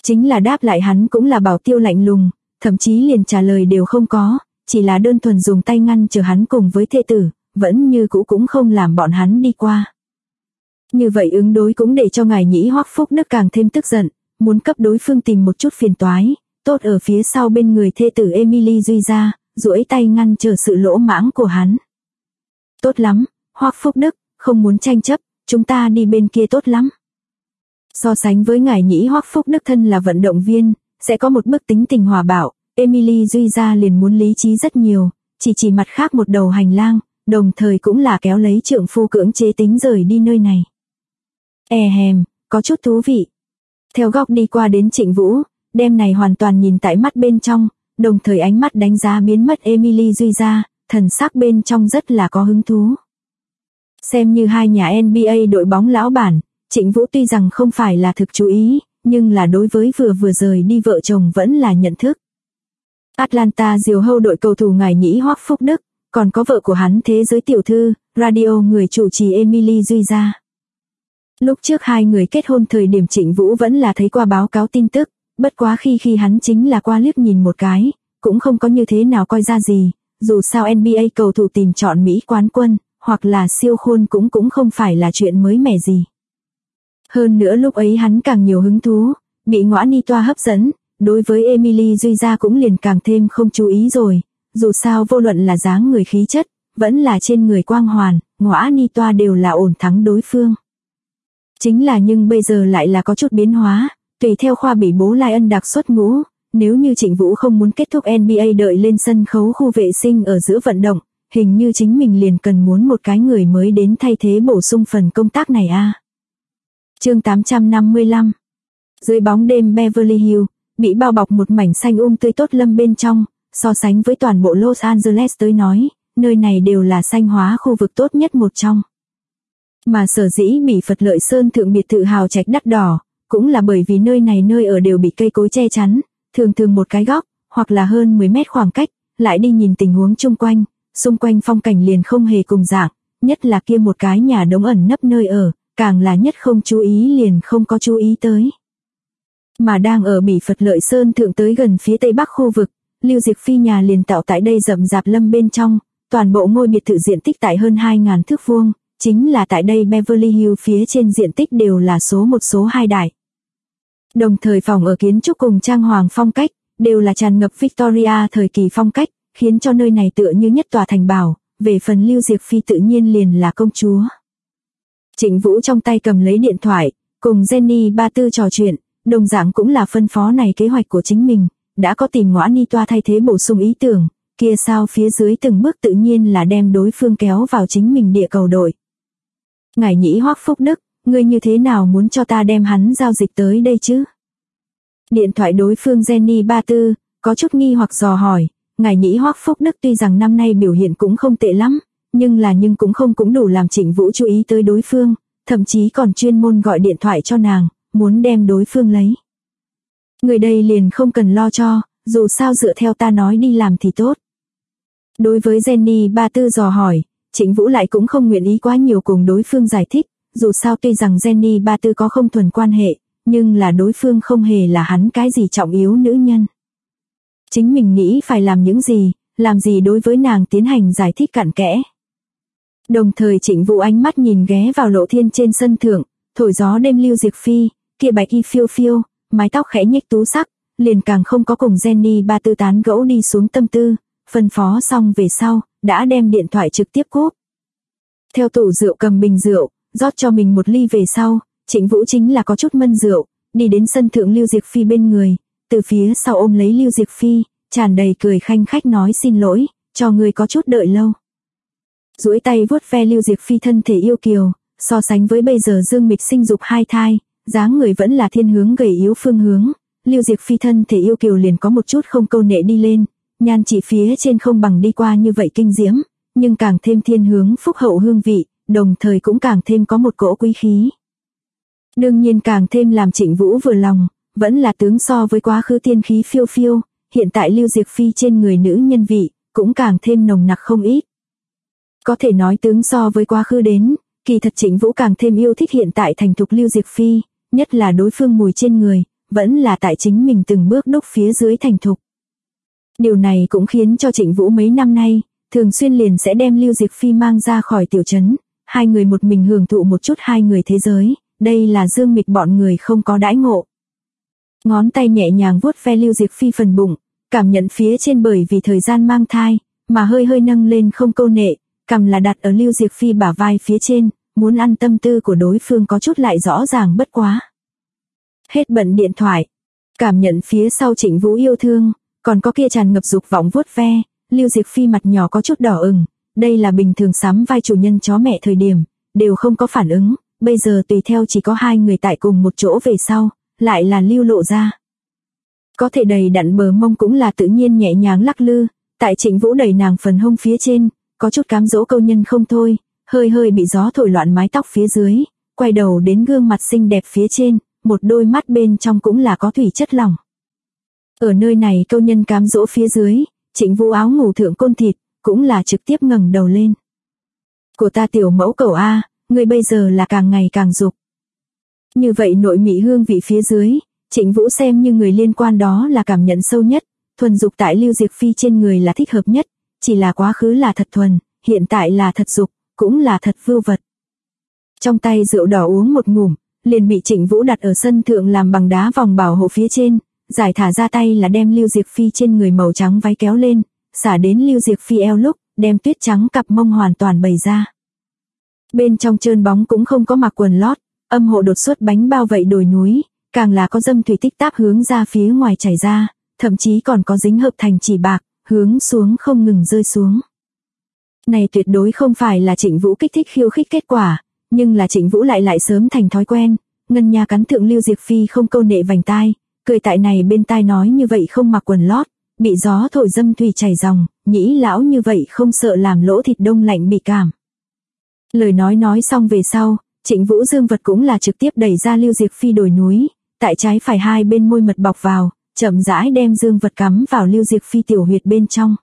Chính là đáp lại hắn cũng là bảo tiêu lạnh lùng, thậm chí liền trả lời đều không có, chỉ là đơn thuần dùng tay ngăn chờ hắn cùng với thê tử, vẫn như cũ cũng không làm bọn hắn đi qua. Như vậy ứng đối cũng để cho ngài nhĩ Hoắc Phúc Đức càng thêm tức giận, muốn cấp đối phương tìm một chút phiền toái, tốt ở phía sau bên người thê tử Emily Duy ra, duỗi tay ngăn trở sự lỗ mãng của hắn. Tốt lắm, Hoắc Phúc Đức, không muốn tranh chấp, chúng ta đi bên kia tốt lắm. So sánh với ngài nhĩ Hoắc Phúc Đức thân là vận động viên, sẽ có một bức tính tình hòa bạo, Emily Duy ra liền muốn lý trí rất nhiều, chỉ mặt khác một đầu hành lang, đồng thời cũng là kéo lấy trượng phu cưỡng chế tính rời đi nơi này. Có chút thú vị. Theo góc đi qua đến Trịnh Vũ, đêm này hoàn toàn nhìn tại mắt bên trong, đồng thời ánh mắt đánh giá biến mất Emily Duy ra, thần sắc bên trong rất là có hứng thú. Xem như hai nhà NBA đội bóng lão bản, Trịnh Vũ tuy rằng không phải là thực chú ý, nhưng là đối với vừa rời đi vợ chồng vẫn là nhận thức. Atlanta diều hâu đội cầu thủ ngài nhĩ Hoắc Phúc Đức, còn có vợ của hắn thế giới tiểu thư, radio người chủ trì Emily Duy ra. Lúc trước hai người kết hôn thời điểm Trịnh Vũ vẫn là thấy qua báo cáo tin tức, bất quá khi hắn chính là qua liếc nhìn một cái, cũng không có như thế nào coi ra gì, dù sao NBA cầu thủ tìm chọn Mỹ quán quân, hoặc là siêu khôn cũng không phải là chuyện mới mẻ gì. Hơn nữa lúc ấy hắn càng nhiều hứng thú, bị ngõa ni toa hấp dẫn, đối với Emily Duy ra cũng liền càng thêm không chú ý rồi, dù sao vô luận là dáng người khí chất, vẫn là trên người quang hoàn, ngõa ni toa đều là ổn thắng đối phương. Chính là nhưng bây giờ lại là có chút biến hóa, tùy theo khoa bị bố Lai Ân đặc xuất ngũ, nếu như Trịnh Vũ không muốn kết thúc NBA đợi lên sân khấu khu vệ sinh ở giữa vận động, hình như chính mình liền cần muốn một cái người mới đến thay thế bổ sung phần công tác này a. Chương 855. Dưới bóng đêm Beverly Hills, bị bao bọc một mảnh xanh tươi tốt lâm bên trong, so sánh với toàn bộ Los Angeles tới nói, nơi này đều là xanh hóa khu vực tốt nhất một trong. Mà sở dĩ bị Phật Lợi Sơn thượng biệt thự hào trạch đắt đỏ, cũng là bởi vì nơi này nơi ở đều bị cây cối che chắn, thường một cái góc, hoặc là hơn 10 mét khoảng cách, lại đi nhìn tình huống chung quanh, xung quanh phong cảnh liền không hề cùng dạng, nhất là kia một cái nhà đống ẩn nấp nơi ở, càng là nhất không chú ý liền không có chú ý tới. Mà đang ở Bỉ Phật Lợi Sơn thượng tới gần phía tây bắc khu vực, Lưu Diệc Phi nhà liền tạo tại đây rậm rạp lâm bên trong, toàn bộ ngôi biệt thự diện tích tại hơn 2.000 thước vuông, chính là tại đây Beverly Hills phía trên diện tích đều là số 1 số 2 đại. Đồng thời phòng ở kiến trúc cùng trang hoàng phong cách, đều là tràn ngập Victoria thời kỳ phong cách, khiến cho nơi này tựa như nhất tòa thành bảo, về phần Lưu Diệc Phi tự nhiên liền là công chúa. Trịnh Vũ trong tay cầm lấy điện thoại, cùng Jenny Ba Tư trò chuyện, đồng dạng cũng là phân phó này kế hoạch của chính mình, đã có tìm ngõa ni toa thay thế bổ sung ý tưởng, kia sao phía dưới từng bước tự nhiên là đem đối phương kéo vào chính mình địa cầu đội. Ngài nhĩ Hoắc Phúc Đức, ngươi như thế nào muốn cho ta đem hắn giao dịch tới đây chứ? Điện thoại đối phương Jenny Ba Tư, có chút nghi hoặc dò hỏi, ngài nhĩ Hoắc Phúc Đức tuy rằng năm nay biểu hiện cũng không tệ lắm, nhưng cũng đủ làm Trịnh Vũ chú ý tới đối phương, thậm chí còn chuyên môn gọi điện thoại cho nàng, muốn đem đối phương lấy. Người đây liền không cần lo cho, dù sao dựa theo ta nói đi làm thì tốt. Đối với Jenny Ba Tư dò hỏi, Trịnh Vũ lại cũng không nguyện ý quá nhiều cùng đối phương giải thích, dù sao tuy rằng Jenny Ba Tư có không thuần quan hệ, nhưng là đối phương không hề là hắn cái gì trọng yếu nữ nhân. Chính mình nghĩ phải làm những gì, làm gì đối với nàng tiến hành giải thích cặn kẽ. Đồng thời Trịnh Vũ ánh mắt nhìn ghé vào Lộ Thiên trên sân thượng, thổi gió đêm Lưu Diệc Phi, kia bạch y phiêu phiêu, mái tóc khẽ nhếch tú sắc, liền càng không có cùng Jenny Ba Tư tán gẫu đi xuống tâm tư, phân phó xong về sau, đã đem điện thoại trực tiếp cúp. Theo tủ rượu cầm bình rượu, rót cho mình một ly về sau, Trịnh Vũ chính là có chút mân rượu, đi đến sân thượng Lưu Diệc Phi bên người, từ phía sau ôm lấy Lưu Diệc Phi, tràn đầy cười khanh khách nói xin lỗi, cho người có chút đợi lâu. Duỗi tay vuốt ve Lưu Diệc Phi thân thể yêu kiều, so sánh với bây giờ dương mịch sinh dục 2 thai, dáng người vẫn là thiên hướng gầy yếu phương hướng, Lưu Diệc Phi thân thể yêu kiều liền có một chút không câu nệ đi lên, nhan chỉ phía trên không bằng đi qua như vậy kinh diễm, nhưng càng thêm thiên hướng phúc hậu hương vị, đồng thời cũng càng thêm có một cỗ quý khí. Đương nhiên càng thêm làm Trịnh Vũ vừa lòng, vẫn là tướng so với quá khứ tiên khí phiêu phiêu, hiện tại Lưu Diệc Phi trên người nữ nhân vị, cũng càng thêm nồng nặc không ít. Có thể nói tướng so với quá khứ đến, kỳ thật Trịnh Vũ càng thêm yêu thích hiện tại thành thục Lưu Diệc Phi, nhất là đối phương mùi trên người, vẫn là tại chính mình từng bước đúc phía dưới thành thục. Điều này cũng khiến cho Trịnh Vũ mấy năm nay, thường xuyên liền sẽ đem Lưu Diệc Phi mang ra khỏi tiểu trấn, hai người một mình hưởng thụ một chút hai người thế giới, đây là Dương Mịch bọn người không có đãi ngộ. Ngón tay nhẹ nhàng vuốt ve Lưu Diệc Phi phần bụng, cảm nhận phía trên bởi vì thời gian mang thai, mà hơi hơi nâng lên không câu nệ, cằm là đặt ở Lưu Diệc Phi bả vai phía trên, muốn ăn tâm tư của đối phương có chút lại rõ ràng bất quá. Hết bận điện thoại, cảm nhận phía sau Trịnh Vũ yêu thương, còn có kia tràn ngập dục vọng vuốt ve, Lưu Diệc Phi mặt nhỏ có chút đỏ ửng, đây là bình thường sắm vai chủ nhân chó mẹ thời điểm, đều không có phản ứng, bây giờ tùy theo chỉ có hai người tại cùng một chỗ về sau, lại là lưu lộ ra. Có thể đầy đặn bờ mông cũng là tự nhiên nhẹ nhàng lắc lư, tại Trịnh Vũ đẩy nàng phần hông phía trên, có chút cám dỗ câu nhân không thôi, hơi hơi bị gió thổi loạn mái tóc phía dưới, quay đầu đến gương mặt xinh đẹp phía trên, một đôi mắt bên trong cũng là có thủy chất lỏng. Ở nơi này câu nhân cám dỗ phía dưới, Trịnh Vũ áo ngủ thượng côn thịt, cũng là trực tiếp ngẩng đầu lên. Của ta tiểu mẫu cẩu a, ngươi bây giờ là càng ngày càng dục. Như vậy nội mị hương vị phía dưới, Trịnh Vũ xem như người liên quan đó là cảm nhận sâu nhất, thuần dục tại Lưu Diệc Phi trên người là thích hợp nhất, chỉ là quá khứ là thật thuần, hiện tại là thật dục, cũng là thật vưu vật. Trong tay rượu đỏ uống một ngụm, liền bị Trịnh Vũ đặt ở sân thượng làm bằng đá vòng bảo hộ phía trên, giải thả ra tay là đem Lưu Diệc Phi trên người màu trắng váy kéo lên, xả đến Lưu Diệc Phi eo lúc, đem tuyết trắng cặp mông hoàn toàn bày ra. Bên trong trơn bóng cũng không có mặc quần lót, âm hộ đột xuất bánh bao vậy đồi núi, càng là có dâm thủy tích táp hướng ra phía ngoài chảy ra, thậm chí còn có dính hợp thành chỉ bạc, hướng xuống không ngừng rơi xuống. Này tuyệt đối không phải là Trịnh Vũ kích thích khiêu khích kết quả, nhưng là Trịnh Vũ lại sớm thành thói quen, ngân nha cắn thượng Lưu Diệc Phi không câu nệ vành tai, cười tại này bên tai nói như vậy không mặc quần lót, bị gió thổi dâm thủy chảy ròng, nhĩ lão như vậy không sợ làm lỗ thịt đông lạnh bị cảm. Lời nói xong về sau, Trịnh Vũ dương vật cũng là trực tiếp đẩy ra Lưu Diệc Phi đồi núi, tại trái phải hai bên môi mật bọc vào, chậm rãi đem dương vật cắm vào Lưu Diệc Phi tiểu huyệt bên trong.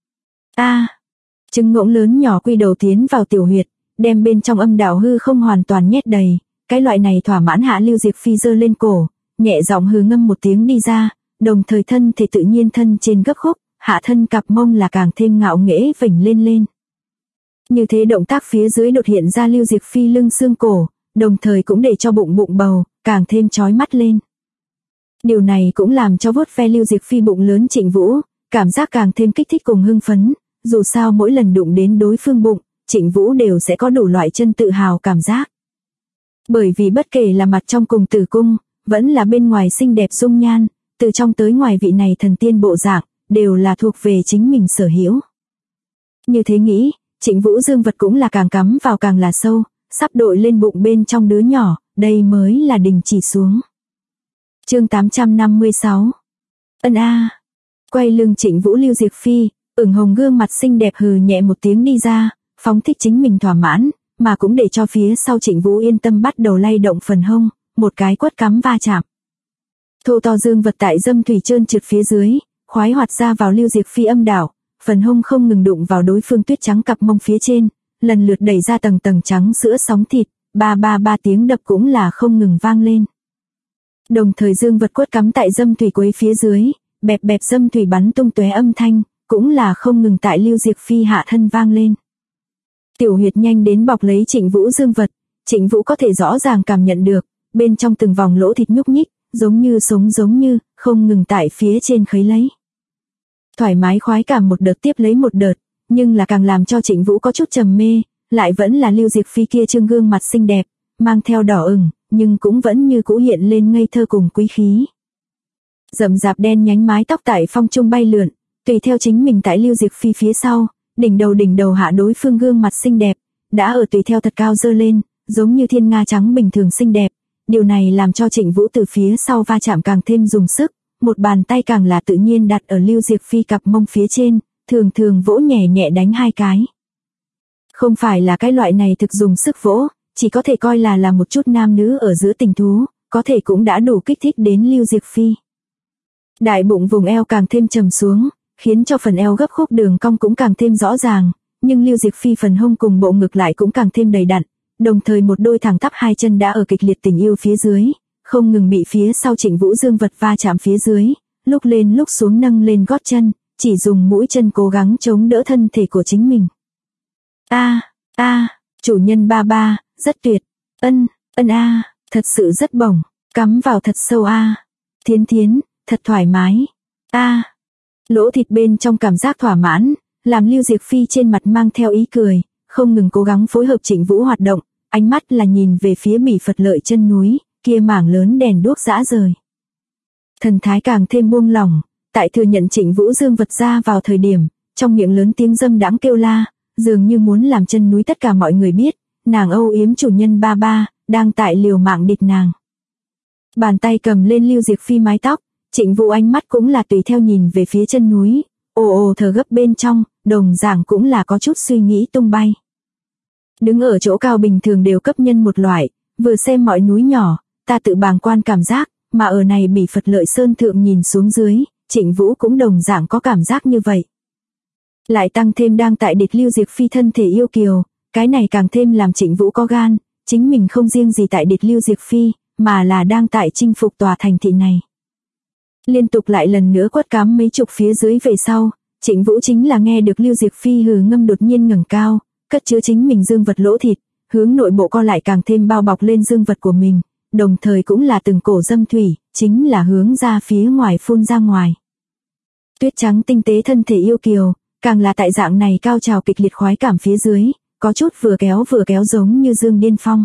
Trứng ngỗng lớn nhỏ quy đầu tiến vào tiểu huyệt, đem bên trong âm đạo hư không hoàn toàn nhét đầy, cái loại này thỏa mãn hạ Lưu Diệc Phi giơ lên cổ, nhẹ giọng hừ ngâm một tiếng đi ra, đồng thời thân thể tự nhiên thân trên gấp khúc, hạ thân cặp mông là càng thêm ngạo nghễ vểnh lên. Như thế động tác phía dưới đột hiện ra Lưu Diệc Phi lưng xương cổ, đồng thời cũng để cho bụng bầu, càng thêm chói mắt lên. Điều này cũng làm cho vuốt ve Lưu Diệc Phi bụng lớn Trịnh Vũ, cảm giác càng thêm kích thích cùng hưng phấn, dù sao mỗi lần đụng đến đối phương bụng, Trịnh Vũ đều sẽ có đủ loại chân tự hào cảm giác. Bởi vì bất kể là mặt trong cùng tử cung, vẫn là bên ngoài xinh đẹp dung nhan, từ trong tới ngoài vị này thần tiên bộ dạng, đều là thuộc về chính mình sở hữu. Như thế nghĩ, Trịnh Vũ dương vật cũng là càng cắm vào càng là sâu, sắp đội lên bụng bên trong đứa nhỏ, đây mới là đình chỉ xuống. Chương 856. Quay lưng Trịnh Vũ Lưu Diệc Phi, ửng hồng gương mặt xinh đẹp hừ nhẹ một tiếng đi ra, phóng thích chính mình thỏa mãn, mà cũng để cho phía sau Trịnh Vũ yên tâm bắt đầu lay động phần hông, một cái quất cắm va chạm. Thô to dương vật tại dâm thủy trơn trượt phía dưới, khoái hoạt ra vào Lưu Diệc Phi âm đạo, phần hông không ngừng đụng vào đối phương tuyết trắng cặp mông phía trên, lần lượt đẩy ra tầng tầng trắng sữa sóng thịt, ba tiếng đập cũng là không ngừng vang lên. Đồng thời dương vật quất cắm tại dâm thủy quấy phía dưới, bẹp dâm thủy bắn tung tóe âm thanh, cũng là không ngừng tại Lưu Diệc Phi hạ thân vang lên. Tiểu huyệt nhanh đến bọc lấy Trịnh Vũ dương vật, Trịnh Vũ có thể rõ ràng cảm nhận được, bên trong từng vòng lỗ thịt nhúc nhích, giống như, không ngừng tại phía trên khấy lấy. Thoải mái khoái cảm một đợt tiếp lấy một đợt, nhưng là càng làm cho Trịnh Vũ có chút trầm mê, lại vẫn là Lưu Diệc Phi kia trương gương mặt xinh đẹp, mang theo đỏ ửng, nhưng cũng vẫn như cũ hiện lên ngây thơ cùng quý khí. Rậm rạp đen nhánh mái tóc tại phong trung bay lượn, tùy theo chính mình tại Lưu Diệc Phi phía sau, đỉnh đầu hạ đối phương gương mặt xinh đẹp, đã ở tùy theo thật cao dơ lên, giống như thiên nga trắng bình thường xinh đẹp. Điều này làm cho Trịnh Vũ từ phía sau va chạm càng thêm dùng sức, một bàn tay càng là tự nhiên đặt ở Lưu Diệc Phi cặp mông phía trên, thường vỗ nhẹ đánh hai cái. Không phải là cái loại này thực dùng sức vỗ, chỉ có thể coi là một chút nam nữ ở giữa tình thú, có thể cũng đã đủ kích thích đến Lưu Diệc Phi. Đại bụng vùng eo càng thêm trầm xuống, khiến cho phần eo gấp khúc đường cong cũng càng thêm rõ ràng, nhưng Lưu Diệc Phi phần hông cùng bộ ngực lại cũng càng thêm đầy đặn, đồng thời một đôi thẳng tắp hai chân đã ở kịch liệt tình yêu phía dưới, không ngừng bị phía sau Trịnh Vũ dương vật va chạm phía dưới, lúc lên lúc xuống nâng lên gót chân, chỉ dùng mũi chân cố gắng chống đỡ thân thể của chính mình. Chủ nhân ba ba, rất tuyệt. Ân thật sự rất bổng, cắm vào thật sâu Thiến, thật thoải mái. Lỗ thịt bên trong cảm giác thỏa mãn, làm Lưu Diệc Phi trên mặt mang theo ý cười, không ngừng cố gắng phối hợp Trịnh Vũ hoạt động, ánh mắt là nhìn về phía bỉ Phật lợi chân núi, kia mảng lớn đèn đuốc rã rời. Thần thái càng thêm buông lỏng, tại thừa nhận Trịnh Vũ dương vật ra vào thời điểm, trong miệng lớn tiếng dâm đãng kêu la, dường như muốn làm chân núi tất cả mọi người biết, nàng âu yếm chủ nhân ba ba, đang tại liều mạng địch nàng. Bàn tay cầm lên Lưu Diệc Phi mái tóc, Trịnh Vũ ánh mắt cũng là tùy theo nhìn về phía chân núi, ồ thở gấp bên trong, đồng dạng cũng là có chút suy nghĩ tung bay. Đứng ở chỗ cao bình thường đều cấp nhân một loại, vừa xem mọi núi nhỏ, ta tự bàng quan cảm giác, mà ở này bỉ Phật lợi sơn thượng nhìn xuống dưới, Trịnh Vũ cũng đồng dạng có cảm giác như vậy. Lại tăng thêm đang tại địch Lưu Diệc Phi thân thể yêu kiều, cái này càng thêm làm Trịnh Vũ có gan, chính mình không riêng gì tại địch Lưu Diệc Phi, mà là đang tại chinh phục tòa thành thị này. Liên tục lại lần nữa quất cắm mấy chục phía dưới về sau, Trịnh Vũ chính là nghe được Lưu Diệc Phi hừ ngâm đột nhiên ngẩng cao, cất chứa chính mình dương vật lỗ thịt, hướng nội bộ co lại càng thêm bao bọc lên dương vật của mình, đồng thời cũng là từng cổ dâm thủy, chính là hướng ra phía ngoài phun ra ngoài. Tuyết trắng tinh tế thân thể yêu kiều, càng là tại dạng này cao trào kịch liệt khoái cảm phía dưới, có chút vừa kéo giống như dương điên phong.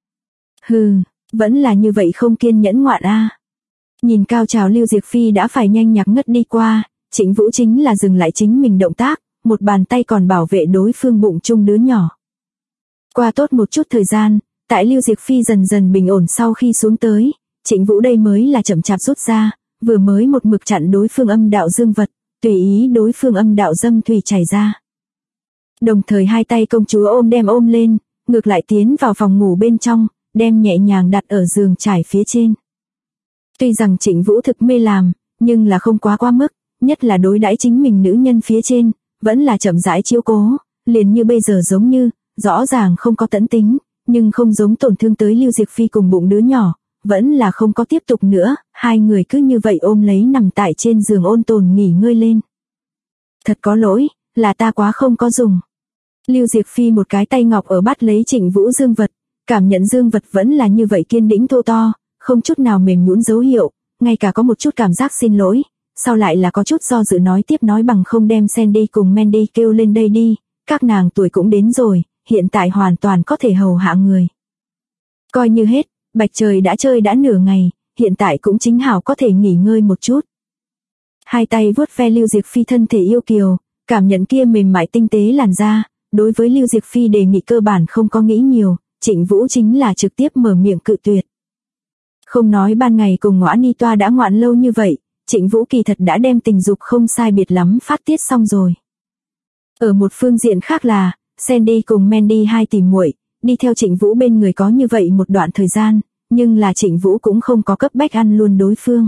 Vẫn là như vậy không kiên nhẫn ngoạn Nhìn cao trào Lưu Diệc Phi đã phải nhanh nhặc ngất đi qua, Trịnh Vũ chính là dừng lại chính mình động tác, một bàn tay còn bảo vệ đối phương bụng chung đứa nhỏ. Qua tốt một chút thời gian, tại Lưu Diệc Phi dần dần bình ổn sau khi xuống tới, Trịnh Vũ đây mới là chậm chạp rút ra, vừa mới một mực chặn đối phương âm đạo dương vật, tùy ý đối phương âm đạo dâm thủy chảy ra. Đồng thời hai tay công chúa ôm lên, ngược lại tiến vào phòng ngủ bên trong, đem nhẹ nhàng đặt ở giường trải phía trên. Tuy rằng Trịnh Vũ thực mê làm, nhưng là không quá mức, nhất là đối đãi chính mình nữ nhân phía trên, vẫn là chậm rãi chiếu cố, liền như bây giờ giống như, rõ ràng không có tẫn tính, nhưng không giống tổn thương tới Lưu Diệc Phi cùng bụng đứa nhỏ, vẫn là không có tiếp tục nữa, hai người cứ như vậy ôm lấy nằm tại trên giường ôn tồn nghỉ ngơi lên. Thật có lỗi, là ta quá không có dùng. Lưu Diệc Phi một cái tay ngọc ở bắt lấy Trịnh Vũ dương vật, cảm nhận dương vật vẫn là như vậy kiên đĩnh thô to, không chút nào mềm nhũn dấu hiệu, ngay cả có một chút cảm giác xin lỗi, sau lại là có chút do dự nói tiếp nói bằng không đem Sandy cùng Mandy kêu lên đây đi, các nàng tuổi cũng đến rồi, hiện tại hoàn toàn có thể hầu hạ người. Coi như hết, bạch trời đã chơi đã nửa ngày, hiện tại cũng chính hảo có thể nghỉ ngơi một chút. Hai tay vuốt ve Lưu Diệc Phi thân thể yêu kiều, cảm nhận kia mềm mại tinh tế làn da, đối với Lưu Diệc Phi đề nghị cơ bản không có nghĩ nhiều, Trịnh Vũ chính là trực tiếp mở miệng cự tuyệt. Không nói ban ngày cùng Ngõa Ni Toa đã ngoạn lâu như vậy, Trịnh Vũ kỳ thật đã đem tình dục không sai biệt lắm phát tiết xong rồi. Ở một phương diện khác là, Sandy cùng Mandy hai tỷ muội đi theo Trịnh Vũ bên người có như vậy một đoạn thời gian, nhưng là Trịnh Vũ cũng không có cấp bách ăn luôn đối phương.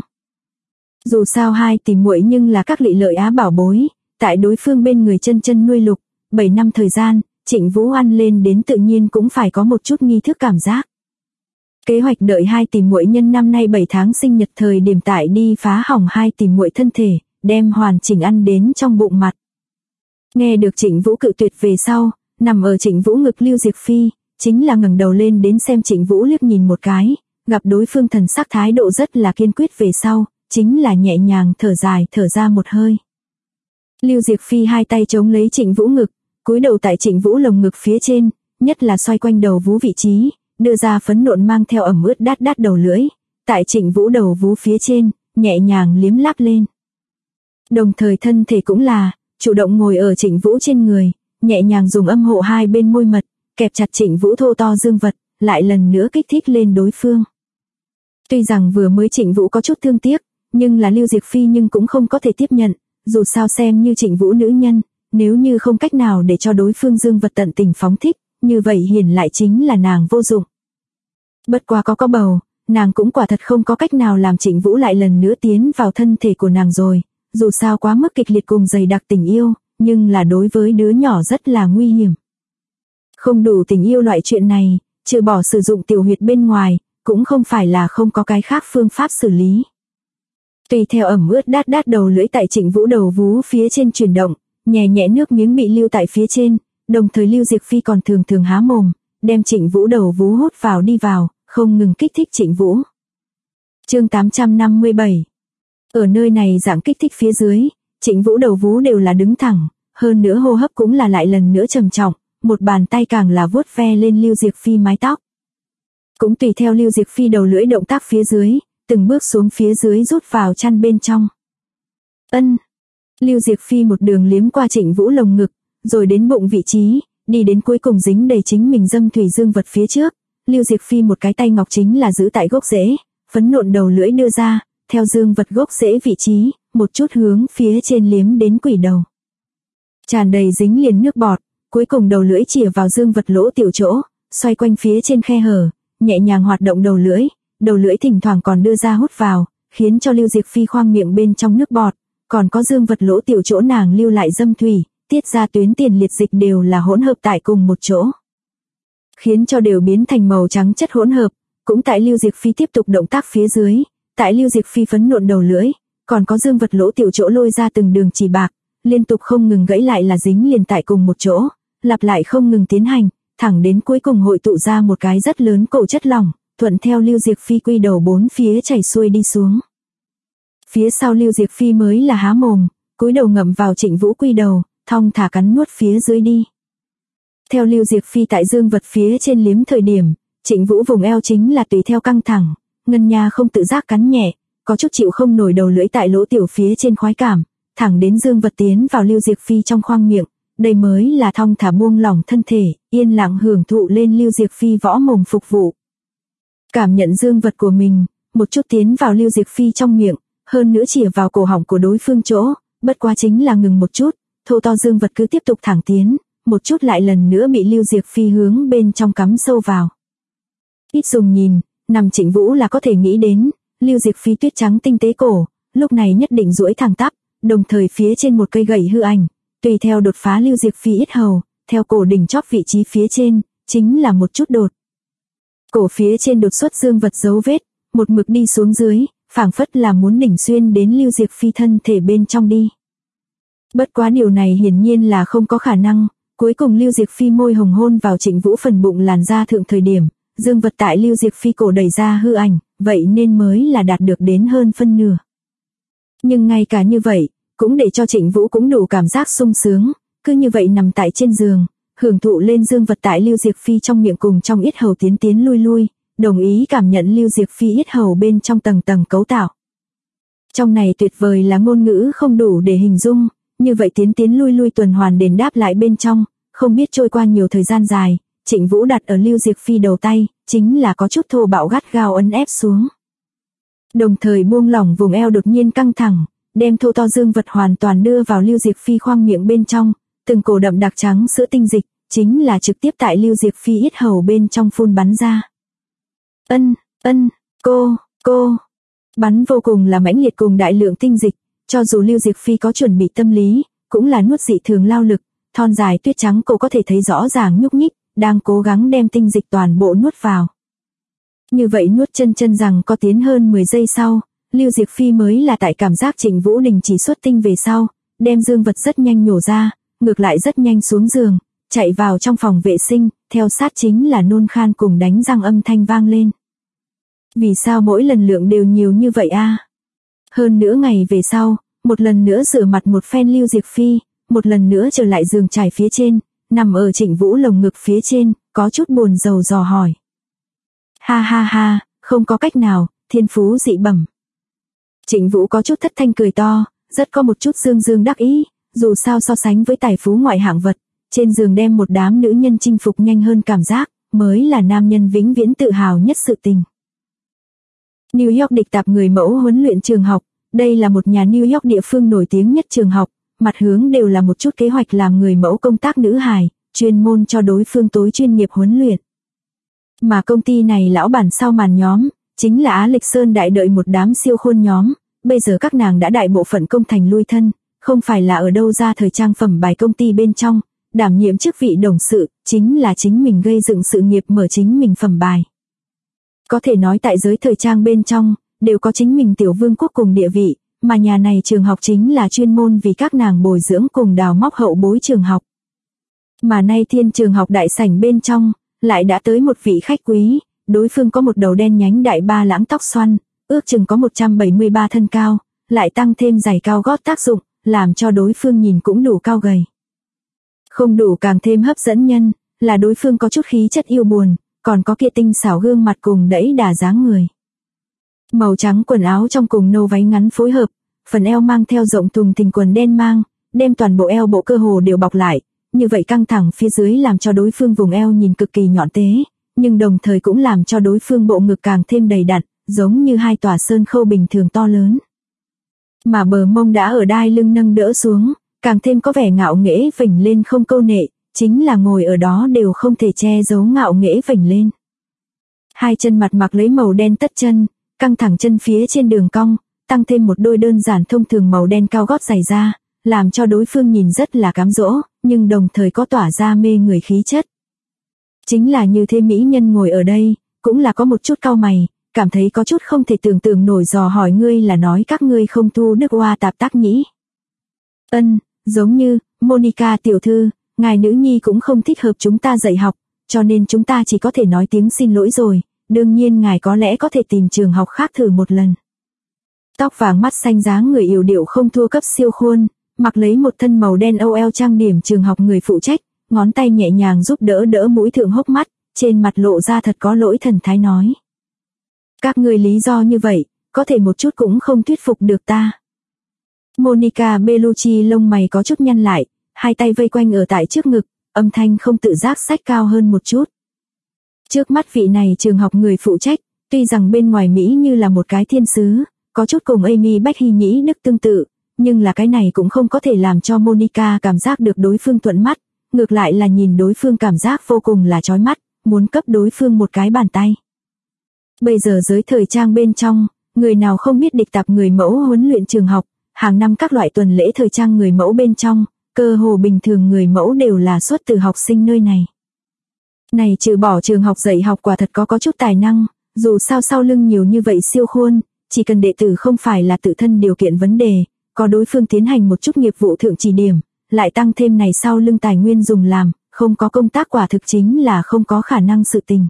Dù sao hai tỷ muội nhưng là các lị lợi á bảo bối, tại đối phương bên người chân nuôi lục, 7 năm thời gian, Trịnh Vũ ăn lên đến tự nhiên cũng phải có một chút nghi thức cảm giác. Kế hoạch đợi hai tỷ muội nhân năm nay 7 tháng sinh nhật thời điểm tại đi phá hỏng hai tỷ muội thân thể, đem hoàn chỉnh ăn đến trong bụng mặt. Nghe được Trịnh Vũ cự tuyệt về sau, nằm ở Trịnh Vũ ngực Lưu Diệc Phi, chính là ngẩng đầu lên đến xem Trịnh Vũ liếc nhìn một cái, gặp đối phương thần sắc thái độ rất là kiên quyết về sau, chính là nhẹ nhàng thở dài thở ra một hơi. Lưu Diệc Phi hai tay chống lấy Trịnh Vũ ngực, cúi đầu tại Trịnh Vũ lồng ngực phía trên, nhất là xoay quanh đầu vú vị trí, đưa ra phấn nộn mang theo ẩm ướt đát đầu lưỡi, tại Trịnh Vũ đầu vú phía trên, nhẹ nhàng liếm láp lên. Đồng thời thân thể cũng là, chủ động ngồi ở Trịnh Vũ trên người, nhẹ nhàng dùng âm hộ hai bên môi mật, kẹp chặt Trịnh Vũ thô to dương vật, lại lần nữa kích thích lên đối phương. Tuy rằng vừa mới Trịnh Vũ có chút thương tiếc, nhưng là Lưu Diệc Phi nhưng cũng không có thể tiếp nhận, dù sao xem như Trịnh Vũ nữ nhân, nếu như không cách nào để cho đối phương dương vật tận tình phóng thích, như vậy hiển lại chính là nàng vô dụng. Bất quá có bầu, nàng cũng quả thật không có cách nào làm Trịnh Vũ lại lần nữa tiến vào thân thể của nàng rồi, dù sao quá mức kịch liệt cùng dày đặc tình yêu, nhưng là đối với đứa nhỏ rất là nguy hiểm. Không đủ tình yêu loại chuyện này, trừ bỏ sử dụng tiểu huyệt bên ngoài, cũng không phải là không có cái khác phương pháp xử lý. Tùy theo ẩm ướt đát đát đầu lưỡi tại Trịnh Vũ đầu vú phía trên chuyển động, nhẹ nhẹ nước miếng bị lưu tại phía trên, đồng thời Lưu Diệc Phi còn thường thường há mồm, đem Trịnh Vũ đầu vú hút vào đi vào, không ngừng kích thích Trịnh Vũ. Chương 857. Ở nơi này dạng kích thích phía dưới, Trịnh Vũ đầu vú đều là đứng thẳng, hơn nữa hô hấp cũng là lại lần nữa trầm trọng, một bàn tay càng là vuốt ve lên Lưu Diệc Phi mái tóc. Cũng tùy theo Lưu Diệc Phi đầu lưỡi động tác phía dưới, từng bước xuống phía dưới rút vào chăn bên trong. Ân. Lưu Diệc Phi một đường liếm qua Trịnh Vũ lồng ngực, rồi đến bụng vị trí, đi đến cuối cùng dính đầy chính mình dâm thủy dương vật phía trước. Lưu Diệc Phi một cái tay ngọc chính là giữ tại gốc rễ, phấn nộn đầu lưỡi đưa ra, theo dương vật gốc rễ vị trí, một chút hướng phía trên liếm đến quỷ đầu. Tràn đầy dính liền nước bọt, cuối cùng đầu lưỡi chìa vào dương vật lỗ tiểu chỗ, xoay quanh phía trên khe hở, nhẹ nhàng hoạt động đầu lưỡi thỉnh thoảng còn đưa ra hút vào, khiến cho Lưu Diệc Phi khoang miệng bên trong nước bọt, còn có dương vật lỗ tiểu chỗ nàng lưu lại dâm thủy, tiết ra tuyến tiền liệt dịch đều là hỗn hợp tại cùng một chỗ, khiến cho đều biến thành màu trắng chất hỗn hợp. Cũng tại Lưu Diệc Phi tiếp tục động tác phía dưới, tại Lưu Diệc Phi phấn nộn đầu lưỡi, còn có dương vật lỗ tiểu chỗ lôi ra từng đường chỉ bạc, liên tục không ngừng gãy lại là dính liền tại cùng một chỗ, lặp lại không ngừng tiến hành, thẳng đến cuối cùng hội tụ ra một cái rất lớn cổ chất lỏng, thuận theo Lưu Diệc Phi quy đầu bốn phía chảy xuôi đi xuống. Phía sau Lưu Diệc Phi mới là há mồm, cúi đầu ngậm vào Trịnh Vũ quy đầu, thong thả cắn nuốt phía dưới đi. Theo Lưu Diệc Phi tại dương vật phía trên liếm thời điểm, Trịnh Vũ vùng eo chính là tùy theo căng thẳng, ngân nha không tự giác cắn nhẹ, có chút chịu không nổi đầu lưỡi tại lỗ tiểu phía trên khoái cảm, thẳng đến dương vật tiến vào Lưu Diệc Phi trong khoang miệng, đây mới là thong thả buông lỏng thân thể, yên lặng hưởng thụ lên Lưu Diệc Phi võ mồm phục vụ. Cảm nhận dương vật của mình, một chút tiến vào Lưu Diệc Phi trong miệng, hơn nữa chìa vào cổ họng của đối phương chỗ, bất quá chính là ngừng một chút, thô to dương vật cứ tiếp tục thẳng tiến, một chút lại lần nữa bị Lưu Diệc Phi hướng bên trong cắm sâu vào. Ít dùng nhìn, nằm Trịnh Vũ là có thể nghĩ đến, Lưu Diệc Phi tuyết trắng tinh tế cổ, lúc này nhất định duỗi thẳng tắp, đồng thời phía trên một cây gậy hư ảnh, tùy theo đột phá Lưu Diệc Phi yết hầu, theo cổ đỉnh chóp vị trí phía trên, chính là một chút đột. Cổ phía trên đột xuất dương vật dấu vết, một mực đi xuống dưới, phảng phất là muốn đỉnh xuyên đến Lưu Diệc Phi thân thể bên trong đi. Bất quá điều này hiển nhiên là không có khả năng, cuối cùng Lưu Diệc Phi môi hồng hôn vào Trịnh Vũ phần bụng làn da thượng thời điểm, dương vật tại Lưu Diệc Phi cổ đẩy ra hư ảnh, vậy nên mới là đạt được đến hơn phân nửa. Nhưng ngay cả như vậy, cũng để cho Trịnh Vũ cũng đủ cảm giác sung sướng, cứ như vậy nằm tại trên giường, hưởng thụ lên dương vật tại Lưu Diệc Phi trong miệng cùng trong yết hầu tiến lui, đồng ý cảm nhận Lưu Diệc Phi yết hầu bên trong tầng tầng cấu tạo. Trong này tuyệt vời là ngôn ngữ không đủ để hình dung, như vậy tiến lui tuần hoàn đền đáp lại bên trong, không biết trôi qua nhiều thời gian dài, Trịnh Vũ đặt ở Lưu Diệc Phi đầu tay, chính là có chút thô bạo gắt gao ấn ép xuống. Đồng thời buông lỏng vùng eo đột nhiên căng thẳng, đem thô to dương vật hoàn toàn đưa vào Lưu Diệc Phi khoang miệng bên trong, từng cổ đậm đặc trắng sữa tinh dịch, chính là trực tiếp tại Lưu Diệc Phi yết hầu bên trong phun bắn ra. Cô, bắn vô cùng là mãnh liệt cùng đại lượng tinh dịch, cho dù Lưu Diệc Phi có chuẩn bị tâm lý, cũng là nuốt dị thường lao lực, thon dài tuyết trắng cô có thể thấy rõ ràng nhúc nhích, đang cố gắng đem tinh dịch toàn bộ nuốt vào. Như vậy nuốt chân rằng có tiến hơn 10 giây sau, Lưu Diệc Phi mới là tại cảm giác Trịnh Vũ đình chỉ xuất tinh về sau, đem dương vật rất nhanh nhổ ra, ngược lại rất nhanh xuống giường, chạy vào trong phòng vệ sinh, theo sát chính là nôn khan cùng đánh răng âm thanh vang lên. Vì sao mỗi lần lượng đều nhiều như vậy a? Hơn nữa ngày về sau, một lần nữa rửa mặt một phen Lưu Diệc Phi, một lần nữa trở lại giường trải phía trên, nằm ở Trịnh Vũ lồng ngực phía trên, có chút buồn rầu dò hỏi. Ha, không có cách nào, thiên phú dị bẩm. Trịnh Vũ có chút thất thanh cười to, rất có một chút dương đắc ý, dù sao so sánh với tài phú ngoại hạng vật, trên giường đem một đám nữ nhân chinh phục nhanh hơn cảm giác, mới là nam nhân vĩnh viễn tự hào nhất sự tình. New York địch tạp người mẫu huấn luyện trường học, đây là một nhà New York địa phương nổi tiếng nhất trường học, mặt hướng đều là một chút kế hoạch làm người mẫu công tác nữ hài, chuyên môn cho đối phương tối chuyên nghiệp huấn luyện. Mà công ty này lão bản sau màn nhóm, chính là Á Lịch Sơn đại đợi một đám siêu khôn nhóm, bây giờ các nàng đã đại bộ phận công thành lui thân, không phải là ở đâu ra thời trang phẩm bài công ty bên trong, đảm nhiệm chức vị đồng sự, chính là chính mình gây dựng sự nghiệp mở chính mình phẩm bài. Có thể nói tại giới thời trang bên trong, đều có chính mình tiểu vương quốc cùng địa vị, mà nhà này trường học chính là chuyên môn vì các nàng bồi dưỡng cùng đào móc hậu bối trường học. Mà nay thiên trường học đại sảnh bên trong, lại đã tới một vị khách quý, đối phương có một đầu đen nhánh đại ba lãng tóc xoăn, ước chừng có 173 thân cao, lại tăng thêm giày cao gót tác dụng, làm cho đối phương nhìn cũng đủ cao gầy. Không đủ càng thêm hấp dẫn nhân, là đối phương có chút khí chất yêu buồn, còn có kia tinh xảo gương mặt cùng đẫy đà dáng người. Màu trắng quần áo trong cùng nâu váy ngắn phối hợp, phần eo mang theo rộng thùng thình quần đen mang, đem toàn bộ eo bộ cơ hồ đều bọc lại, như vậy căng thẳng phía dưới làm cho đối phương vùng eo nhìn cực kỳ nhọn tế, nhưng đồng thời cũng làm cho đối phương bộ ngực càng thêm đầy đặn, giống như hai tòa sơn khâu bình thường to lớn. Mà bờ mông đã ở đai lưng nâng đỡ xuống, càng thêm có vẻ ngạo nghễ vểnh lên không câu nệ, chính là ngồi ở đó đều không thể che giấu ngạo nghễ vểnh lên. Hai chân mặt mặc lấy màu đen tất chân, căng thẳng chân phía trên đường cong, tăng thêm một đôi đơn giản thông thường màu đen cao gót giày da, làm cho đối phương nhìn rất là cám dỗ, nhưng đồng thời có tỏa ra mê người khí chất. Chính là như thế mỹ nhân ngồi ở đây, cũng là có một chút cau mày, cảm thấy có chút không thể tưởng tượng nổi, dò hỏi ngươi là nói các ngươi không thu nước hoa tạp tác nhĩ. Giống như, Monica tiểu thư, ngài nữ nhi cũng không thích hợp chúng ta dạy học, cho nên chúng ta chỉ có thể nói tiếng xin lỗi rồi, đương nhiên ngài có lẽ có thể tìm trường học khác thử một lần. Tóc vàng mắt xanh dáng người yểu điệu không thua cấp siêu khuôn, mặc lấy một thân màu đen OL trang điểm trường học người phụ trách, ngón tay nhẹ nhàng giúp đỡ mũi thượng hốc mắt, trên mặt lộ ra thật có lỗi thần thái nói. Các người lý do như vậy, có thể một chút cũng không thuyết phục được ta. Monica Bellucci lông mày có chút nhăn lại, hai tay vây quanh ở tại trước ngực, âm thanh không tự giác xách cao hơn một chút. Trước mắt vị này trường học người phụ trách, tuy rằng bên ngoài Mỹ như là một cái thiên sứ, có chút cùng Amy Bách Hy Nhĩ Đức tương tự, nhưng là cái này cũng không có thể làm cho Monica cảm giác được đối phương thuận mắt, ngược lại là nhìn đối phương cảm giác vô cùng là chói mắt, muốn cấp đối phương một cái bàn tay. Bây giờ giới thời trang bên trong, người nào không biết địch tạp người mẫu huấn luyện trường học, hàng năm các loại tuần lễ thời trang người mẫu bên trong, cơ hồ bình thường người mẫu đều là xuất từ học sinh nơi này. Này trừ bỏ trường học dạy học quả thật có chút tài năng, dù sao sau lưng nhiều như vậy siêu khuôn, chỉ cần đệ tử không phải là tự thân điều kiện vấn đề, có đối phương tiến hành một chút nghiệp vụ thượng chỉ điểm, lại tăng thêm này sau lưng tài nguyên dùng làm, không có công tác quả thực chính là không có khả năng sự tình.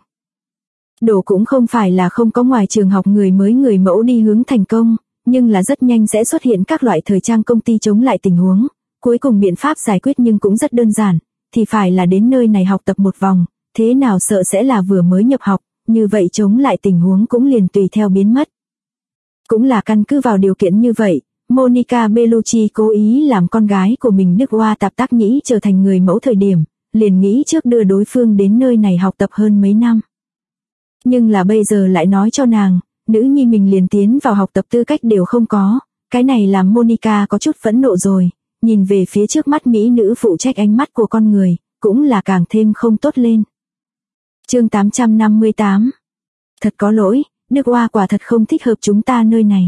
Đổ cũng không phải là không có ngoài trường học người mới người mẫu đi hướng thành công, nhưng là rất nhanh sẽ xuất hiện các loại thời trang công ty chống lại tình huống, cuối cùng biện pháp giải quyết nhưng cũng rất đơn giản, thì phải là đến nơi này học tập một vòng, thế nào sợ sẽ là vừa mới nhập học, như vậy chống lại tình huống cũng liền tùy theo biến mất. Cũng là căn cứ vào điều kiện như vậy, Monica Bellucci cố ý làm con gái của mình nước hoa tạp tác nhĩ trở thành người mẫu thời điểm, liền nghĩ trước đưa đối phương đến nơi này học tập hơn mấy năm. Nhưng là bây giờ lại nói cho nàng, nữ nhi mình liền tiến vào học tập tư cách đều không có, cái này làm Monica có chút phẫn nộ rồi, nhìn về phía trước mắt mỹ nữ phụ trách ánh mắt của con người, cũng là càng thêm không tốt lên. Chương 858. Thật có lỗi, nước hoa quả thật không thích hợp chúng ta nơi này.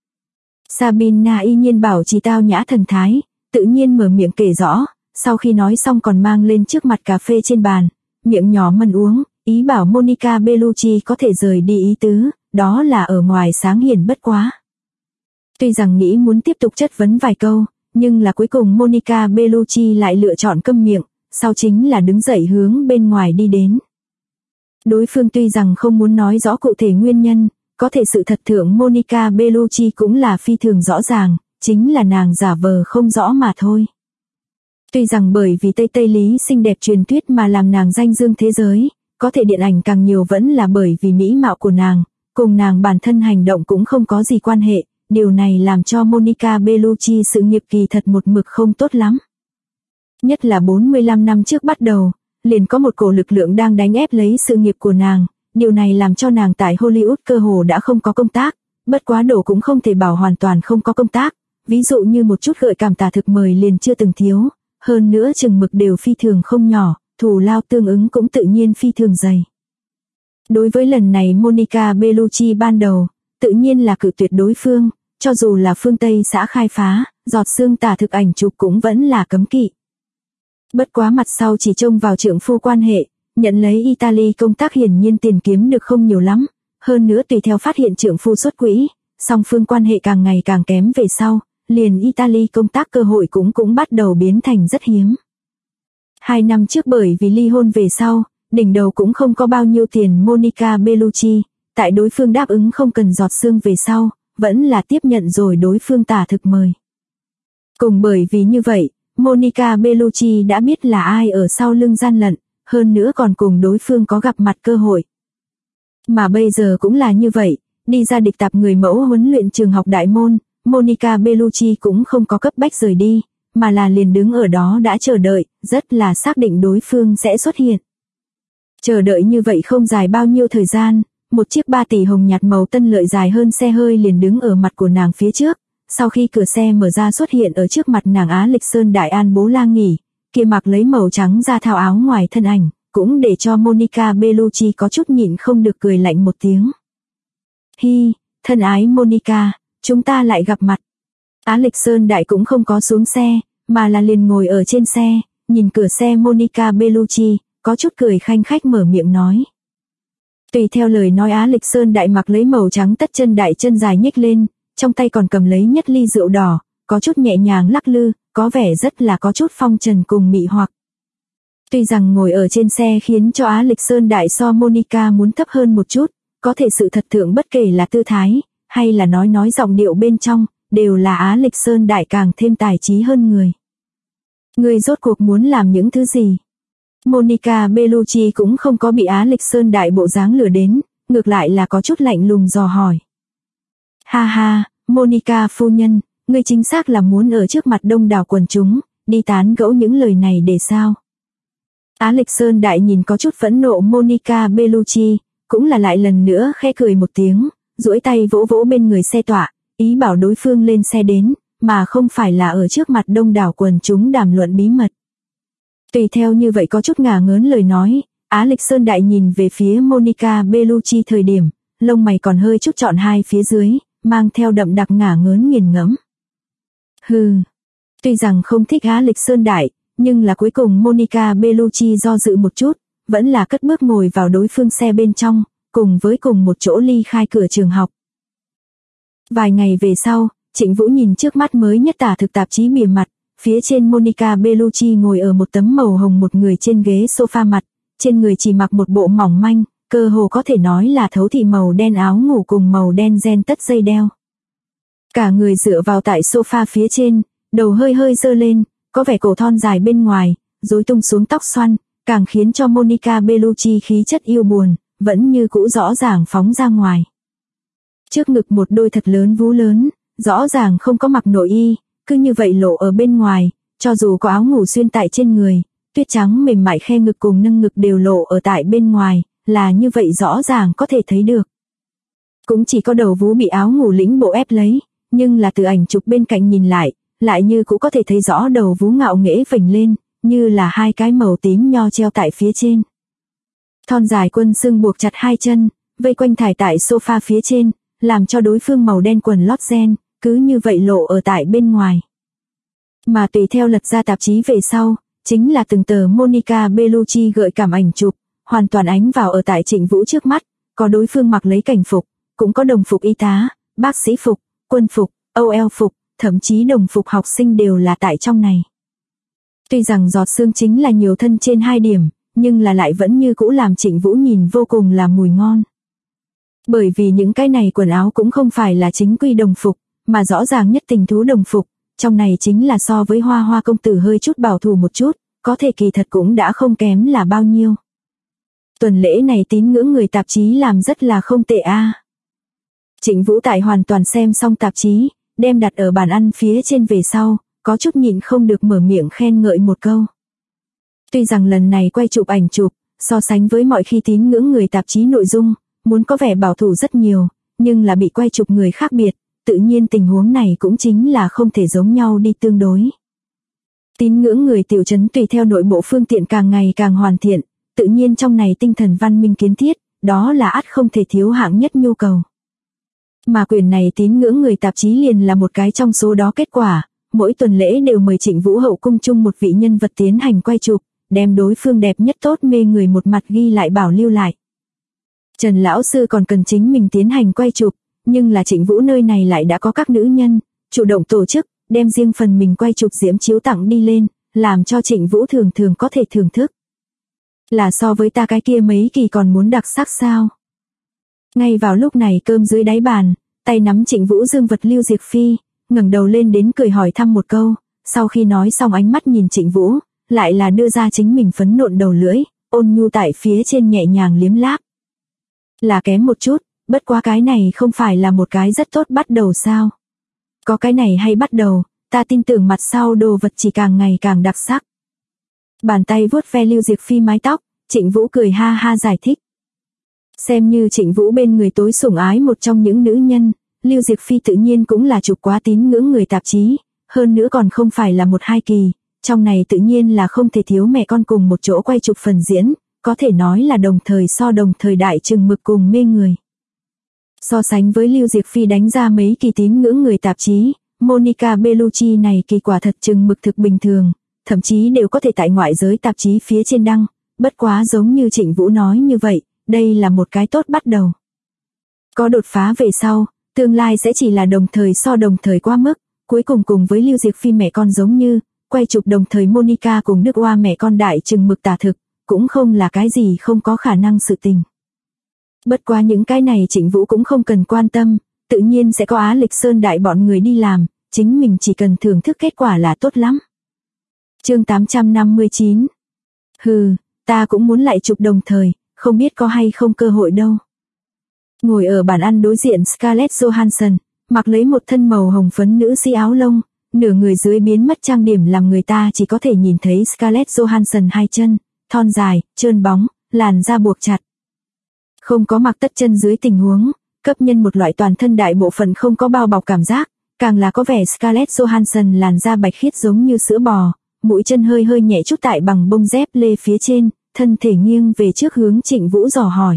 Sabina y nhiên bảo trì tao nhã thần thái, tự nhiên mở miệng kể rõ, sau khi nói xong còn mang lên trước mặt cà phê trên bàn, miệng nhỏ mân uống, ý bảo Monica Bellucci có thể rời đi ý tứ, đó là ở ngoài sáng hiển bất quá. Tuy rằng nghĩ muốn tiếp tục chất vấn vài câu, nhưng là cuối cùng Monica Bellucci lại lựa chọn câm miệng, sau chính là đứng dậy hướng bên ngoài đi đến. Đối phương tuy rằng không muốn nói rõ cụ thể nguyên nhân, có thể sự thật thượng Monica Bellucci cũng là phi thường rõ ràng, chính là nàng giả vờ không rõ mà thôi. Tuy rằng bởi vì Tây Lý xinh đẹp truyền thuyết mà làm nàng danh dương thế giới, có thể điện ảnh càng nhiều vẫn là bởi vì mỹ mạo của nàng, cùng nàng bản thân hành động cũng không có gì quan hệ, điều này làm cho Monica Bellucci sự nghiệp kỳ thật một mực không tốt lắm. Nhất là 45 năm trước bắt đầu, liền có một cổ lực lượng đang đánh ép lấy sự nghiệp của nàng, điều này làm cho nàng tại Hollywood cơ hồ đã không có công tác, bất quá đổ cũng không thể bảo hoàn toàn không có công tác, ví dụ như một chút gợi cảm tả thực mời liền chưa từng thiếu, hơn nữa chừng mực đều phi thường không nhỏ, thù lao tương ứng cũng tự nhiên phi thường dày. Đối với lần này Monica Bellucci ban đầu, tự nhiên là cự tuyệt đối phương, cho dù là phương Tây xã khai phá, giọt xương tả thực ảnh chụp cũng vẫn là cấm kỵ. Bất quá mặt sau chỉ trông vào trượng phu quan hệ, nhận lấy Italy công tác hiển nhiên tiền kiếm được không nhiều lắm, hơn nữa tùy theo phát hiện trượng phu xuất quỹ, song phương quan hệ càng ngày càng kém về sau, liền Italy công tác cơ hội cũng bắt đầu biến thành rất hiếm. 2 năm trước bởi vì ly hôn về sau, đỉnh đầu cũng không có bao nhiêu tiền Monica Bellucci, tại đối phương đáp ứng không cần giọt xương về sau, vẫn là tiếp nhận rồi đối phương tả thực mời. Cùng bởi vì như vậy, Monica Bellucci đã biết là ai ở sau lưng gian lận, hơn nữa còn cùng đối phương có gặp mặt cơ hội. Mà bây giờ cũng là như vậy, đi ra địch tạp người mẫu huấn luyện trường học đại môn, Monica Bellucci cũng không có cấp bách rời đi, mà là liền đứng ở đó đã chờ đợi, rất là xác định đối phương sẽ xuất hiện. Chờ đợi như vậy không dài bao nhiêu thời gian, một chiếc 3 tỷ hồng nhạt màu tân lợi dài hơn xe hơi liền đứng ở mặt của nàng phía trước, sau khi cửa xe mở ra xuất hiện ở trước mặt nàng Á Lịch Sơn Đại An bố lang nghỉ, kia mặc lấy màu trắng da thao áo ngoài thân ảnh, cũng để cho Monica Bellucci có chút nhịn không được cười lạnh một tiếng. Hi, thân ái Monica, chúng ta lại gặp mặt. Á Lịch Sơn Đại cũng không có xuống xe, mà là liền ngồi ở trên xe, nhìn cửa xe Monica Bellucci, có chút cười khanh khách mở miệng nói. Tùy theo lời nói Á Lịch Sơn Đại mặc lấy màu trắng tất chân đại chân dài nhếch lên, trong tay còn cầm lấy nhất ly rượu đỏ, có chút nhẹ nhàng lắc lư, có vẻ rất là có chút phong trần cùng mị hoặc. Tuy rằng ngồi ở trên xe khiến cho Á Lịch Sơn Đại so Monica muốn thấp hơn một chút, có thể sự thật thượng bất kể là tư thái, hay là nói giọng điệu bên trong, đều là Á Lịch Sơn Đại càng thêm tài trí hơn người. Người rốt cuộc muốn làm những thứ gì? Monica Bellucci cũng không có bị Á Lịch Sơn Đại bộ dáng lừa đến, ngược lại là có chút lạnh lùng dò hỏi. Ha ha, Monica phu nhân, ngươi chính xác là muốn ở trước mặt đông đảo quần chúng, đi tán gẫu những lời này để sao? Á Lịch Sơn Đại nhìn có chút phẫn nộ Monica Bellucci, cũng là lại lần nữa khẽ cười một tiếng, duỗi tay vỗ vỗ bên người xe tọa, ý bảo đối phương lên xe đến, mà không phải là ở trước mặt đông đảo quần chúng đàm luận bí mật. Tùy theo như vậy có chút ngả ngớn lời nói, Á Lịch Sơn Đại nhìn về phía Monica Bellucci thời điểm, lông mày còn hơi chút trọn hai phía dưới, mang theo đậm đặc ngả ngớn nghiền ngẫm. Hừ. Tuy rằng không thích Á Lịch Sơn Đại, nhưng là cuối cùng Monica Bellucci do dự một chút, vẫn là cất bước ngồi vào đối phương xe bên trong, cùng một chỗ ly khai cửa trường học. Vài ngày về sau, Trịnh Vũ nhìn trước mắt mới nhất tả thực tạp chí bìa mặt, phía trên Monica Bellucci ngồi ở một tấm màu hồng một người trên ghế sofa mặt, trên người chỉ mặc một bộ mỏng manh, cơ hồ có thể nói là thấu thị màu đen áo ngủ cùng màu đen ren tất dây đeo. Cả người dựa vào tại sofa phía trên, đầu hơi hơi dơ lên, có vẻ cổ thon dài bên ngoài, rối tung xuống tóc xoăn, càng khiến cho Monica Bellucci khí chất yêu buồn, vẫn như cũ rõ ràng phóng ra ngoài. Trước ngực một đôi thật lớn vú lớn, rõ ràng không có mặc nội y, cứ như vậy lộ ở bên ngoài, cho dù có áo ngủ xuyên tại trên người, tuyết trắng mềm mại khe ngực cùng nâng ngực đều lộ ở tại bên ngoài, là như vậy rõ ràng có thể thấy được. Cũng chỉ có đầu vú bị áo ngủ lĩnh bộ ép lấy, nhưng là từ ảnh chụp bên cạnh nhìn lại như cũng có thể thấy rõ đầu vú ngạo nghễ phình lên, như là hai cái màu tím nho treo tại phía trên. Thon dài quân xương buộc chặt hai chân, vây quanh thải tại sofa phía trên, làm cho đối phương màu đen quần lót ren, cứ như vậy lộ ở tại bên ngoài. Mà tùy theo lật ra tạp chí về sau, chính là từng tờ Monica Bellucci gợi cảm ảnh chụp, hoàn toàn ánh vào ở tại Trịnh Vũ trước mắt, có đối phương mặc lấy cảnh phục, cũng có đồng phục y tá, bác sĩ phục, quân phục, OL phục, thậm chí đồng phục học sinh đều là tại trong này. Tuy rằng giọt xương chính là nhiều thân trên 2 điểm, nhưng là lại vẫn như cũ làm Trịnh Vũ nhìn vô cùng là mùi ngon. Bởi vì những cái này quần áo cũng không phải là chính quy đồng phục, mà rõ ràng nhất tình thú đồng phục, trong này chính là so với Hoa Hoa công tử hơi chút bảo thủ một chút, có thể kỳ thật cũng đã không kém là bao nhiêu. Tuần lễ này tín ngưỡng người tạp chí làm rất là không tệ a. Trịnh Vũ tại hoàn toàn xem xong tạp chí, đem đặt ở bàn ăn phía trên về sau, có chút nhịn không được mở miệng khen ngợi một câu. Tuy rằng lần này quay chụp ảnh chụp, so sánh với mọi khi tín ngưỡng người tạp chí nội dung, muốn có vẻ bảo thủ rất nhiều, nhưng là bị quay chụp người khác biệt, tự nhiên tình huống này cũng chính là không thể giống nhau đi tương đối. Tín ngưỡng người tiểu trấn tùy theo nội bộ phương tiện càng ngày càng hoàn thiện, tự nhiên trong này tinh thần văn minh kiến thiết, đó là ắt không thể thiếu hạng nhất nhu cầu. Mà quyển này tín ngưỡng người tạp chí liền là một cái trong số đó kết quả, mỗi tuần lễ đều mời Trịnh Vũ hậu cung chung một vị nhân vật tiến hành quay chụp, đem đối phương đẹp nhất tốt mê người một mặt ghi lại bảo lưu lại. Trần lão sư còn cần chính mình tiến hành quay chụp, nhưng là Trịnh Vũ nơi này lại đã có các nữ nhân, chủ động tổ chức, đem riêng phần mình quay chụp diễm chiếu tặng đi lên, làm cho Trịnh Vũ thường thường có thể thưởng thức. Là so với ta cái kia mấy kỳ còn muốn đặc sắc sao? Ngay vào lúc này cơm dưới đáy bàn, tay nắm Trịnh Vũ dương vật Lưu Diệc Phi, ngẩng đầu lên đến cười hỏi thăm một câu, sau khi nói xong ánh mắt nhìn Trịnh Vũ, lại là đưa ra chính mình phấn nộn đầu lưỡi, ôn nhu tại phía trên nhẹ nhàng liếm láp. Là kém một chút, bất quá cái này không phải là một cái rất tốt bắt đầu sao? Có cái này hay bắt đầu, ta tin tưởng mặt sau đồ vật chỉ càng ngày càng đặc sắc. Bàn tay vuốt ve Lưu Diệc Phi mái tóc, Trịnh Vũ cười ha ha giải thích. Xem như Trịnh Vũ bên người tối sủng ái một trong những nữ nhân, Lưu Diệc Phi tự nhiên cũng là chụp quá tín ngưỡng người tạp chí, hơn nữa còn không phải là 1-2 kỳ, trong này tự nhiên là không thể thiếu mẹ con cùng một chỗ quay chụp phần diễn, có thể nói là đồng thời đại chừng mực cùng mê người. So sánh với Lưu Diệc Phi đánh ra mấy kỳ tín ngưỡng người tạp chí, Monica Bellucci này kỳ quả thật chừng mực thực bình thường, thậm chí đều có thể tại ngoại giới tạp chí phía trên đăng, bất quá giống như Trịnh Vũ nói như vậy, đây là một cái tốt bắt đầu. Có đột phá về sau, tương lai sẽ chỉ là đồng thời qua mức, cuối cùng với Lưu Diệc Phi mẹ con giống như, quay chụp đồng thời Monica cùng Đức Oa mẹ con đại chừng mực tả thực, cũng không là cái gì không có khả năng sự tình. Bất quá những cái này Trịnh Vũ cũng không cần quan tâm, tự nhiên sẽ có Á Lịch Sơn đại bọn người đi làm, chính mình chỉ cần thưởng thức kết quả là tốt lắm. Chương 859. Ta cũng muốn lại chụp đồng thời, không biết có hay không cơ hội đâu. Ngồi ở bàn ăn đối diện Scarlett Johansson, mặc lấy một thân màu hồng phấn nữ sĩ áo lông, nửa người dưới biến mất trang điểm làm người ta chỉ có thể nhìn thấy Scarlett Johansson hai chân, thon dài, trơn bóng, làn da buộc chặt. Không có mặc tất chân dưới tình huống, cấp nhân một loại toàn thân đại bộ phận không có bao bọc cảm giác, càng là có vẻ Scarlett Johansson làn da bạch khiết giống như sữa bò, mũi chân hơi nhẹ chút tại bằng bông dép lê phía trên, thân thể nghiêng về trước hướng Trịnh Vũ dò hỏi.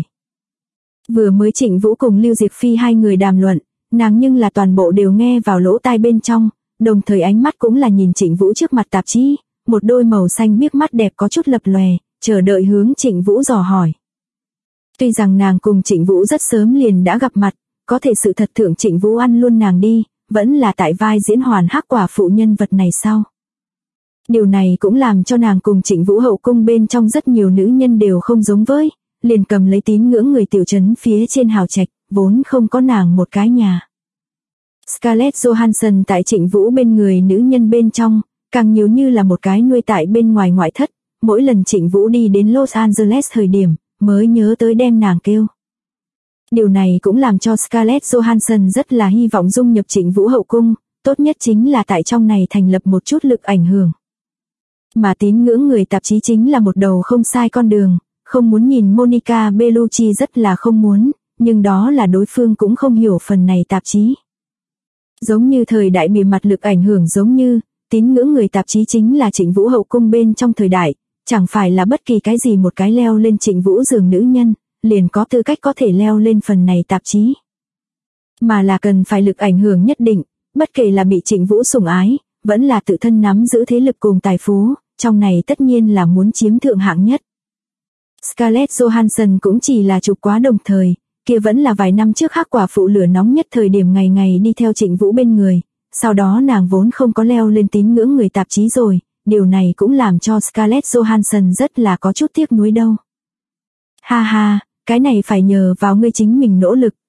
Vừa mới Trịnh Vũ cùng Lưu Diệc Phi hai người đàm luận, nàng nhưng là toàn bộ đều nghe vào lỗ tai bên trong, đồng thời ánh mắt cũng là nhìn Trịnh Vũ trước mặt tạp chí, một đôi màu xanh biếc mắt đẹp có chút lập lòe, chờ đợi hướng Trịnh Vũ dò hỏi. Tuy rằng nàng cùng Trịnh Vũ rất sớm liền đã gặp mặt, có thể sự thật thượng Trịnh Vũ ăn luôn nàng đi, vẫn là tại vai diễn hoàn hắc quả phụ nhân vật này sau. Điều này cũng làm cho nàng cùng Trịnh Vũ hậu cung bên trong rất nhiều nữ nhân đều không giống với, liền cầm lấy tín ngưỡng người tiểu trấn phía trên hào trạch, vốn không có nàng một cái nhà. Scarlett Johansson tại Trịnh Vũ bên người nữ nhân bên trong, càng nhiều như là một cái nuôi tại bên ngoài ngoại thất, mỗi lần Trịnh Vũ đi đến Los Angeles thời điểm, mới nhớ tới đem nàng kêu. Điều này cũng làm cho Scarlett Johansson rất là hy vọng dung nhập Trịnh Vũ hậu cung, tốt nhất chính là tại trong này thành lập một chút lực ảnh hưởng. Mà tín ngưỡng người tạp chí chính là một đầu không sai con đường, không muốn nhìn Monica Bellucci rất là không muốn, nhưng đó là đối phương cũng không hiểu phần này tạp chí. Giống như thời đại bìa mặt lực ảnh hưởng giống như, tín ngưỡng người tạp chí chính là Trịnh Vũ hậu cung bên trong thời đại, chẳng phải là bất kỳ cái gì một cái leo lên Trịnh Vũ giường nữ nhân, liền có tư cách có thể leo lên phần này tạp chí. Mà là cần phải lực ảnh hưởng nhất định, bất kể là bị Trịnh Vũ sủng ái, vẫn là tự thân nắm giữ thế lực cùng tài phú, trong này tất nhiên là muốn chiếm thượng hạng nhất. Scarlett Johansson cũng chỉ là chụp quá đồng thời, kia vẫn là vài năm trước hắc quả phụ lửa nóng nhất thời điểm ngày ngày đi theo Trịnh Vũ bên người, sau đó nàng vốn không có leo lên tín ngưỡng người tạp chí rồi, điều này cũng làm cho Scarlett Johansson rất là có chút tiếc nuối đâu. Ha ha, cái này phải nhờ vào ngươi chính mình nỗ lực,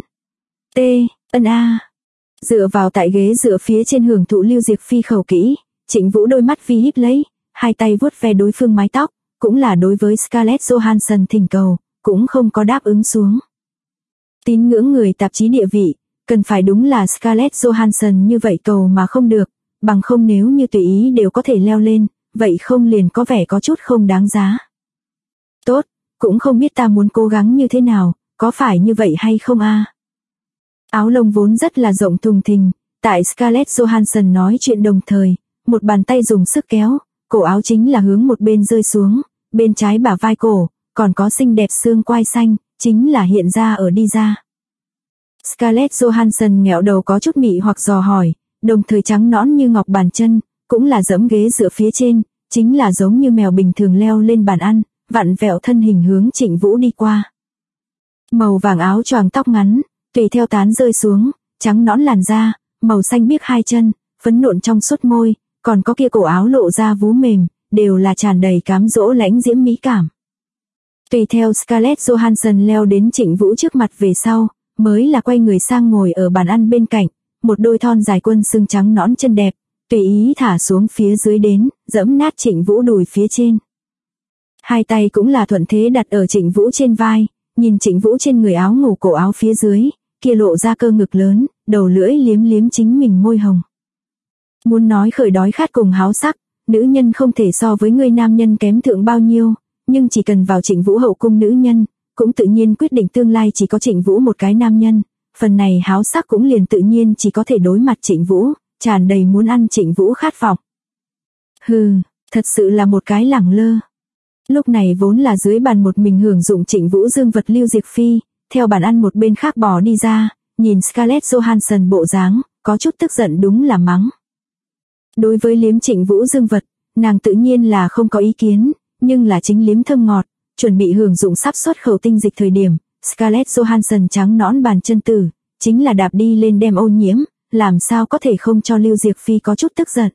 Dựa vào tại ghế dựa phía trên hưởng thụ Lưu Diệc Phi khẩu kỹ, Trịnh Vũ đôi mắt vi híp lấy, hai tay vuốt ve đối phương mái tóc, cũng là đối với Scarlett Johansson thỉnh cầu, cũng không có đáp ứng xuống. Tín ngưỡng người tạp chí địa vị, cần phải đúng là Scarlett Johansson như vậy cầu mà không được, bằng không nếu như tùy ý đều có thể leo lên, vậy không liền có vẻ có chút không đáng giá. Tốt, cũng không biết ta muốn cố gắng như thế nào, có phải như vậy hay không a? Áo lông vốn rất là rộng thùng thình, tại Scarlett Johansson nói chuyện đồng thời, một bàn tay dùng sức kéo, cổ áo chính là hướng một bên rơi xuống, bên trái bả vai cổ, còn có xinh đẹp xương quai xanh, chính là hiện ra ở đi ra. Scarlett Johansson nghẹo đầu có chút mị hoặc dò hỏi, đồng thời trắng nõn như ngọc bàn chân, cũng là giẫm ghế dựa phía trên, chính là giống như mèo bình thường leo lên bàn ăn, vặn vẹo thân hình hướng Trịnh Vũ đi qua. Màu vàng áo choàng tóc ngắn, tùy theo tán rơi xuống, trắng nõn làn da, màu xanh biếc hai chân, phấn nộn trong suốt môi, còn có kia cổ áo lộ ra vú mềm, đều là tràn đầy cám dỗ lãnh diễm mỹ cảm. Tùy theo Scarlett Johansson leo đến Trịnh Vũ trước mặt về sau, mới là quay người sang ngồi ở bàn ăn bên cạnh, một đôi thon dài quân xương trắng nõn chân đẹp, tùy ý thả xuống phía dưới đến, giẫm nát Trịnh Vũ đùi phía trên. Hai tay cũng là thuận thế đặt ở Trịnh Vũ trên vai, nhìn Trịnh Vũ trên người áo ngủ cổ áo phía dưới, kia lộ ra cơ ngực lớn, đầu lưỡi liếm liếm chính mình môi hồng. Muốn nói khởi đói khát cùng háo sắc, nữ nhân không thể so với người nam nhân kém thượng bao nhiêu, nhưng chỉ cần vào Trịnh Vũ hậu cung nữ nhân, cũng tự nhiên quyết định tương lai chỉ có Trịnh Vũ một cái nam nhân, phần này háo sắc cũng liền tự nhiên chỉ có thể đối mặt Trịnh Vũ, tràn đầy muốn ăn Trịnh Vũ khát vọng. Hừ, thật sự là một cái lẳng lơ. Lúc này vốn là dưới bàn một mình hưởng dụng Trịnh Vũ dương vật Lưu Diệc Phi, theo bàn ăn một bên khác bò đi ra, nhìn Scarlett Johansson bộ dáng, có chút tức giận đúng là mắng. Đối với liếm Trịnh Vũ dương vật, nàng tự nhiên là không có ý kiến, nhưng là chính liếm thơm ngọt, chuẩn bị hưởng dụng sắp xuất khẩu tinh dịch thời điểm, Scarlett Johansson trắng nõn bàn chân tử, chính là đạp đi lên đem ô nhiễm, làm sao có thể không cho Lưu Diệc Phi có chút tức giận.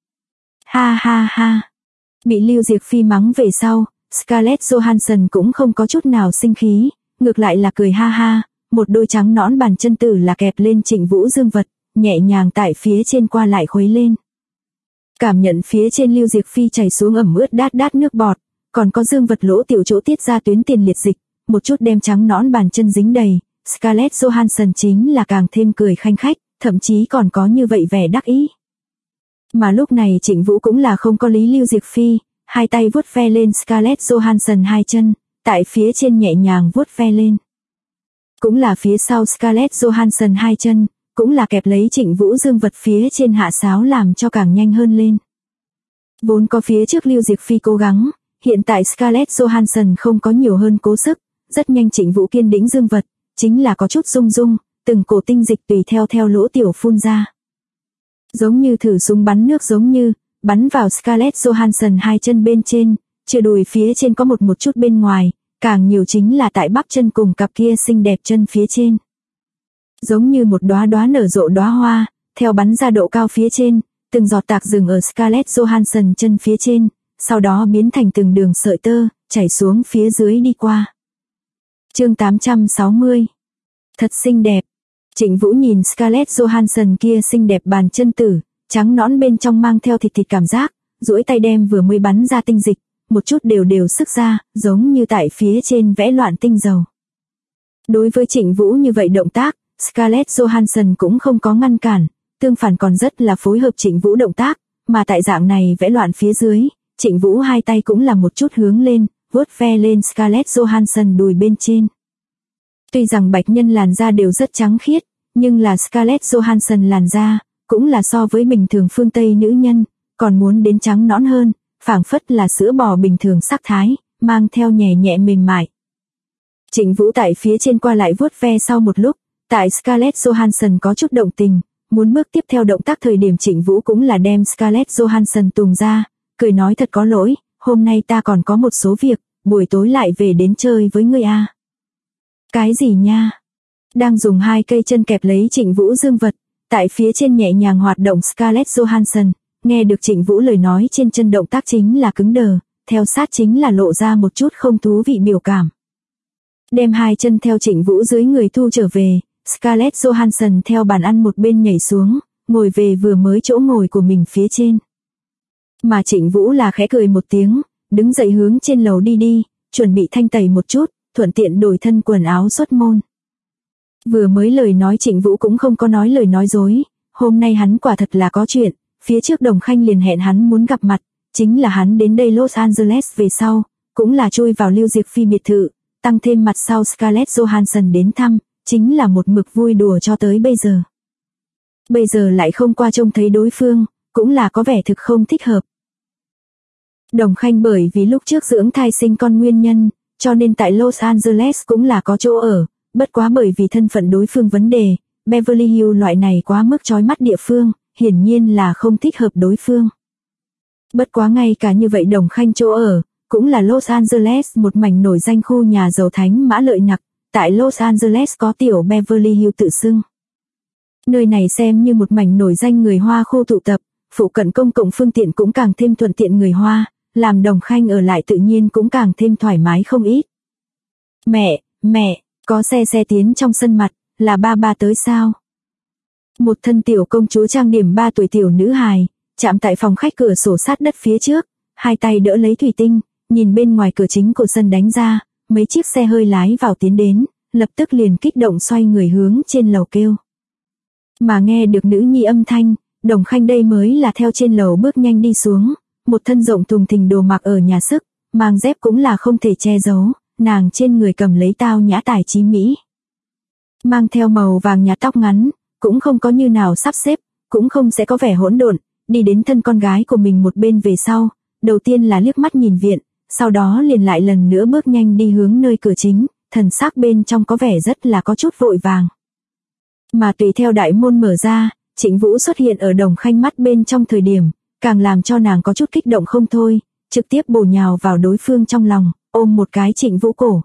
Ha ha ha. Bị Lưu Diệc Phi mắng về sau, Scarlett Johansson cũng không có chút nào sinh khí, ngược lại là cười ha ha, một đôi trắng nõn bàn chân tử là kẹp lên Trịnh Vũ dương vật, nhẹ nhàng tại phía trên qua lại khuấy lên. Cảm nhận phía trên Lưu Diệc Phi chảy xuống ẩm ướt đát đát nước bọt, còn có dương vật lỗ tiểu chỗ tiết ra tuyến tiền liệt dịch, một chút đem trắng nõn bàn chân dính đầy, Scarlett Johansson chính là càng thêm cười khanh khách, thậm chí còn có như vậy vẻ đắc ý. Mà lúc này Trịnh Vũ cũng là không có lý Lưu Diệc Phi, hai tay vuốt ve lên Scarlett Johansson hai chân, tại phía trên nhẹ nhàng vuốt ve lên. Cũng là phía sau Scarlett Johansson hai chân, cũng là kẹp lấy Trịnh Vũ dương vật phía trên hạ sáo làm cho càng nhanh hơn lên. Vốn có phía trước Lưu Diệc Phi cố gắng, hiện tại Scarlett Johansson không có nhiều hơn cố sức, rất nhanh Trịnh Vũ kiên đĩnh dương vật, chính là có chút rung rung, từng cổ tinh dịch tùy theo lỗ tiểu phun ra. Giống như thử súng bắn nước giống như, bắn vào Scarlett Johansson hai chân bên trên, trừ đùi phía trên có một chút bên ngoài, càng nhiều chính là tại bắp chân cùng cặp kia xinh đẹp chân phía trên. Giống như một đóa đóa nở rộ đóa hoa, theo bắn ra độ cao phía trên, từng giọt tạc dừng ở Scarlett Johansson chân phía trên, sau đó biến thành từng đường sợi tơ, chảy xuống phía dưới đi qua. Chương 860. Thật xinh đẹp. Trịnh Vũ nhìn Scarlett Johansson kia xinh đẹp bàn chân tử, trắng nõn bên trong mang theo thịt cảm giác, duỗi tay đem vừa mới bắn ra tinh dịch, một chút đều sức ra, giống như tại phía trên vẽ loạn tinh dầu. Đối với Trịnh Vũ như vậy động tác, Scarlett Johansson cũng không có ngăn cản, tương phản còn rất là phối hợp Trịnh Vũ động tác, mà tại dạng này vẽ loạn phía dưới, Trịnh Vũ hai tay cũng là một chút hướng lên, vuốt ve lên Scarlett Johansson đùi bên trên. Tuy rằng bạch nhân làn da đều rất trắng khiết, nhưng là Scarlett Johansson làn da, cũng là so với bình thường phương Tây nữ nhân, còn muốn đến trắng nõn hơn, phảng phất là sữa bò bình thường sắc thái, mang theo nhẹ nhẹ mềm mại. Trịnh Vũ tại phía trên qua lại vuốt ve sau một lúc, tại Scarlett Johansson có chút động tình, muốn bước tiếp theo động tác thời điểm Trịnh Vũ cũng là đem Scarlett Johansson tùng ra, cười nói thật có lỗi, hôm nay ta còn có một số việc, buổi tối lại về đến chơi với ngươi a. Cái gì nha? Đang dùng hai cây chân kẹp lấy Trịnh Vũ dương vật, tại phía trên nhẹ nhàng hoạt động Scarlett Johansson, nghe được Trịnh Vũ lời nói trên chân động tác chính là cứng đờ, theo sát chính là lộ ra một chút không thú vị biểu cảm. Đem hai chân theo Trịnh Vũ dưới người thu trở về, Scarlett Johansson theo bàn ăn một bên nhảy xuống, ngồi về vừa mới chỗ ngồi của mình phía trên. Mà Trịnh Vũ là khẽ cười một tiếng, đứng dậy hướng trên lầu đi, chuẩn bị thanh tẩy một chút, thuận tiện đổi thân quần áo xuất môn. Vừa mới lời nói Trịnh Vũ cũng không có nói lời nói dối, hôm nay hắn quả thật là có chuyện, phía trước Đồng Khanh liền hẹn hắn muốn gặp mặt, chính là hắn đến đây Los Angeles về sau, cũng là chui vào Lưu Diệc Phi biệt thự, tăng thêm mặt sau Scarlett Johansson đến thăm, chính là một mực vui đùa cho tới bây giờ. Bây giờ lại không qua trông thấy đối phương, cũng là có vẻ thực không thích hợp. Đồng Khanh bởi vì lúc trước dưỡng thai sinh con nguyên nhân, cho nên tại Los Angeles cũng là có chỗ ở, bất quá bởi vì thân phận đối phương vấn đề, Beverly Hills loại này quá mức chói mắt địa phương, hiển nhiên là không thích hợp đối phương. Bất quá ngay cả như vậy Đồng Khanh chỗ ở, cũng là Los Angeles một mảnh nổi danh khu nhà giàu thánh mã lợi nặc, tại Los Angeles có tiểu Beverly Hills tự xưng. Nơi này xem như một mảnh nổi danh người Hoa khô tụ tập, phụ cận công cộng phương tiện cũng càng thêm thuận tiện người Hoa, làm Đồng Khanh ở lại tự nhiên cũng càng thêm thoải mái không ít. Mẹ, có xe tiến trong sân mặt, là ba tới sao? Một thân tiểu công chúa trang điểm 3 tuổi tiểu nữ hài, chạm tại phòng khách cửa sổ sát đất phía trước, hai tay đỡ lấy thủy tinh, nhìn bên ngoài cửa chính của sân đánh ra, mấy chiếc xe hơi lái vào tiến đến, lập tức liền kích động xoay người hướng trên lầu kêu. Mà nghe được nữ nhi âm thanh, Đồng Khanh đây mới là theo trên lầu bước nhanh đi xuống, một thân rộng thùng thình đồ mặc ở nhà sức, mang dép cũng là không thể che giấu, nàng trên người cầm lấy tao nhã tài trí mỹ. Mang theo màu vàng nhạt tóc ngắn, cũng không có như nào sắp xếp, cũng không sẽ có vẻ hỗn độn, đi đến thân con gái của mình một bên về sau, đầu tiên là liếc mắt nhìn viện, sau đó liền lại lần nữa bước nhanh đi hướng nơi cửa chính, thần sắc bên trong có vẻ rất là có chút vội vàng. Mà tùy theo đại môn mở ra, Trịnh Vũ xuất hiện ở Đồng Khanh mắt bên trong thời điểm, càng làm cho nàng có chút kích động không thôi, trực tiếp bổ nhào vào đối phương trong lòng, ôm một cái Trịnh Vũ cổ.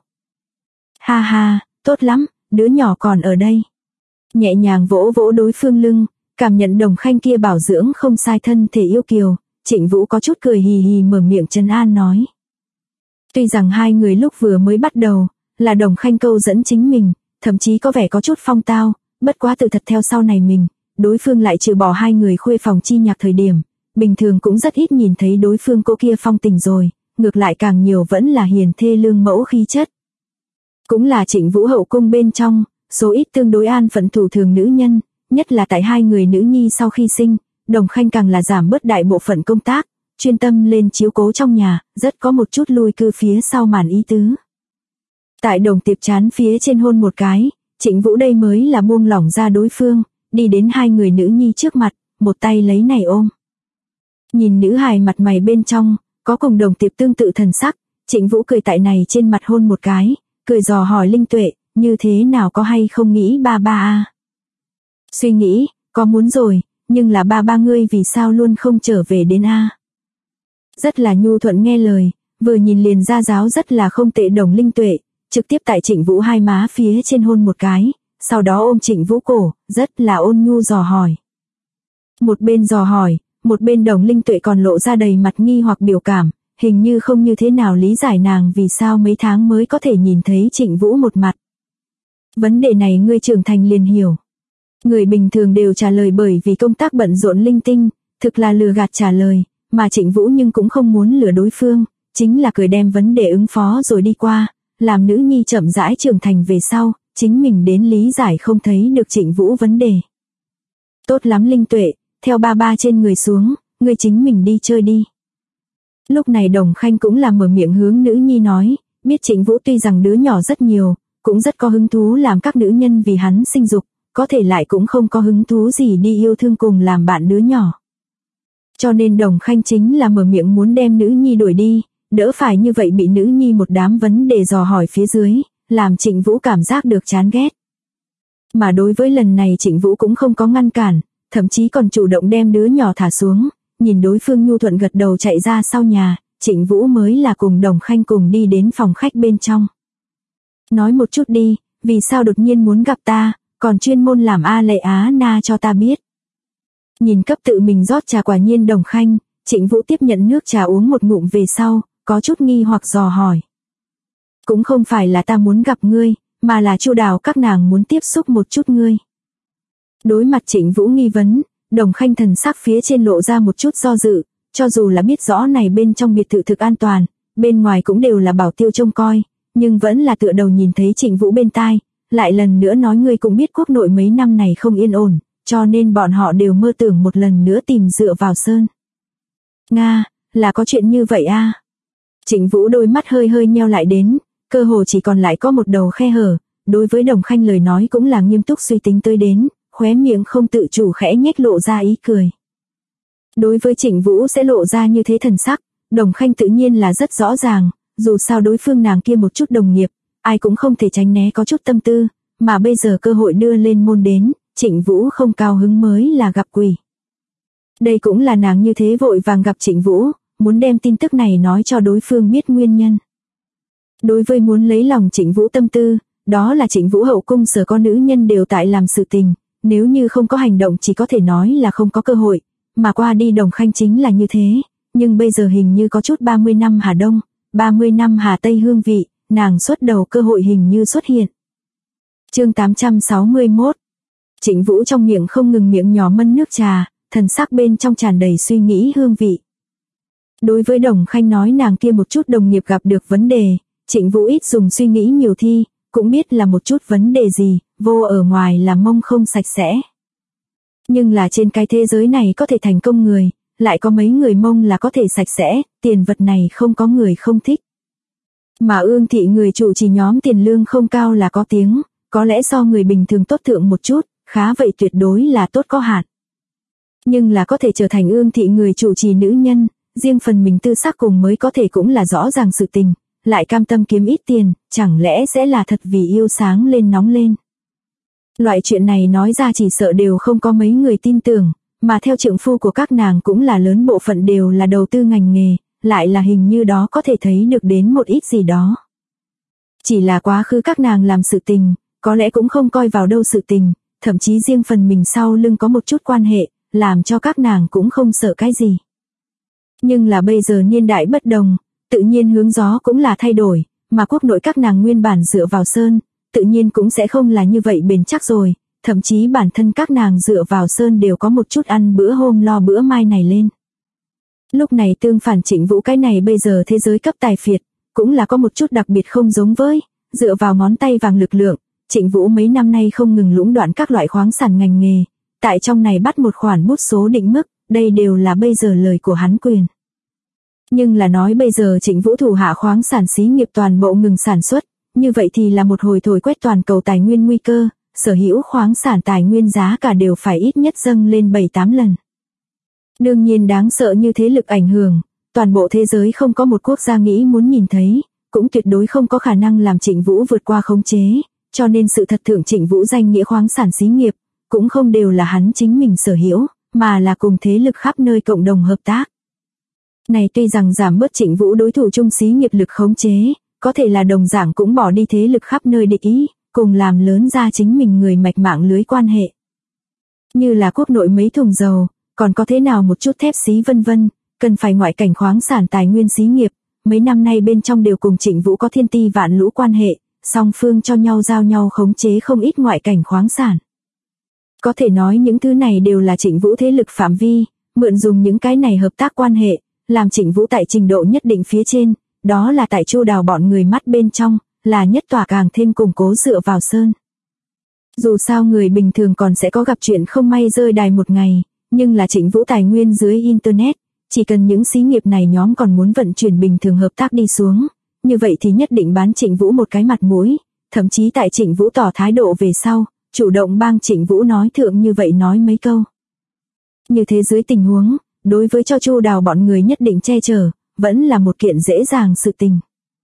Ha, tốt lắm, đứa nhỏ còn ở đây. Nhẹ nhàng vỗ vỗ đối phương lưng, cảm nhận Đồng Khanh kia bảo dưỡng không sai thân thể yêu kiều, Trịnh Vũ có chút cười hì hì mở miệng trấn an nói. Tuy rằng hai người lúc vừa mới bắt đầu, là Đồng Khanh câu dẫn chính mình, thậm chí có vẻ có chút phong tao, bất quá tự thật theo sau này mình, đối phương lại trừ bỏ hai người khuê phòng chi nhạc thời điểm, bình thường cũng rất ít nhìn thấy đối phương cô kia phong tình rồi, ngược lại càng nhiều vẫn là hiền thê lương mẫu khí chất. Cũng là Trịnh Vũ hậu cung bên trong, số ít tương đối an phận thủ thường nữ nhân, nhất là tại hai người nữ nhi sau khi sinh, Đồng Khanh càng là giảm bớt đại bộ phận công tác, chuyên tâm lên chiếu cố trong nhà, rất có một chút lui cư phía sau màn ý tứ. Tại Đồng Tiệp chán phía trên hôn một cái, Trịnh Vũ đây mới là buông lỏng ra đối phương, đi đến hai người nữ nhi trước mặt, một tay lấy này ôm. Nhìn nữ hài mặt mày bên trong, có cùng Đồng Tiệp tương tự thần sắc, Trịnh Vũ cười tại này trên mặt hôn một cái, cười dò hỏi Linh Tuệ, như thế nào có hay không nghĩ ba a? Suy nghĩ, có muốn rồi, nhưng là ba ngươi vì sao luôn không trở về đến a? Rất là nhu thuận nghe lời, vừa nhìn liền ra giáo rất là không tệ Đồng Linh Tuệ, trực tiếp tại Trịnh Vũ hai má phía trên hôn một cái, sau đó ôm Trịnh Vũ cổ, rất là ôn nhu dò hỏi. Một bên dò hỏi, một bên Đồng Linh Tuệ còn lộ ra đầy mặt nghi hoặc biểu cảm, hình như không như thế nào lý giải nàng vì sao mấy tháng mới có thể nhìn thấy Trịnh Vũ một mặt. Vấn đề này ngươi trưởng thành liền hiểu. Người bình thường đều trả lời bởi vì công tác bận rộn linh tinh, thực là lừa gạt trả lời, mà Trịnh Vũ nhưng cũng không muốn lừa đối phương, chính là cười đem vấn đề ứng phó rồi đi qua, làm nữ nhi chậm rãi trưởng thành về sau, chính mình đến lý giải không thấy được Trịnh Vũ vấn đề. Tốt lắm Linh Tuệ, theo ba trên người xuống, ngươi chính mình đi chơi đi. Lúc này Đồng Khanh cũng là mở miệng hướng nữ nhi nói, biết Trịnh Vũ tuy rằng đứa nhỏ rất nhiều, cũng rất có hứng thú làm các nữ nhân vì hắn sinh dục, có thể lại cũng không có hứng thú gì đi yêu thương cùng làm bạn đứa nhỏ. Cho nên Đồng Khanh chính là mở miệng muốn đem nữ nhi đuổi đi, đỡ phải như vậy bị nữ nhi một đám vấn đề dò hỏi phía dưới, làm Trịnh Vũ cảm giác được chán ghét. Mà đối với lần này Trịnh Vũ cũng không có ngăn cản, thậm chí còn chủ động đem đứa nhỏ thả xuống, nhìn đối phương nhu thuận gật đầu chạy ra sau nhà, Trịnh Vũ mới là cùng Đồng Khanh cùng đi đến phòng khách bên trong. Nói một chút đi, vì sao đột nhiên muốn gặp ta, còn chuyên môn làm A Lệ Á Na cho ta biết. Nhìn cấp tự mình rót trà quả nhiên Đồng Khanh, Trịnh Vũ tiếp nhận nước trà uống một ngụm về sau, có chút nghi hoặc dò hỏi. Cũng không phải là ta muốn gặp ngươi, mà là Chu Đào các nàng muốn tiếp xúc một chút ngươi. Đối mặt Trịnh Vũ nghi vấn, Đồng Khanh thần sắc phía trên lộ ra một chút do dự, cho dù là biết rõ này bên trong biệt thự thực an toàn, bên ngoài cũng đều là bảo tiêu trông coi, nhưng vẫn là tựa đầu nhìn thấy Trịnh Vũ bên tai, lại lần nữa nói ngươi cũng biết quốc nội mấy năm này không yên ổn, cho nên bọn họ đều mơ tưởng một lần nữa tìm dựa vào sơn. Nga, là có chuyện như vậy a? Trịnh Vũ đôi mắt hơi hơi nheo lại đến, cơ hồ chỉ còn lại có một đầu khe hở, đối với Đồng Khanh lời nói cũng là nghiêm túc suy tính tới đến, khóe miệng không tự chủ khẽ nhếch lộ ra ý cười. Đối với Trịnh Vũ sẽ lộ ra như thế thần sắc, Đồng Khanh tự nhiên là rất rõ ràng, dù sao đối phương nàng kia một chút đồng nghiệp, ai cũng không thể tránh né có chút tâm tư, mà bây giờ cơ hội đưa lên môn đến, Trịnh Vũ không cao hứng mới là gặp quỷ. Đây cũng là nàng như thế vội vàng gặp Trịnh Vũ, muốn đem tin tức này nói cho đối phương biết nguyên nhân. Đối với muốn lấy lòng Trịnh Vũ tâm tư, Đó là Trịnh Vũ hậu cung sở có nữ nhân đều tại làm sự tình, nếu như không có hành động chỉ có thể nói là không có cơ hội, mà qua đi Đồng Khanh chính là như thế, nhưng bây giờ hình như có chút 30 năm Hà Đông, 30 năm Hà Tây hương vị, nàng xuất đầu cơ hội hình như xuất hiện. Chương 861. Trịnh Vũ trong miệng không ngừng miệng nhỏ mân nước trà, thần sắc bên trong tràn đầy suy nghĩ hương vị. Đối với Đồng Khanh nói nàng kia một chút đồng nghiệp gặp được vấn đề, Trịnh Vũ ít dùng suy nghĩ nhiều thi, cũng biết là một chút vấn đề gì, vô ở ngoài là mông không sạch sẽ. Nhưng là trên cái thế giới này có thể thành công người, lại có mấy người mông là có thể sạch sẽ, tiền vật này không có người không thích. Mà Ương thị người chủ trì nhóm tiền lương không cao là có tiếng, có lẽ so người bình thường tốt thượng một chút, khá vậy tuyệt đối là tốt có hạn. Nhưng là có thể trở thành Ương thị người chủ trì nữ nhân, riêng phần mình tư sắc cùng mới có thể cũng là rõ ràng sự tình, lại cam tâm kiếm ít tiền, chẳng lẽ sẽ là thật vì yêu sáng lên nóng lên. Loại chuyện này nói ra chỉ sợ đều không có mấy người tin tưởng, mà theo trượng phu của các nàng cũng là lớn bộ phận đều là đầu tư ngành nghề, lại là hình như đó có thể thấy được đến một ít gì đó. Chỉ là quá khứ các nàng làm sự tình, có lẽ cũng không coi vào đâu sự tình, thậm chí riêng phần mình sau lưng có một chút quan hệ, làm cho các nàng cũng không sợ cái gì. Nhưng là bây giờ niên đại bất đồng, tự nhiên hướng gió cũng là thay đổi, mà quốc nội các nàng nguyên bản dựa vào sơn, tự nhiên cũng sẽ không là như vậy bền chắc rồi, thậm chí bản thân các nàng dựa vào sơn đều có một chút ăn bữa hôm lo bữa mai này lên. Lúc này tương phản Trịnh Vũ cái này bây giờ thế giới cấp tài phiệt, cũng là có một chút đặc biệt không giống với, dựa vào ngón tay vàng lực lượng, Trịnh Vũ mấy năm nay không ngừng lũng đoạn các loại khoáng sản ngành nghề, tại trong này bắt một khoản bút số định mức, đây đều là bây giờ lời của hắn quyền. Nhưng là nói bây giờ Trịnh Vũ thủ hạ khoáng sản xí nghiệp toàn bộ ngừng sản xuất, như vậy thì là một hồi thổi quét toàn cầu tài nguyên nguy cơ, sở hữu khoáng sản tài nguyên giá cả đều phải ít nhất dâng lên 7-8 lần. Đương nhiên đáng sợ như thế lực ảnh hưởng, toàn bộ thế giới không có một quốc gia nghĩ muốn nhìn thấy, cũng tuyệt đối không có khả năng làm Trịnh Vũ vượt qua khống chế, cho nên sự thật thượng Trịnh Vũ danh nghĩa khoáng sản xí nghiệp, cũng không đều là hắn chính mình sở hữu, mà là cùng thế lực khắp nơi cộng đồng hợp tác. Này tuy rằng giảm bớt Trịnh Vũ đối thủ chung xí nghiệp lực khống chế, có thể là đồng dạng cũng bỏ đi thế lực khắp nơi địch ý, cùng làm lớn ra chính mình người mạch mạng lưới quan hệ. Như là quốc nội mấy thùng dầu, còn có thế nào một chút thép xí vân vân, cần phải ngoại cảnh khoáng sản tài nguyên xí nghiệp, mấy năm nay bên trong đều cùng Trịnh Vũ có thiên ti vạn lũ quan hệ, song phương cho nhau giao nhau khống chế không ít ngoại cảnh khoáng sản. Có thể nói những thứ này đều là Trịnh Vũ thế lực phạm vi, mượn dùng những cái này hợp tác quan hệ, làm Trịnh Vũ tại trình độ nhất định phía trên, đó là tại Chu Đào bọn người mắt bên trong, là nhất tỏa càng thêm củng cố dựa vào sơn. Dù sao người bình thường còn sẽ có gặp chuyện không may rơi đài một ngày, nhưng là Trịnh Vũ tài nguyên dưới internet, chỉ cần những xí nghiệp này nhóm còn muốn vận chuyển bình thường hợp tác đi xuống, như vậy thì nhất định bán Trịnh Vũ một cái mặt mũi, thậm chí tại Trịnh Vũ tỏ thái độ về sau, chủ động bang Trịnh Vũ nói thượng như vậy nói mấy câu. Như thế dưới tình huống, đối với cho Chu Đào bọn người nhất định che chở, vẫn là một kiện dễ dàng sự tình.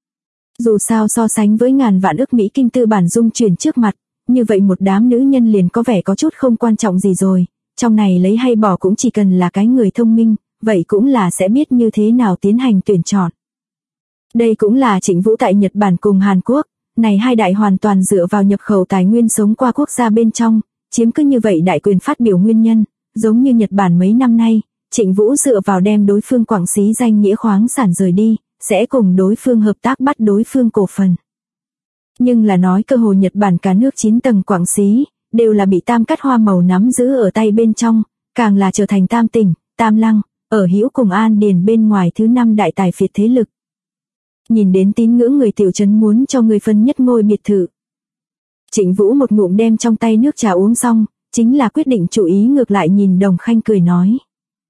Dù sao so sánh với ngàn vạn ức Mỹ Kim tư bản dung chuyển trước mặt, như vậy một đám nữ nhân liền có vẻ có chút không quan trọng gì rồi, trong này lấy hay bỏ cũng chỉ cần là cái người thông minh, vậy cũng là sẽ biết như thế nào tiến hành tuyển chọn. Đây cũng là Trịnh Vũ tại Nhật Bản cùng Hàn Quốc, này hai đại hoàn toàn dựa vào nhập khẩu tài nguyên sống qua quốc gia bên trong, chiếm cứ như vậy đại quyền phát biểu nguyên nhân, giống như Nhật Bản mấy năm nay, Trịnh Vũ dựa vào đem đối phương Quảng Xí danh nghĩa khoáng sản rời đi, sẽ cùng đối phương hợp tác bắt đối phương cổ phần. Nhưng là nói cơ hội Nhật Bản cả nước 9 tầng Quảng Xí, đều là bị Tam Cát Hoa Màu nắm giữ ở tay bên trong, càng là trở thành Tam Tỉnh, Tam Lăng, ở hữu cùng An Điền bên ngoài thứ 5 đại tài phiệt thế lực. Nhìn đến tín ngưỡng người tiểu trấn muốn cho người phân nhất ngôi biệt thự. Trịnh Vũ một ngụm đem trong tay nước trà uống xong, chính là quyết định chú ý ngược lại nhìn Đồng Khanh cười nói.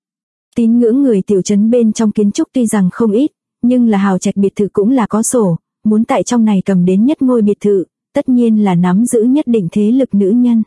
Tín ngưỡng người tiểu trấn bên trong kiến trúc tuy rằng không ít, nhưng là hào trạch biệt thự cũng là có sổ, muốn tại trong này cầm đến nhất ngôi biệt thự, tất nhiên là nắm giữ nhất định thế lực nữ nhân.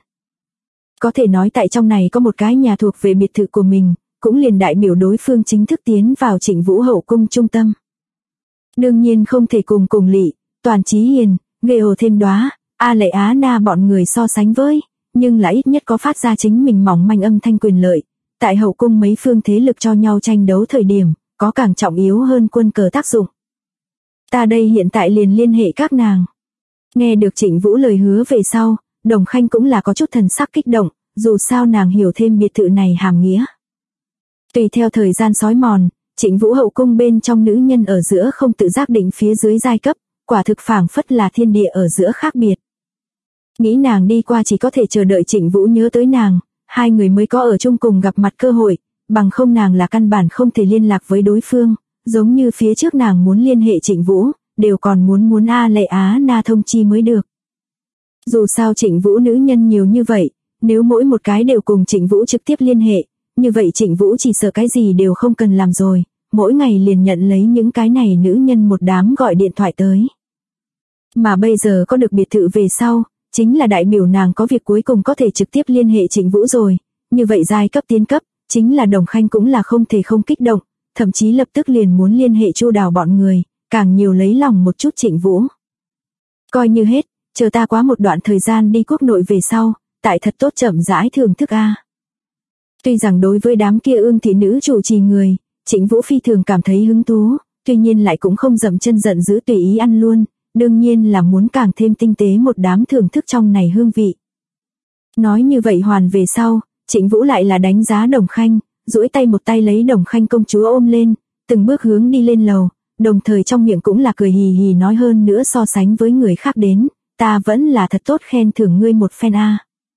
Có thể nói tại trong này có một cái nhà thuộc về biệt thự của mình, cũng liền đại biểu đối phương chính thức tiến vào Trịnh Vũ hậu cung trung tâm. Đương nhiên không thể cùng Lị, Toàn Chí Hiền, Ghê Hồ Thêm Đóa, A Lệ Á Na bọn người so sánh với, nhưng là ít nhất có phát ra chính mình mỏng manh âm thanh quyền lợi. Tại hậu cung mấy phương thế lực cho nhau tranh đấu thời điểm, có càng trọng yếu hơn quân cờ tác dụng. Ta đây hiện tại liền liên hệ các nàng. Nghe được Trịnh Vũ lời hứa về sau, Đồng Khanh cũng là có chút thần sắc kích động, dù sao nàng hiểu thêm biệt thự này hàm nghĩa. Tùy theo thời gian xói mòn, Trịnh Vũ hậu cung bên trong nữ nhân ở giữa không tự giác định phía dưới giai cấp, quả thực phảng phất là thiên địa ở giữa khác biệt. Nghĩ nàng đi qua chỉ có thể chờ đợi Trịnh Vũ nhớ tới nàng, hai người mới có ở chung cùng gặp mặt cơ hội, bằng không nàng là căn bản không thể liên lạc với đối phương, giống như phía trước nàng muốn liên hệ Trịnh Vũ, đều còn muốn A Lệ Á Na thông chi mới được. Dù sao Trịnh Vũ nữ nhân nhiều như vậy, nếu mỗi một cái đều cùng Trịnh Vũ trực tiếp liên hệ, như vậy Trịnh Vũ chỉ sợ cái gì đều không cần làm rồi, mỗi ngày liền nhận lấy những cái này nữ nhân một đám gọi điện thoại tới. Mà bây giờ có được biệt thự về sau, chính là đại biểu nàng có việc cuối cùng có thể trực tiếp liên hệ Trịnh Vũ rồi, như vậy giai cấp tiến cấp, chính là Đồng Khanh cũng là không thể không kích động, thậm chí lập tức liền muốn liên hệ Chu Đào bọn người, càng nhiều lấy lòng một chút Trịnh Vũ. Coi như hết, chờ ta quá một đoạn thời gian đi quốc nội về sau, tại thật tốt chậm rãi thưởng thức a. Tuy rằng đối với đám kia Ương thị nữ chủ trì người, Trịnh Vũ phi thường cảm thấy hứng thú, tuy nhiên lại cũng không dậm chân giận dữ tùy ý ăn luôn, đương nhiên là muốn càng thêm tinh tế một đám thưởng thức trong này hương vị. Nói như vậy hoàn về sau, Trịnh Vũ lại là đánh giá Đồng Khanh, duỗi tay một tay lấy Đồng Khanh công chúa ôm lên, từng bước hướng đi lên lầu, đồng thời trong miệng cũng là cười hì hì nói hơn nữa so sánh với người khác đến, ta vẫn là thật tốt khen thưởng ngươi một phen a.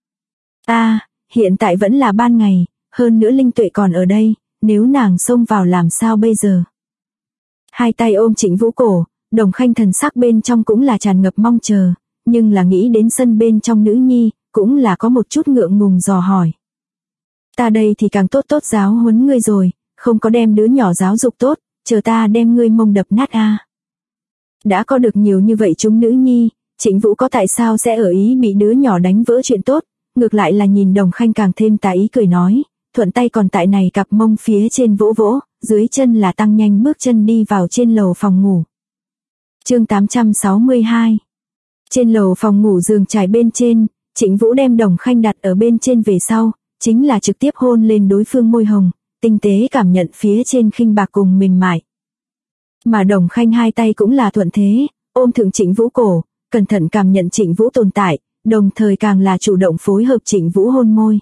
Hiện tại vẫn là ban ngày, hơn nữa Linh Tuệ còn ở đây, nếu nàng xông vào làm sao bây giờ. Hai tay ôm Trịnh Vũ cổ, Đồng Khanh thần sắc bên trong cũng là tràn ngập mong chờ, nhưng là nghĩ đến sân bên trong nữ nhi, cũng là có một chút ngượng ngùng dò hỏi. Ta đây thì càng tốt tốt giáo huấn ngươi rồi, không có đem đứa nhỏ giáo dục tốt, chờ ta đem ngươi mông đập nát a. Đã có được nhiều như vậy chúng nữ nhi, Trịnh Vũ có tại sao sẽ ở ý bị đứa nhỏ đánh vỡ chuyện tốt, ngược lại là nhìn Đồng Khanh càng thêm tà ý cười nói, thuận tay còn tại này cặp mông phía trên vỗ vỗ, dưới chân là tăng nhanh bước chân đi vào trên lầu phòng ngủ. Chương 862. Trên lầu phòng ngủ giường trải bên trên, Trịnh Vũ đem Đồng Khanh đặt ở bên trên về sau, chính là trực tiếp hôn lên đối phương môi hồng, tinh tế cảm nhận phía trên khinh bạc cùng mềm mại. Mà Đồng Khanh hai tay cũng là thuận thế, ôm thượng Trịnh Vũ cổ, cẩn thận cảm nhận Trịnh Vũ tồn tại, đồng thời càng là chủ động phối hợp Trịnh Vũ hôn môi.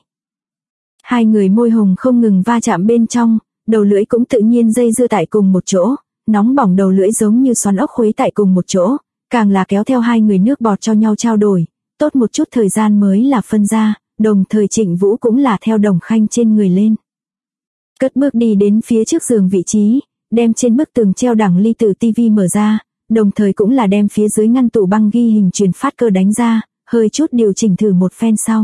Hai người môi hồng không ngừng va chạm bên trong, đầu lưỡi cũng tự nhiên dây dưa tại cùng một chỗ, nóng bỏng đầu lưỡi giống như xoắn ốc khuấy tại cùng một chỗ, càng là kéo theo hai người nước bọt cho nhau trao đổi, tốt một chút thời gian mới là phân ra, đồng thời Trịnh Vũ cũng là theo Đồng Khanh trên người lên. Cất bước đi đến phía trước giường vị trí, đem trên bức tường treo đẳng ly từ tivi mở ra, đồng thời cũng là đem phía dưới ngăn tủ băng ghi hình truyền phát cơ đánh ra, hơi chút điều chỉnh thử một phen sau.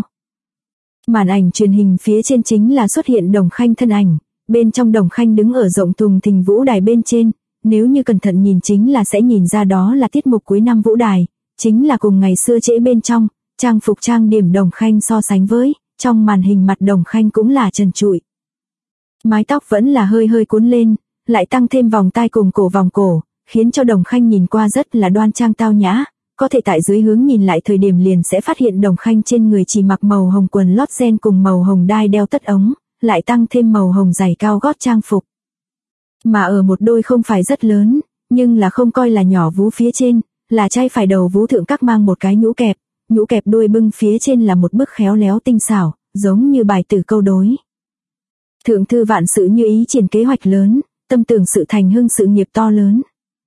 Màn ảnh truyền hình phía trên chính là xuất hiện Đồng Khanh thân ảnh, bên trong Đồng Khanh đứng ở rộng thùng thình vũ đài bên trên, nếu như cẩn thận nhìn chính là sẽ nhìn ra đó là tiết mục cuối năm vũ đài, chính là cùng ngày xưa trễ bên trong, trang phục trang điểm Đồng Khanh so sánh với, trong màn hình mặt Đồng Khanh cũng là trần trụi. Mái tóc vẫn là hơi hơi cuốn lên, lại tăng thêm vòng tai cùng cổ vòng cổ, khiến cho Đồng Khanh nhìn qua rất là đoan trang tao nhã, có thể tại dưới hướng nhìn lại thời điểm liền sẽ phát hiện Đồng Khanh trên người chỉ mặc màu hồng quần lót ren cùng màu hồng đai đeo tất ống, lại tăng thêm màu hồng giày cao gót trang phục. Mà ở một đôi không phải rất lớn, nhưng là không coi là nhỏ vú phía trên, là trai phải đầu vú thượng các mang một cái nhũ kẹp đuôi bưng phía trên là một bức khéo léo tinh xảo, giống như bài tử câu đối. Thượng thư vạn sự như ý triển kế hoạch lớn, tâm tưởng sự thành hưng sự nghiệp to lớn.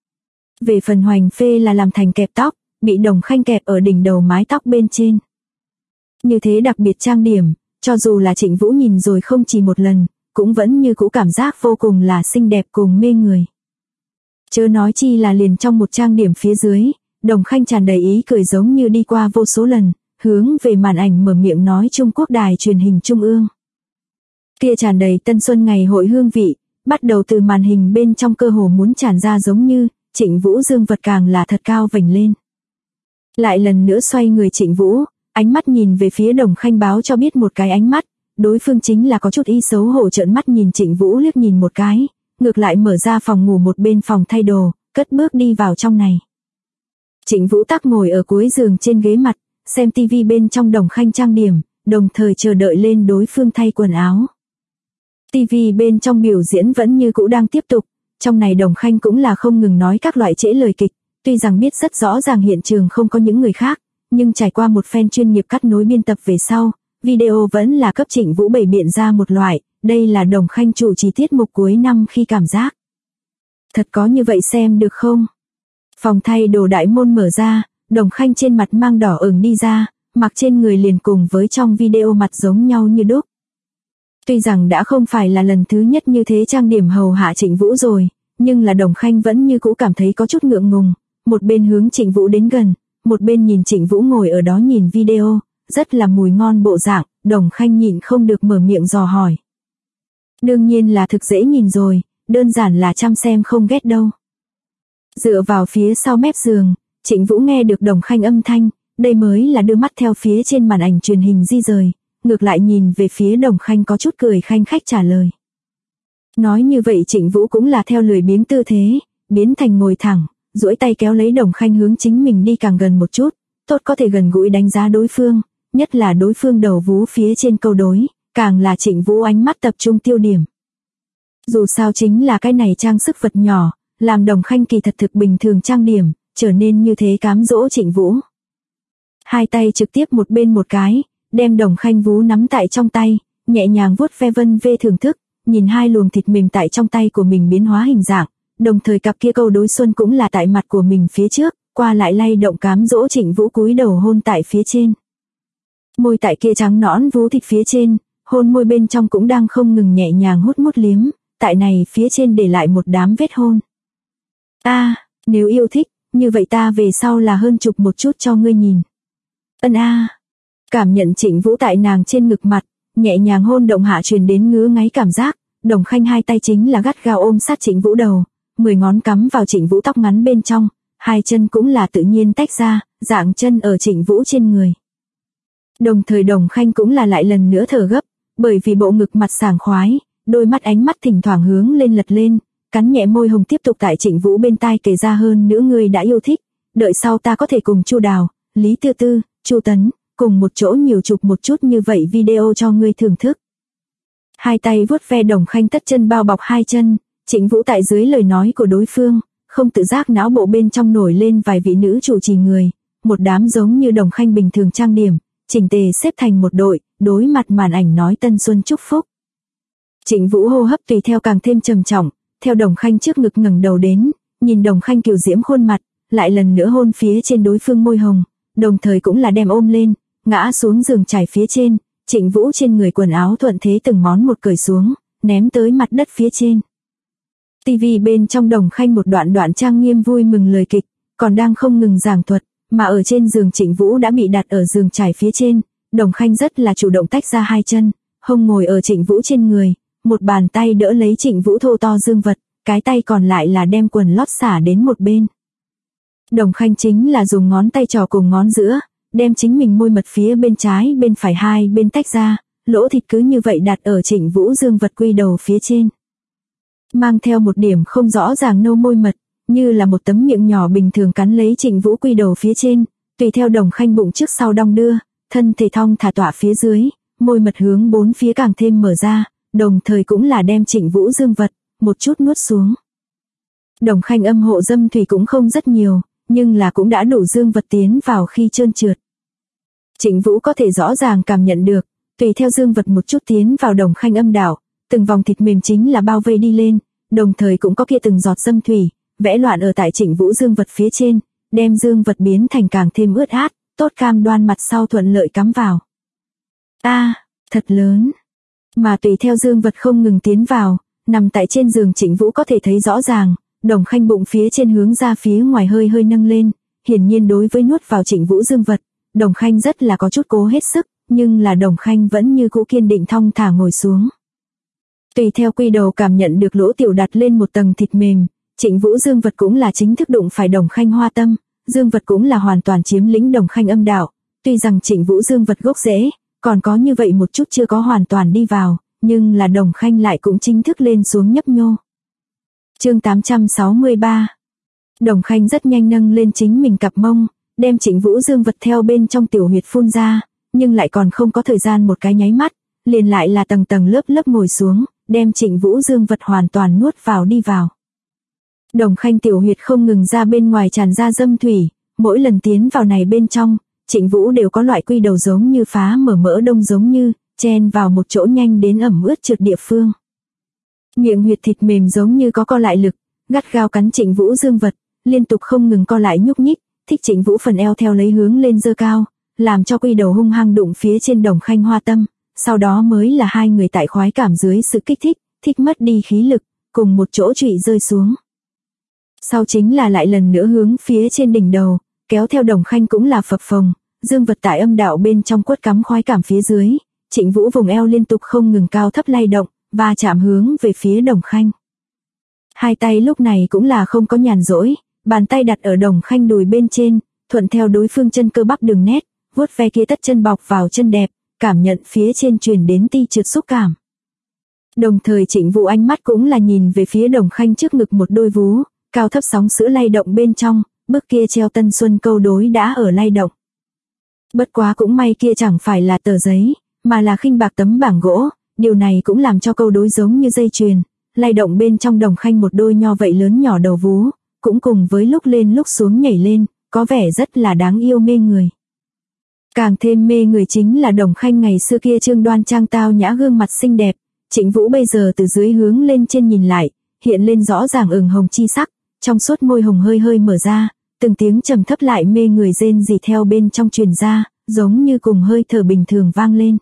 Về phần hoành phê là làm thành kẹp tóc, bị Đồng Khanh kẹp ở đỉnh đầu mái tóc bên trên. Như thế đặc biệt trang điểm, cho dù là Trịnh Vũ nhìn rồi không chỉ một lần, cũng vẫn như cũ cảm giác vô cùng là xinh đẹp cùng mê người. Chớ nói chi là liền trong một trang điểm phía dưới, Đồng Khanh tràn đầy ý cười giống như đi qua vô số lần, hướng về màn ảnh mở miệng nói Trung Quốc đài truyền hình Trung ương. Kia tràn đầy tân xuân ngày hội hương vị, bắt đầu từ màn hình bên trong cơ hồ muốn tràn ra giống như, Trịnh Vũ dương vật càng là thật cao vểnh lên. Lại lần nữa xoay người Trịnh Vũ, ánh mắt nhìn về phía Đồng Khanh báo cho biết một cái ánh mắt, đối phương chính là có chút y xấu hổ trợn mắt nhìn Trịnh Vũ liếc nhìn một cái, ngược lại mở ra phòng ngủ một bên phòng thay đồ, cất bước đi vào trong này. Trịnh Vũ tắc ngồi ở cuối giường trên ghế mặt, xem tivi bên trong Đồng Khanh trang điểm, đồng thời chờ đợi lên đối phương thay quần áo. Tivi bên trong biểu diễn vẫn như cũ đang tiếp tục, trong này Đồng Khanh cũng là không ngừng nói các loại trễ lời kịch, Tuy rằng biết rất rõ ràng hiện trường không có những người khác, nhưng trải qua một phen chuyên nghiệp cắt nối biên tập về sau, video vẫn là cấp Trịnh Vũ bày biện ra một loại, đây là Đồng Khanh chủ trì tiết mục cuối năm khi cảm giác. Thật có như vậy xem được không? Phòng thay đồ đại môn mở ra, Đồng Khanh trên mặt mang đỏ ửng đi ra, mặc trên người liền cùng với trong video mặt giống nhau như đúc. Tuy rằng đã không phải là lần thứ nhất như thế trang điểm hầu hạ Trịnh Vũ rồi, nhưng là Đồng Khanh vẫn như cũ cảm thấy có chút ngượng ngùng, một bên hướng Trịnh Vũ đến gần, một bên nhìn Trịnh Vũ ngồi ở đó nhìn video, rất là mùi ngon bộ dạng, Đồng Khanh nhịn không được mở miệng dò hỏi. Đương nhiên là thực dễ nhìn rồi, đơn giản là chăm xem không ghét đâu. Dựa vào phía sau mép giường, Trịnh Vũ nghe được Đồng Khanh âm thanh, đây mới là đưa mắt theo phía trên màn ảnh truyền hình di rời, ngược lại nhìn về phía Đồng Khanh có chút cười khanh khách trả lời. Nói như vậy Trịnh Vũ cũng là theo lười biếng tư thế, biến thành ngồi thẳng, duỗi tay kéo lấy Đồng Khanh hướng chính mình đi càng gần một chút, tốt có thể gần gũi đánh giá đối phương, nhất là đối phương đầu vú phía trên câu đối, càng là Trịnh Vũ ánh mắt tập trung tiêu điểm. Dù sao chính là cái này trang sức vật nhỏ, làm Đồng Khanh kỳ thật thực bình thường trang điểm, trở nên như thế cám dỗ Trịnh Vũ. Hai tay trực tiếp một bên một cái, đem Đồng Khanh vú nắm tại trong tay, nhẹ nhàng vuốt ve vân vê thưởng thức, nhìn hai luồng thịt mềm tại trong tay của mình biến hóa hình dạng, đồng thời cặp kia câu đối xuân cũng là tại mặt của mình phía trước, qua lại lay động cám dỗ Trịnh Vũ cúi đầu hôn tại phía trên. Môi tại kia trắng nõn vú thịt phía trên, hôn môi bên trong cũng đang không ngừng nhẹ nhàng hút mút liếm, tại này phía trên để lại một đám vết hôn. Nếu yêu thích, như vậy ta về sau là hơn chục một chút cho ngươi nhìn. Cảm nhận Trịnh Vũ tại nàng trên ngực mặt, nhẹ nhàng hôn động hạ truyền đến ngứa ngáy cảm giác, Đồng Khanh hai tay chính là gắt gao ôm sát Trịnh Vũ đầu, 10 ngón cắm vào Trịnh Vũ tóc ngắn bên trong, hai chân cũng là tự nhiên tách ra, dạng chân ở Trịnh Vũ trên người. Đồng thời Đồng Khanh cũng là lại lần nữa thở gấp, bởi vì bộ ngực mặt sảng khoái, đôi mắt ánh mắt thỉnh thoảng hướng lên lật lên, cắn nhẹ môi hồng tiếp tục tại Trịnh Vũ bên tai kể ra hơn nữa người đã yêu thích, đợi sau ta có thể cùng Chu Đào, Lý Tư Tư, Chu Tấn, cùng một chỗ nhiều chụp một chút như vậy video cho ngươi thưởng thức. Hai tay vuốt ve Đồng Khanh tất chân bao bọc hai chân, Trịnh Vũ tại dưới lời nói của đối phương, không tự giác não bộ bên trong nổi lên vài vị nữ chủ trì người, một đám giống như Đồng Khanh bình thường trang điểm, chỉnh tề xếp thành một đội, đối mặt màn ảnh nói tân xuân chúc phúc. Trịnh Vũ hô hấp tùy theo càng thêm trầm trọng, theo Đồng Khanh trước ngực ngẩng đầu đến, nhìn Đồng Khanh kiều diễm khuôn mặt, lại lần nữa hôn phía trên đối phương môi hồng, đồng thời cũng là đem ôm lên, ngã xuống giường trải phía trên, Trịnh Vũ trên người quần áo thuận thế từng món một cởi xuống, ném tới mặt đất phía trên. TV bên trong Đồng Khanh một đoạn trang nghiêm vui mừng lời kịch, còn đang không ngừng giảng thuật, mà ở trên giường Trịnh Vũ đã bị đặt ở giường trải phía trên, Đồng Khanh rất là chủ động tách ra hai chân, hông ngồi ở Trịnh Vũ trên người, một bàn tay đỡ lấy Trịnh Vũ thô to dương vật, cái tay còn lại là đem quần lót xả đến một bên. Đồng Khanh chính là dùng ngón tay trỏ cùng ngón giữa, đem chính mình môi mật phía bên trái bên phải hai bên tách ra, lỗ thịt cứ như vậy đặt ở Trịnh Vũ dương vật quy đầu phía trên. Mang theo một điểm không rõ ràng nâu môi mật, như là một tấm miệng nhỏ bình thường cắn lấy Trịnh Vũ quy đầu phía trên, tùy theo Đồng Khanh bụng trước sau đong đưa, thân thể thong thả tọa phía dưới, môi mật hướng bốn phía càng thêm mở ra, đồng thời cũng là đem Trịnh Vũ dương vật, một chút nuốt xuống. Đồng Khanh âm hộ dâm thủy cũng không rất nhiều, nhưng là cũng đã đủ dương vật tiến vào khi trơn trượt. Trịnh Vũ có thể rõ ràng cảm nhận được, tùy theo dương vật một chút tiến vào Đồng Khanh âm đạo, từng vòng thịt mềm chính là bao vây đi lên, đồng thời cũng có kia từng giọt dâm thủy, vẽ loạn ở tại Trịnh Vũ dương vật phía trên, đem dương vật biến thành càng thêm ướt át, tốt cam đoan mặt sau thuận lợi cắm vào. Thật lớn. Mà tùy theo dương vật không ngừng tiến vào, nằm tại trên giường Trịnh Vũ có thể thấy rõ ràng, Đồng Khanh bụng phía trên hướng ra phía ngoài hơi hơi nâng lên, hiển nhiên đối với nuốt vào Trịnh Vũ dương vật, Đồng Khanh rất là có chút cố hết sức, nhưng là Đồng Khanh vẫn như cũ kiên định thong thả ngồi xuống. Tùy theo quy đầu cảm nhận được lỗ tiểu đặt lên một tầng thịt mềm, Trịnh Vũ dương vật cũng là chính thức đụng phải Đồng Khanh hoa tâm, dương vật cũng là hoàn toàn chiếm lĩnh Đồng Khanh âm đạo, tuy rằng Trịnh Vũ dương vật gốc rễ, còn có như vậy một chút chưa có hoàn toàn đi vào, nhưng là Đồng Khanh lại cũng chính thức lên xuống nhấp nhô. Chương 863. Đồng Khanh rất nhanh nâng lên chính mình cặp mông, đem Trịnh Vũ dương vật theo bên trong tiểu huyệt phun ra, nhưng lại còn không có thời gian một cái nháy mắt, liền lại là tầng tầng lớp lớp ngồi xuống, đem Trịnh Vũ dương vật hoàn toàn nuốt vào đi vào. Đồng Khanh tiểu huyệt không ngừng ra bên ngoài tràn ra dâm thủy, mỗi lần tiến vào này bên trong, Trịnh Vũ đều có loại quy đầu giống như phá mở mỡ đông giống như, chen vào một chỗ nhanh đến ẩm ướt trượt địa phương. Miệng huyệt thịt mềm giống như có co lại lực, gắt gao cắn Trịnh Vũ dương vật, liên tục không ngừng co lại nhúc nhích, thích Trịnh Vũ phần eo theo lấy hướng lên dơ cao, làm cho quy đầu hung hăng đụng phía trên Đồng Khanh hoa tâm, sau đó mới là hai người tại khoái cảm dưới sự kích thích mất đi khí lực, cùng một chỗ trụy rơi xuống. Sau chính là lại lần nữa hướng phía trên đỉnh đầu, kéo theo Đồng Khanh cũng là phập phồng, dương vật tại âm đạo bên trong quất cắm khoái cảm phía dưới, Trịnh Vũ vùng eo liên tục không ngừng cao thấp lay động, và chạm hướng về phía Đồng Khanh. Hai tay lúc này cũng là không có nhàn rỗi, bàn tay đặt ở Đồng Khanh đùi bên trên, thuận theo đối phương chân cơ bắp đường nét, vuốt ve kia tất chân bọc vào chân đẹp, cảm nhận phía trên truyền đến ti trượt xúc cảm. Đồng thời Trịnh Vũ ánh mắt cũng là nhìn về phía Đồng Khanh trước ngực một đôi vú, cao thấp sóng sữa lay động bên trong, bức kia treo tân xuân câu đối đã ở lay động. Bất quá cũng may kia chẳng phải là tờ giấy, mà là khinh bạc tấm bảng gỗ, điều này cũng làm cho câu đối giống như dây chuyền, lay động bên trong Đồng Khanh một đôi nho vậy lớn nhỏ đầu vú, cũng cùng với lúc lên lúc xuống nhảy lên, có vẻ rất là đáng yêu mê người. Càng thêm mê người chính là Đồng Khanh ngày xưa kia trương đoan trang tao nhã gương mặt xinh đẹp, Trịnh Vũ bây giờ từ dưới hướng lên trên nhìn lại, hiện lên rõ ràng ửng hồng chi sắc, trong suốt môi hồng hơi hơi mở ra, từng tiếng trầm thấp lại mê người rên rỉ theo bên trong truyền ra, giống như cùng hơi thở bình thường vang lên.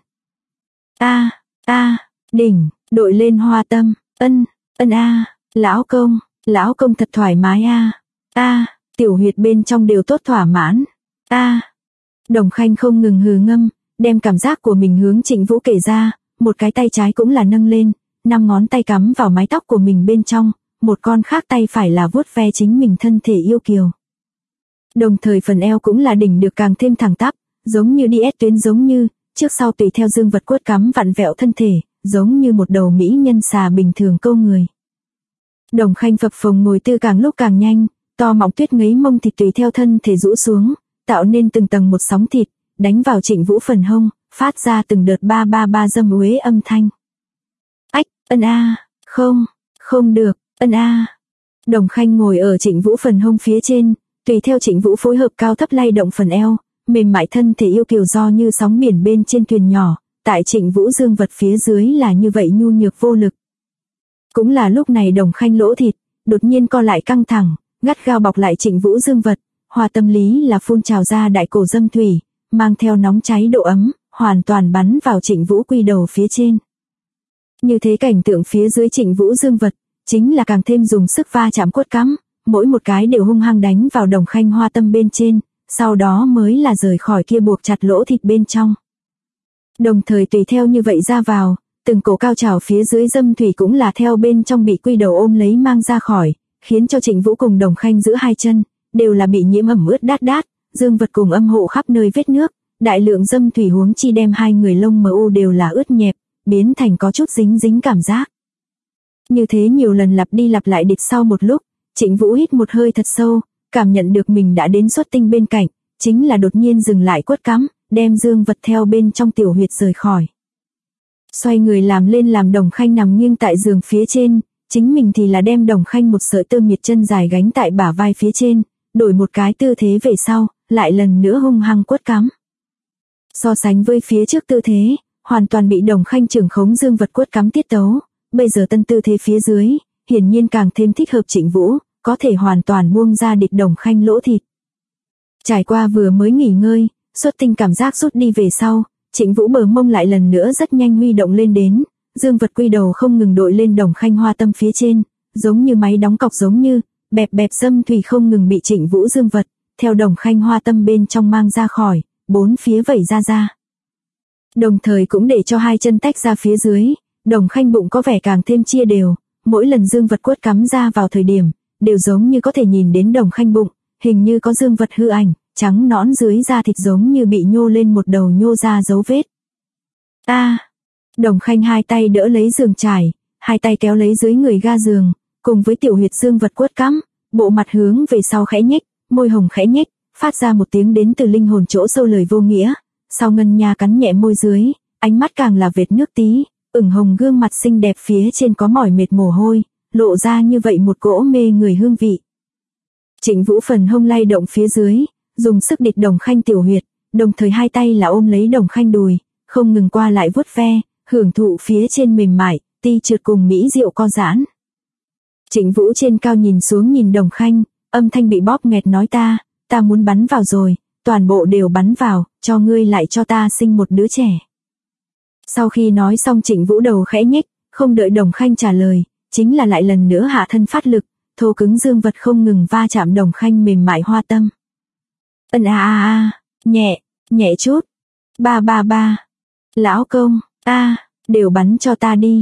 Đỉnh, đội lên hoa tâm, ân lão công thật thoải mái tiểu huyệt bên trong đều tốt thỏa mãn, Đồng Khanh không ngừng hừ ngâm, đem cảm giác của mình hướng Trịnh Vũ kể ra, một cái tay trái cũng là nâng lên, 5 ngón tay cắm vào mái tóc của mình bên trong, một con khác tay phải là vuốt ve chính mình thân thể yêu kiều. Đồng thời phần eo cũng là đỉnh được càng thêm thẳng tắp, giống như đi ép tuyến giống như, trước sau tùy theo dương vật quất cắm vặn vẹo thân thể, giống như một đầu mỹ nhân xà bình thường câu người. Đồng Khanh phập phồng ngồi tư càng lúc càng nhanh, to mọng tuyết ngấy mông thịt tùy theo thân thể rũ xuống, tạo nên từng tầng một sóng thịt, đánh vào Trịnh Vũ phần hông, phát ra từng đợt ba ba ba dâm uế âm thanh. Không được, Đồng Khanh ngồi ở Trịnh Vũ phần hông phía trên, tùy theo Trịnh Vũ phối hợp cao thấp lay động phần eo, mềm mại thân thể yêu kiều do như sóng biển bên trên thuyền nhỏ, tại Trịnh Vũ dương vật phía dưới là như vậy nhu nhược vô lực. Cũng là lúc này Đồng Khanh lỗ thịt, đột nhiên co lại căng thẳng, gắt gao bọc lại Trịnh Vũ dương vật, hòa tâm lý là phun trào ra đại cổ dâm thủy, mang theo nóng cháy độ ấm, hoàn toàn bắn vào Trịnh Vũ quy đầu phía trên. Như thế cảnh tượng phía dưới Trịnh Vũ dương vật, chính là càng thêm dùng sức va chạm quất cắm, mỗi một cái đều hung hăng đánh vào Đồng Khanh hoa tâm bên trên, sau đó mới là rời khỏi kia buộc chặt lỗ thịt bên trong. Đồng thời tùy theo như vậy ra vào, từng cổ cao trào phía dưới dâm thủy cũng là theo bên trong bị quy đầu ôm lấy mang ra khỏi, khiến cho Trịnh Vũ cùng Đồng Khanh giữa hai chân, đều là bị nhiễm ẩm ướt đát đát, dương vật cùng âm hộ khắp nơi vết nước, đại lượng dâm thủy huống chi đem hai người lông mờ u đều là ướt nhẹp, biến thành có chút dính dính cảm giác. Như thế nhiều lần lặp đi lặp lại địch sau một lúc, Trịnh Vũ hít một hơi thật sâu, cảm nhận được mình đã đến xuất tinh bên cạnh, chính là đột nhiên dừng lại quất cắm, đem dương vật theo bên trong tiểu huyệt rời khỏi. Xoay người làm lên làm Đồng Khanh nằm nghiêng tại giường phía trên, chính mình thì là đem Đồng Khanh một sợi tơ miệt chân dài gánh tại bả vai phía trên, đổi một cái tư thế về sau, lại lần nữa hung hăng quất cắm. So sánh với phía trước tư thế, hoàn toàn bị Đồng Khanh trưởng khống dương vật quất cắm tiết tấu, bây giờ tân tư thế phía dưới, hiển nhiên càng thêm thích hợp Trịnh Vũ, có thể hoàn toàn buông ra địch Đồng Khanh lỗ thịt. Trải qua vừa mới nghỉ ngơi, xuất tinh cảm giác rút đi về sau, Trịnh Vũ bờ mông lại lần nữa rất nhanh huy động lên đến, dương vật quy đầu không ngừng đội lên Đồng Khanh hoa tâm phía trên, giống như máy đóng cọc giống như, bẹp bẹp dâm thủy không ngừng bị Trịnh Vũ dương vật, theo Đồng Khanh hoa tâm bên trong mang ra khỏi, bốn phía vẩy ra. Đồng thời cũng để cho hai chân tách ra phía dưới, Đồng Khanh bụng có vẻ càng thêm chia đều, mỗi lần dương vật quất cắm ra vào thời điểm, đều giống như có thể nhìn đến Đồng Khanh bụng, hình như có dương vật hư ảnh, trắng nõn dưới da thịt giống như bị nhô lên một đầu nhô ra dấu vết. Đồng Khanh hai tay đỡ lấy giường trải, hai tay kéo lấy dưới người ga giường, cùng với tiểu huyệt dương vật quất cắm, bộ mặt hướng về sau khẽ nhếch, môi hồng khẽ nhếch, phát ra một tiếng đến từ linh hồn chỗ sâu lời vô nghĩa, sau ngân nha cắn nhẹ môi dưới, ánh mắt càng là vệt nước tí, ửng hồng gương mặt xinh đẹp phía trên có mỏi mệt mồ hôi, lộ ra như vậy một cỗ mê người hương vị. Trịnh Vũ phần hông lay động phía dưới, dùng sức địch Đồng Khanh tiểu huyệt, đồng thời hai tay là ôm lấy Đồng Khanh đùi, không ngừng qua lại vuốt ve, hưởng thụ phía trên mềm mại, ti trượt cùng mỹ diệu co giãn. Trịnh Vũ trên cao nhìn xuống nhìn Đồng Khanh, âm thanh bị bóp nghẹt nói ta muốn bắn vào rồi, toàn bộ đều bắn vào, cho ngươi lại cho ta sinh một đứa trẻ. Sau khi nói xong Trịnh Vũ đầu khẽ nhếch, không đợi Đồng Khanh trả lời, chính là lại lần nữa hạ thân phát lực, thô cứng dương vật không ngừng va chạm Đồng Khanh mềm mại hoa tâm. Ân nhẹ chút. Ba. Lão công, đều bắn cho ta đi.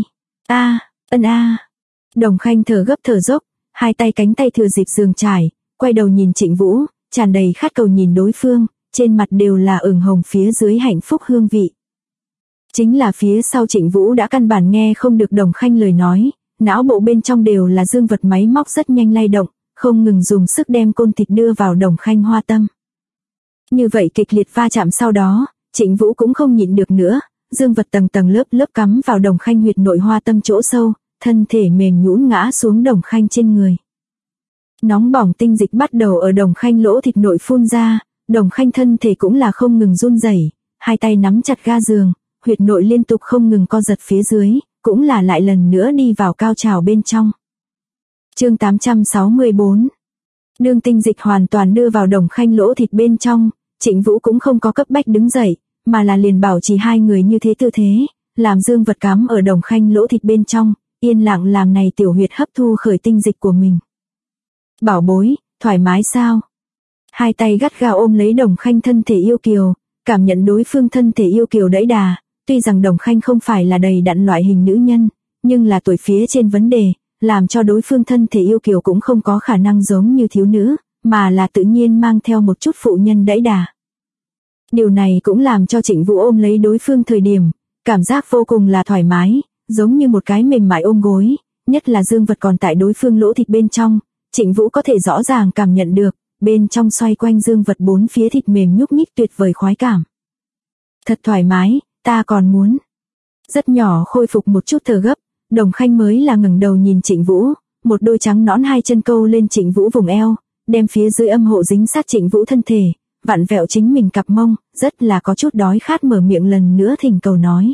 Đồng Khanh thở gấp thở dốc, hai tay cánh tay thừa dịp giường trải, quay đầu nhìn Trịnh Vũ, tràn đầy khát cầu nhìn đối phương, trên mặt đều là ửng hồng phía dưới hạnh phúc hương vị. Chính là phía sau Trịnh Vũ đã căn bản nghe không được Đồng Khanh lời nói, não bộ bên trong đều là dương vật máy móc rất nhanh lay động, không ngừng dùng sức đem côn thịt đưa vào Đồng Khanh hoa tâm. Như vậy kịch liệt va chạm sau đó, Trịnh Vũ cũng không nhịn được nữa, dương vật tầng tầng lớp lớp cắm vào Đồng Khanh huyệt nội hoa tâm chỗ sâu, thân thể mềm nhũn ngã xuống Đồng Khanh trên người. Nóng bỏng tinh dịch bắt đầu ở Đồng Khanh lỗ thịt nội phun ra, Đồng Khanh thân thể cũng là không ngừng run rẩy, hai tay nắm chặt ga giường, huyệt nội liên tục không ngừng co giật phía dưới, cũng là lại lần nữa đi vào cao trào bên trong. Chương 864. Đương tinh dịch hoàn toàn đưa vào Đồng Khanh lỗ thịt bên trong, Trịnh Vũ cũng không có cấp bách đứng dậy, mà là liền bảo trì hai người như thế tư thế, làm dương vật cắm ở Đồng Khanh lỗ thịt bên trong, yên lặng làm này tiểu huyệt hấp thu khởi tinh dịch của mình. Bảo bối, thoải mái sao? Hai tay gắt gao ôm lấy Đồng Khanh thân thể yêu kiều, cảm nhận đối phương thân thể yêu kiều đẫy đà, tuy rằng Đồng Khanh không phải là đầy đặn loại hình nữ nhân, nhưng là tuổi phía trên vấn đề, làm cho đối phương thân thể yêu kiều cũng không có khả năng giống như thiếu nữ, mà là tự nhiên mang theo một chút phụ nhân đẫy đà. Điều này cũng làm cho Trịnh Vũ ôm lấy đối phương thời điểm, cảm giác vô cùng là thoải mái, giống như một cái mềm mại ôm gối, nhất là dương vật còn tại đối phương lỗ thịt bên trong, Trịnh Vũ có thể rõ ràng cảm nhận được, bên trong xoay quanh dương vật bốn phía thịt mềm nhúc nhích tuyệt vời khoái cảm. Thật thoải mái, ta còn muốn. Rất nhỏ khôi phục một chút thở gấp, Đồng Khanh mới là ngẩng đầu nhìn Trịnh Vũ, một đôi trắng nõn hai chân câu lên Trịnh Vũ vùng eo, đem phía dưới âm hộ dính sát Trịnh Vũ thân thể, vặn vẹo chính mình cặp mông, rất là có chút đói khát mở miệng lần nữa thỉnh cầu nói.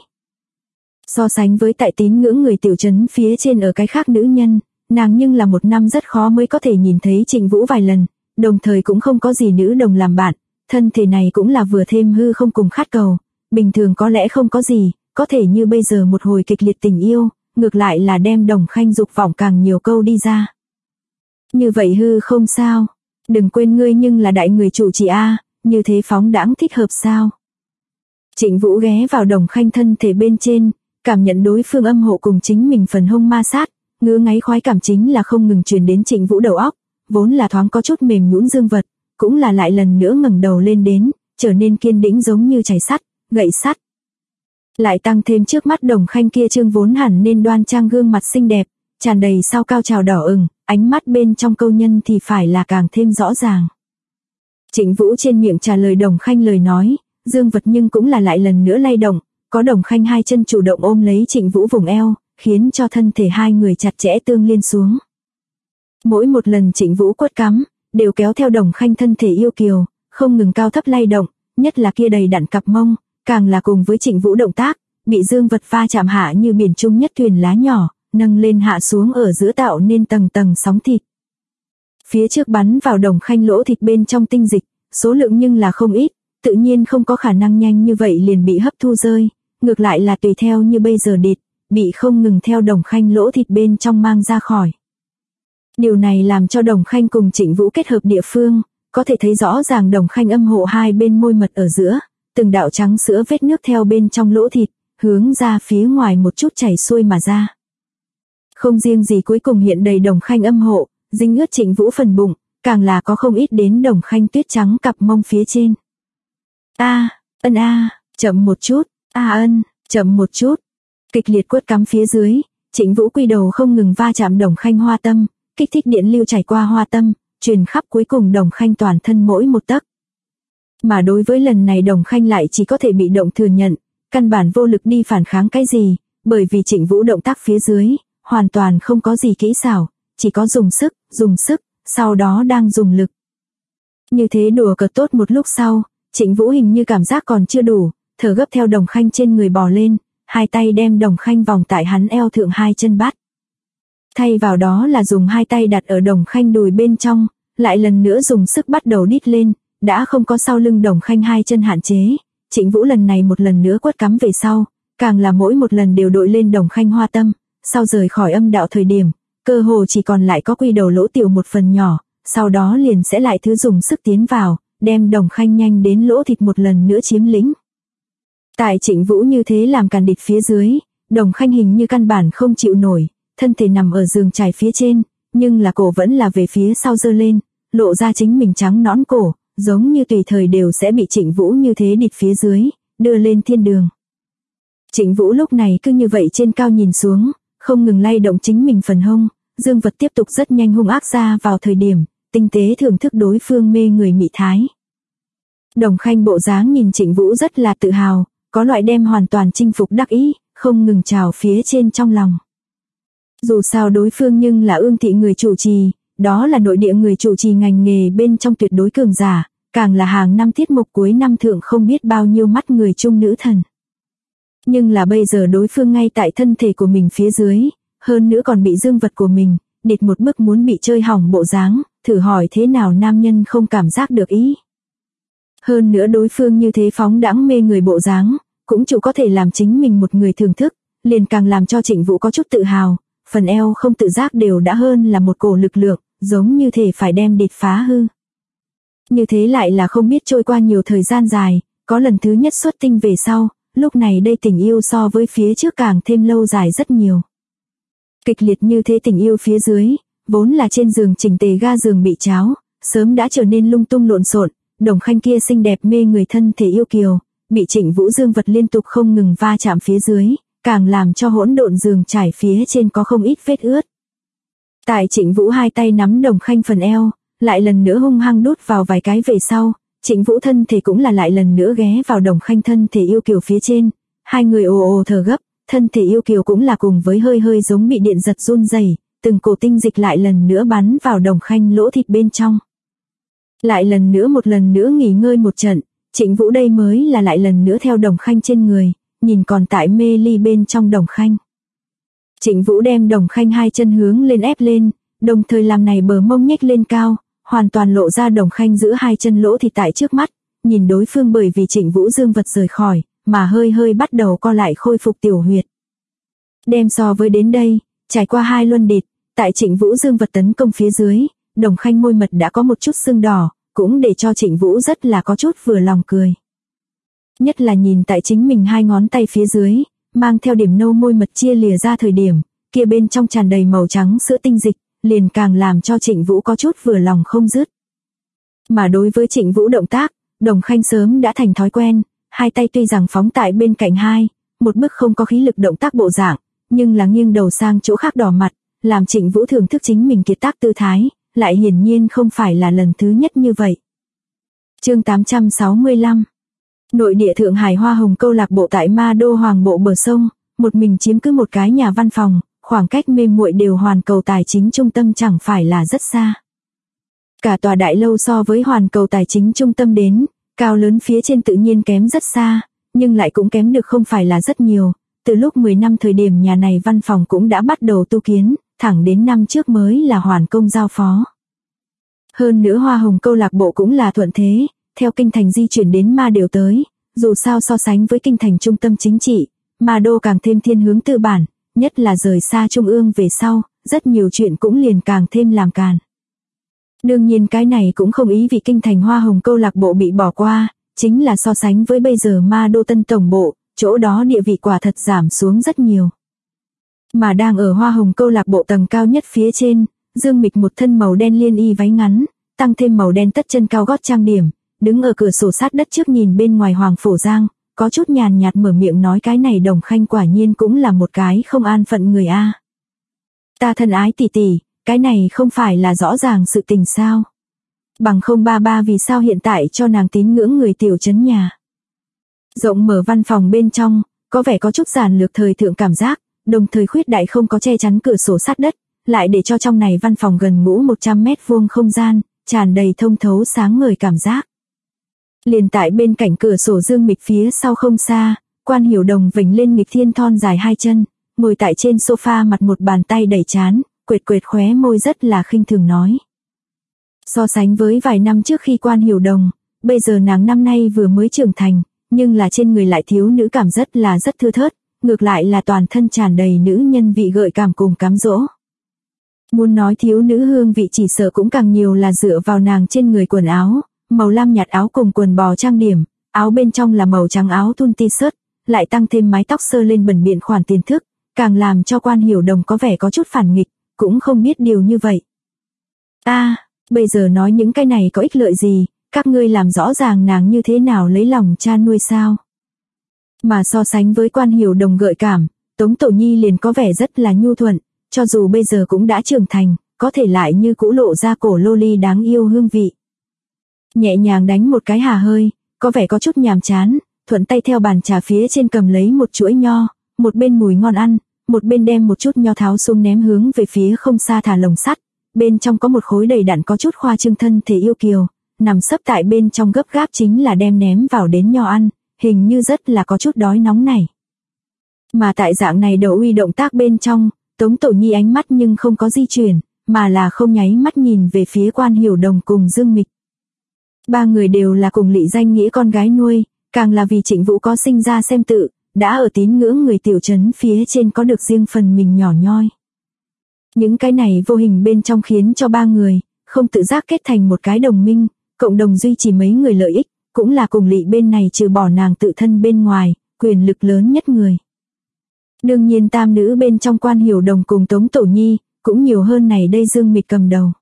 So sánh với tại tín ngưỡng người tiểu trấn phía trên ở cái khác nữ nhân, nàng nhưng là một năm rất khó mới có thể nhìn thấy Trịnh Vũ vài lần, đồng thời cũng không có gì nữ đồng làm bạn, thân thể này cũng là vừa thêm hư không cùng khát cầu, bình thường có lẽ không có gì, có thể như bây giờ một hồi kịch liệt tình yêu, ngược lại là đem Đồng Khanh dục vọng càng nhiều câu đi ra. Như vậy hư không sao, đừng quên ngươi nhưng là đại người chủ trì như thế phóng đãng thích hợp sao. Trịnh Vũ ghé vào Đồng Khanh thân thể bên trên, cảm nhận đối phương âm hộ cùng chính mình phần hông ma sát, ngứa ngáy khoái cảm chính là không ngừng truyền đến Trịnh Vũ đầu óc, vốn là thoáng có chút mềm nhũn dương vật, cũng là lại lần nữa ngẩng đầu lên đến, trở nên kiên định giống như chày sắt, gậy sắt. Lại tăng thêm trước mắt Đồng Khanh kia trương vốn hẳn nên đoan trang gương mặt xinh đẹp, tràn đầy sau cao trào đỏ ửng, ánh mắt bên trong câu nhân thì phải là càng thêm rõ ràng. Trịnh Vũ trên miệng trả lời Đồng Khanh lời nói, dương vật nhưng cũng là lại lần nữa lay động, có Đồng Khanh hai chân chủ động ôm lấy Trịnh Vũ vùng eo, khiến cho thân thể hai người chặt chẽ tương liên xuống. Mỗi một lần Trịnh Vũ quất cắm, đều kéo theo Đồng Khanh thân thể yêu kiều, không ngừng cao thấp lay động, nhất là kia đầy đặn cặp mông, càng là cùng với Trịnh Vũ động tác, bị dương vật va chạm hạ như biển trung nhất thuyền lá nhỏ, nâng lên hạ xuống ở giữa tạo nên tầng tầng sóng thịt. Phía trước bắn vào Đồng Khanh lỗ thịt bên trong tinh dịch, số lượng nhưng là không ít, tự nhiên không có khả năng nhanh như vậy liền bị hấp thu rơi, ngược lại là tùy theo như bây giờ địt, bị không ngừng theo Đồng Khanh lỗ thịt bên trong mang ra khỏi. Điều này làm cho Đồng Khanh cùng Trịnh Vũ kết hợp địa phương, có thể thấy rõ ràng Đồng Khanh âm hộ hai bên môi mật ở giữa, từng đạo trắng sữa vết nước theo bên trong lỗ thịt, hướng ra phía ngoài một chút chảy xuôi mà ra. Không riêng gì cuối cùng hiện đầy Đồng Khanh âm hộ, dính ướt Trịnh Vũ phần bụng, càng là có không ít đến Đồng Khanh tuyết trắng cặp mông phía trên. Chậm một chút, chậm một chút. Kịch liệt quất cắm phía dưới, Trịnh Vũ quy đầu không ngừng va chạm Đồng Khanh hoa tâm, kích thích điện lưu chảy qua hoa tâm, truyền khắp cuối cùng Đồng Khanh toàn thân mỗi một tấc. Mà đối với lần này Đồng Khanh lại chỉ có thể bị động thừa nhận, căn bản vô lực đi phản kháng cái gì, bởi vì Trịnh Vũ động tác phía dưới, hoàn toàn không có gì kỹ xảo, chỉ có dùng sức, sau đó đang dùng lực. Như thế đùa cợt tốt một lúc sau, Trịnh Vũ hình như cảm giác còn chưa đủ, thở gấp theo Đồng Khanh trên người bò lên, hai tay đem Đồng Khanh vòng tại hắn eo thượng hai chân bắt. Thay vào đó là dùng hai tay đặt ở Đồng Khanh đùi bên trong, lại lần nữa dùng sức bắt đầu đít lên, đã không có sau lưng Đồng Khanh hai chân hạn chế. Trịnh Vũ lần này một lần nữa quất cắm về sau, càng là mỗi một lần đều đội lên Đồng Khanh hoa tâm, sau rời khỏi âm đạo thời điểm, cơ hồ chỉ còn lại có quy đầu lỗ tiểu một phần nhỏ, sau đó liền sẽ lại thứ dùng sức tiến vào, đem Đồng Khanh nhanh đến lỗ thịt một lần nữa chiếm lĩnh. Tại Trịnh Vũ như thế làm càn địch phía dưới, Đồng Khanh hình như căn bản không chịu nổi, thân thể nằm ở giường trải phía trên, nhưng là cổ vẫn là về phía sau giơ lên, lộ ra chính mình trắng nõn cổ, giống như tùy thời đều sẽ bị Trịnh Vũ như thế địch phía dưới, đưa lên thiên đường. Trịnh Vũ lúc này cứ như vậy trên cao nhìn xuống, không ngừng lay động chính mình phần hông, dương vật tiếp tục rất nhanh hung ác ra vào thời điểm, tinh tế thưởng thức đối phương mê người mị thái. Đồng Khanh bộ dáng nhìn Trịnh Vũ rất là tự hào, có loại đem hoàn toàn chinh phục đắc ý, không ngừng trào phía trên trong lòng. Dù sao đối phương nhưng là Ương thị người chủ trì, đó là nội địa người chủ trì ngành nghề bên trong tuyệt đối cường giả, càng là hàng năm tiết mục cuối năm thượng không biết bao nhiêu mắt người chung nữ thần. Nhưng là bây giờ đối phương ngay tại thân thể của mình phía dưới, hơn nữa còn bị dương vật của mình, địch một bức muốn bị chơi hỏng bộ dáng, thử hỏi thế nào nam nhân không cảm giác được ý. Hơn nữa đối phương như thế phóng đãng mê người bộ dáng, cũng chủ có thể làm chính mình một người thưởng thức, liền càng làm cho Trịnh Vũ có chút tự hào, phần eo không tự giác đều đã hơn là một cổ lực lượng, giống như thể phải đem địch phá hư. Như thế lại là không biết trôi qua nhiều thời gian dài, có lần thứ nhất xuất tinh về sau, lúc này đây tình yêu so với phía trước càng thêm lâu dài rất nhiều. Kịch liệt như thế tình yêu phía dưới, vốn là trên giường chỉnh tề ga giường bị cháo, sớm đã trở nên lung tung lộn xộn. Đồng Khanh kia xinh đẹp mê người thân thể yêu kiều, bị Trịnh Vũ dương vật liên tục không ngừng va chạm phía dưới, càng làm cho hỗn độn giường trải phía trên có không ít vết ướt. Tại Trịnh Vũ hai tay nắm Đồng Khanh phần eo, lại lần nữa hung hăng đút vào vài cái về sau, Trịnh Vũ thân thể cũng là lại lần nữa ghé vào Đồng Khanh thân thể yêu kiều phía trên, hai người ồ ồ thở gấp, thân thể yêu kiều cũng là cùng với hơi hơi giống bị điện giật run rẩy, từng cổ tinh dịch lại lần nữa bắn vào Đồng Khanh lỗ thịt bên trong. Lại lần nữa một lần nữa nghỉ ngơi một trận, Trịnh Vũ đây mới là lại lần nữa theo Đồng Khanh trên người, nhìn còn tại mê ly bên trong Đồng Khanh. Trịnh Vũ đem Đồng Khanh hai chân hướng lên ép lên, đồng thời làm này bờ mông nhếch lên cao, hoàn toàn lộ ra Đồng Khanh giữ hai chân lỗ thịt tại trước mắt, nhìn đối phương bởi vì Trịnh Vũ dương vật rời khỏi, mà hơi hơi bắt đầu co lại khôi phục tiểu huyệt. Đem so với đến đây, trải qua hai luân địch, tại Trịnh Vũ dương vật tấn công phía dưới, Đồng Khanh môi mật đã có một chút sưng đỏ, cũng để cho Trịnh Vũ rất là có chút vừa lòng cười. Nhất là nhìn tại chính mình hai ngón tay phía dưới, mang theo điểm nâu môi mật chia lìa ra thời điểm, kia bên trong tràn đầy màu trắng sữa tinh dịch, liền càng làm cho Trịnh Vũ có chút vừa lòng không dứt. Mà đối với Trịnh Vũ động tác, Đồng Khanh sớm đã thành thói quen, hai tay tuy rằng phóng tại bên cạnh hai, một bức không có khí lực động tác bộ dạng, nhưng là nghiêng đầu sang chỗ khác đỏ mặt, làm Trịnh Vũ thưởng thức chính mình kiệt tác tư thái, lại hiển nhiên không phải là lần thứ nhất như vậy. Chương 865. Nội địa Thượng Hải Hoa Hồng câu lạc bộ tại Ma Đô Hoàng bộ bờ sông, một mình chiếm cứ một cái nhà văn phòng, khoảng cách mê muội đều hoàn cầu tài chính trung tâm chẳng phải là rất xa. Cả tòa đại lâu so với hoàn cầu tài chính trung tâm đến, cao lớn phía trên tự nhiên kém rất xa, nhưng lại cũng kém được không phải là rất nhiều. Từ lúc 10 năm thời điểm nhà này văn phòng cũng đã bắt đầu tu kiến, thẳng đến năm trước mới là hoàn công giao phó. Hơn nữa Hoa Hồng câu lạc bộ cũng là thuận thế, theo kinh thành di chuyển đến Ma Đều tới, dù sao so sánh với kinh thành trung tâm chính trị, Ma Đô càng thêm thiên hướng tư bản, nhất là rời xa trung ương về sau, rất nhiều chuyện cũng liền càng thêm làm càn. Đương nhiên cái này cũng không ý vì kinh thành Hoa Hồng câu lạc bộ bị bỏ qua, chính là so sánh với bây giờ Ma Đô tân tổng bộ, chỗ đó địa vị quả thật giảm xuống rất nhiều. Mà đang ở Hoa Hồng câu lạc bộ tầng cao nhất phía trên, Dương Mịch một thân màu đen liên y váy ngắn, tăng thêm màu đen tất chân cao gót trang điểm, đứng ở cửa sổ sát đất trước nhìn bên ngoài Hoàng Phổ Giang, có chút nhàn nhạt mở miệng nói cái này Đồng Khanh quả nhiên cũng là một cái không an phận người a. Ta thân ái tỷ tỷ, cái này không phải là rõ ràng sự tình sao? Bằng không ba ba vì sao hiện tại cho nàng tín ngưỡng người tiểu trấn nhà? Rộng mở văn phòng bên trong, có vẻ có chút giản lược thời thượng cảm giác, đồng thời khuyết đại không có che chắn cửa sổ sát đất, lại để cho trong này văn phòng gần ngũ 100 mét vuông không gian, tràn đầy thông thấu sáng ngời cảm giác. Liền tại bên cạnh cửa sổ dương mịch phía sau không xa, Quan Hiểu Đồng vểnh lên nghịch thiên thon dài hai chân, ngồi tại trên sofa mặt một bàn tay đẩy trán, quệt quệt khóe môi rất là khinh thường nói. So sánh với vài năm trước khi Quan Hiểu Đồng, bây giờ nàng năm nay vừa mới trưởng thành, nhưng là trên người lại thiếu nữ cảm rất thưa thớt, ngược lại là toàn thân tràn đầy nữ nhân vị gợi cảm cùng cám dỗ. Muốn nói thiếu nữ hương vị chỉ sợ cũng càng nhiều là dựa vào nàng trên người quần áo, màu lam nhạt áo cùng quần bò trang điểm, áo bên trong là màu trắng áo thun t-shirt, lại tăng thêm mái tóc sơ lên bẩn biện khoản tiền thức, càng làm cho Quan Hiểu Đồng có vẻ có chút phản nghịch, cũng không biết điều như vậy. Bây giờ nói những cái này có ích lợi gì, các ngươi làm rõ ràng nàng như thế nào lấy lòng cha nuôi sao. Mà so sánh với Quan Hiểu Đồng gợi cảm, Tống Tổ Nhi liền có vẻ rất là nhu thuận, cho dù bây giờ cũng đã trưởng thành, có thể lại như cũ lộ ra cổ loli đáng yêu hương vị. Nhẹ nhàng đánh một cái hà hơi, có vẻ có chút nhàm chán, thuận tay theo bàn trà phía trên cầm lấy một chuỗi nho, một bên mùi ngon ăn, một bên đem một chút nho tháo xuống ném hướng về phía không xa thả lồng sắt, bên trong có một khối đầy đặn có chút khoa trương thân thể yêu kiều, nằm sấp tại bên trong gấp gáp chính là đem ném vào đến nho ăn, hình như rất là có chút đói nóng này. Mà tại dạng này đầu uy động tác bên trong, Tống Tổ Nhi ánh mắt nhưng không có di chuyển, mà là không nháy mắt nhìn về phía Quan Hiểu Đồng cùng Dương Mịch. Ba người đều là cùng lỵ danh nghĩa con gái nuôi, càng là vì Trịnh Vũ có sinh ra xem tự, đã ở tín ngưỡng người tiểu trấn phía trên có được riêng phần mình nhỏ nhoi. Những cái này vô hình bên trong khiến cho ba người, không tự giác kết thành một cái đồng minh, cộng đồng duy trì mấy người lợi ích, cũng là cùng lỵ bên này trừ bỏ nàng tự thân bên ngoài, quyền lực lớn nhất người. Đương nhiên tam nữ bên trong Quan Hiểu Đồng cùng Tống Tổ Nhi, cũng nhiều hơn này đây Dương Mịch cầm đầu.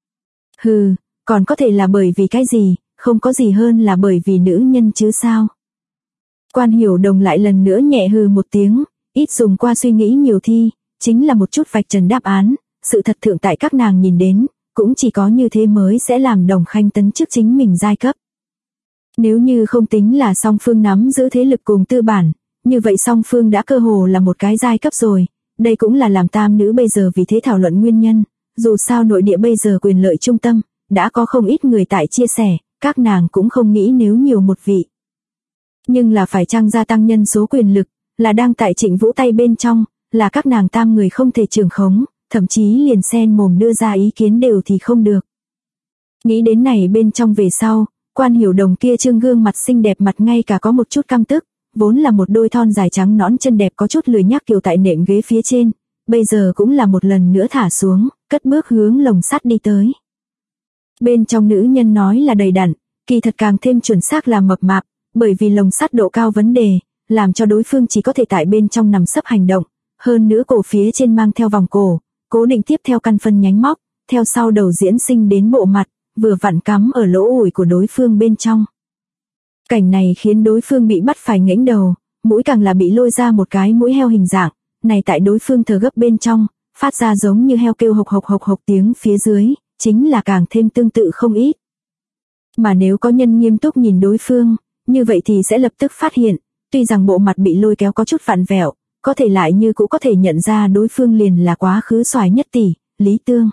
Còn có thể là bởi vì cái gì, không có gì hơn là bởi vì nữ nhân chứ sao. Quan Hiểu Đồng lại lần nữa nhẹ hừ một tiếng, ít dùng qua suy nghĩ nhiều thi, chính là một chút vạch trần đáp án, sự thật thượng tại các nàng nhìn đến, cũng chỉ có như thế mới sẽ làm Đồng Khanh tấn chức chính mình giai cấp. Nếu như không tính là song phương nắm giữ thế lực cùng tư bản, như vậy song phương đã cơ hồ là một cái giai cấp rồi, đây cũng là làm tam nữ bây giờ vì thế thảo luận nguyên nhân, dù sao nội địa bây giờ quyền lợi trung tâm, đã có không ít người tại chia sẻ, các nàng cũng không nghĩ nếu nhiều một vị. Nhưng là phải chăng gia tăng nhân số quyền lực, là đang tại Trịnh Vũ tay bên trong, là các nàng tam người không thể trường khống, thậm chí liền xen mồm đưa ra ý kiến đều thì không được. Nghĩ đến này bên trong về sau, Quan Hiểu Đồng kia trương gương mặt xinh đẹp mặt ngay cả có một chút căm tức, vốn là một đôi thon dài trắng nõn chân đẹp có chút lười nhác kiều tại nệm ghế phía trên, bây giờ cũng là một lần nữa thả xuống, cất bước hướng lồng sắt đi tới. Bên trong nữ nhân nói là đầy đặn, kỳ thật càng thêm chuẩn xác là mập mạp, bởi vì lồng sắt độ cao vấn đề, làm cho đối phương chỉ có thể tại bên trong nằm sấp hành động, hơn nữa cổ phía trên mang theo vòng cổ, cố định tiếp theo căn phân nhánh móc, theo sau đầu diễn sinh đến bộ mặt, vừa vặn cắm ở lỗ ủi của đối phương bên trong. Cảnh này khiến đối phương bị bắt phải ngẩng đầu, mũi càng là bị lôi ra một cái mũi heo hình dạng, này tại đối phương thở gấp bên trong, phát ra giống như heo kêu hộc hộc tiếng phía dưới, chính là càng thêm tương tự không ít. Mà nếu có nhân nghiêm túc nhìn đối phương, như vậy thì sẽ lập tức phát hiện, tuy rằng bộ mặt bị lôi kéo có chút vặn vẹo, có thể lại như cũng có thể nhận ra đối phương liền là quá khứ xoài nhất tỷ, Lý Tương.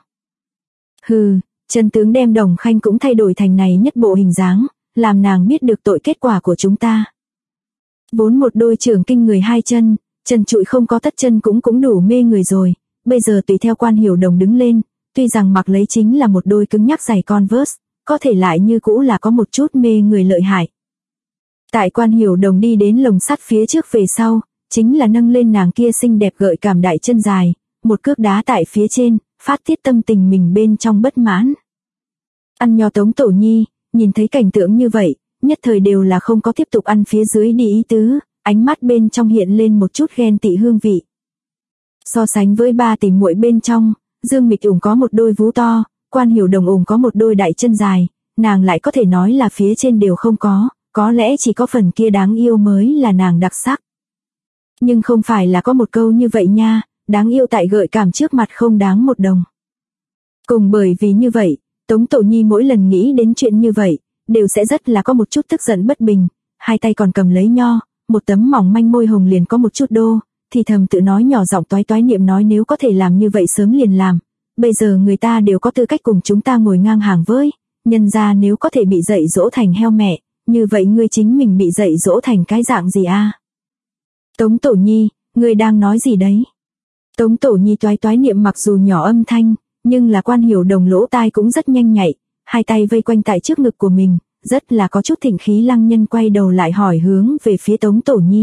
Chân tướng đem Đồng Khanh cũng thay đổi thành này nhất bộ hình dáng, làm nàng biết được tội kết quả của chúng ta. Vốn một đôi trưởng kinh người hai chân, trần trụi không có tất chân cũng đủ mê người rồi, bây giờ tùy theo Quan Hiểu Đồng đứng lên, tuy rằng mặc lấy chính là một đôi cứng nhắc giày Converse, có thể lại như cũ là có một chút mê người lợi hại. Tại Quan Hiểu Đồng đi đến lồng sắt phía trước về sau, chính là nâng lên nàng kia xinh đẹp gợi cảm đại chân dài, một cước đá tại phía trên, phát tiết tâm tình mình bên trong bất mãn. Ăn nho Tống Tổ Nhi, nhìn thấy cảnh tượng như vậy, nhất thời đều là không có tiếp tục ăn phía dưới đi ý tứ, ánh mắt bên trong hiện lên một chút ghen tị hương vị. So sánh với ba tỷ muội bên trong, Dương Mịch ủng có một đôi vú to, Quan Hiểu Đồng ủng có một đôi đại chân dài, nàng lại có thể nói là phía trên đều không có lẽ chỉ có phần kia đáng yêu mới là nàng đặc sắc. Nhưng không phải là có một câu như vậy nha, đáng yêu tại gợi cảm trước mặt không đáng một đồng. Cùng bởi vì như vậy, Tống Tổ Nhi mỗi lần nghĩ đến chuyện như vậy, đều sẽ rất là có một chút tức giận bất bình, hai tay còn cầm lấy nho, một tấm mỏng manh môi hồng liền có một chút đô, thì thầm tự nói nhỏ giọng toái toái niệm nói nếu có thể làm như vậy sớm liền làm. Bây giờ người ta đều có tư cách cùng chúng ta ngồi ngang hàng với, nhân ra nếu có thể bị dạy dỗ thành heo mẹ, như vậy ngươi chính mình bị dạy dỗ thành cái dạng gì a? Tống Tổ Nhi, ngươi đang nói gì đấy? Tống Tổ Nhi toái toái niệm mặc dù nhỏ âm thanh, nhưng là Quan Hiểu Đồng lỗ tai cũng rất nhanh nhạy, hai tay vây quanh tại trước ngực của mình, rất là có chút thịnh khí. Lăng Nhân quay đầu lại hỏi hướng về phía Tống Tổ Nhi.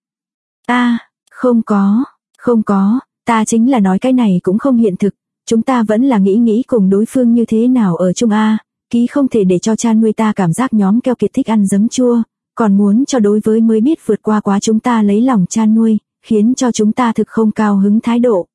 Không có, ta chính là nói cái này cũng không hiện thực, chúng ta vẫn là nghĩ cùng đối phương như thế nào ở chung a, ký không thể để cho cha nuôi ta cảm giác nhóm keo kiệt thích ăn giấm chua, còn muốn cho đối với mới biết vượt qua quá chúng ta lấy lòng cha nuôi, khiến cho chúng ta thực không cao hứng thái độ.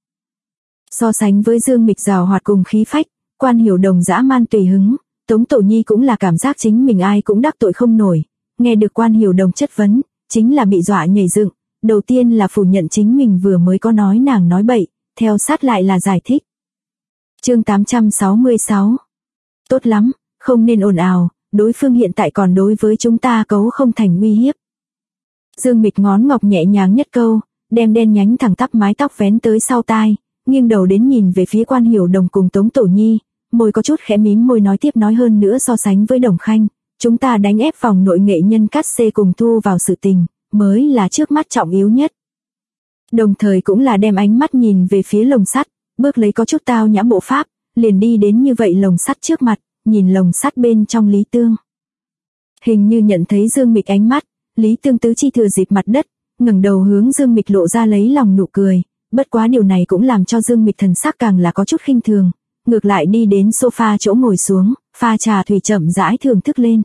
So sánh với Dương Mịch giàu hoạt cùng khí phách, Quan Hiểu Đồng dã man tùy hứng, Tống Tổ Nhi cũng là cảm giác chính mình ai cũng đắc tội không nổi, nghe được Quan Hiểu Đồng chất vấn, chính là bị dọa nhảy dựng, đầu tiên là phủ nhận chính mình vừa mới có nói nàng nói bậy, theo sát lại là giải thích. Chương 866. Tốt lắm, không nên ồn ào, đối phương hiện tại còn đối với chúng ta cấu không thành uy hiếp. Dương Mịch ngón ngọc nhẹ nhàng nhất câu, đem đen nhánh thẳng tắp mái tóc vén tới sau tai, nghiêng đầu đến nhìn về phía Quan Hiểu Đồng cùng Tống Tổ Nhi, môi có chút khẽ mím môi nói tiếp nói hơn nữa so sánh với Đồng Khanh, chúng ta đánh ép vòng nội nghệ nhân cắt xê cùng thu vào sự tình, mới là trước mắt trọng yếu nhất. Đồng thời cũng là đem ánh mắt nhìn về phía lồng sắt, bước lấy có chút tao nhã bộ pháp, liền đi đến như vậy lồng sắt trước mặt, nhìn lồng sắt bên trong Lý Tương. Hình như nhận thấy Dương Mịch ánh mắt, Lý Tương tứ chi thừa dịp mặt đất, ngẩng đầu hướng Dương Mịch lộ ra lấy lòng nụ cười, bất quá điều này cũng làm cho Dương Mịch thần sắc càng là có chút khinh thường, ngược lại đi đến sofa chỗ ngồi xuống, pha trà thủy chậm rãi thưởng thức lên.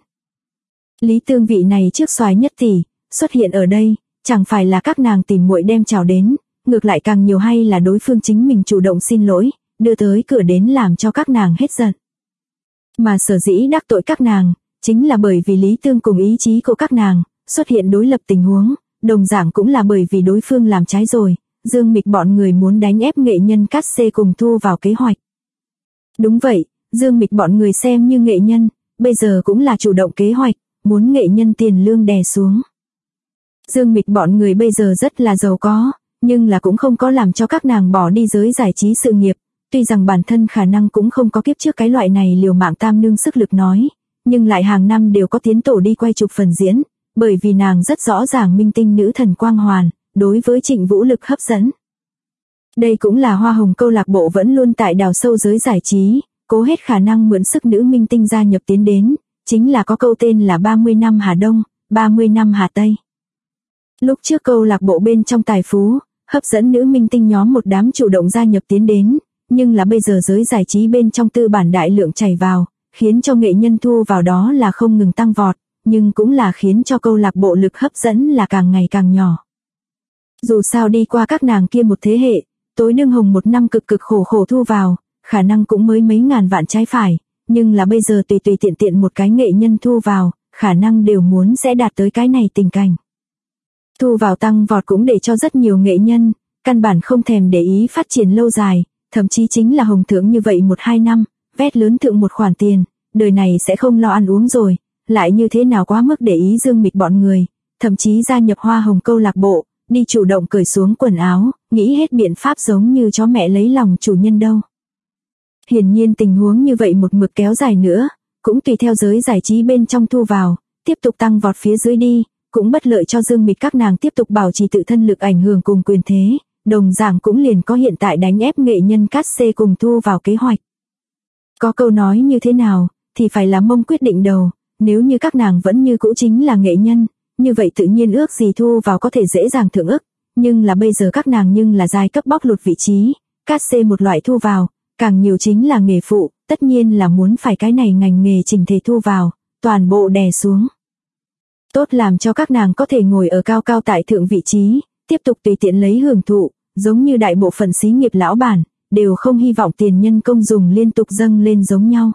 Lý Tương vị này trước xoái nhất tỷ, xuất hiện ở đây, chẳng phải là các nàng tìm muội đem chào đến, ngược lại càng nhiều hay là đối phương chính mình chủ động xin lỗi, đưa tới cửa đến làm cho các nàng hết giận. Mà sở dĩ đắc tội các nàng, chính là bởi vì Lý Tương cùng ý chí của các nàng, xuất hiện đối lập tình huống, đồng dạng cũng là bởi vì đối phương làm trái rồi, Dương Mịch bọn người muốn đánh ép nghệ nhân cắt xê cùng thu vào kế hoạch. Đúng vậy, Dương Mịch bọn người xem như nghệ nhân, bây giờ cũng là chủ động kế hoạch, muốn nghệ nhân tiền lương đè xuống. Dương Mịch bọn người bây giờ rất là giàu có, nhưng là cũng không có làm cho các nàng bỏ đi giới giải trí sự nghiệp, tuy rằng bản thân khả năng cũng không có kiếp trước cái loại này liều mạng tam nương sức lực nói, nhưng lại hàng năm đều có tiến tổ đi quay chụp phần diễn, bởi vì nàng rất rõ ràng minh tinh nữ thần quang hoàn, đối với Trịnh Vũ lực hấp dẫn. Đây cũng là Hoa Hồng câu lạc bộ vẫn luôn tại đào sâu giới giải trí, cố hết khả năng mượn sức nữ minh tinh gia nhập tiến đến, chính là có câu tên là 30 năm Hà Đông, 30 năm Hà Tây. Lúc trước câu lạc bộ bên trong tài phú, hấp dẫn nữ minh tinh nhóm một đám chủ động gia nhập tiến đến, nhưng là bây giờ giới giải trí bên trong tư bản đại lượng chảy vào, khiến cho nghệ nhân thu vào đó là không ngừng tăng vọt, nhưng cũng là khiến cho câu lạc bộ lực hấp dẫn là càng ngày càng nhỏ. Dù sao đi qua các nàng kia một thế hệ, tối nương hồng một năm cực khổ thu vào, khả năng cũng mới mấy ngàn vạn trái phải, nhưng là bây giờ tùy tiện một cái nghệ nhân thu vào, khả năng đều muốn sẽ đạt tới cái này tình cảnh. Thu vào tăng vọt cũng để cho rất nhiều nghệ nhân, căn bản không thèm để ý phát triển lâu dài, thậm chí chính là hồng thượng như vậy 1-2 năm, vét lớn thượng một khoản tiền, đời này sẽ không lo ăn uống rồi, lại như thế nào quá mức để ý Dương Mịch bọn người, thậm chí gia nhập Hoa Hồng câu lạc bộ, đi chủ động cởi xuống quần áo, nghĩ hết biện pháp giống như chó mẹ lấy lòng chủ nhân đâu. Hiển nhiên tình huống như vậy một mực kéo dài nữa, cũng tùy theo giới giải trí bên trong thu vào, tiếp tục tăng vọt phía dưới đi, cũng bất lợi cho Dương Mịch các nàng tiếp tục bảo trì tự thân lực ảnh hưởng cùng quyền thế, đồng dạng cũng liền có hiện tại đánh ép nghệ nhân cắt xê cùng thu vào kế hoạch. Có câu nói như thế nào, thì phải là mông quyết định đầu, nếu như các nàng vẫn như cũ chính là nghệ nhân, như vậy tự nhiên ước gì thu vào có thể dễ dàng thưởng ức, nhưng là bây giờ các nàng nhưng là giai cấp bóc lột vị trí, cắt xê một loại thu vào, càng nhiều chính là nghề phụ, tất nhiên là muốn phải cái này ngành nghề chỉnh thể thu vào, toàn bộ đè xuống. Tốt làm cho các nàng có thể ngồi ở cao tại thượng vị trí, tiếp tục tùy tiện lấy hưởng thụ, giống như đại bộ phận xí nghiệp lão bản, đều không hy vọng tiền nhân công dùng liên tục dâng lên giống nhau.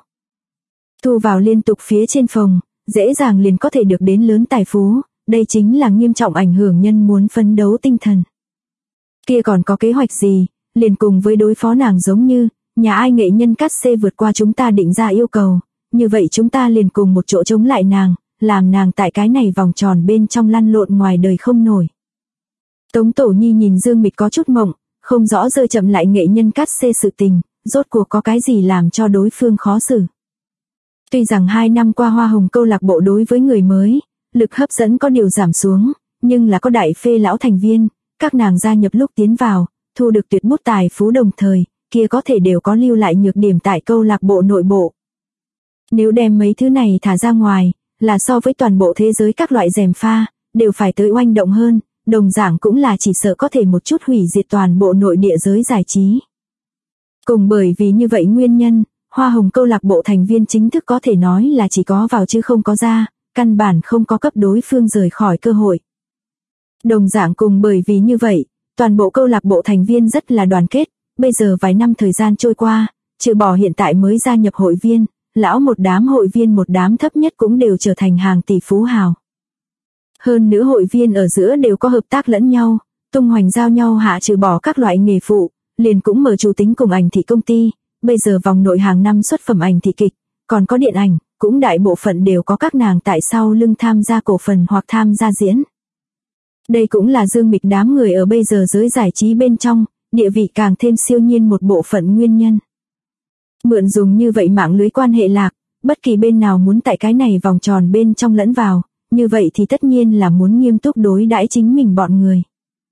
Thu vào liên tục phía trên phòng, dễ dàng liền có thể được đến lớn tài phú, đây chính là nghiêm trọng ảnh hưởng nhân muốn phấn đấu tinh thần. Kia còn có kế hoạch gì, liền cùng với đối phó nàng giống như, nhà ai nghệ nhân cắt xê vượt qua chúng ta định ra yêu cầu, như vậy chúng ta liền cùng một chỗ chống lại nàng, làm nàng tại cái này vòng tròn bên trong lăn lộn ngoài đời không nổi. Tống Tổ Nhi nhìn Dương Mịch có chút mộng, không rõ rơi chậm lại nghệ nhân cắt xê sự tình, rốt cuộc có cái gì làm cho đối phương khó xử. Tuy rằng 2 năm qua Hoa Hồng câu lạc bộ đối với người mới, lực hấp dẫn có điều giảm xuống, nhưng là có đại phê lão thành viên, các nàng gia nhập lúc tiến vào, thu được tuyệt bút tài phú đồng thời, kia có thể đều có lưu lại nhược điểm tại câu lạc bộ nội bộ. Nếu đem mấy thứ này thả ra ngoài, là so với toàn bộ thế giới các loại gièm pha, đều phải tới oanh động hơn, đồng dạng cũng là chỉ sợ có thể một chút hủy diệt toàn bộ nội địa giới giải trí. Cùng bởi vì như vậy nguyên nhân, Hoa Hồng câu lạc bộ thành viên chính thức có thể nói là chỉ có vào chứ không có ra, căn bản không có cấp đối phương rời khỏi cơ hội. Đồng dạng cùng bởi vì như vậy, toàn bộ câu lạc bộ thành viên rất là đoàn kết, bây giờ vài năm thời gian trôi qua, trừ bỏ hiện tại mới gia nhập hội viên, lão một đám hội viên một đám thấp nhất cũng đều trở thành hàng tỷ phú hào. Hơn nữa hội viên ở giữa đều có hợp tác lẫn nhau, tung hoành giao nhau hạ trừ bỏ các loại nghề phụ, liền cũng mở chủ tính cùng ảnh thị công ty, bây giờ vòng nội hàng năm xuất phẩm ảnh thị kịch, còn có điện ảnh, cũng đại bộ phận đều có các nàng tại sau lưng tham gia cổ phần hoặc tham gia diễn. Đây cũng là Dương Mịch đám người ở bây giờ giới giải trí bên trong, địa vị càng thêm siêu nhiên một bộ phận nguyên nhân. Mượn dùng như vậy mạng lưới quan hệ lạc, bất kỳ bên nào muốn tại cái này vòng tròn bên trong lẫn vào, như vậy thì tất nhiên là muốn nghiêm túc đối đãi chính mình bọn người.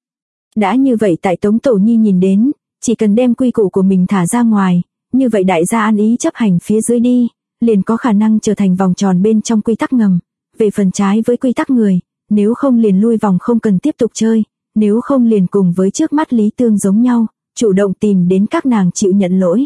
Đã như vậy tại Tống Tổ Nhi nhìn đến, chỉ cần đem quy củ của mình thả ra ngoài, như vậy đại gia ăn ý chấp hành phía dưới đi, liền có khả năng trở thành vòng tròn bên trong quy tắc ngầm, về phần trái với quy tắc người, nếu không liền lui vòng không cần tiếp tục chơi, nếu không liền cùng với trước mắt Lý Tương giống nhau, chủ động tìm đến các nàng chịu nhận lỗi.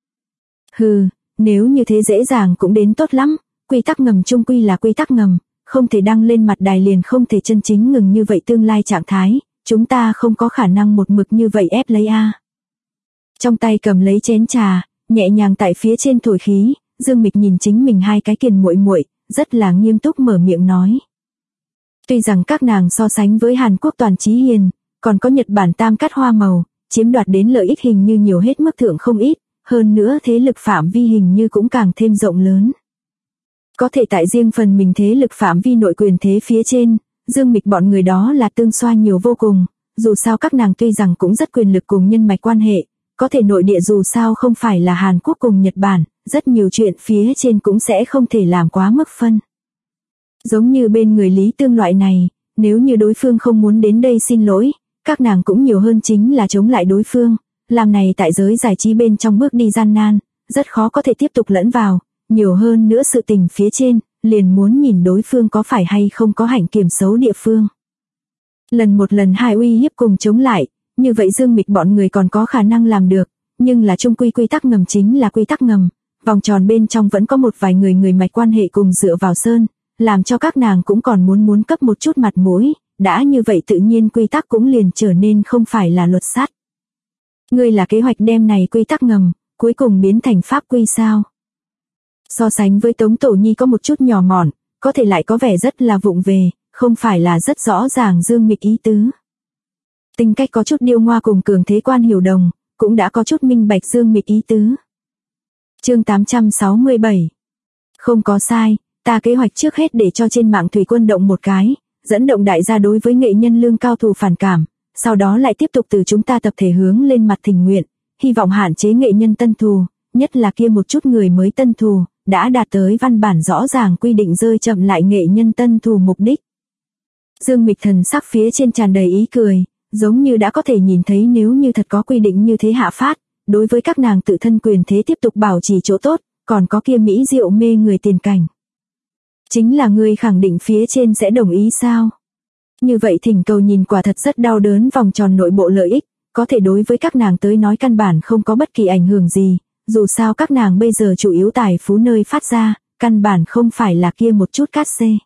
Hừ, nếu như thế dễ dàng cũng đến tốt lắm, quy tắc ngầm chung quy là quy tắc ngầm, không thể đăng lên mặt đài liền không thể chân chính ngừng như vậy tương lai trạng thái, chúng ta không có khả năng một mực như vậy ép lấy a. Trong tay cầm lấy chén trà, nhẹ nhàng tại phía trên thổi khí, Dương Mịch nhìn chính mình hai cái kiền muội muội, rất là nghiêm túc mở miệng nói. Tuy rằng các nàng so sánh với Hàn Quốc Toàn Chí Hiền, còn có Nhật Bản Tam Cát Hoa Màu, chiếm đoạt đến lợi ích hình như nhiều hết mức thượng không ít, hơn nữa thế lực phạm vi hình như cũng càng thêm rộng lớn. Có thể tại riêng phần mình thế lực phạm vi nội quyền thế phía trên, Dương Mịch bọn người đó là tương xoa nhiều vô cùng, dù sao các nàng tuy rằng cũng rất quyền lực cùng nhân mạch quan hệ, có thể nội địa dù sao không phải là Hàn Quốc cùng Nhật Bản, rất nhiều chuyện phía trên cũng sẽ không thể làm quá mức phân. Giống như bên người Lý Tương loại này, nếu như đối phương không muốn đến đây xin lỗi, các nàng cũng nhiều hơn chính là chống lại đối phương, làm này tại giới giải trí bên trong bước đi gian nan, rất khó có thể tiếp tục lẫn vào, nhiều hơn nữa sự tình phía trên, liền muốn nhìn đối phương có phải hay không có hạnh kiểm xấu địa phương. Lần một lần hai uy hiếp cùng chống lại, như vậy Dương Mịch bọn người còn có khả năng làm được, nhưng là chung quy tắc ngầm chính là quy tắc ngầm, vòng tròn bên trong vẫn có một vài người mạch quan hệ cùng dựa vào sơn, làm cho các nàng cũng còn muốn cấp một chút mặt mũi, đã như vậy tự nhiên quy tắc cũng liền trở nên không phải là luật sắt. Ngươi là kế hoạch đem này quy tắc ngầm, cuối cùng biến thành pháp quy sao? So sánh với Tống Tổ Nhi có một chút nhỏ mọn, có thể lại có vẻ rất là vụng về, không phải là rất rõ ràng Dương Mịch ý tứ. Tính cách có chút điêu ngoa cùng cường thế Quan Hiểu Đồng, cũng đã có chút minh bạch Dương Mịch ý tứ. Chương 867. Không có sai, ta kế hoạch trước hết để cho trên mạng thủy quân động một cái, dẫn động đại gia đối với nghệ nhân lương cao thù phản cảm, sau đó lại tiếp tục từ chúng ta tập thể hướng lên mặt thỉnh nguyện, hy vọng hạn chế nghệ nhân tân thù, nhất là kia một chút người mới tân thù, đã đạt tới văn bản rõ ràng quy định rơi chậm lại nghệ nhân tân thù mục đích. Dương Mịch thần sắc phía trên tràn đầy ý cười, giống như đã có thể nhìn thấy nếu như thật có quy định như thế hạ phát, đối với các nàng tự thân quyền thế tiếp tục bảo trì chỗ tốt, còn có kia mỹ diệu mê người tiền cảnh. Chính là người khẳng định phía trên sẽ đồng ý sao? Như vậy thỉnh cầu nhìn quả thật rất đau đớn vòng tròn nội bộ lợi ích, có thể đối với các nàng tới nói căn bản không có bất kỳ ảnh hưởng gì, dù sao các nàng bây giờ chủ yếu tài phú nơi phát ra, căn bản không phải là kia một chút cát xê.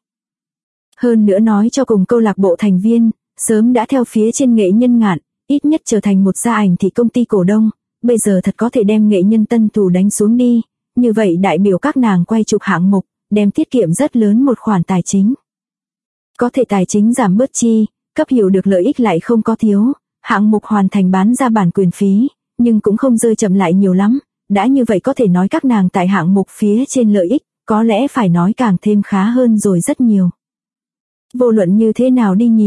Hơn nữa nói cho cùng câu lạc bộ thành viên, sớm đã theo phía trên nghệ nhân ngạn, ít nhất trở thành một gia ảnh thị công ty cổ đông, bây giờ thật có thể đem nghệ nhân tân thù đánh xuống đi, như vậy đại biểu các nàng quay chụp hạng mục, đem tiết kiệm rất lớn một khoản tài chính. Có thể tài chính giảm bớt chi, cấp hiểu được lợi ích lại không có thiếu, hạng mục hoàn thành bán ra bản quyền phí, nhưng cũng không rơi chậm lại nhiều lắm, đã như vậy có thể nói các nàng tại hạng mục phía trên lợi ích, có lẽ phải nói càng thêm khá hơn rồi rất nhiều. Vô luận như thế nào đi nhìn,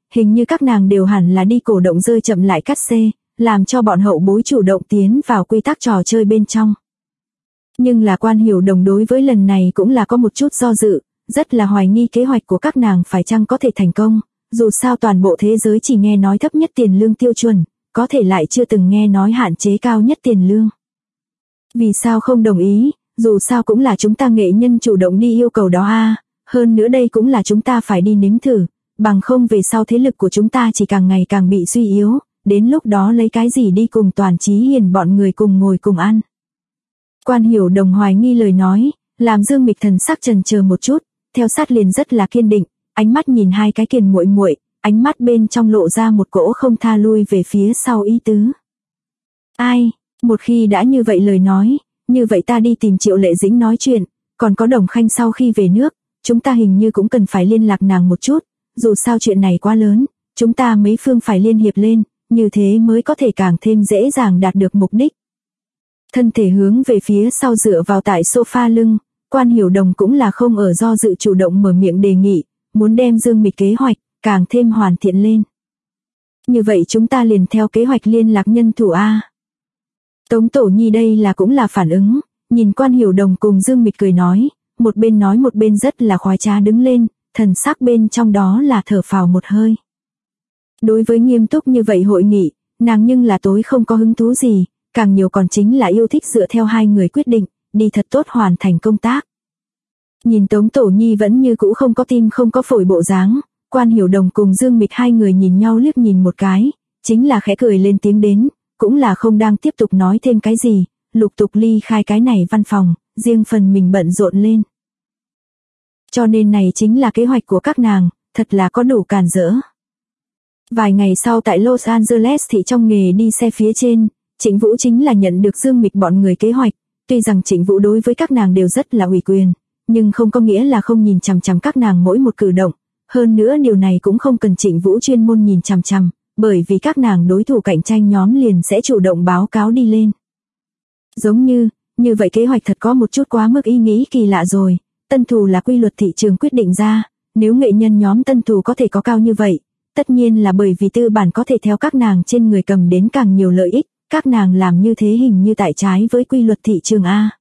hình như các nàng đều hẳn là đi cổ động rơi chậm lại cắt xê, làm cho bọn hậu bối chủ động tiến vào quy tắc trò chơi bên trong. Nhưng là Quan Hiểu Đồng đối với lần này cũng là có một chút do dự, rất là hoài nghi kế hoạch của các nàng phải chăng có thể thành công, dù sao toàn bộ thế giới chỉ nghe nói thấp nhất tiền lương tiêu chuẩn, có thể lại chưa từng nghe nói hạn chế cao nhất tiền lương. Vì sao không đồng ý, dù sao cũng là chúng ta nghệ nhân chủ động đi yêu cầu đó a, hơn nữa đây cũng là chúng ta phải đi nếm thử, bằng không về sau thế lực của chúng ta chỉ càng ngày càng bị suy yếu, đến lúc đó lấy cái gì đi cùng Toàn Chí Hiền bọn người cùng ngồi cùng ăn. Quan Hiểu Đồng hoài nghi lời nói, làm Dương Mịch thần sắc chần chờ một chút, theo sát liền rất là kiên định, ánh mắt nhìn hai cái kiền muội muội, ánh mắt bên trong lộ ra một cỗ không tha lui về phía sau ý tứ. Ai, một khi đã như vậy lời nói, như vậy ta đi tìm Triệu Lệ Dĩnh nói chuyện, còn có Đồng Khanh sau khi về nước, chúng ta hình như cũng cần phải liên lạc nàng một chút, dù sao chuyện này quá lớn, chúng ta mấy phương phải liên hiệp lên, như thế mới có thể càng thêm dễ dàng đạt được mục đích. Thân thể hướng về phía sau dựa vào tại sofa lưng, Quan Hiểu Đồng cũng là không ở do dự chủ động mở miệng đề nghị, muốn đem Dương Mịch kế hoạch càng thêm hoàn thiện lên. Như vậy chúng ta liền theo kế hoạch liên lạc nhân thủ a. Tống Tổ Nhi đây là cũng là phản ứng, nhìn Quan Hiểu Đồng cùng Dương Mịch cười nói một bên rất là khoái trá đứng lên, thần sắc bên trong đó là thở phào một hơi. Đối với nghiêm túc như vậy hội nghị, nàng nhưng là tối không có hứng thú gì, càng nhiều còn chính là yêu thích dựa theo hai người quyết định, đi thật tốt hoàn thành công tác. Nhìn Tống Tổ Nhi vẫn như cũ không có tim không có phổi bộ dáng, Quan Hiểu Đồng cùng Dương Mịch hai người nhìn nhau liếc nhìn một cái, chính là khẽ cười lên tiếng đến, cũng là không đang tiếp tục nói thêm cái gì, lục tục ly khai cái này văn phòng, riêng phần mình bận rộn lên. Cho nên này chính là kế hoạch của các nàng, thật là có đủ càn rỡ. Vài ngày sau tại Los Angeles thì trong nghề đi xe phía trên, Trịnh Vũ chính là nhận được Dương Mịch bọn người kế hoạch, tuy rằng Trịnh Vũ đối với các nàng đều rất là ủy quyền, nhưng không có nghĩa là không nhìn chằm chằm các nàng mỗi một cử động, hơn nữa điều này cũng không cần Trịnh Vũ chuyên môn nhìn chằm chằm, bởi vì các nàng đối thủ cạnh tranh nhóm liền sẽ chủ động báo cáo đi lên. Giống như vậy kế hoạch thật có một chút quá mức ý nghĩ kỳ lạ rồi, tân thủ là quy luật thị trường quyết định ra, nếu nghệ nhân nhóm tân thủ có thể có cao như vậy, tất nhiên là bởi vì tư bản có thể theo các nàng trên người cầm đến càng nhiều lợi ích, các nàng làm như thế hình như tại trái với quy luật thị trường A.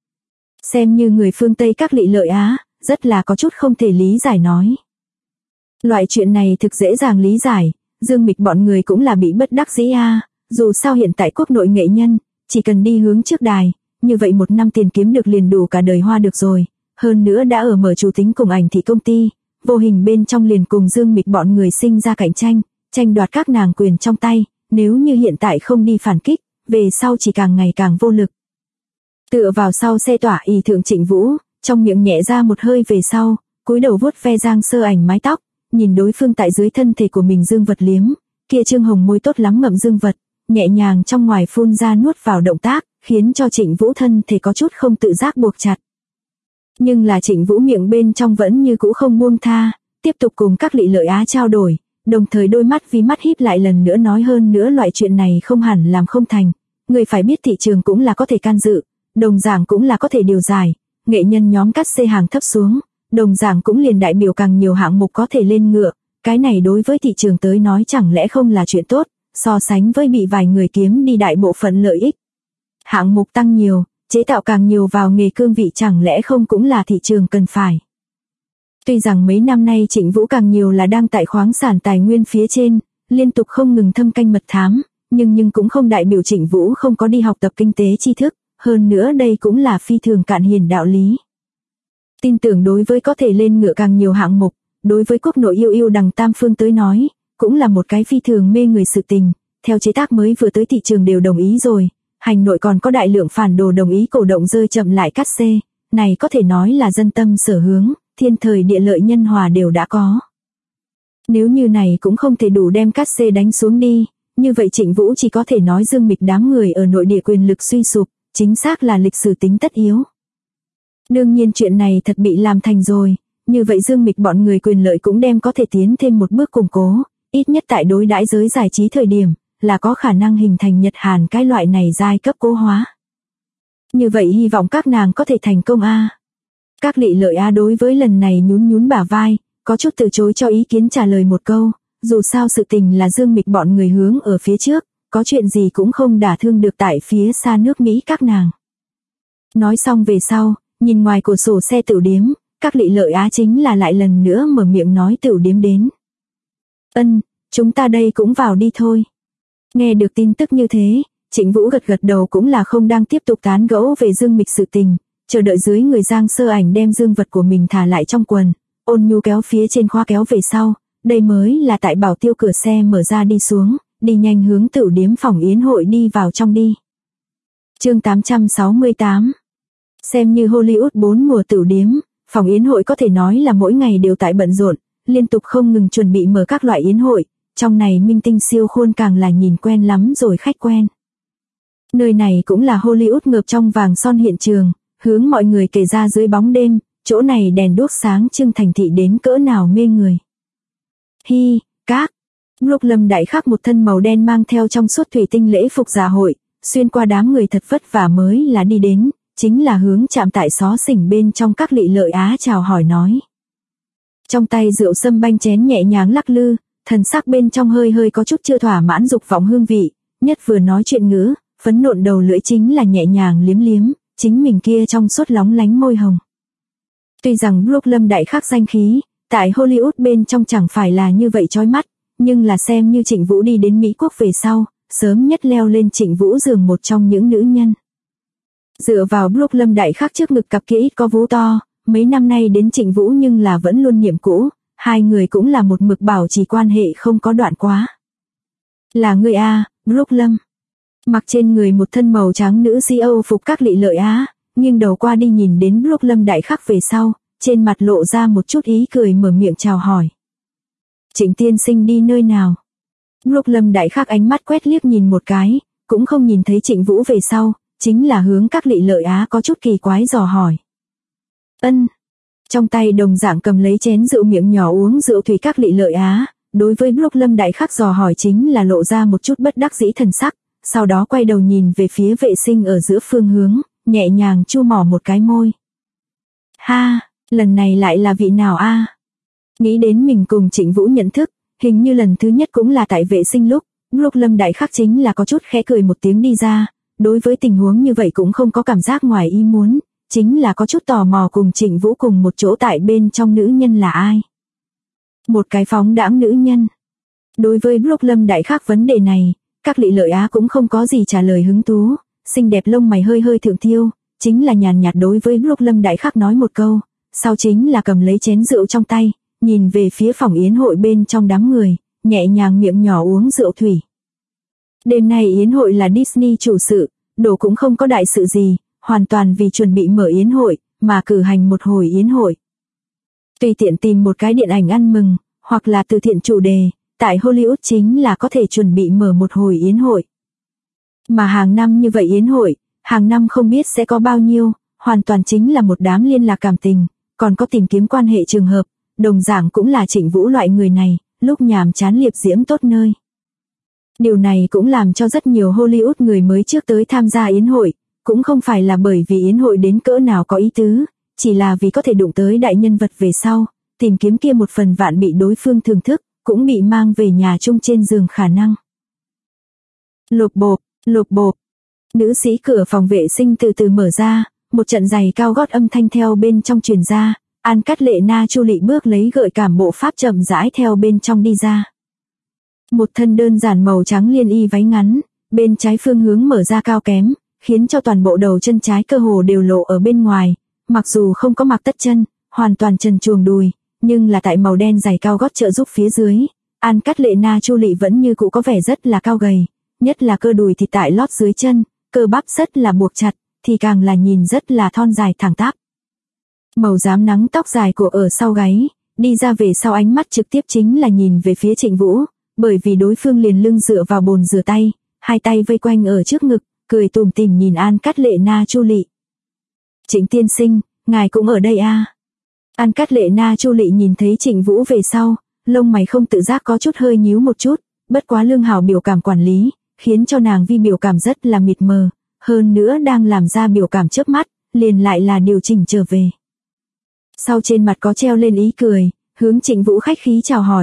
Xem như người phương Tây các lị lợi Á, rất là có chút không thể lý giải nói. Loại chuyện này thực dễ dàng lý giải, Dương Mịch bọn người cũng là bị bất đắc dĩ A, dù sao hiện tại quốc nội nghệ nhân, chỉ cần đi hướng trước đài, như vậy một năm tiền kiếm được liền đủ cả đời hoa được rồi, hơn nữa đã ở mở chủ tính cùng ảnh thị công ty, vô hình bên trong liền cùng Dương Mịch bọn người sinh ra cạnh tranh, tranh đoạt các nàng quyền trong tay, nếu như hiện tại không đi phản kích, về sau chỉ càng ngày càng vô lực. Tựa vào sau xe tỏa y thượng Trịnh Vũ, trong miệng nhẹ ra một hơi về sau, cúi đầu vuốt ve Giang Sơ Ảnh mái tóc, nhìn đối phương tại dưới thân thể của mình dương vật liếm, kia trương hồng môi tốt lắm ngậm dương vật, nhẹ nhàng trong ngoài phun ra nuốt vào động tác, khiến cho Trịnh Vũ thân thể có chút không tự giác buộc chặt. Nhưng là Trịnh Vũ miệng bên trong vẫn như cũ không buông tha, tiếp tục cùng các lị lợi Á trao đổi, đồng thời đôi mắt vì mắt híp lại lần nữa nói hơn nữa loại chuyện này không hẳn làm không thành, người phải biết thị trường cũng là có thể can dự, đồng dạng cũng là có thể điều giải, nghệ nhân nhóm cắt xê hàng thấp xuống, đồng dạng cũng liền đại biểu càng nhiều hạng mục có thể lên ngựa, cái này đối với thị trường tới nói chẳng lẽ không là chuyện tốt, so sánh với bị vài người kiếm đi đại bộ phận lợi ích. Hạng mục tăng nhiều, chế tạo càng nhiều vào nghề cương vị chẳng lẽ không cũng là thị trường cần phải. Tuy rằng mấy năm nay Trịnh Vũ càng nhiều là đang tại khoáng sản tài nguyên phía trên, liên tục không ngừng thâm canh mật thám, nhưng cũng không đại biểu Trịnh Vũ không có đi học tập kinh tế tri thức, hơn nữa đây cũng là phi thường cạn hiền đạo lý. Tin tưởng đối với có thể lên ngựa càng nhiều hạng mục, đối với quốc nội yêu đằng tam phương tới nói, cũng là một cái phi thường mê người sự tình, theo chế tác mới vừa tới thị trường đều đồng ý rồi, hành nội còn có đại lượng phản đồ đồng ý cổ động rơi chậm lại cắt xê, này có thể nói là dân tâm sở hướng, thiên thời địa lợi nhân hòa đều đã có. Nếu như này cũng không thể đủ đem cắt xê đánh xuống đi, như vậy Trịnh Vũ chỉ có thể nói Dương Mịch đám người ở nội địa quyền lực suy sụp, chính xác là lịch sử tính tất yếu. Đương nhiên chuyện này thật bị làm thành rồi, như vậy Dương Mịch bọn người quyền lợi cũng đem có thể tiến thêm một bước củng cố, ít nhất tại đối đãi giới giải trí thời điểm, là có khả năng hình thành Nhật Hàn cái loại này giai cấp cố hóa. Như vậy hy vọng các nàng có thể thành công a. Các lị lợi a đối với lần này nhún bả vai, có chút từ chối cho ý kiến trả lời một câu, dù sao sự tình là Dương Mịch bọn người hướng ở phía trước, có chuyện gì cũng không đả thương được tại phía xa nước Mỹ các nàng. Nói xong về sau, nhìn ngoài cửa sổ xe tửu điếm, các Lị Lợi Á chính là lại lần nữa mở miệng nói tửu điếm đến. Ân, chúng ta đây cũng vào đi thôi. Nghe được tin tức như thế, Trịnh Vũ gật gật đầu cũng là không đang tiếp tục tán gẫu về Dương Mịch sự tình, chờ đợi dưới người Giang Sơ Ảnh đem dương vật của mình thả lại trong quần, ôn nhu kéo phía trên khóa kéo về sau, đây mới là tại bảo tiêu cửa xe mở ra đi xuống, đi nhanh hướng tửu điếm phòng yến hội đi vào trong đi. Chương 868. Xem như Hollywood 4 mùa tửu điếm, phòng yến hội có thể nói là mỗi ngày đều tại bận rộn, liên tục không ngừng chuẩn bị mở các loại yến hội, trong này minh tinh siêu khuôn càng là nhìn quen lắm rồi khách quen. Nơi này cũng là Hollywood ngợp trong vàng son hiện trường, hướng mọi người kể ra dưới bóng đêm, chỗ này đèn đuốc sáng trưng thành thị đến cỡ nào mê người. Hi, các. Lâm Đại Khắc một thân màu đen mang theo trong suốt thủy tinh lễ phục dạ hội, xuyên qua đám người thật vất vả mới là đi đến, chính là hướng chạm tại xó xỉnh bên trong các Lị Lợi Á chào hỏi nói. Trong tay rượu sâm banh chén nhẹ nhàng lắc lư, thần sắc bên trong hơi hơi có chút chưa thỏa mãn dục vọng hương vị, nhất vừa nói chuyện ngữ, phấn nộn đầu lưỡi chính là nhẹ nhàng liếm liếm, chính mình kia trong suốt lóng lánh môi hồng. Tuy rằng Lâm Đại Khắc danh khí, tại Hollywood bên trong chẳng phải là như vậy chói mắt, nhưng là xem như Trịnh Vũ đi đến Mỹ Quốc về sau, sớm nhất leo lên Trịnh Vũ giường một trong những nữ nhân. Dựa vào Lâm Đại Khắc trước ngực cặp kia ít có vú to, mấy năm nay đến Trịnh Vũ nhưng là vẫn luôn niệm cũ, hai người cũng là một mực bảo trì quan hệ không có đoạn quá. Là người A, Lâm. Mặc trên người một thân màu trắng nữ CEO phục các Lị Lợi Á, nghiêng đầu qua đi nhìn đến Lâm Đại Khắc về sau, trên mặt lộ ra một chút ý cười mở miệng chào hỏi. Trịnh tiên sinh đi nơi nào? Lâm Đại Khắc ánh mắt quét liếc nhìn một cái, cũng không nhìn thấy Trịnh Vũ về sau, chính là hướng các Lị Lợi Á có chút kỳ quái dò hỏi. Ân. Trong tay đồng dạng cầm lấy chén rượu miệng nhỏ uống rượu thủy các Lị Lợi Á, đối với Lâm Đại Khắc dò hỏi chính là lộ ra một chút bất đắc dĩ thần sắc, sau đó quay đầu nhìn về phía vệ sinh ở giữa phương hướng, nhẹ nhàng chu mỏ một cái môi. Ha, lần này lại là vị nào a? Nghĩ đến mình cùng Trịnh Vũ nhận thức, hình như lần thứ nhất cũng là tại vệ sinh lúc Lâm Đại Khắc chính là có chút khẽ cười một tiếng đi ra, đối với tình huống như vậy cũng không có cảm giác ngoài ý muốn, chính là có chút tò mò cùng Trịnh Vũ cùng một chỗ tại bên trong nữ nhân là ai. Một cái phóng đãng nữ nhân. Đối với Lâm Đại Khắc vấn đề này, các Lị Lợi Á cũng không có gì trả lời hứng thú, xinh đẹp lông mày hơi hơi thượng thiêu, chính là nhàn nhạt đối với Lâm Đại Khắc nói một câu, sau chính là cầm lấy chén rượu trong tay, nhìn về phía phòng yến hội bên trong đám người, nhẹ nhàng miệng nhỏ uống rượu thủy. Đêm nay yến hội là Disney chủ sự, đồ cũng không có đại sự gì, hoàn toàn vì chuẩn bị mở yến hội, mà cử hành một hồi yến hội. Tùy tiện tìm một cái điện ảnh ăn mừng, hoặc là từ thiện chủ đề, tại Hollywood chính là có thể chuẩn bị mở một hồi yến hội. Mà hàng năm như vậy yến hội, hàng năm không biết sẽ có bao nhiêu, hoàn toàn chính là một đám liên lạc cảm tình, còn có tìm kiếm quan hệ trường hợp, đồng dạng cũng là Trịnh Vũ loại người này, lúc nhàm chán liệp diễm tốt nơi. Điều này cũng làm cho rất nhiều Hollywood người mới trước tới tham gia yến hội, cũng không phải là bởi vì yến hội đến cỡ nào có ý tứ, chỉ là vì có thể đụng tới đại nhân vật về sau, tìm kiếm kia một phần vạn bị đối phương thưởng thức, cũng bị mang về nhà chung trên giường khả năng. Lộp bộp. Nữ sĩ cửa phòng vệ sinh từ từ mở ra, một trận giày cao gót âm thanh theo bên trong truyền ra, An Cát Lệ Na Chu Lị bước lấy gợi cảm bộ pháp chậm rãi theo bên trong đi ra. Một thân đơn giản màu trắng liên y váy ngắn, bên trái phương hướng mở ra cao kém, khiến cho toàn bộ đầu chân trái cơ hồ đều lộ ở bên ngoài, mặc dù không có mặc tất chân, hoàn toàn trần truồng đùi, nhưng là tại màu đen giày cao gót trợ giúp phía dưới, An Cát Lệ Na Chu Lị vẫn như cũ có vẻ rất là cao gầy, nhất là cơ đùi thì tại lót dưới chân, cơ bắp rất là buộc chặt, thì càng là nhìn rất là thon dài thẳng tắp. Màu rám nắng tóc dài của ở sau gáy, đi ra về sau ánh mắt trực tiếp chính là nhìn về phía Trịnh Vũ, bởi vì đối phương liền lưng dựa vào bồn rửa tay, hai tay vây quanh ở trước ngực, cười tủm tỉm nhìn An Cát Lệ Na Chu Lị. Trịnh tiên sinh, ngài cũng ở đây à? An Cát Lệ Na Chu Lị nhìn thấy Trịnh Vũ về sau, lông mày không tự giác có chút hơi nhíu một chút, bất quá lương hảo biểu cảm quản lý, khiến cho nàng vi biểu cảm rất là mịt mờ, hơn nữa đang làm ra biểu cảm chớp mắt, liền lại là điều chỉnh trở về. Sau trên mặt có treo lên ý cười, hướng Trịnh Vũ khách khí chào hỏi,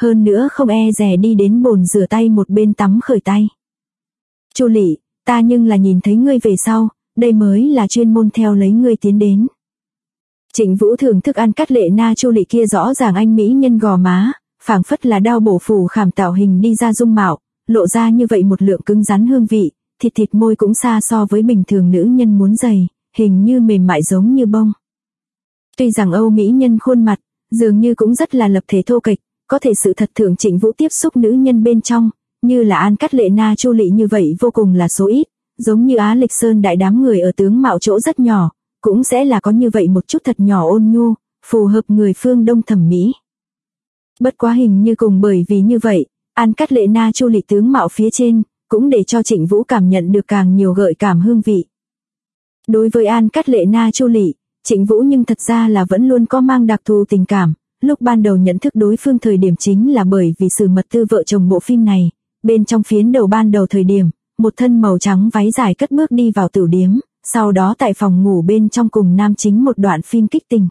hơn nữa không e dè đi đến bồn rửa tay một bên tắm khởi tay. Chu Lị, ta nhưng là nhìn thấy ngươi về sau, đây mới là chuyên môn theo lấy ngươi tiến đến. Trịnh Vũ thưởng thức ăn cắt lệ na Chu Lị kia rõ ràng anh mỹ nhân gò má, phảng phất là đao bổ phủ khảm tạo hình đi ra dung mạo, lộ ra như vậy một lượng cứng rắn hương vị, thịt môi cũng xa so với bình thường nữ nhân muốn dày, hình như mềm mại giống như bông. Tuy rằng Âu mỹ nhân khuôn mặt, dường như cũng rất là lập thể thô kệch, có thể sự thật thượng Trịnh Vũ tiếp xúc nữ nhân bên trong, như là An Cát Lệ Na Chu Lị như vậy vô cùng là số ít, giống như Á Lịch Sơn đại đám người ở tướng mạo chỗ rất nhỏ, cũng sẽ là có như vậy một chút thật nhỏ ôn nhu, phù hợp người phương Đông thẩm mỹ. Bất quá hình như cùng bởi vì như vậy, An Cát Lệ Na Chu Lị tướng mạo phía trên, cũng để cho Trịnh Vũ cảm nhận được càng nhiều gợi cảm hương vị. Đối với An Cát Lệ Na Chu Lị, Trịnh Vũ nhưng thật ra là vẫn luôn có mang đặc thù tình cảm, lúc ban đầu nhận thức đối phương thời điểm chính là bởi vì Sử Mật Tư vợ chồng bộ phim này, bên trong phiến đầu ban đầu thời điểm, một thân màu trắng váy dài cất bước đi vào tửu điếm, sau đó tại phòng ngủ bên trong cùng nam chính một đoạn phim kích tình.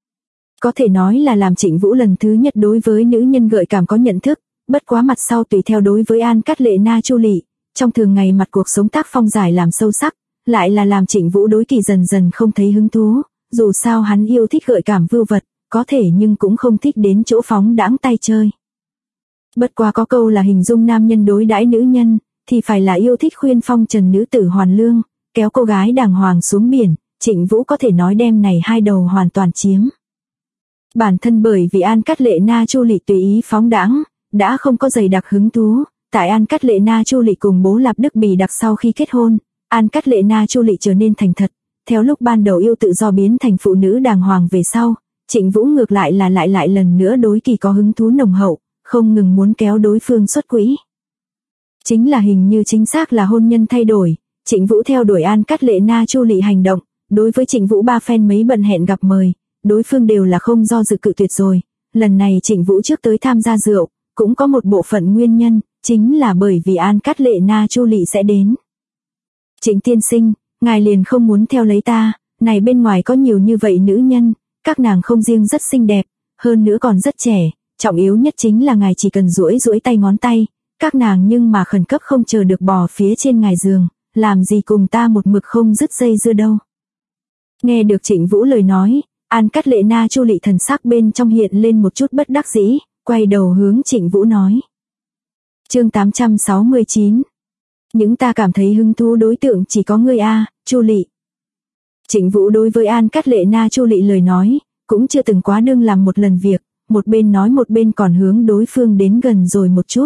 Có thể nói là làm Trịnh Vũ lần thứ nhất đối với nữ nhân gợi cảm có nhận thức, bất quá mặt sau tùy theo đối với An Cát Lệ Na Chu Lị, trong thường ngày mặt cuộc sống tác phong giải làm sâu sắc, lại là làm Trịnh Vũ đối kỳ dần dần không thấy hứng thú, dù sao hắn yêu thích gợi cảm vưu vật, có thể nhưng cũng không thích đến chỗ phóng đãng tay chơi. Bất quá có câu là hình dung nam nhân đối đãi nữ nhân, thì phải là yêu thích khuyên phong trần nữ tử hoàn lương, kéo cô gái đàng hoàng xuống biển, Trịnh Vũ có thể nói đem này hai đầu hoàn toàn chiếm. Bản thân bởi vì An Cát Lệ Na Chu Lị tùy ý phóng đãng, đã không có dày đặc hứng thú, tại An Cát Lệ Na Chu Lị cùng bố Lạp Đức Bì Đặc sau khi kết hôn, An Cát Lệ Na Chu Lị trở nên thành thật, theo lúc ban đầu yêu tự do biến thành phụ nữ đàng hoàng về sau, Trịnh Vũ ngược lại là lại lần nữa đối kỳ có hứng thú nồng hậu, không ngừng muốn kéo đối phương xuất quỹ. Chính là hình như chính xác là hôn nhân thay đổi, Trịnh Vũ theo đuổi An Cát Lệ Na Chu Lị hành động, đối với Trịnh Vũ ba phen mấy bận hẹn gặp mời, đối phương đều là không do dự cự tuyệt rồi, lần này Trịnh Vũ trước tới tham gia rượu, cũng có một bộ phận nguyên nhân, chính là bởi vì An Cát Lệ Na Chu Lị sẽ đến. Trịnh tiên sinh, ngài liền không muốn theo lấy ta, này bên ngoài có nhiều như vậy nữ nhân, các nàng không riêng rất xinh đẹp, hơn nữa còn rất trẻ, trọng yếu nhất chính là ngài chỉ cần duỗi tay ngón tay, các nàng nhưng mà khẩn cấp không chờ được bò phía trên ngài giường, làm gì cùng ta một mực không dứt dây dưa đâu. Nghe được Trịnh Vũ lời nói, An Cát Lệ Na Chu Lị thần sắc bên trong hiện lên một chút bất đắc dĩ, quay đầu hướng Trịnh Vũ nói. Chương 869. Những ta cảm thấy hứng thú đối tượng chỉ có ngươi a, Chu Lị. Trịnh Vũ đối với An Cát Lệ Na Chu Lị lời nói, cũng chưa từng quá đương làm một lần việc, một bên nói một bên còn hướng đối phương đến gần rồi một chút.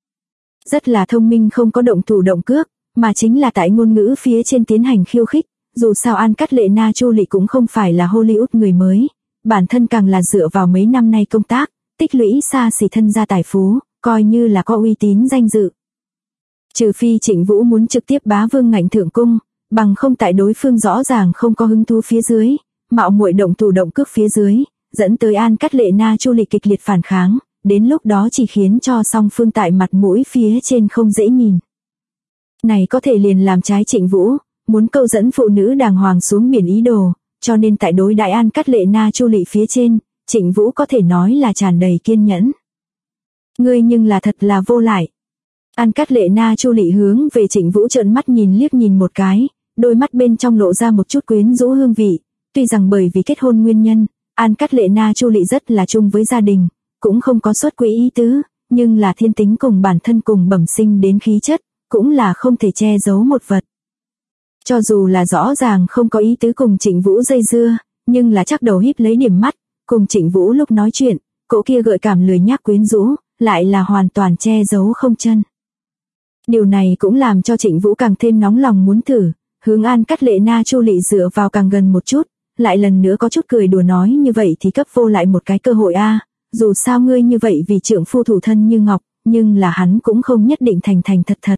Rất là thông minh không có động thủ động cước, mà chính là tại ngôn ngữ phía trên tiến hành khiêu khích, dù sao An Cát Lệ Na Chu Lị cũng không phải là Hollywood người mới, bản thân càng là dựa vào mấy năm nay công tác, tích lũy xa xỉ thân gia tài phú, coi như là có uy tín danh dự. Trừ phi Trịnh Vũ muốn trực tiếp bá vương ngạnh thượng cung, bằng không tại đối phương rõ ràng không có hứng thú phía dưới, mạo muội động thủ động cước phía dưới, dẫn tới An Cát Lệ Na Chu Lị kịch liệt phản kháng, đến lúc đó chỉ khiến cho song phương tại mặt mũi phía trên không dễ nhìn. Này có thể liền làm trái Trịnh Vũ, muốn câu dẫn phụ nữ đàng hoàng xuống biển ý đồ, cho nên tại đối đại An Cát Lệ Na Chu Lị phía trên, Trịnh Vũ có thể nói là tràn đầy kiên nhẫn. Ngươi nhưng là thật là vô lại. An Cát Lệ Na Chu Lị hướng về Trịnh Vũ trợn mắt nhìn liếc nhìn một cái, đôi mắt bên trong lộ ra một chút quyến rũ hương vị, tuy rằng bởi vì kết hôn nguyên nhân, An Cát Lệ Na Chu Lị rất là chung với gia đình, cũng không có xuất quỹ ý tứ, nhưng là thiên tính cùng bản thân cùng bẩm sinh đến khí chất, cũng là không thể che giấu một vật. Cho dù là rõ ràng không có ý tứ cùng Trịnh Vũ dây dưa, nhưng là chắc đầu híp lấy điểm mắt, cùng Trịnh Vũ lúc nói chuyện, cỗ kia gợi cảm lười nhác quyến rũ, lại là hoàn toàn che giấu không chân. Điều này cũng làm cho Trịnh Vũ càng thêm nóng lòng muốn thử, hướng An Cát Lệ Na Chu Lị dựa vào càng gần một chút, lại lần nữa có chút cười đùa nói như vậy thì cấp vô lại một cái cơ hội a, dù sao ngươi như vậy vì trượng phu thủ thân như ngọc, nhưng là hắn cũng không nhất định thành thật.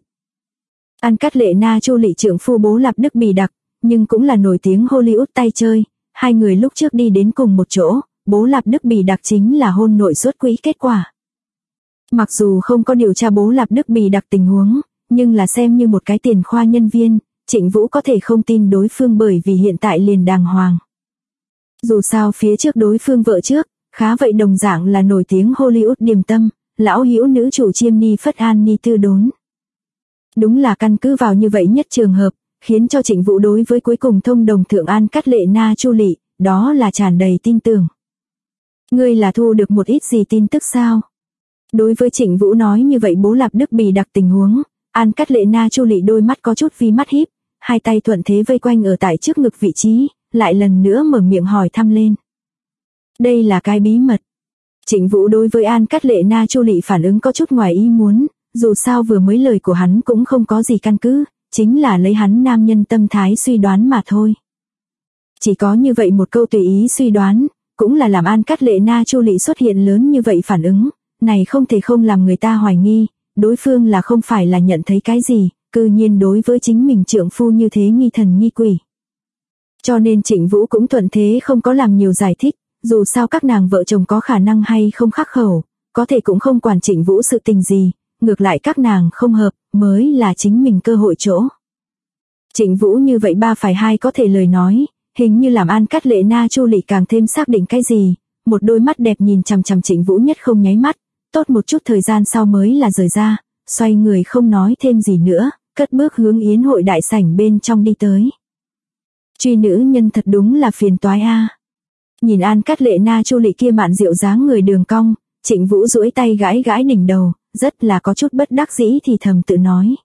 An Cát Lệ Na Chu Lị trượng phu bố Lạp Đức Bì Đặc, nhưng cũng là nổi tiếng Hollywood tay chơi, hai người lúc trước đi đến cùng một chỗ, bố Lạp Đức Bì Đặc chính là hôn nội xuất quỹ kết quả. Mặc dù không có điều tra bố Lạp Đức Bì Đặc tình huống, nhưng là xem như một cái tiền khoa nhân viên, Trịnh Vũ có thể không tin đối phương bởi vì hiện tại liền đàng hoàng. Dù sao phía trước đối phương vợ trước, khá vậy đồng dạng là nổi tiếng Hollywood điềm tâm, lão hữu nữ chủ chiêm ni phất an ni tư đốn. Đúng là căn cứ vào như vậy nhất trường hợp, khiến cho Trịnh Vũ đối với cuối cùng thông đồng thượng An Cát Lệ Na Chu Lị, đó là tràn đầy tin tưởng. Ngươi là thu được một ít gì tin tức sao? Đối với Trịnh Vũ nói như vậy bố Lạp Đức Bì đặc tình huống, An Cát Lệ Na Chu Lị đôi mắt có chút vi mắt híp, hai tay thuận thế vây quanh ở tại trước ngực vị trí, lại lần nữa mở miệng hỏi thăm lên. Đây là cái bí mật. Trịnh Vũ đối với An Cát Lệ Na Chu Lị phản ứng có chút ngoài ý muốn, dù sao vừa mới lời của hắn cũng không có gì căn cứ, chính là lấy hắn nam nhân tâm thái suy đoán mà thôi. Chỉ có như vậy một câu tùy ý suy đoán, cũng là làm An Cát Lệ Na Chu Lị xuất hiện lớn như vậy phản ứng, này không thể không làm người ta hoài nghi, đối phương là không phải là nhận thấy cái gì, cư nhiên đối với chính mình trượng phu như thế nghi thần nghi quỷ. Cho nên Trịnh Vũ cũng thuận thế không có làm nhiều giải thích, dù sao các nàng vợ chồng có khả năng hay không khắc khẩu, có thể cũng không quản Trịnh Vũ sự tình gì, ngược lại các nàng không hợp, mới là chính mình cơ hội chỗ. Trịnh Vũ như vậy 3-2 có thể lời nói, hình như làm An Cát Lệ Na Chu Lị càng thêm xác định cái gì, một đôi mắt đẹp nhìn chằm chằm Trịnh Vũ nhất không nháy mắt, tốt một chút thời gian sau mới là rời ra, xoay người không nói thêm gì nữa, cất bước hướng yến hội đại sảnh bên trong đi tới. Truy nữ nhân thật đúng là phiền toái a. Nhìn An Cát Lệ Na Chu Lị kia mạn diệu dáng người đường cong, Trịnh Vũ duỗi tay gãi gãi đỉnh đầu, rất là có chút bất đắc dĩ thì thầm tự nói.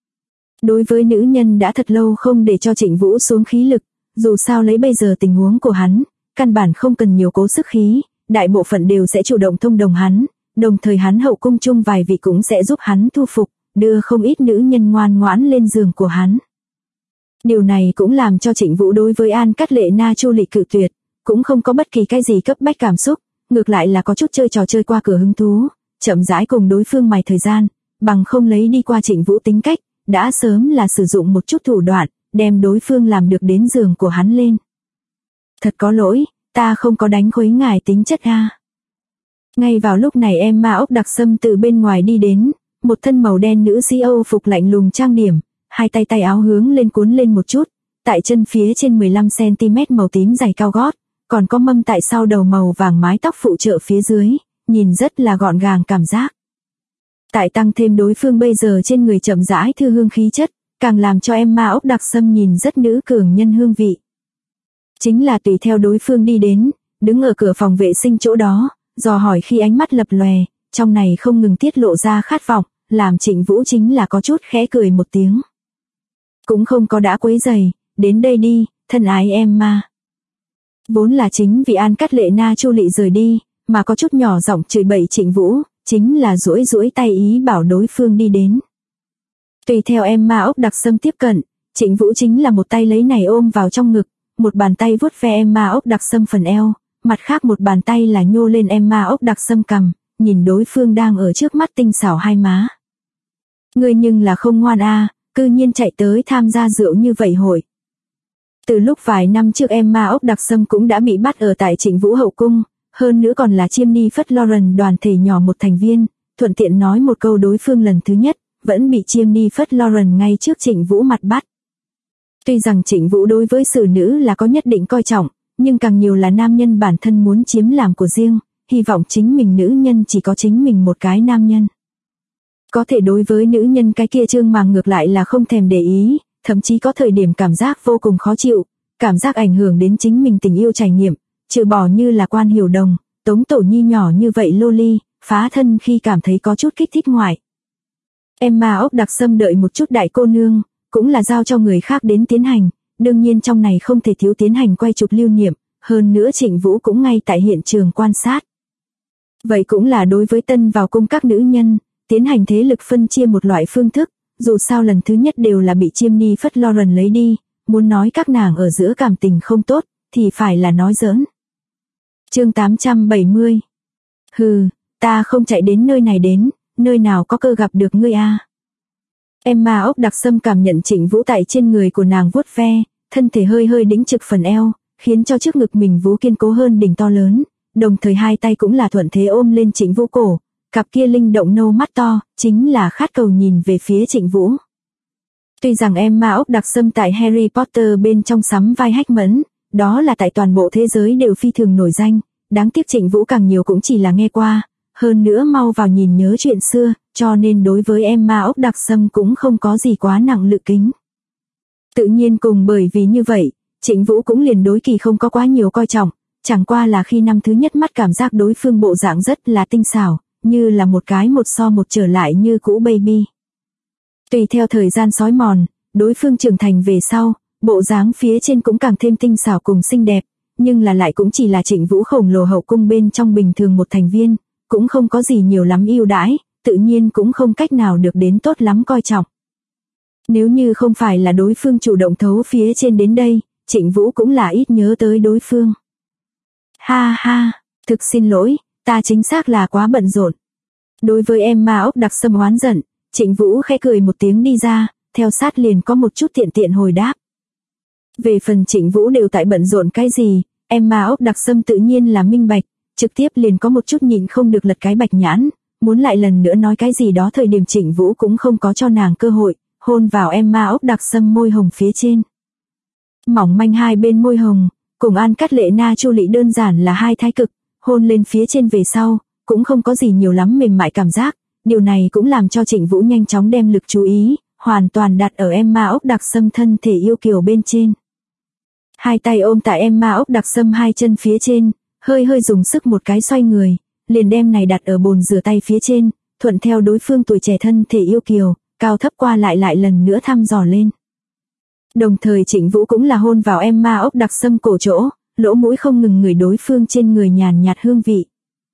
Đối với nữ nhân đã thật lâu không để cho Trịnh Vũ xuống khí lực, dù sao lấy bây giờ tình huống của hắn, căn bản không cần nhiều cố sức khí, đại bộ phận đều sẽ chủ động thông đồng hắn, đồng thời hắn hậu cung chung vài vị cũng sẽ giúp hắn thu phục, đưa không ít nữ nhân ngoan ngoãn lên giường của hắn. Điều này cũng làm cho Trịnh Vũ đối với An Cát Lệ Na Chu Lị cự tuyệt, cũng không có bất kỳ cái gì cấp bách cảm xúc, ngược lại là có chút chơi trò chơi qua cửa hứng thú, chậm rãi cùng đối phương mài thời gian, bằng không lấy đi qua Trịnh Vũ tính cách, đã sớm là sử dụng một chút thủ đoạn, đem đối phương làm được đến giường của hắn lên. Thật có lỗi, ta không có đánh khuấy ngài tính chất a. Ngay vào lúc này Emma ốc đặc sâm từ bên ngoài đi đến, một thân màu đen nữ sĩ Âu phục lạnh lùng trang điểm, hai tay áo hướng lên cuốn lên một chút, tại chân phía trên 15cm màu tím giày cao gót, còn có mâm tại sau đầu màu vàng mái tóc phụ trợ phía dưới, nhìn rất là gọn gàng cảm giác. Tại tăng thêm đối phương bây giờ trên người chậm rãi thư hương khí chất, càng làm cho Emma ốc đặc sâm nhìn rất nữ cường nhân hương vị. Chính là tùy theo đối phương đi đến, đứng ở cửa phòng vệ sinh chỗ đó, dò hỏi khi ánh mắt lập lòe, trong này không ngừng tiết lộ ra khát vọng, làm Trịnh Vũ chính là có chút khẽ cười một tiếng. Cũng không có đã quấy rầy, đến đây đi, thân ái Emma. Vốn là chính vì An Cát Lệ Na Chu Lị rời đi, mà có chút nhỏ giọng chửi bậy Trịnh Vũ, chính là duỗi tay ý bảo đối phương đi đến. Tùy theo Emma ốc đặc sâm tiếp cận, Trịnh Vũ chính là một tay lấy này ôm vào trong ngực, một bàn tay vuốt ve Emma ốc đặc sâm phần eo, mặt khác một bàn tay là nhô lên Emma ốc đặc sâm cằm, nhìn đối phương đang ở trước mắt tinh xảo hai má. Ngươi nhưng là không ngoan a, cư nhiên chạy tới tham gia rượu như vậy hội. Từ lúc vài năm trước Emma ốc đặc sâm cũng đã bị bắt ở tại Trịnh Vũ hậu cung, hơn nữa còn là chiêm ni phất Lauren đoàn thể nhỏ một thành viên, thuận tiện nói một câu đối phương lần thứ nhất, vẫn bị chiêm ni phất Lauren ngay trước Trịnh Vũ mặt bắt. Tuy rằng Trịnh Vũ đối với xử nữ là có nhất định coi trọng, nhưng càng nhiều là nam nhân bản thân muốn chiếm làm của riêng, hy vọng chính mình nữ nhân chỉ có chính mình một cái nam nhân. Có thể đối với nữ nhân cái kia trương màng ngược lại là không thèm để ý, thậm chí có thời điểm cảm giác vô cùng khó chịu, cảm giác ảnh hưởng đến chính mình tình yêu trải nghiệm, trừ bỏ như là Quan Hiểu Đồng, Tống Tổ Nhi nhỏ như vậy loli, phá thân khi cảm thấy có chút kích thích ngoại. Emma ốc đặc sâm đợi một chút đại cô nương, cũng là giao cho người khác đến tiến hành, đương nhiên trong này không thể thiếu tiến hành quay chụp lưu niệm, hơn nữa Trịnh Vũ cũng ngay tại hiện trường quan sát. Vậy cũng là đối với tân vào cung các nữ nhân, tiến hành thế lực phân chia một loại phương thức, dù sao lần thứ nhất đều là bị chiêm ni phất Lauren lấy đi, muốn nói các nàng ở giữa cảm tình không tốt, thì phải là nói giỡn. Chương 870. Hừ, ta không chạy đến nơi này đến, nơi nào có cơ gặp được ngươi a. Emma ốc đặc sâm cảm nhận Trịnh Vũ tại trên người của nàng vuốt ve, thân thể hơi hơi đĩnh trực phần eo, khiến cho trước ngực mình vú kiên cố hơn đỉnh to lớn, đồng thời hai tay cũng là thuận thế ôm lên Trịnh Vũ cổ, cặp kia linh động nâu mắt to, chính là khát cầu nhìn về phía Trịnh Vũ. Tuy rằng Emma ốc đặc sâm tại Harry Potter bên trong sắm vai Hách Mẫn, đó là tại toàn bộ thế giới đều phi thường nổi danh, đáng tiếc Trịnh Vũ càng nhiều cũng chỉ là nghe qua, hơn nữa mau vào nhìn nhớ chuyện xưa, cho nên đối với Emma ốc đặc sâm cũng không có gì quá nặng lự kính. Tự nhiên cùng bởi vì như vậy, Trịnh Vũ cũng liền đối Kỳ không có quá nhiều coi trọng, chẳng qua là khi năm thứ nhất mắt cảm giác đối phương bộ dạng rất là tinh xảo, như là một cái một so một trở lại như cũ baby. Tùy theo thời gian xói mòn, đối phương trưởng thành về sau, bộ dáng phía trên cũng càng thêm tinh xảo cùng xinh đẹp, nhưng là lại cũng chỉ là Trịnh Vũ khổng lồ hậu cung bên trong bình thường một thành viên, cũng không có gì nhiều lắm ưu đãi, tự nhiên cũng không cách nào được đến tốt lắm coi trọng. Nếu như không phải là đối phương chủ động thấu phía trên đến đây, Trịnh Vũ cũng là ít nhớ tới đối phương. Ha ha, thực xin lỗi, ta chính xác là quá bận rộn. Đối với Emma ốc đặc sâm oán giận, Trịnh Vũ khẽ cười một tiếng đi ra, theo sát liền có một chút tiện hồi đáp. Về phần Trịnh Vũ đều tại bận rộn cái gì, Emma ốc đặc sâm tự nhiên là minh bạch, trực tiếp liền có một chút nhịn không được lật cái bạch nhãn, muốn lại lần nữa nói cái gì đó thời điểm Trịnh Vũ cũng không có cho nàng cơ hội, hôn vào Emma ốc đặc sâm môi hồng phía trên. Mỏng manh hai bên môi hồng, cùng An Cát Lệ Na Chu Lị đơn giản là hai thái cực, hôn lên phía trên về sau, cũng không có gì nhiều lắm mềm mại cảm giác, điều này cũng làm cho Trịnh Vũ nhanh chóng đem lực chú ý, hoàn toàn đặt ở Emma ốc đặc sâm thân thể yêu kiều bên trên. Hai tay ôm tại Emma ốc đặc sâm hai chân phía trên, hơi dùng sức một cái xoay người, liền đem này đặt ở bồn rửa tay phía trên, thuận theo đối phương tuổi trẻ thân thể yêu kiều, cao thấp qua lại lần nữa thăm dò lên. Đồng thời Trịnh Vũ cũng là hôn vào Emma ốc đặc sâm cổ chỗ, lỗ mũi không ngừng ngửi đối phương trên người nhàn nhạt hương vị.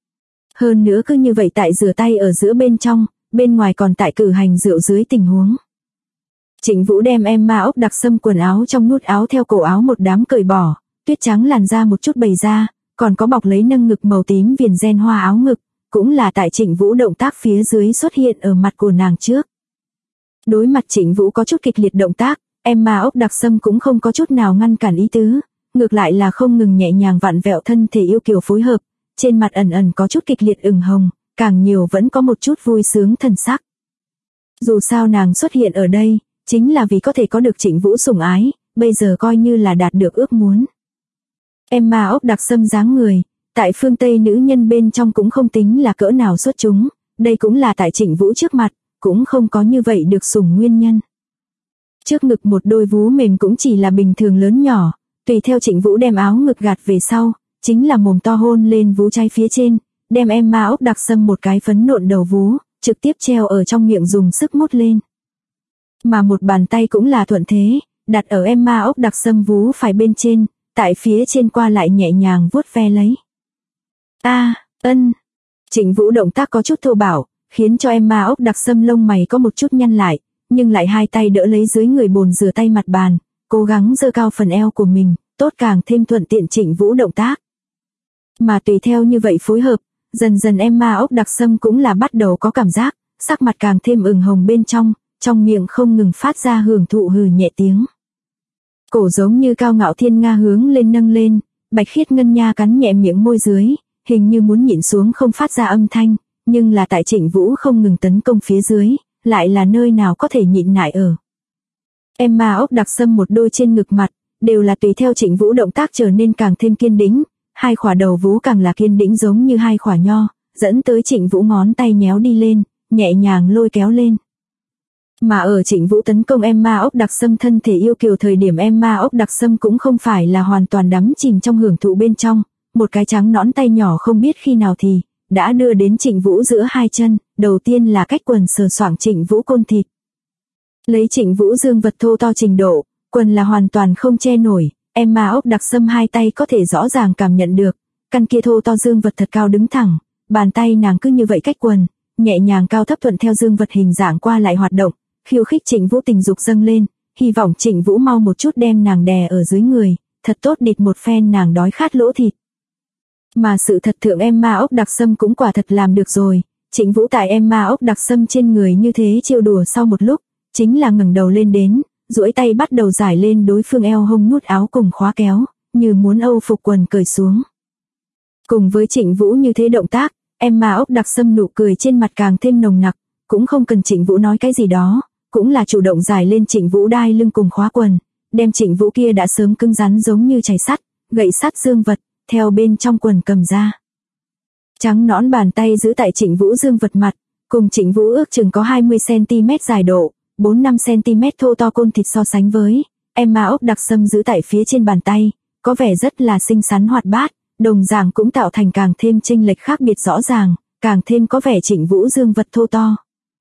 Hơn nữa cứ như vậy tại rửa tay ở giữa bên trong, bên ngoài còn tại cử hành rượu dưới tình huống. Trịnh Vũ đem Emma ốc đặc sâm quần áo trong nút áo theo cổ áo một đám cởi bỏ, tuyết trắng làn da một chút bày ra, còn có bọc lấy nâng ngực màu tím viền ren hoa áo ngực, cũng là tại Trịnh Vũ động tác phía dưới xuất hiện ở mặt của nàng trước. Đối mặt Trịnh Vũ có chút kịch liệt động tác, Emma ốc đặc sâm cũng không có chút nào ngăn cản ý tứ, ngược lại là không ngừng nhẹ nhàng vặn vẹo thân thể yêu kiều phối hợp, trên mặt ẩn có chút kịch liệt ửng hồng, càng nhiều vẫn có một chút vui sướng thần sắc. Dù sao nàng xuất hiện ở đây, chính là vì có thể có được Trịnh Vũ sủng ái, bây giờ coi như là đạt được ước muốn. Emma ốc đặc sâm dáng người, tại phương Tây nữ nhân bên trong cũng không tính là cỡ nào xuất chúng, đây cũng là tại Trịnh Vũ trước mặt, cũng không có như vậy được sủng nguyên nhân. Trước ngực một đôi vú mềm cũng chỉ là bình thường lớn nhỏ, tùy theo Trịnh Vũ đem áo ngực gạt về sau, chính là mồm to hôn lên vú trái phía trên, đem Emma ốc đặc sâm một cái phấn nộn đầu vú, trực tiếp treo ở trong miệng dùng sức mút lên. Mà một bàn tay cũng là thuận thế, đặt ở Emma ốc đặc sâm vú phải bên trên, tại phía trên qua lại nhẹ nhàng vuốt ve lấy. Trịnh Vũ động tác có chút thô bạo, khiến cho Emma ốc đặc sâm lông mày có một chút nhăn lại, nhưng lại hai tay đỡ lấy dưới người bồn rửa tay mặt bàn, cố gắng giơ cao phần eo của mình, tốt càng thêm thuận tiện Trịnh Vũ động tác. Mà tùy theo như vậy phối hợp, dần dần Emma ốc đặc sâm cũng là bắt đầu có cảm giác, sắc mặt càng thêm ửng hồng bên trong miệng không ngừng phát ra hưởng thụ hừ nhẹ tiếng. Cổ giống như cao ngạo thiên nga hướng lên nâng lên, bạch khiết ngân nha cắn nhẹ miệng môi dưới, hình như muốn nhịn xuống không phát ra âm thanh, nhưng là tại Trịnh Vũ không ngừng tấn công phía dưới, lại là nơi nào có thể nhịn nại ở. Emma ốc đặc sâm một đôi trên ngực mặt, đều là tùy theo Trịnh Vũ động tác trở nên càng thêm kiên đĩnh, hai khỏa đầu vú càng là kiên đĩnh giống như hai khỏa nho, dẫn tới Trịnh Vũ ngón tay nhéo đi lên, nhẹ nhàng lôi kéo lên. Mà ở Trịnh Vũ tấn công Emma ốc đặc sâm thân thể yêu kiều thời điểm Emma ốc đặc sâm cũng không phải là hoàn toàn đắm chìm trong hưởng thụ bên trong, một cái trắng nõn tay nhỏ không biết khi nào thì đã đưa đến Trịnh Vũ giữa hai chân, đầu tiên là cách quần sờ soạng Trịnh Vũ côn thịt. Lấy Trịnh Vũ dương vật thô to trình độ, quần là hoàn toàn không che nổi, Emma ốc đặc sâm hai tay có thể rõ ràng cảm nhận được, căn kia thô to dương vật thật cao đứng thẳng, bàn tay nàng cứ như vậy cách quần, nhẹ nhàng cao thấp thuận theo dương vật hình dạng qua lại hoạt động, khiêu khích Trịnh Vũ tình dục dâng lên, hy vọng Trịnh Vũ mau một chút đem nàng đè ở dưới người, thật tốt địt một phen nàng đói khát lỗ thịt. Mà sự thật thượng Emma ốc đặc sâm cũng quả thật làm được rồi, Trịnh Vũ tại Emma ốc đặc sâm trên người như thế trêu đùa sau một lúc, chính là ngẩng đầu lên đến, duỗi tay bắt đầu giải lên đối phương eo hông nút áo cùng khóa kéo, như muốn âu phục quần cởi xuống. Cùng với Trịnh Vũ như thế động tác, Emma ốc đặc sâm nụ cười trên mặt càng thêm nồng nặc, cũng không cần Trịnh Vũ nói cái gì đó, cũng là chủ động giải lên Trịnh Vũ đai lưng cùng khóa quần, đem Trịnh Vũ kia đã sớm cứng rắn giống như chày sắt, gậy sắt dương vật, theo bên trong quần cầm ra. Trắng nõn bàn tay giữ tại Trịnh Vũ Dương vật mặt, cùng Trịnh Vũ ước chừng có 20cm dài độ, 4-5cm thô to côn thịt so sánh với, Emma ốc đặc sâm giữ tại phía trên bàn tay, có vẻ rất là xinh xắn hoạt bát, đồng dạng cũng tạo thành càng thêm chênh lệch khác biệt rõ ràng, càng thêm có vẻ Trịnh Vũ Dương vật thô to.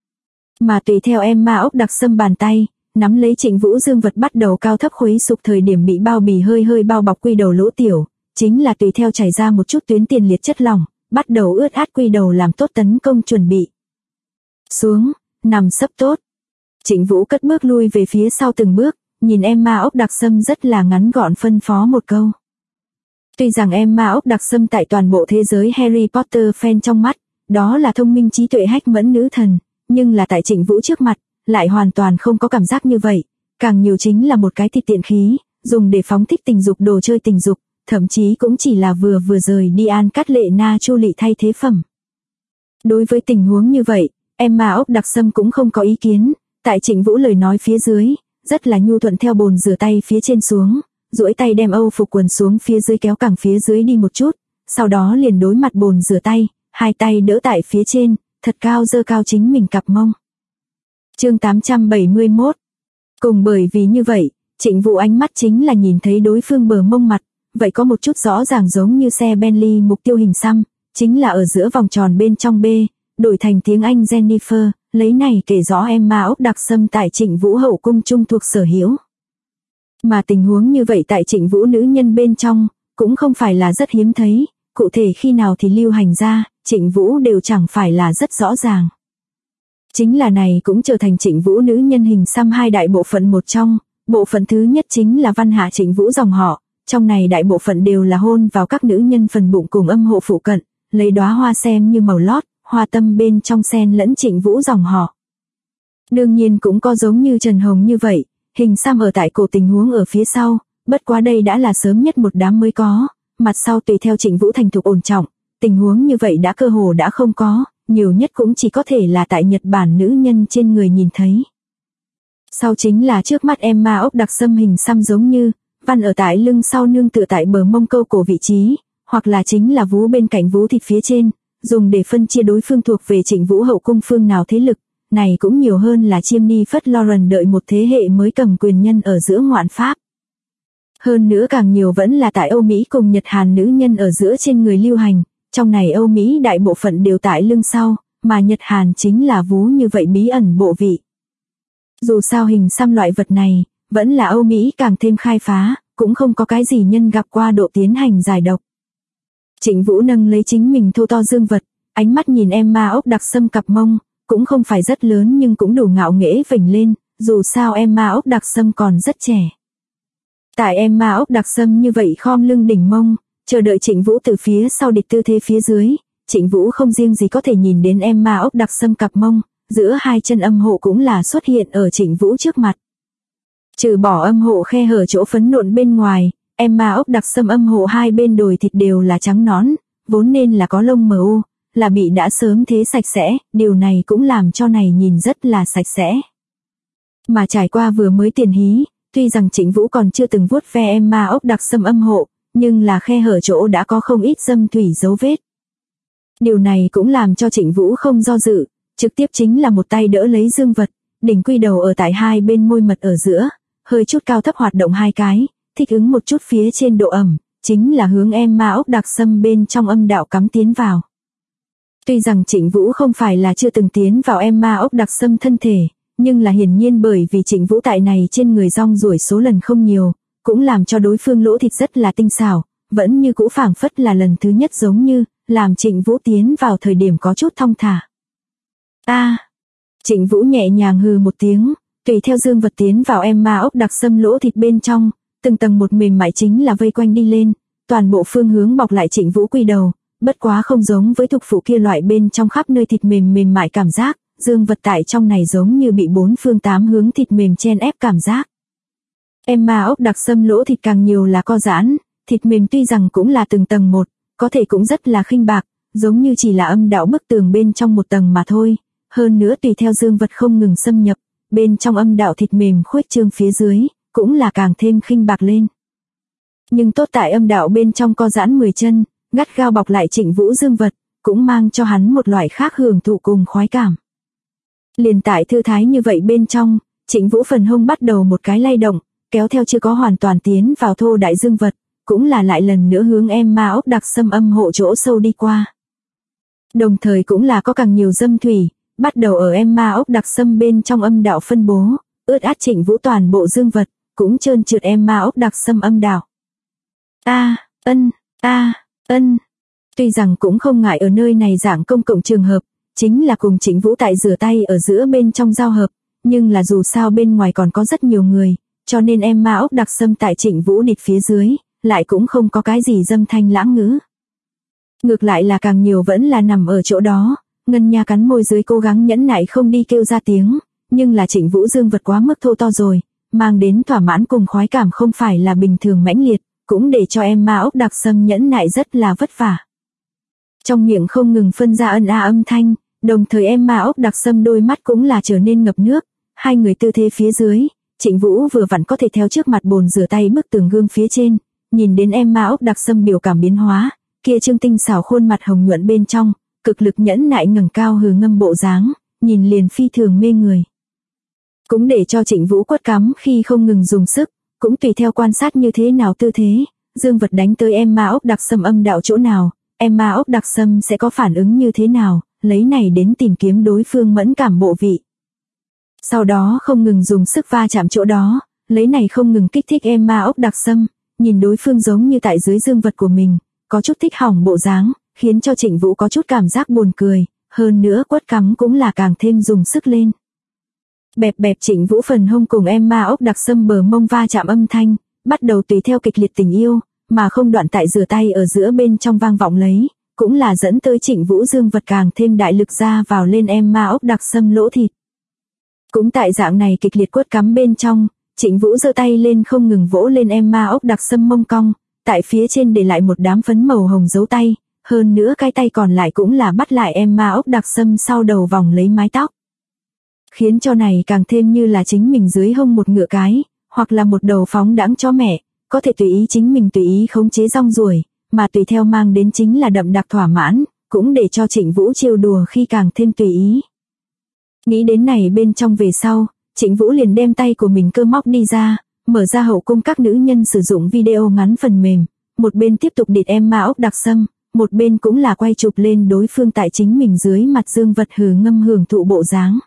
Mà tùy theo Emma ốc đặc sâm bàn tay, nắm lấy Trịnh Vũ Dương vật bắt đầu cao thấp khuấy sụp thời điểm bị bao bì hơi bao bọc quy đầu lỗ tiểu, chính là tùy theo chảy ra một chút tuyến tiền liệt chất lỏng, bắt đầu ướt át quy đầu làm tốt tấn công chuẩn bị. Xuống, nằm sấp tốt. Trịnh Vũ cất bước lui về phía sau từng bước, nhìn Emma ốc đặc sâm rất là ngắn gọn phân phó một câu. Tuy rằng Emma ốc đặc sâm tại toàn bộ thế giới Harry Potter fan trong mắt, đó là thông minh trí tuệ hách mẫn nữ thần, nhưng là tại Trịnh Vũ trước mặt, lại hoàn toàn không có cảm giác như vậy, càng nhiều chính là một cái thịt tiện khí, dùng để phóng thích tình dục đồ chơi tình dục, thậm chí cũng chỉ là vừa rời đi An Cát Lệ Na Chu Lị thay thế phẩm. Đối với tình huống như vậy, Emma ốc đặc sâm cũng không có ý kiến, tại Trịnh Vũ lời nói phía dưới, rất là nhu thuận theo bồn rửa tay phía trên xuống, duỗi tay đem âu phục quần xuống phía dưới kéo cẳng phía dưới đi một chút, sau đó liền đối mặt bồn rửa tay, hai tay đỡ tại phía trên, thật cao giơ cao chính mình cặp mông. Chương 871. Cùng bởi vì như vậy, Trịnh Vũ ánh mắt chính là nhìn thấy đối phương bờ mông mặt, vậy có một chút rõ ràng giống như xe Bentley mục tiêu hình xăm, chính là ở giữa vòng tròn bên trong B, đổi thành tiếng Anh Jennifer, lấy này kể rõ Emma ốc đặc sâm tại Trịnh Vũ hậu cung trung thuộc sở hữu. Mà tình huống như vậy tại Trịnh Vũ nữ nhân bên trong, cũng không phải là rất hiếm thấy, cụ thể khi nào thì lưu hành ra, Trịnh Vũ đều chẳng phải là rất rõ ràng. Chính là này cũng trở thành Trịnh Vũ nữ nhân hình xăm hai đại bộ phận một trong, bộ phận thứ nhất chính là văn hạ Trịnh Vũ dòng họ, trong này đại bộ phận đều là hôn vào các nữ nhân phần bụng cùng âm hộ phụ cận, lấy đóa hoa xem như màu lót, hoa tâm bên trong xen lẫn Trịnh Vũ dòng họ. Đương nhiên cũng có giống như Trần Hồng như vậy, hình xăm ở tại cổ tình huống ở phía sau, bất quá đây đã là sớm nhất một đám mới có, mặt sau tùy theo Trịnh Vũ thành thục ổn trọng, tình huống như vậy đã cơ hồ đã không có, nhiều nhất cũng chỉ có thể là tại Nhật Bản nữ nhân trên người nhìn thấy. Sau chính là trước mắt Emma ốc đặc sâm hình xăm giống như, văn ở tại lưng sau nương tựa tại bờ mông câu cổ vị trí, hoặc là chính là vú bên cạnh vú thịt phía trên, dùng để phân chia đối phương thuộc về Trịnh Vũ hậu cung phương nào thế lực, này cũng nhiều hơn là chiêm ni phất Lauren đợi một thế hệ mới cầm quyền nhân ở giữa ngoạn pháp. Hơn nữa càng nhiều vẫn là tại Âu Mỹ cùng Nhật Hàn nữ nhân ở giữa trên người lưu hành, trong này Âu Mỹ đại bộ phận đều tại lưng sau, mà Nhật Hàn chính là vú như vậy bí ẩn bộ vị. Dù sao hình xăm loại vật này, vẫn là Âu Mỹ càng thêm khai phá, cũng không có cái gì nhân gặp qua độ tiến hành giải độc. Trịnh Vũ nâng lấy chính mình thô to dương vật, ánh mắt nhìn Emma ốc đặc sâm cặp mông, cũng không phải rất lớn nhưng cũng đủ ngạo nghễ vểnh lên, dù sao Emma ốc đặc sâm còn rất trẻ. Tại Emma ốc đặc sâm như vậy khom lưng đỉnh mông, chờ đợi Trịnh Vũ từ phía sau địch tư thế phía dưới, Trịnh Vũ không riêng gì có thể nhìn đến Emma ốc đặc sâm cặp mông, giữa hai chân âm hộ cũng là xuất hiện ở Trịnh Vũ trước mặt. Trừ bỏ âm hộ khe hở chỗ phấn nộn bên ngoài, Emma ốc đặc sâm âm hộ hai bên đồi thịt đều là trắng nõn, vốn nên là có lông mờ u, là bị đã sớm thế sạch sẽ, điều này cũng làm cho này nhìn rất là sạch sẽ. Mà trải qua vừa mới tiền hí, tuy rằng Trịnh Vũ còn chưa từng vuốt ve Emma ốc đặc sâm âm hộ, nhưng là khe hở chỗ đã có không ít dâm thủy dấu vết. Điều này cũng làm cho Trịnh Vũ không do dự, trực tiếp chính là một tay đỡ lấy dương vật, đỉnh quy đầu ở tại hai bên môi mật ở giữa, hơi chút cao thấp hoạt động hai cái, thích ứng một chút phía trên độ ẩm, chính là hướng Emma ốc đặc sâm bên trong âm đạo cắm tiến vào. Tuy rằng Trịnh Vũ không phải là chưa từng tiến vào Emma ốc đặc sâm thân thể, nhưng là hiển nhiên bởi vì Trịnh Vũ tại này trên người rong ruổi số lần không nhiều, cũng làm cho đối phương lỗ thịt rất là tinh xảo, vẫn như cũ phảng phất là lần thứ nhất giống như, làm Trịnh Vũ tiến vào thời điểm có chút thong thả. Trịnh Vũ nhẹ nhàng hừ một tiếng, tùy theo dương vật tiến vào Emma ốc đặc sâm lỗ thịt bên trong, từng tầng một mềm mại chính là vây quanh đi lên, toàn bộ phương hướng bọc lại Trịnh Vũ quy đầu, bất quá không giống với thục phụ kia loại bên trong khắp nơi thịt mềm mại cảm giác, dương vật tại trong này giống như bị bốn phương tám hướng thịt mềm chen ép cảm giác. Emma ốc đặc sâm lỗ thịt càng nhiều là co giãn, thịt mềm tuy rằng cũng là từng tầng một, có thể cũng rất là khinh bạc, giống như chỉ là âm đạo bức tường bên trong một tầng mà thôi, hơn nữa tùy theo dương vật không ngừng xâm nhập, bên trong âm đạo thịt mềm khuếch trương phía dưới, cũng là càng thêm khinh bạc lên. Nhưng tốt tại âm đạo bên trong co giãn 10 chân, gắt gao bọc lại Trịnh Vũ dương vật, cũng mang cho hắn một loại khác hưởng thụ cùng khoái cảm. Liền tại thư thái như vậy bên trong, Trịnh Vũ phần hông bắt đầu một cái lay động, kéo theo chưa có hoàn toàn tiến vào thô đại dương vật, cũng là lại lần nữa hướng em ma ốc đặc xâm âm hộ chỗ sâu đi qua. Đồng thời cũng là có càng nhiều dâm thủy, bắt đầu ở em ma ốc đặc xâm bên trong âm đạo phân bố, ướt át Trịnh Vũ toàn bộ dương vật, cũng trơn trượt em ma ốc đặc xâm âm đạo. Ân. Tuy rằng cũng không ngại ở nơi này dạng công cộng trường hợp, chính là cùng Trịnh Vũ tại rửa tay ở giữa bên trong giao hợp, nhưng là dù sao bên ngoài còn có rất nhiều người, cho nên em ma ốc đặc xâm tại Trịnh Vũ địt phía dưới, lại cũng không có cái gì dâm thanh lãng ngữ. Ngược lại là càng nhiều vẫn là nằm ở chỗ đó, Ngân Nha cắn môi dưới cố gắng nhẫn nại không đi kêu ra tiếng, nhưng là Trịnh Vũ dương vật quá mức thô to rồi, mang đến thỏa mãn cùng khoái cảm không phải là bình thường mãnh liệt, cũng để cho em ma ốc đặc xâm nhẫn nại rất là vất vả. Trong miệng không ngừng phân ra ân a âm thanh, đồng thời em ma ốc đặc xâm đôi mắt cũng là trở nên ngập nước, hai người tư thế phía dưới, Trịnh Vũ vừa vặn có thể theo trước mặt bồn rửa tay bức tường gương phía trên, nhìn đến em ma ốc đặc xâm biểu cảm biến hóa, kia trương tinh xảo khuôn mặt hồng nhuận bên trong, cực lực nhẫn nại ngẩng cao hừ ngâm bộ dáng, nhìn liền phi thường mê người. Cũng để cho Trịnh Vũ quất cắm khi không ngừng dùng sức, cũng tùy theo quan sát như thế nào tư thế, dương vật đánh tới em ma ốc đặc xâm âm đạo chỗ nào, em ma ốc đặc xâm sẽ có phản ứng như thế nào, lấy này đến tìm kiếm đối phương mẫn cảm bộ vị. Sau đó không ngừng dùng sức va chạm chỗ đó, lấy này không ngừng kích thích em ma ốc đặc xâm, nhìn đối phương giống như tại dưới dương vật của mình, có chút thích hỏng bộ dáng, khiến cho Trịnh Vũ có chút cảm giác buồn cười, hơn nữa quất cắm cũng là càng thêm dùng sức lên. Bẹp bẹp Trịnh Vũ phần hông cùng em ma ốc đặc xâm bờ mông va chạm âm thanh, bắt đầu tùy theo kịch liệt tình yêu, mà không đoạn tại rửa tay ở giữa bên trong vang vọng lấy, cũng là dẫn tới Trịnh Vũ dương vật càng thêm đại lực ra vào lên em ma ốc đặc xâm lỗ thịt. Cũng tại dạng này kịch liệt quất cắm bên trong, Trịnh Vũ giơ tay lên không ngừng vỗ lên em ma ốc đặc xâm mông cong, tại phía trên để lại một đám phấn màu hồng dấu tay, hơn nữa cái tay còn lại cũng là bắt lại em ma ốc đặc xâm sau đầu vòng lấy mái tóc. Khiến cho này càng thêm như là chính mình dưới hông một ngựa cái, hoặc là một đầu phóng đãng chó mẹ, có thể tùy ý chính mình tùy ý khống chế rong ruổi, mà tùy theo mang đến chính là đậm đặc thỏa mãn, cũng để cho Trịnh Vũ trêu đùa khi càng thêm tùy ý. Nghĩ đến này bên trong về sau, Trịnh Vũ liền đem tay của mình cơ móc đi ra, mở ra hậu cung các nữ nhân sử dụng video ngắn phần mềm, một bên tiếp tục địt em ma ốc đặc xâm, một bên cũng là quay chụp lên đối phương tại chính mình dưới mặt dương vật hừ ngâm hưởng thụ bộ dáng.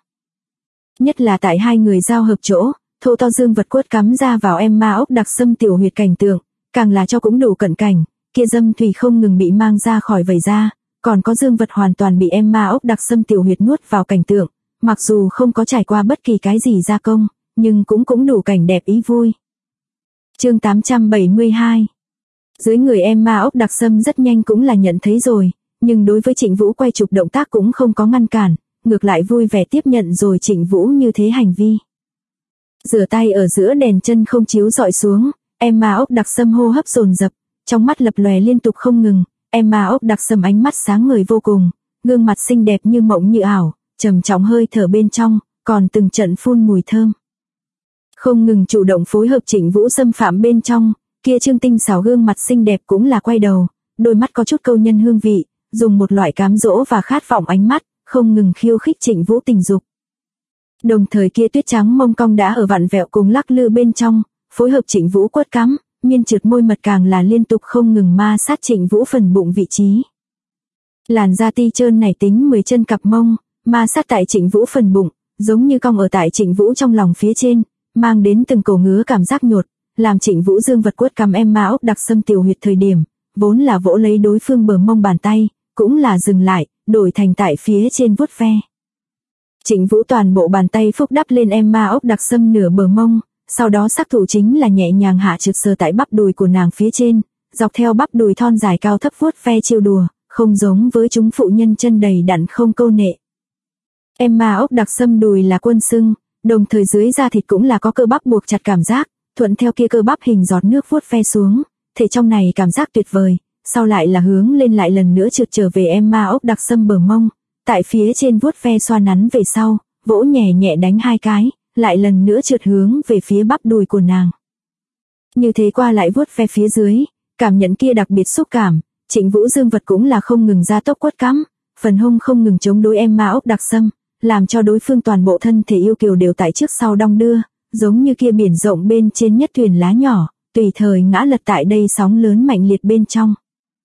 Nhất là tại hai người giao hợp chỗ, thô to dương vật quất cắm ra vào em ma ốc đặc xâm tiểu huyệt cảnh tượng, càng là cho cũng đủ cận cảnh, kia dâm thủy không ngừng bị mang ra khỏi vảy ra, còn có dương vật hoàn toàn bị em ma ốc đặc xâm tiểu huyệt nuốt vào cảnh tượng, mặc dù không có trải qua bất kỳ cái gì gia công, nhưng cũng đủ cảnh đẹp ý vui. Chương 872. Dưới người em ma ốc đặc xâm rất nhanh cũng là nhận thấy rồi, nhưng đối với Trịnh Vũ quay chụp động tác cũng không có ngăn cản, ngược lại vui vẻ tiếp nhận rồi Trịnh Vũ như thế hành vi. Rửa tay ở giữa đèn chân không chiếu dọi xuống, em ma ốc đặc xâm hô hấp dồn dập, trong mắt lập lòe liên tục không ngừng, em ma ốc đặc xâm ánh mắt sáng ngời vô cùng, gương mặt xinh đẹp như mộng như ảo, trầm trọng hơi thở bên trong, còn từng trận phun mùi thơm. Không ngừng chủ động phối hợp Trịnh Vũ xâm phạm bên trong, kia trương tinh xảo gương mặt xinh đẹp cũng là quay đầu, đôi mắt có chút câu nhân hương vị, dùng một loại cám dỗ và khát vọng ánh mắt, không ngừng khiêu khích Trịnh Vũ tình dục. Đồng thời kia tuyết trắng mông cong đã ở vặn vẹo cùng lắc lư bên trong, phối hợp Trịnh Vũ quất cắm, miên trượt môi mật càng là liên tục không ngừng ma sát Trịnh Vũ phần bụng vị trí. Làn da ti trơn nảy tính 10 chân cặp mông, ma sát tại Trịnh Vũ phần bụng, giống như cong ở tại Trịnh Vũ trong lòng phía trên, mang đến từng cổ ngứa cảm giác nhột, làm Trịnh Vũ dương vật quất cắm em ma ốc đặc xâm tiểu huyệt thời điểm, vốn là vỗ lấy đối phương bờ mông bàn tay, cũng là dừng lại, đổi thành tại phía trên vuốt ve. Trịnh Vũ toàn bộ bàn tay phúc đắp lên em ma ốc đặc xâm nửa bờ mông, sau đó sắc thủ chính là nhẹ nhàng hạ trượt sờ tại bắp đùi của nàng phía trên, dọc theo bắp đùi thon dài cao thấp vuốt ve trêu đùa, không giống với chúng phụ nhân chân đầy đặn không câu nệ. Em ma ốc đặc xâm đùi là quân sưng, đồng thời dưới da thịt cũng là có cơ bắp buộc chặt cảm giác, thuận theo kia cơ bắp hình giọt nước vuốt ve xuống, thể trong này cảm giác tuyệt vời, sau lại là hướng lên lại lần nữa trượt trở về em ma ốc đặc xâm bờ mông, tại phía trên vuốt ve xoa nắn về sau, vỗ nhẹ nhẹ đánh 2 cái, lại lần nữa trượt hướng về phía bắp đùi của nàng. Như thế qua lại vuốt ve phía dưới, cảm nhận kia đặc biệt xúc cảm, Trịnh Vũ dương vật cũng là không ngừng ra tốc quất cắm, phần hông không ngừng chống đối Emma ốc đặc sâm, làm cho đối phương toàn bộ thân thể yêu kiều đều tại trước sau đong đưa, giống như kia biển rộng bên trên nhất thuyền lá nhỏ, tùy thời ngã lật tại đây sóng lớn mạnh liệt bên trong.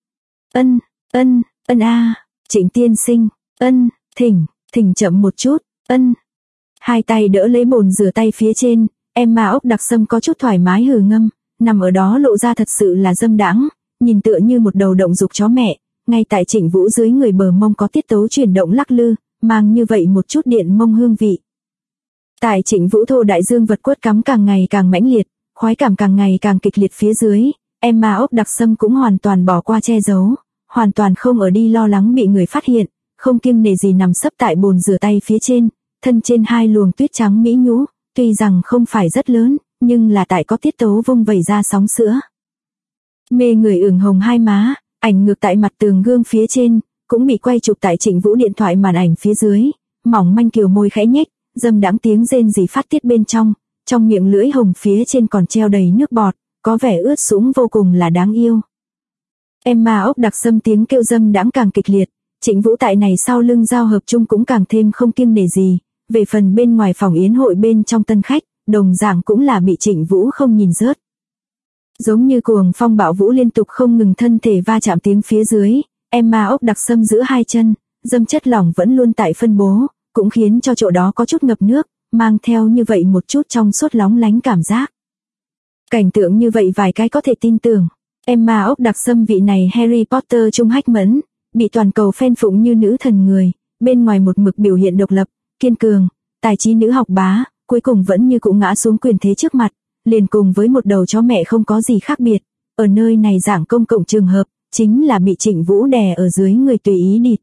Ân a, Trịnh tiên sinh, thỉnh chậm một chút, Hai tay đỡ lấy bồn rửa tay phía trên, Emma ốc đặc sâm có chút thoải mái hừ ngâm, nằm ở đó lộ ra thật sự là dâm đãng, nhìn tựa như một đầu động dục chó mẹ, ngay tại Trịnh Vũ dưới người bờ mông có tiết tấu chuyển động lắc lư, mang như vậy một chút điện mông hương vị. Tại Trịnh Vũ thô đại dương vật quất cắm càng ngày càng mãnh liệt, khoái cảm càng ngày càng kịch liệt phía dưới, Emma ốc đặc sâm cũng hoàn toàn bỏ qua che giấu, hoàn toàn không ở đi lo lắng bị người phát hiện, không kiêng nể gì nằm sấp tại bồn rửa tay phía trên, thân trên hai luồng tuyết trắng mỹ nhũ, tuy rằng không phải rất lớn, nhưng là tại có tiết tấu vung vẩy ra sóng sữa. Mê người ửng hồng hai má, ảnh ngược tại mặt tường gương phía trên, cũng bị quay chụp tại Trịnh Vũ điện thoại màn ảnh phía dưới, mỏng manh kiều môi khẽ nhếch, dâm đãng tiếng rên rỉ phát tiết bên trong miệng lưỡi hồng phía trên còn treo đầy nước bọt, có vẻ ướt sũng vô cùng là đáng yêu. Emma ốc đặc sâm tiếng kêu dâm đãng càng kịch liệt, Trịnh Vũ tại này sau lưng giao hợp chung cũng càng thêm không kiêng nể gì, về phần bên ngoài phòng yến hội bên trong tân khách, đồng dạng cũng là bị Trịnh Vũ không nhìn rớt. Giống như cuồng phong bạo vũ liên tục không ngừng thân thể va chạm tiếng phía dưới, Emma ốc đặc sâm giữa hai chân, dâm chất lỏng vẫn luôn tại phân bố, cũng khiến cho chỗ đó có chút ngập nước, mang theo như vậy một chút trong suốt lóng lánh cảm giác. Cảnh tượng như vậy vài cái có thể tin tưởng, Emma ốc đặc sâm vị này Harry Potter trung hách mẫn, bị toàn cầu fan phụng như nữ thần người, bên ngoài một mực biểu hiện độc lập, kiên cường, tài trí nữ học bá, cuối cùng vẫn như cũng ngã xuống quyền thế trước mặt, liền cùng với một đầu chó mẹ không có gì khác biệt, ở nơi này dạng công cộng trường hợp, chính là bị Trịnh Vũ đè ở dưới người tùy ý địt.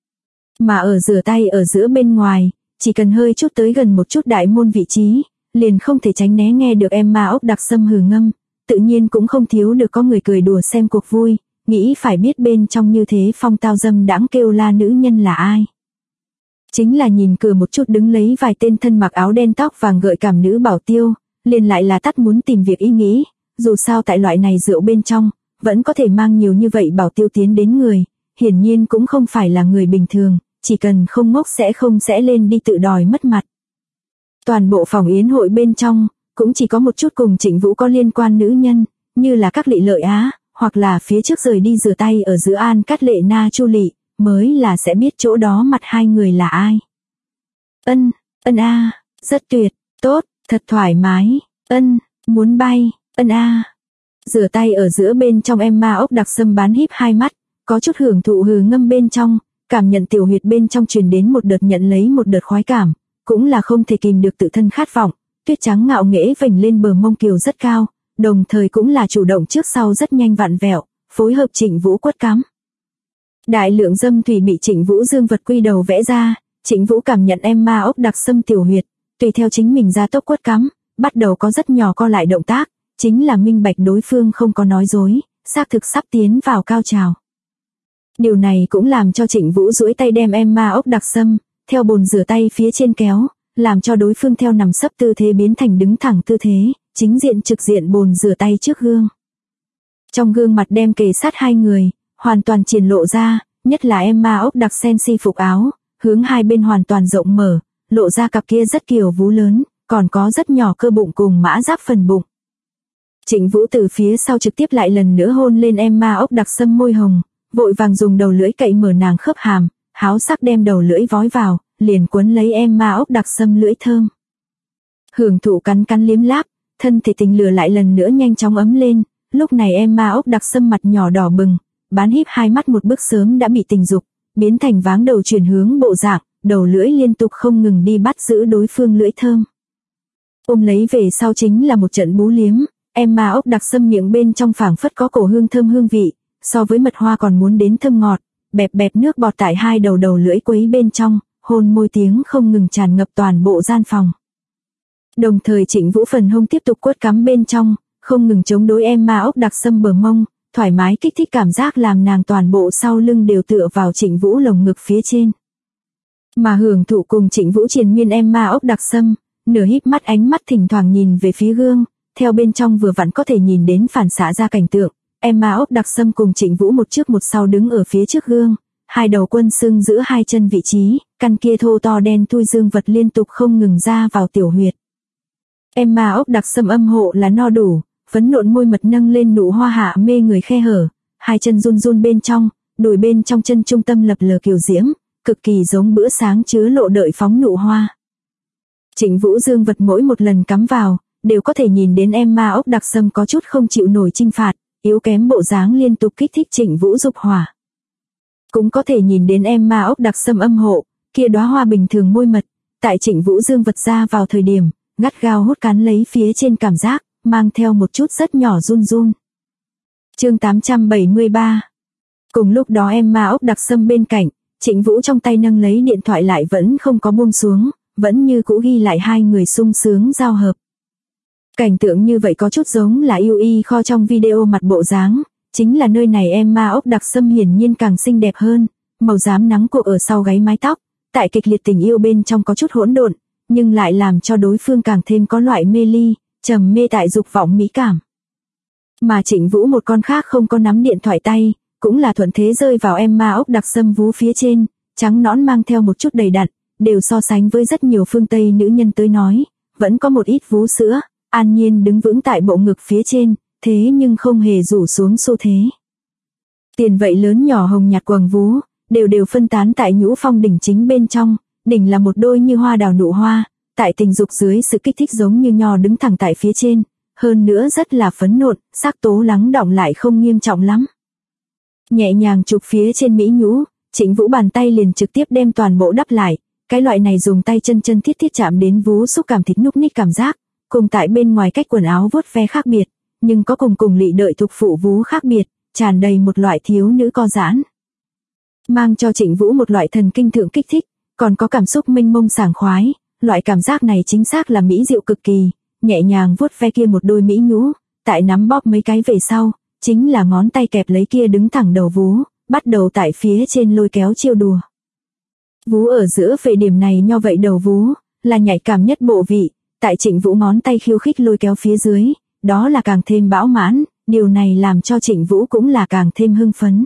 Mà ở rửa tay ở giữa bên ngoài, chỉ cần hơi chút tới gần một chút đại môn vị trí, liền không thể tránh né nghe được Emma ốc đặc sâm hừ ngâm, tự nhiên cũng không thiếu được có người cười đùa xem cuộc vui, nghĩ phải biết bên trong như thế phong tao dâm đãng kêu la nữ nhân là ai. Chính là nhìn cửa một chút đứng lấy vài tên thân mặc áo đen tóc vàng gợi cảm nữ bảo tiêu, liền lại là tắt muốn tìm việc ý nghĩ, dù sao tại loại này rượu bên trong, vẫn có thể mang nhiều như vậy bảo tiêu tiến đến người, hiển nhiên cũng không phải là người bình thường, chỉ cần không ngốc sẽ lên đi tự đòi mất mặt. Toàn bộ phòng yến hội bên trong, cũng chỉ có một chút cùng Trịnh Vũ có liên quan nữ nhân, như là các Lị Lợi Á, hoặc là phía trước rời đi rửa tay ở giữa An Cát Lệ Na Chu Lị, mới là sẽ biết chỗ đó mặt hai người là ai. A, rất tuyệt, tốt, thật thoải mái, muốn bay, a. Rửa tay ở giữa bên trong Emma ốc đặc sâm bán híp hai mắt, có chút hưởng thụ hừ ngâm bên trong, cảm nhận tiểu huyệt bên trong truyền đến một đợt nhận lấy một đợt khoái cảm, cũng là không thể kìm được tự thân khát vọng, tuyết trắng ngạo nghễ vểnh lên bờ mông kiều rất cao, đồng thời cũng là chủ động trước sau rất nhanh vặn vẹo, phối hợp Trịnh Vũ quất cắm. Đại lượng dâm thủy bị Trịnh Vũ dương vật quy đầu vẽ ra, Trịnh Vũ cảm nhận Emma ốc đặc sâm tiểu huyệt, tùy theo chính mình ra tốc quất cắm, bắt đầu có rất nhỏ co lại động tác, chính là minh bạch đối phương không có nói dối, xác thực sắp tiến vào cao trào. Điều này cũng làm cho Trịnh Vũ duỗi tay đem Emma ốc đặc sâm, theo bồn rửa tay phía trên kéo, làm cho đối phương theo nằm sấp tư thế biến thành đứng thẳng tư thế, chính diện trực diện bồn rửa tay trước gương. Trong gương mặt đem kề sát hai người, hoàn toàn triển lộ ra, nhất là Emma ốc đặc sensi phục áo, hướng hai bên hoàn toàn rộng mở, lộ ra cặp kia rất kiều vú lớn, còn có rất nhỏ cơ bụng cùng mã giáp phần bụng. Trịnh Vũ từ phía sau trực tiếp lại lần nữa hôn lên Emma ốc đặc sâm môi hồng, vội vàng dùng đầu lưỡi cậy mở nàng khớp hàm, háo sắc đem đầu lưỡi vói vào, liền quấn lấy Emma ốc đặc sâm lưỡi thơm. Hưởng thụ cắn liếm láp, thân thể tình lửa lại lần nữa nhanh chóng ấm lên, lúc này Emma ốc đặc sâm mặt nhỏ đỏ bừng, bán híp hai mắt một bước sớm đã bị tình dục, biến thành váng đầu chuyển hướng bộ dạng, đầu lưỡi liên tục không ngừng đi bắt giữ đối phương lưỡi thơm. Ôm lấy về sau chính là một trận bú liếm, Emma ốc đặc sâm miệng bên trong phảng phất có cổ hương thơm hương vị, so với mật hoa còn muốn đến thơm ngọt, bẹp nước bọt tại hai đầu lưỡi quấy bên trong, hôn môi tiếng không ngừng tràn ngập toàn bộ gian phòng. Đồng thời Trịnh Vũ phần hông tiếp tục quất cắm bên trong, không ngừng chống đối Emma ốc đặc sâm bờ mông, thoải mái kích thích cảm giác làm nàng toàn bộ sau lưng đều tựa vào Trịnh Vũ lồng ngực phía trên. Mà hưởng thụ cùng Trịnh Vũ triền miên Emma ốc đặc sâm, nửa híp mắt ánh mắt thỉnh thoảng nhìn về phía gương, theo bên trong vừa vặn có thể nhìn đến phản xạ ra cảnh tượng, Emma ốc đặc sâm cùng Trịnh Vũ một trước một sau đứng ở phía trước gương, hai đầu quân xưng giữa hai chân vị trí, căn kia thô to đen thui dương vật liên tục không ngừng ra vào tiểu huyệt. Emma ốc đặc sâm âm hộ là no đủ, phấn nộn môi mật nâng lên nụ hoa hạ mê người khe hở, hai chân run run bên trong, đùi bên trong chân trung tâm lập lờ kiều diễm, cực kỳ giống bữa sáng chứa lộ đợi phóng nụ hoa. Trịnh Vũ dương vật mỗi một lần cắm vào, đều có thể nhìn đến Emma ốc đặc sâm có chút không chịu nổi chinh phạt, yếu kém bộ dáng liên tục kích thích Trịnh Vũ dục hỏa. Cũng có thể nhìn đến Emma ốc đặc sâm âm hộ, kia đóa hoa bình thường môi mật, tại Trịnh Vũ dương vật ra vào thời điểm, gắt gao hút cắn lấy phía trên cảm giác, mang theo một chút rất nhỏ run run. Chương 873. Cùng lúc đó Emma ốc đặc sâm bên cạnh, Trịnh Vũ trong tay nâng lấy điện thoại lại vẫn không có buông xuống, vẫn như cũ ghi lại hai người sung sướng giao hợp. Cảnh tượng như vậy có chút giống là yêu y kho trong video mặt bộ dáng, chính là nơi này Emma ốc đặc sâm hiển nhiên càng xinh đẹp hơn, màu xám nắng cuộn ở sau gáy mái tóc, tại kịch liệt tình yêu bên trong có chút hỗn độn, nhưng lại làm cho đối phương càng thêm có loại mê ly, trầm mê tại dục vọng mỹ cảm. Mà Trịnh Vũ một con khác không có nắm điện thoại tay, cũng là thuận thế rơi vào Emma ốc đặc sâm vú phía trên, trắng nõn mang theo một chút đầy đặn, đều so sánh với rất nhiều phương Tây nữ nhân tới nói, vẫn có một ít vú sữa, an nhiên đứng vững tại bộ ngực phía trên, thế nhưng không hề rủ xuống xu thế. Tiền vậy lớn nhỏ hồng nhạt quầng vú, đều phân tán tại nhũ phong đỉnh chính bên trong, đỉnh là một đôi như hoa đào nụ hoa, tại tình dục dưới sự kích thích giống như nho đứng thẳng tại phía trên, hơn nữa rất là phấn nộn, sắc tố lắng đọng lại không nghiêm trọng lắm. Nhẹ nhàng chụp phía trên mỹ nhũ, Trịnh Vũ bàn tay liền trực tiếp đem toàn bộ đắp lại, cái loại này dùng tay chân thiết chạm đến vú xúc cảm thịt núc ních cảm giác, cùng tại bên ngoài cách quần áo vuốt ve khác biệt, nhưng có cùng lị đợi thuộc phụ vú khác biệt, tràn đầy một loại thiếu nữ co giãn. Mang cho Trịnh Vũ một loại thần kinh thượng kích thích, còn có cảm xúc mênh mông sảng khoái, loại cảm giác này chính xác là mỹ diệu cực kỳ, nhẹ nhàng vuốt ve kia một đôi mỹ nhũ, tại nắm bóp mấy cái về sau, chính là ngón tay kẹp lấy kia đứng thẳng đầu vú, bắt đầu tại phía trên lôi kéo chiêu đùa. Vú ở giữa về điểm này nho vậy đầu vú, là nhạy cảm nhất bộ vị, tại Trịnh Vũ ngón tay khiêu khích lôi kéo phía dưới, đó là càng thêm bão mãn, điều này làm cho Trịnh Vũ cũng là càng thêm hưng phấn.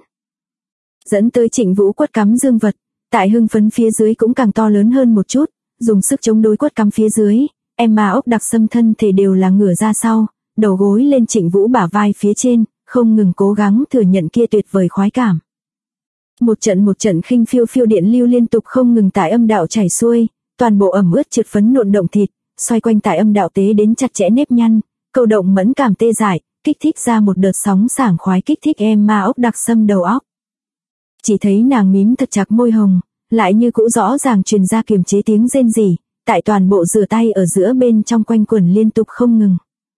Dẫn tới Trịnh Vũ quất cắm dương vật, tại hưng phấn phía dưới cũng càng to lớn hơn một chút, dùng sức chống đối quất cắm phía dưới, Emma ốc đặc sâm thân thể đều là ngửa ra sau, đầu gối lên Trịnh Vũ bả vai phía trên, không ngừng cố gắng thừa nhận kia tuyệt vời khoái cảm. Một trận khinh phiêu điện lưu liên tục không ngừng tại âm đạo chảy xuôi, toàn bộ ẩm ướt trượt phấn nộn động thịt, xoay quanh tại âm đạo tế đến chặt chẽ nếp nhăn, câu động mẫn cảm tê dại, kích thích ra một đợt sóng sảng khoái kích thích Emma ốc đặc sâm đầu óc. Chỉ thấy nàng mím thật chặt môi hồng, lại như cũ rõ ràng truyền ra kiềm chế tiếng rên rỉ, tại toàn bộ rửa tay ở giữa bên trong quanh quẩn liên tục không ngừng.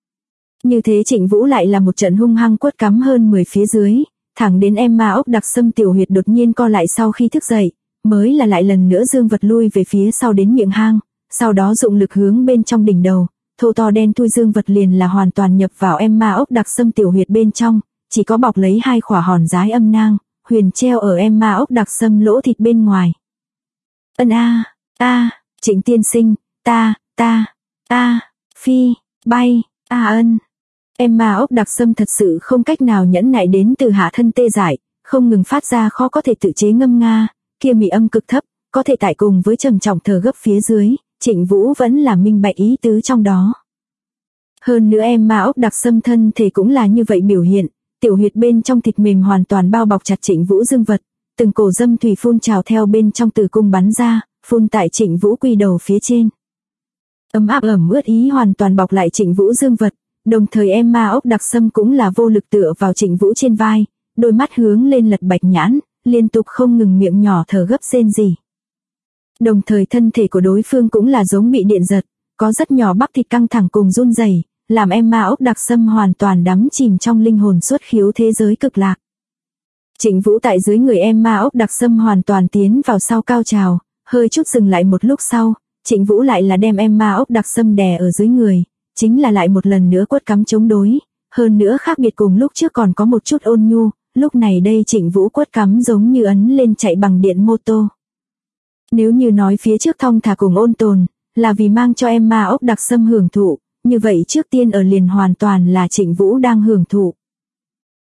Như thế Trịnh Vũ lại là một trận hung hăng quất cắm hơn 10 phía dưới, thẳng đến Emma ốc đặc sâm tiểu huyệt đột nhiên co lại sau khi thức dậy, mới là lại lần nữa dương vật lui về phía sau đến miệng hang, sau đó dụng lực hướng bên trong đỉnh đầu, thô to đen thui dương vật liền là hoàn toàn nhập vào Emma ốc đặc sâm tiểu huyệt bên trong, chỉ có bọc lấy hai khỏa hòn dái âm nang, huyền treo ở Emma ốc đặc sâm lỗ thịt bên ngoài. Ân Trịnh tiên sinh, phi, bay, ân. Emma ốc đặc sâm thật sự không cách nào nhẫn nại đến từ hạ thân tê dại, không ngừng phát ra khó có thể tự chế ngâm nga, kia mị âm cực thấp, có thể tại cùng với trầm trọng thở gấp phía dưới, Trịnh Vũ vẫn là minh bạch ý tứ trong đó. Hơn nữa Emma ốc đặc sâm thân thể cũng là như vậy biểu hiện, tiểu huyệt bên trong thịt mềm hoàn toàn bao bọc chặt Trịnh Vũ dương vật, từng cổ dâm thủy phun trào theo bên trong tử cung bắn ra, phun tại Trịnh Vũ quy đầu phía trên. Ấm áp ẩm ướt ý hoàn toàn bọc lại Trịnh Vũ dương vật, đồng thời Emma ốc đặc sâm cũng là vô lực tựa vào Trịnh Vũ trên vai, đôi mắt hướng lên lật bạch nhãn, liên tục không ngừng miệng nhỏ thở gấp rên rỉ. Đồng thời thân thể của đối phương cũng là giống bị điện giật, có rất nhỏ bắp thịt căng thẳng cùng run rẩy, làm Emma ốc đặc sâm hoàn toàn đắm chìm trong linh hồn xuất khiếu thế giới cực lạc. Trịnh Vũ tại dưới người Emma ốc đặc sâm hoàn toàn tiến vào sau cao trào, hơi chút dừng lại một lúc sau, Trịnh Vũ lại là đem Emma ốc đặc sâm đè ở dưới người, chính là lại một lần nữa quất cắm chống đối, hơn nữa khác biệt cùng lúc trước còn có một chút ôn nhu, lúc này đây Trịnh Vũ quất cắm giống như ấn lên chạy bằng điện mô tô. Nếu như nói phía trước thong thả cùng ôn tồn, là vì mang cho Emma ốc đặc sâm hưởng thụ, như vậy trước tiên ở liền hoàn toàn là Trịnh Vũ đang hưởng thụ.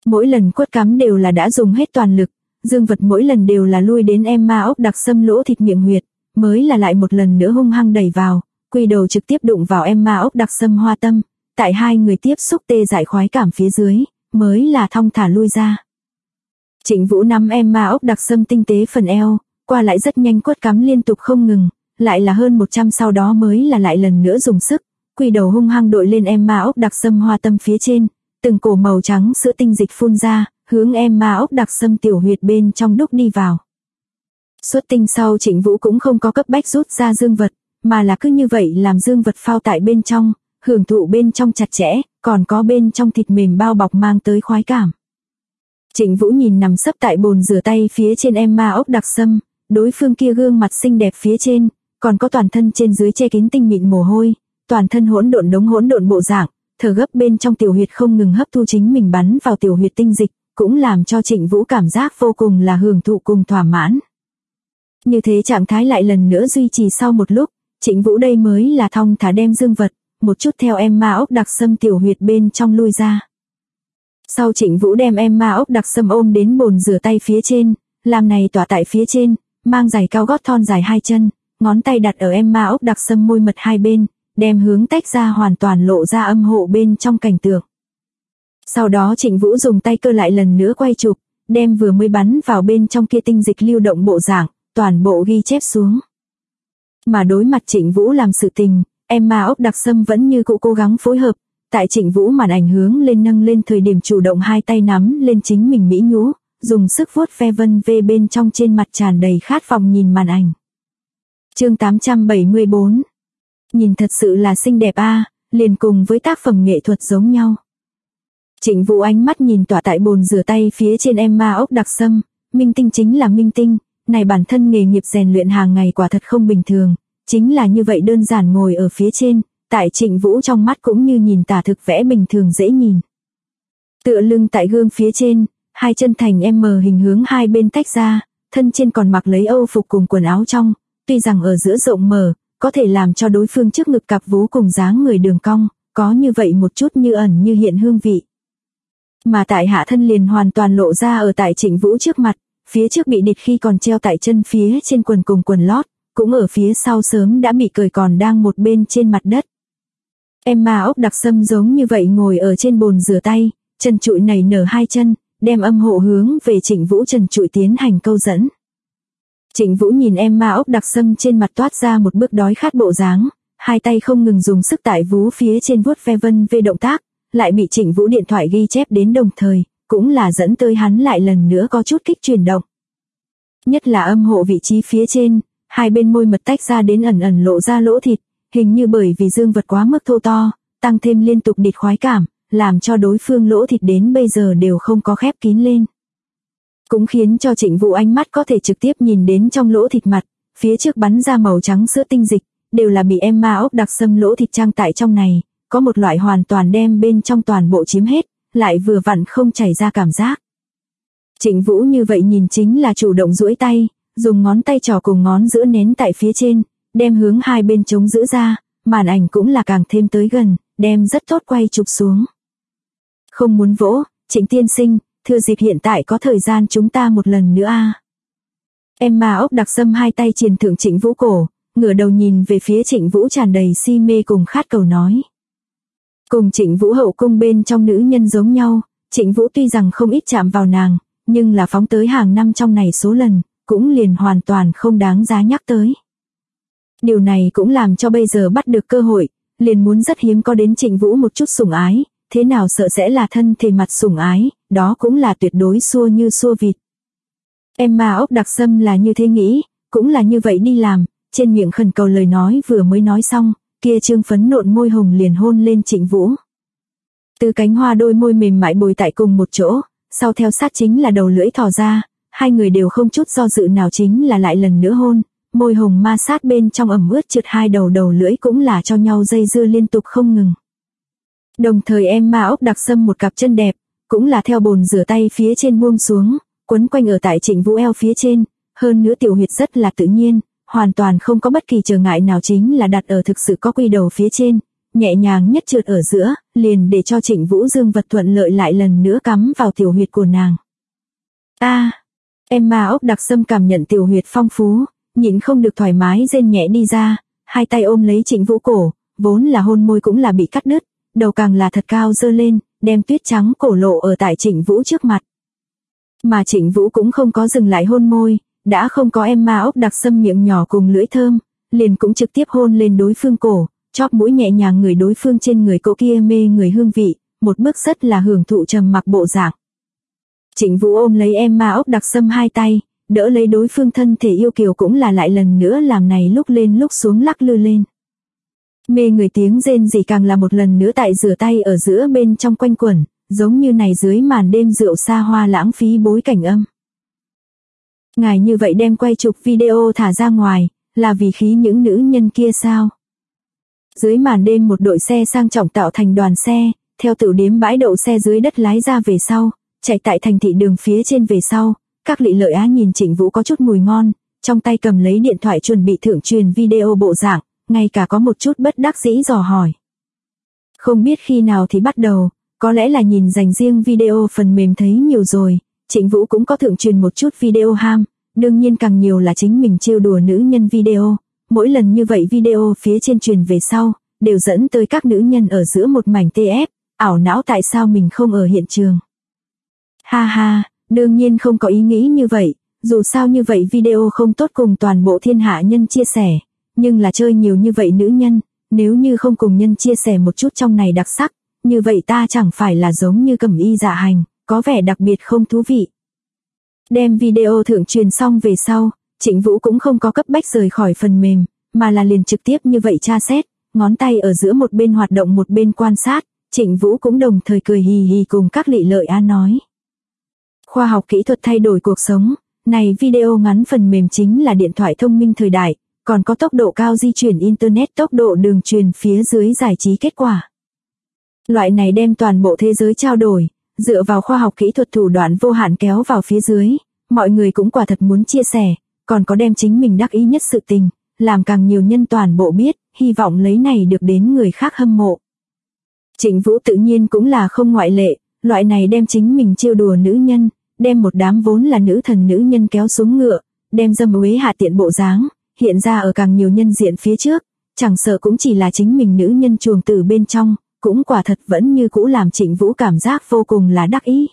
Mỗi lần quất cắm đều là đã dùng hết toàn lực, dương vật mỗi lần đều là lui đến em ma ốc đặc xâm lỗ thịt miệng huyệt, mới là lại một lần nữa hung hăng đẩy vào, quỳ đầu trực tiếp đụng vào em ma ốc đặc xâm hoa tâm, tại hai người tiếp xúc tê dại khoái cảm phía dưới, mới là thong thả lui ra. Trịnh Vũ nắm em ma ốc đặc xâm tinh tế phần eo, qua lại rất nhanh quất cắm liên tục không ngừng, lại là hơn 100 sau đó mới là lại lần nữa dùng sức, quỳ đầu hung hăng đội lên em ma ốc đặc xâm hoa tâm phía trên, từng cổ màu trắng sữa tinh dịch phun ra, hướng em ma ốc đặc xâm tiểu huyệt bên trong đúc đi vào. Xuất tinh sau Trịnh Vũ cũng không có cấp bách rút ra dương vật, mà là cứ như vậy làm dương vật phao tại bên trong, hưởng thụ bên trong chặt chẽ, còn có bên trong thịt mềm bao bọc mang tới khoái cảm. Trịnh Vũ nhìn nằm sấp tại bồn rửa tay phía trên em ma ốc đặc xâm, đối phương kia gương mặt xinh đẹp phía trên, còn có toàn thân trên dưới che kín tinh mịn mồ hôi, toàn thân hỗn độn đống hỗn độn bộ dạng, thở gấp bên trong tiểu huyệt không ngừng hấp thu chính mình bắn vào tiểu huyệt tinh dịch, cũng làm cho Trịnh Vũ cảm giác vô cùng là hưởng thụ cùng thỏa mãn. Như thế trạng thái lại lần nữa duy trì sau một lúc, Trịnh Vũ đây mới là thong thả đem dương vật, một chút theo em ma ốc đặc xâm tiểu huyệt bên trong lui ra. Sau Trịnh Vũ đem em ma ốc đặc xâm ôm đến bồn rửa tay phía trên, làm này tỏa tại phía trên, mang giày cao gót thon dài hai chân, ngón tay đặt ở em ma ốc đặc xâm môi mật hai bên, đem hướng tách ra hoàn toàn lộ ra âm hộ bên trong cảnh tượng. Sau đó Trịnh Vũ dùng tay cơ lại lần nữa quay chụp, đem vừa mới bắn vào bên trong kia tinh dịch lưu động bộ dạng, toàn bộ ghi chép xuống. Mà đối mặt Trịnh Vũ làm sự tình, em ma ốc đặc xâm vẫn như cũ cố gắng phối hợp, tại Trịnh Vũ màn ảnh hướng lên nâng lên thời điểm chủ động hai tay nắm lên chính mình mỹ nhũ, dùng sức vuốt ve vân vê bên trong trên mặt tràn đầy khát vọng nhìn màn ảnh. Chương 874. Nhìn thật sự là xinh đẹp a, liền cùng với tác phẩm nghệ thuật giống nhau. Trịnh Vũ ánh mắt nhìn tỏa tại bồn rửa tay phía trên em ma ốc đặc xâm, minh tinh chính là minh tinh, này bản thân nghề nghiệp rèn luyện hàng ngày quả thật không bình thường, chính là như vậy đơn giản ngồi ở phía trên, tại Trịnh Vũ trong mắt cũng như nhìn tả thực vẽ bình thường dễ nhìn. Tựa lưng tại gương phía trên, hai chân thành M hình hướng hai bên tách ra, thân trên còn mặc lấy âu phục cùng quần áo trong, tuy rằng ở giữa rộng mở, có thể làm cho đối phương trước ngực cặp vú cùng dáng người đường cong, có như vậy một chút như ẩn như hiện hương vị. Mà tại hạ thân liền hoàn toàn lộ ra ở tại Trịnh Vũ trước mặt, phía trước bị địt khi còn treo tại chân phía trên quần cùng quần lót, cũng ở phía sau sớm đã bị cởi còn đang một bên trên mặt đất. Em ma ốc đặc xâm giống như vậy ngồi ở trên bồn rửa tay, chân trụi nảy nở hai chân, đem âm hộ hướng về Trịnh Vũ trần trụi tiến hành câu dẫn. Trịnh Vũ nhìn em ma ốc đặc xâm trên mặt toát ra một bức đói khát bộ dáng, hai tay không ngừng dùng sức tại vú phía trên vuốt ve vân về động tác, lại bị Trịnh Vũ điện thoại ghi chép đến đồng thời, cũng là dẫn tới hắn lại lần nữa có chút kích chuyển động. Nhất là âm hộ vị trí phía trên, hai bên môi mật tách ra đến ẩn ẩn lộ ra lỗ thịt, hình như bởi vì dương vật quá mức thô to, tăng thêm liên tục địt khoái cảm, làm cho đối phương lỗ thịt đến bây giờ đều không có khép kín lên. Cũng khiến cho Trịnh Vũ ánh mắt có thể trực tiếp nhìn đến trong lỗ thịt mặt, phía trước bắn ra màu trắng sữa tinh dịch, đều là bị em ma ốc đặc xâm lỗ thịt trang tại trong này, có một loại hoàn toàn đem bên trong toàn bộ chiếm hết, lại vừa vặn không chảy ra cảm giác. Trịnh Vũ như vậy nhìn chính là chủ động duỗi tay, dùng ngón tay trỏ cùng ngón giữa nén tại phía trên, đem hướng hai bên chống giữ ra, màn ảnh cũng là càng thêm tới gần, đem rất tốt quay chụp xuống. Không muốn vỗ, Trịnh tiên sinh, thừa dịp hiện tại có thời gian chúng ta một lần nữa a. Em ma ốc đặc xâm hai tay triền thượng Trịnh Vũ cổ, ngửa đầu nhìn về phía Trịnh Vũ tràn đầy si mê cùng khát cầu nói. Cùng Trịnh Vũ hậu cung bên trong nữ nhân giống nhau, Trịnh Vũ tuy rằng không ít chạm vào nàng, nhưng là phóng tới hàng năm trong này số lần, cũng liền hoàn toàn không đáng giá nhắc tới. Điều này cũng làm cho bây giờ bắt được cơ hội, liền muốn rất hiếm có đến Trịnh Vũ một chút sủng ái, thế nào sợ sẽ là thân thể mặt sủng ái, đó cũng là tuyệt đối xua như xua vịt. Em ma ốc đặc xâm là như thế nghĩ, cũng là như vậy đi làm, trên miệng khẩn cầu lời nói vừa mới nói xong, kia trương phấn nộn môi hồng liền hôn lên Trịnh Vũ. Từ cánh hoa đôi môi mềm mại bồi tại cùng một chỗ, sau theo sát chính là đầu lưỡi thò ra, hai người đều không chút do dự nào chính là lại lần nữa hôn, môi hồng ma sát bên trong ẩm ướt trượt hai đầu lưỡi cũng là cho nhau dây dưa liên tục không ngừng. Đồng thời em ma ốc đặc xâm một cặp chân đẹp, cũng là theo bồn rửa tay phía trên buông xuống, quấn quanh ở tại Trịnh Vũ eo phía trên, hơn nữa tiểu huyệt rất là tự nhiên, hoàn toàn không có bất kỳ trở ngại nào chính là đặt ở thực sự có quy đầu phía trên, nhẹ nhàng nhất trượt ở giữa, liền để cho Trịnh Vũ dương vật thuận lợi lại lần nữa cắm vào tiểu huyệt của nàng. Emma ốc đặc sâm cảm nhận tiểu huyệt phong phú, nhịn không được thoải mái rên nhẹ đi ra, hai tay ôm lấy Trịnh Vũ cổ, vốn là hôn môi cũng là bị cắt đứt, đầu càng là thật cao dơ lên, đem tuyết trắng cổ lộ ở tại Trịnh Vũ trước mặt. Mà Trịnh Vũ cũng không có dừng lại hôn môi, đã không có Emma ốc đặc sâm miệng nhỏ cùng lưỡi thơm, liền cũng trực tiếp hôn lên đối phương cổ, chóp mũi nhẹ nhàng người đối phương trên người cậu kia mê người hương vị, một bước rất là hưởng thụ trầm mặc bộ dạng. Trịnh Vũ ôm lấy Emma ốc đặc sâm hai tay, đỡ lấy đối phương thân thể yêu kiều cũng là lại lần nữa làm này lúc lên lúc xuống lắc lư lên. Mê người tiếng rên rỉ càng là một lần nữa tại rửa tay ở giữa bên trong quanh quẩn, giống như này dưới màn đêm rượu xa hoa lãng phí bối cảnh âm. Ngài như vậy đem quay chụp video thả ra ngoài, là vì khí những nữ nhân kia sao? Dưới màn đêm một đội xe sang trọng tạo thành đoàn xe, theo tiểu điếm bãi đậu xe dưới đất lái ra về sau, chạy tại thành thị đường phía trên về sau, các lị lợi á nhìn Trịnh Vũ có chút mùi ngon, trong tay cầm lấy điện thoại chuẩn bị thượng truyền video bộ dạng, ngay cả có một chút bất đắc dĩ dò hỏi. Không biết khi nào thì bắt đầu, có lẽ là nhìn dành riêng video phần mềm thấy nhiều rồi, Trịnh Vũ cũng có thượng truyền một chút video ham, đương nhiên càng nhiều là chính mình trêu đùa nữ nhân video, mỗi lần như vậy video phía trên truyền về sau, đều dẫn tới các nữ nhân ở giữa một mảnh TF, ảo não tại sao mình không ở hiện trường. Ha ha, đương nhiên không có ý nghĩ như vậy, dù sao như vậy video không tốt cùng toàn bộ thiên hạ nhân chia sẻ, nhưng là chơi nhiều như vậy nữ nhân, nếu như không cùng nhân chia sẻ một chút trong này đặc sắc, như vậy ta chẳng phải là giống như cẩm y dạ hành, có vẻ đặc biệt không thú vị. Đem video thượng truyền xong về sau, Trịnh Vũ cũng không có cấp bách rời khỏi phần mềm, mà là liền trực tiếp như vậy tra xét, ngón tay ở giữa một bên hoạt động một bên quan sát, Trịnh Vũ cũng đồng thời cười hì hì cùng các lị lợi á nói. Khoa học kỹ thuật thay đổi cuộc sống, này video ngắn phần mềm chính là điện thoại thông minh thời đại, còn có tốc độ cao di chuyển internet tốc độ đường truyền phía dưới giải trí kết quả. Loại này đem toàn bộ thế giới trao đổi, dựa vào khoa học kỹ thuật thủ đoạn vô hạn kéo vào phía dưới, mọi người cũng quả thật muốn chia sẻ, còn có đem chính mình đắc ý nhất sự tình, làm càng nhiều nhân toàn bộ biết, hy vọng lấy này được đến người khác hâm mộ. Trịnh Vũ tự nhiên cũng là không ngoại lệ, loại này đem chính mình trêu đùa nữ nhân, đem một đám vốn là nữ thần nữ nhân kéo xuống ngựa, đem dâm uế hạ tiện bộ dáng, hiện ra ở càng nhiều nhân diện phía trước, chẳng sợ cũng chỉ là chính mình nữ nhân chuồng tử bên trong, cũng quả thật vẫn như cũ làm Trịnh Vũ cảm giác vô cùng là đắc ý.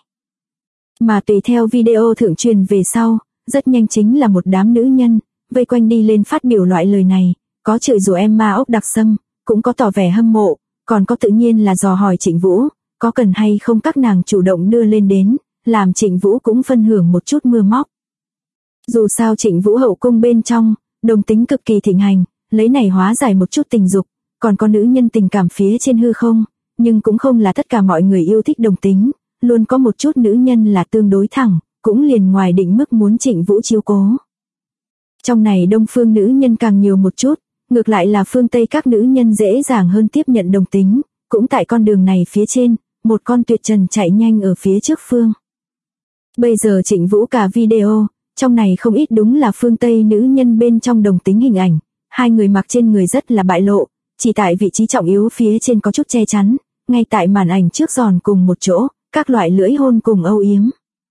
Mà tùy theo video thượng truyền về sau, rất nhanh chính là một đám nữ nhân, vây quanh đi lên phát biểu loại lời này, có chửi rủa Emma ốc đặc sâm, cũng có tỏ vẻ hâm mộ, còn có tự nhiên là dò hỏi Trịnh Vũ, có cần hay không các nàng chủ động đưa lên đến, làm Trịnh Vũ cũng phân hưởng một chút mưa móc. Dù sao Trịnh Vũ hậu cung bên trong, đồng tính cực kỳ thịnh hành, lấy này hóa giải một chút tình dục, còn có nữ nhân tình cảm phía trên hư không, nhưng cũng không là tất cả mọi người yêu thích đồng tính, luôn có một chút nữ nhân là tương đối thẳng, cũng liền ngoài định mức muốn Trịnh Vũ chiếu cố. Trong này đông phương nữ nhân càng nhiều một chút, ngược lại là phương Tây các nữ nhân dễ dàng hơn tiếp nhận đồng tính, cũng tại con đường này phía trên, một con tuyệt trần chạy nhanh ở phía trước phương. Bây giờ Trịnh Vũ cả video, trong này không ít đúng là phương Tây nữ nhân bên trong đồng tính hình ảnh, hai người mặc trên người rất là bại lộ, chỉ tại vị trí trọng yếu phía trên có chút che chắn, ngay tại màn ảnh trước giòn cùng một chỗ, các loại lưỡi hôn cùng âu yếm.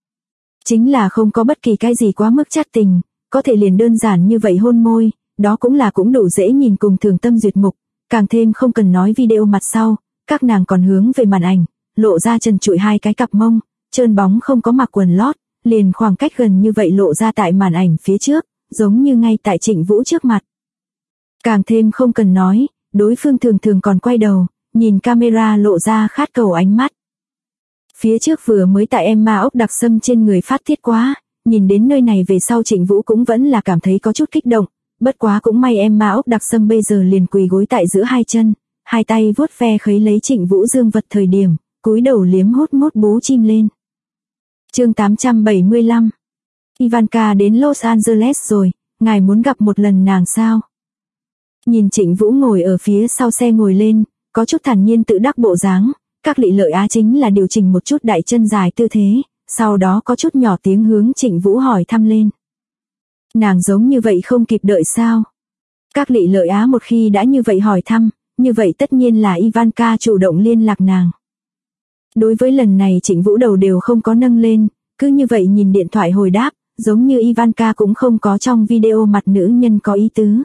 Chính là không có bất kỳ cái gì quá mức chát tình, có thể liền đơn giản như vậy hôn môi, đó cũng đủ dễ nhìn cùng thường tâm duyệt mục, càng thêm không cần nói video mặt sau, các nàng còn hướng về màn ảnh, lộ ra trần trụi hai cái cặp mông, trơn bóng không có mặc quần lót, liền khoảng cách gần như vậy lộ ra tại màn ảnh phía trước, giống như ngay tại Trịnh Vũ trước mặt. Càng thêm không cần nói, đối phương thường thường còn quay đầu, nhìn camera lộ ra khát cầu ánh mắt. Phía trước vừa mới tại Emma ốc đặc sâm trên người phát tiết quá, nhìn đến nơi này về sau Trịnh Vũ cũng vẫn là cảm thấy có chút kích động, bất quá cũng may Emma ốc đặc sâm bây giờ liền quỳ gối tại giữa hai chân, hai tay vuốt ve khấy lấy Trịnh Vũ dương vật thời điểm, cúi đầu liếm hút mút bú chim lên. Chương 875. Ivanka đến Los Angeles rồi, ngài muốn gặp một lần nàng sao? Nhìn Trịnh Vũ ngồi ở phía sau xe ngồi lên, có chút thản nhiên tự đắc bộ dáng, các lị lợi á chính là điều chỉnh một chút đại chân dài tư thế, sau đó có chút nhỏ tiếng hướng Trịnh Vũ hỏi thăm lên. Nàng giống như vậy không kịp đợi sao? Các lị lợi á một khi đã như vậy hỏi thăm, như vậy tất nhiên là Ivanka chủ động liên lạc nàng. Đối với lần này Trịnh Vũ đầu đều không có nâng lên, cứ như vậy nhìn điện thoại hồi đáp, giống như Ivanka cũng không có trong video mặt nữ nhân có ý tứ.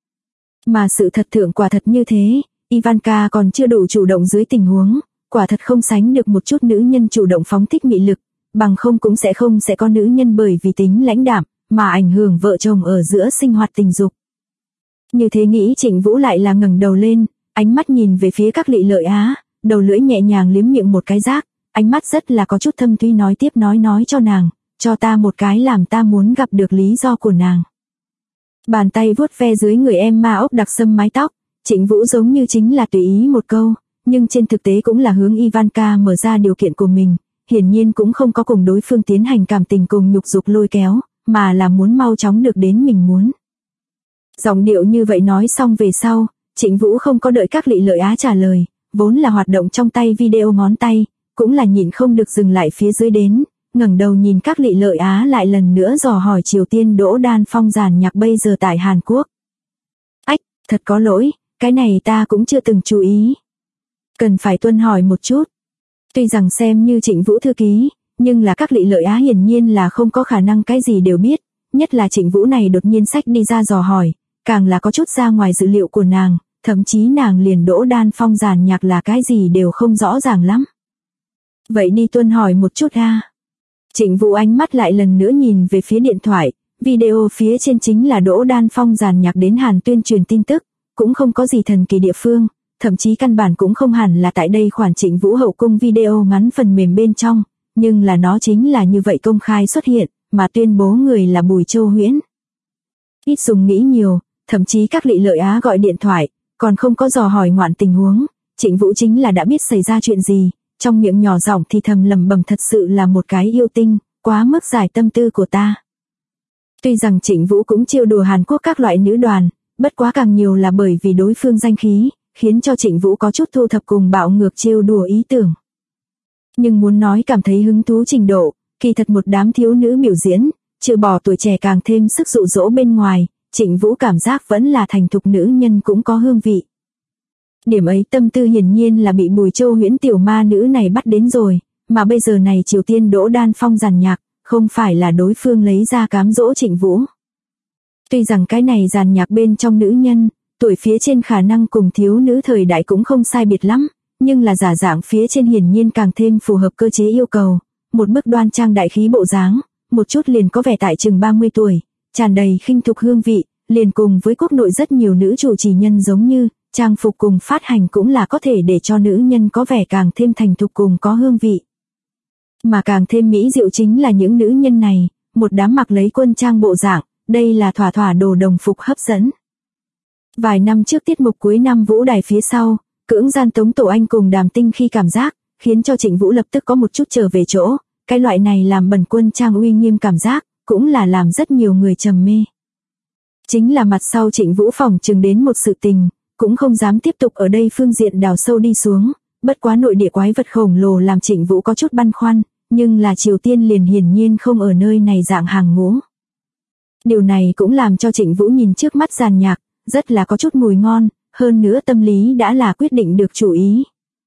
Mà sự thật thượng quả thật như thế, Ivanka còn chưa đủ chủ động dưới tình huống, quả thật không sánh được một chút nữ nhân chủ động phóng thích mị lực, bằng không cũng sẽ có nữ nhân bởi vì tính lãnh đạm, mà ảnh hưởng vợ chồng ở giữa sinh hoạt tình dục. Như thế nghĩ Trịnh Vũ lại là ngẩng đầu lên, ánh mắt nhìn về phía các Lị Lợi Á, đầu lưỡi nhẹ nhàng liếm miệng một cái rác, ánh mắt rất là có chút thâm thúy nói tiếp nói cho nàng, cho ta một cái làm ta muốn gặp được lý do của nàng. Bàn tay vuốt ve dưới người em ma ốc đặc sâm mái tóc, Trịnh Vũ giống như chính là tùy ý một câu, nhưng trên thực tế cũng là hướng Ivanka mở ra điều kiện của mình, hiển nhiên cũng không có cùng đối phương tiến hành cảm tình cùng nhục dục lôi kéo, mà là muốn mau chóng được đến mình muốn. Giọng điệu như vậy nói xong về sau, Trịnh Vũ không có đợi các Lị Lợi Á trả lời, vốn là hoạt động trong tay video ngón tay, cũng là nhịn không được dừng lại phía dưới đến, ngẩng đầu nhìn các Lị Lợi Á lại lần nữa dò hỏi Triều Tiên Đỗ Đan Phong giàn nhạc bây giờ tại Hàn Quốc. Ách, thật có lỗi, cái này ta cũng chưa từng chú ý. Cần phải tuân hỏi một chút. Tuy rằng xem như Trịnh Vũ thư ký, nhưng là các Lị Lợi Á hiển nhiên là không có khả năng cái gì đều biết, nhất là Trịnh Vũ này đột nhiên xách đi ra dò hỏi, càng là có chút ra ngoài dự liệu của nàng, thậm chí nàng liền Đỗ Đan Phong giàn nhạc là cái gì đều không rõ ràng lắm. Vậy đi tuân hỏi một chút ha. Trịnh Vũ ánh mắt lại lần nữa nhìn về phía điện thoại, video phía trên chính là Đỗ Đan Phong giàn nhạc đến Hàn tuyên truyền tin tức, cũng không có gì thần kỳ địa phương, thậm chí căn bản cũng không hẳn là tại đây khoản Trịnh Vũ hậu cung video ngắn phần mềm bên trong, nhưng là nó chính là như vậy công khai xuất hiện, mà tuyên bố người là Bùi Châu Huyễn. Ít dùng nghĩ nhiều, thậm chí các Lị Lợi Á gọi điện thoại, còn không có dò hỏi ngoạn tình huống, Trịnh Vũ chính là đã biết xảy ra chuyện gì, trong miệng nhỏ giọng thì thầm lẩm bẩm thật sự là một cái yêu tinh, quá mức giải tâm tư của ta. Tuy rằng Trịnh Vũ cũng trêu đùa Hàn Quốc các loại nữ đoàn, bất quá càng nhiều là bởi vì đối phương danh khí, khiến cho Trịnh Vũ có chút thu thập cùng bạo ngược trêu đùa ý tưởng. Nhưng muốn nói cảm thấy hứng thú trình độ, kỳ thật một đám thiếu nữ biểu diễn, trừ bỏ tuổi trẻ càng thêm sức dụ dỗ bên ngoài, Trịnh Vũ cảm giác vẫn là thành thục nữ nhân cũng có hương vị. Điểm ấy tâm tư hiển nhiên là bị Bùi Châu Huyễn tiểu ma nữ này bắt đến rồi, mà bây giờ này Triều Tiên Đỗ Đan Phong giàn nhạc, không phải là đối phương lấy ra cám dỗ Trịnh Vũ. Tuy rằng cái này giàn nhạc bên trong nữ nhân, tuổi phía trên khả năng cùng thiếu nữ thời đại cũng không sai biệt lắm, nhưng là giả dạng phía trên hiển nhiên càng thêm phù hợp cơ chế yêu cầu, một bức đoan trang đại khí bộ dáng, một chút liền có vẻ tại chừng 30 tuổi, tràn đầy khinh thục hương vị, liền cùng với quốc nội rất nhiều nữ chủ trì nhân giống như, trang phục cùng phát hành cũng là có thể để cho nữ nhân có vẻ càng thêm thành thục cùng có hương vị. Mà càng thêm mỹ diệu chính là những nữ nhân này, một đám mặc lấy quân trang bộ dạng, đây là thỏa thỏa đồ đồng phục hấp dẫn. Vài năm trước tiết mục cuối năm Vũ Đài phía sau, cưỡng gian Tống Tổ Anh cùng Đàm Tinh khi cảm giác, khiến cho Trịnh Vũ lập tức có một chút trở về chỗ, cái loại này làm bẩn quân trang uy nghiêm cảm giác, cũng là làm rất nhiều người trầm mê. Chính là mặt sau Trịnh Vũ phỏng chừng đến một sự tình, cũng không dám tiếp tục ở đây phương diện đào sâu đi xuống, bất quá nội địa quái vật khổng lồ làm Trịnh Vũ có chút băn khoăn, nhưng là Triều Tiên liền hiển nhiên không ở nơi này dạng hàng ngũ. Điều này cũng làm cho Trịnh Vũ nhìn trước mắt giàn nhạc, rất là có chút mùi ngon, hơn nữa tâm lý đã là quyết định được chủ ý.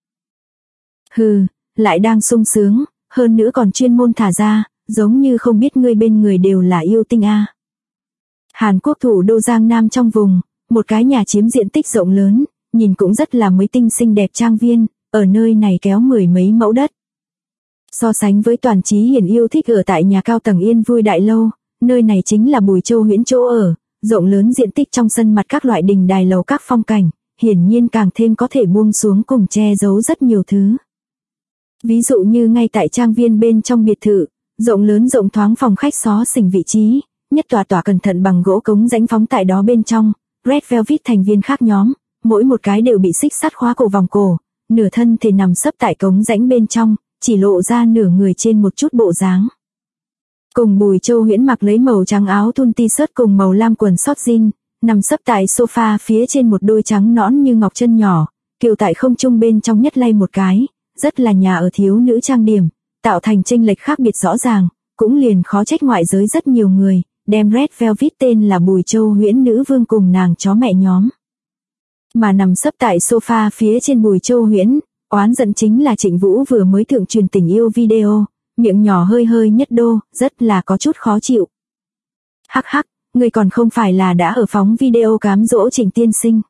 Hừ, lại đang sung sướng, hơn nữa còn chuyên môn thả ra, giống như không biết ngươi bên người đều là yêu tinh a. Hàn Quốc thủ đô Giang Nam trong vùng, một cái nhà chiếm diện tích rộng lớn, nhìn cũng rất là mới tinh xinh đẹp trang viên, ở nơi này kéo 10 mấy mẫu đất. So sánh với Toàn Chí Hiển yêu thích ở tại nhà cao tầng Yên Vui Đại Lâu, nơi này chính là Bùi Châu Huyễn chỗ ở, rộng lớn diện tích trong sân mặt các loại đình đài lầu các phong cảnh, hiển nhiên càng thêm có thể buông xuống cùng che giấu rất nhiều thứ. Ví dụ như ngay tại trang viên bên trong biệt thự, rộng lớn rộng thoáng phòng khách xó xỉnh vị trí, nhất tòa cẩn thận bằng gỗ cống rãnh phóng tại đó bên trong, Red Velvet thành viên khác nhóm, mỗi một cái đều bị xích sắt khóa cổ vòng cổ, nửa thân thể nằm sấp tại cống rãnh bên trong, chỉ lộ ra nửa người trên một chút bộ dáng. Cùng Bùi Châu Huyễn mặc lấy màu trắng áo thun t-shirt cùng màu lam quần short jean, nằm sấp tại sofa phía trên một đôi trắng nõn như ngọc chân nhỏ, kiều tại không trung bên trong nhất lay một cái, rất là nhà ở thiếu nữ trang điểm, tạo thành chênh lệch khác biệt rõ ràng, cũng liền khó trách ngoại giới rất nhiều người, đem Red Velvet tên là Bùi Châu Huyễn nữ vương cùng nàng chó mẹ nhóm. Mà nằm sấp tại sofa phía trên Bùi Châu Huyễn, oán giận chính là Trịnh Vũ vừa mới thượng truyền tình yêu video, miệng nhỏ hơi hơi nhất đô, rất là có chút khó chịu. Hắc hắc, người còn không phải là đã ở phóng video cám dỗ Trịnh tiên sinh.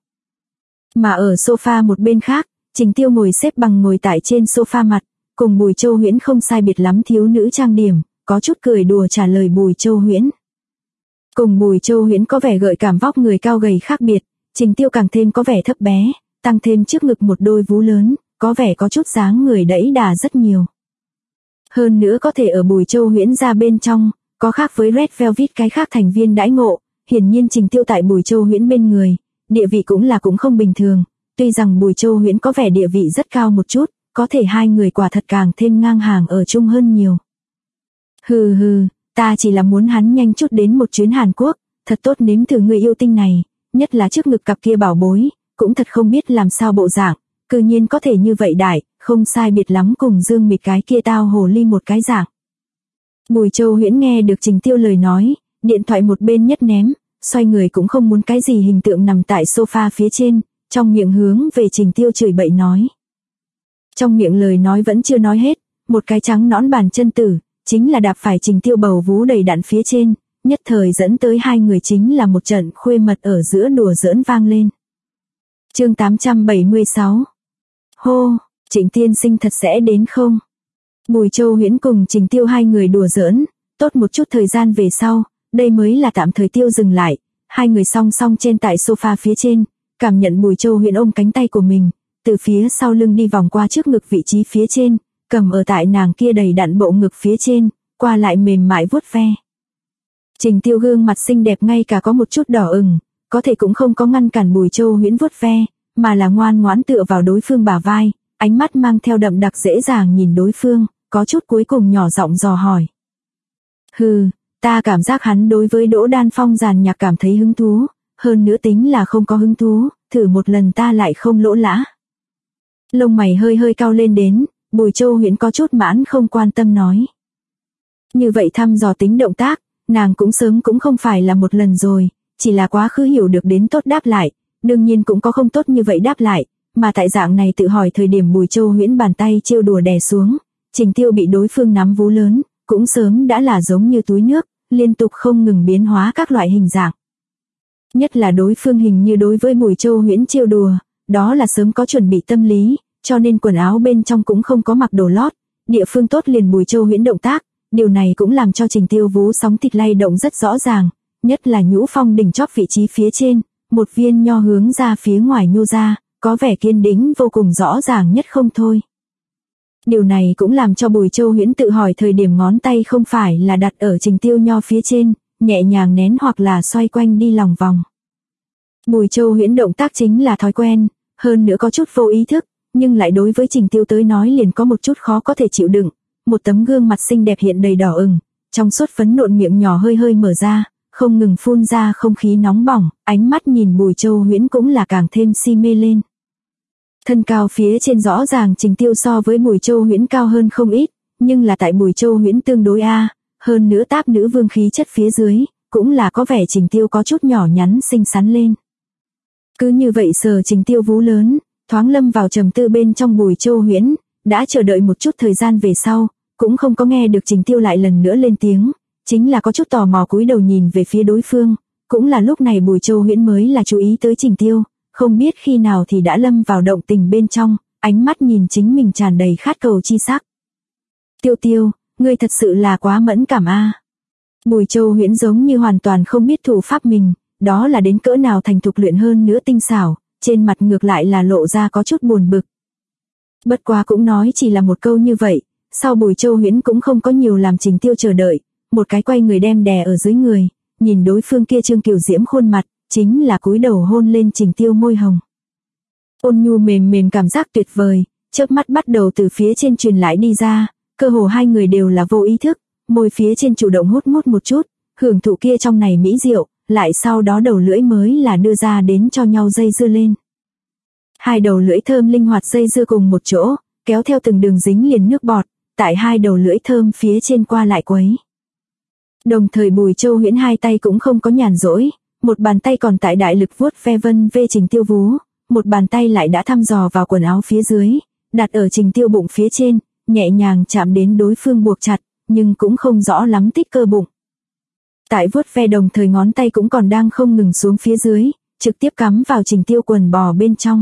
Mà ở sofa một bên khác, Trình Tiêu ngồi xếp bằng ngồi tại trên sofa mặt, cùng Bùi Châu Huyễn không sai biệt lắm thiếu nữ trang điểm, có chút cười đùa trả lời Bùi Châu Huyễn. Cùng Bùi Châu Huyễn có vẻ gợi cảm vóc người cao gầy khác biệt, Trình Tiêu càng thêm có vẻ thấp bé, tăng thêm trước ngực một đôi vú lớn, có vẻ có chút dáng người đẫy đà rất nhiều. Hơn nữa có thể ở Bùi Châu Huyễn ra bên trong, có khác với Red Velvet cái khác thành viên đãi ngộ, hiển nhiên Trình Tiêu tại Bùi Châu Huyễn bên người, địa vị cũng không bình thường, tuy rằng Bùi Châu Huyễn có vẻ địa vị rất cao một chút, có thể hai người quả thật càng thêm ngang hàng ở chung hơn nhiều. Hừ hừ, ta chỉ là muốn hắn nhanh chút đến một chuyến Hàn Quốc, thật tốt nếm thử người yêu tinh này, nhất là trước ngực cặp kia bảo bối, cũng thật không biết làm sao bộ dạng, cư nhiên có thể như vậy đại, không sai biệt lắm cùng Dương Mịch cái kia tao hồ ly một cái dạng. Bùi Châu Huyễn nghe được Trình Tiêu lời nói, điện thoại một bên nhất ném, xoay người cũng không muốn cái gì hình tượng nằm tại sofa phía trên, trong miệng hướng về Trình Tiêu chửi bậy nói. Trong miệng lời nói vẫn chưa nói hết, một cái trắng nõn bàn chân tử, chính là đạp phải Trình Tiêu bầu vú đầy đặn phía trên, nhất thời dẫn tới hai người chính là một trận khuê mật ở giữa đùa giỡn vang lên. Chương 876. Hô, Trịnh tiên sinh thật sẽ đến không? Bùi Châu Huyễn cùng Trình Tiêu hai người đùa giỡn, tốt một chút thời gian về sau, đây mới là tạm thời tiêu dừng lại, hai người song song trên tại sofa phía trên, cảm nhận Bùi Châu Huyễn ôm cánh tay của mình, từ phía sau lưng đi vòng qua trước ngực vị trí phía trên, cầm ở tại nàng kia đầy đặn bộ ngực phía trên, qua lại mềm mại vuốt ve. Trình Tiêu gương mặt xinh đẹp ngay cả có một chút đỏ ửng, có thể cũng không có ngăn cản Bùi Châu Huyễn vuốt ve, mà là ngoan ngoãn tựa vào đối phương bả vai, ánh mắt mang theo đậm đặc dễ dàng nhìn đối phương, có chút cuối cùng nhỏ giọng dò hỏi. Hừ, ta cảm giác hắn đối với Đỗ Đan Phong giàn nhạc cảm thấy hứng thú, hơn nữa tính là không có hứng thú, thử một lần ta lại không lỗ lã. Lông mày hơi hơi cau lên đến, Bùi Châu Huyễn có chút mãn không quan tâm nói. Như vậy thăm dò tính động tác, nàng cũng sớm cũng không phải là một lần rồi, chỉ là quá khứ hiểu được đến tốt đáp lại, đương nhiên cũng có không tốt như vậy đáp lại, mà tại dạng này tự hỏi thời điểm Bùi Châu Huyễn bàn tay trêu đùa đè xuống, Trình Tiêu bị đối phương nắm vú lớn, cũng sớm đã là giống như túi nước, liên tục không ngừng biến hóa các loại hình dạng. Nhất là đối phương hình như đối với Bùi Châu Huyễn trêu đùa, đó là sớm có chuẩn bị tâm lý, cho nên quần áo bên trong cũng không có mặc đồ lót, địa phương tốt liền Bùi Châu Huyễn động tác, điều này cũng làm cho Trình Tiêu vú sóng thịt lay động rất rõ ràng, nhất là nhũ phong đỉnh chóp vị trí phía trên, một viên nho hướng ra phía ngoài nhô ra, có vẻ kiên định vô cùng rõ ràng nhất không thôi. Điều này cũng làm cho Bùi Châu Huyễn tự hỏi thời điểm ngón tay không phải là đặt ở Trình Tiêu nho phía trên, nhẹ nhàng nén hoặc là xoay quanh đi lòng vòng. Bùi Châu Huyễn động tác chính là thói quen, hơn nữa có chút vô ý thức, nhưng lại đối với Trình Tiêu tới nói liền có một chút khó có thể chịu đựng, một tấm gương mặt xinh đẹp hiện đầy đỏ ửng, trong suốt phấn nộn miệng nhỏ hơi hơi mở ra, không ngừng phun ra không khí nóng bỏng, ánh mắt nhìn Bùi Châu Huyễn cũng là càng thêm si mê lên. Thân cao phía trên rõ ràng Trình Tiêu so với Bùi Châu Huyễn cao hơn không ít, nhưng là tại Bùi Châu Huyễn tương đối hơn nữa táp nữ vương khí chất phía dưới, cũng là có vẻ Trình Tiêu có chút nhỏ nhắn xinh xắn lên. Cứ như vậy sờ Trình Tiêu vú lớn, thoáng lâm vào trầm tư bên trong Bùi Châu Huyễn, đã chờ đợi một chút thời gian về sau, cũng không có nghe được Trình Tiêu lại lần nữa lên tiếng, chính là có chút tò mò cúi đầu nhìn về phía đối phương, cũng là lúc này Bùi Châu Huyễn mới là chú ý tới Trình Tiêu, không biết khi nào thì đã lâm vào động tình bên trong, ánh mắt nhìn chính mình tràn đầy khát cầu chi sắc. Tiêu Tiêu, ngươi thật sự là quá mẫn cảm Bùi Châu Huyễn giống như hoàn toàn không biết thủ pháp mình, đó là đến cỡ nào thành thục luyện hơn nữa tinh xảo, trên mặt ngược lại là lộ ra có chút buồn bực. Bất quá cũng nói chỉ là một câu như vậy, sau Bùi Châu Huyễn cũng không có nhiều làm Trình Tiêu chờ đợi, một cái quay người đem đè ở dưới người, nhìn đối phương kia trương kiều diễm khuôn mặt, chính là cúi đầu hôn lên Trình Tiêu môi hồng. Ôn nhu mềm mềm cảm giác tuyệt vời, chớp mắt bắt đầu từ phía trên truyền lại đi ra, cơ hồ hai người đều là vô ý thức, môi phía trên chủ động hút một chút, hưởng thụ kia trong này mỹ diệu, lại sau đó đầu lưỡi mới là đưa ra đến cho nhau dây dưa lên. Hai đầu lưỡi thơm linh hoạt dây dưa cùng một chỗ, kéo theo từng đường dính liền nước bọt, tại hai đầu lưỡi thơm phía trên qua lại quấy. Đồng thời Bùi Châu Huyễn hai tay cũng không có nhàn rỗi, một bàn tay còn tại đại lực vuốt ve vân vê Trình Tiêu vú, một bàn tay lại đã thăm dò vào quần áo phía dưới, đặt ở Trình Tiêu bụng phía trên, nhẹ nhàng chạm đến đối phương buộc chặt, nhưng cũng không rõ lắm tích cơ bụng. Tại vuốt ve đồng thời ngón tay cũng còn đang không ngừng xuống phía dưới, trực tiếp cắm vào Trình Tiêu quần bò bên trong.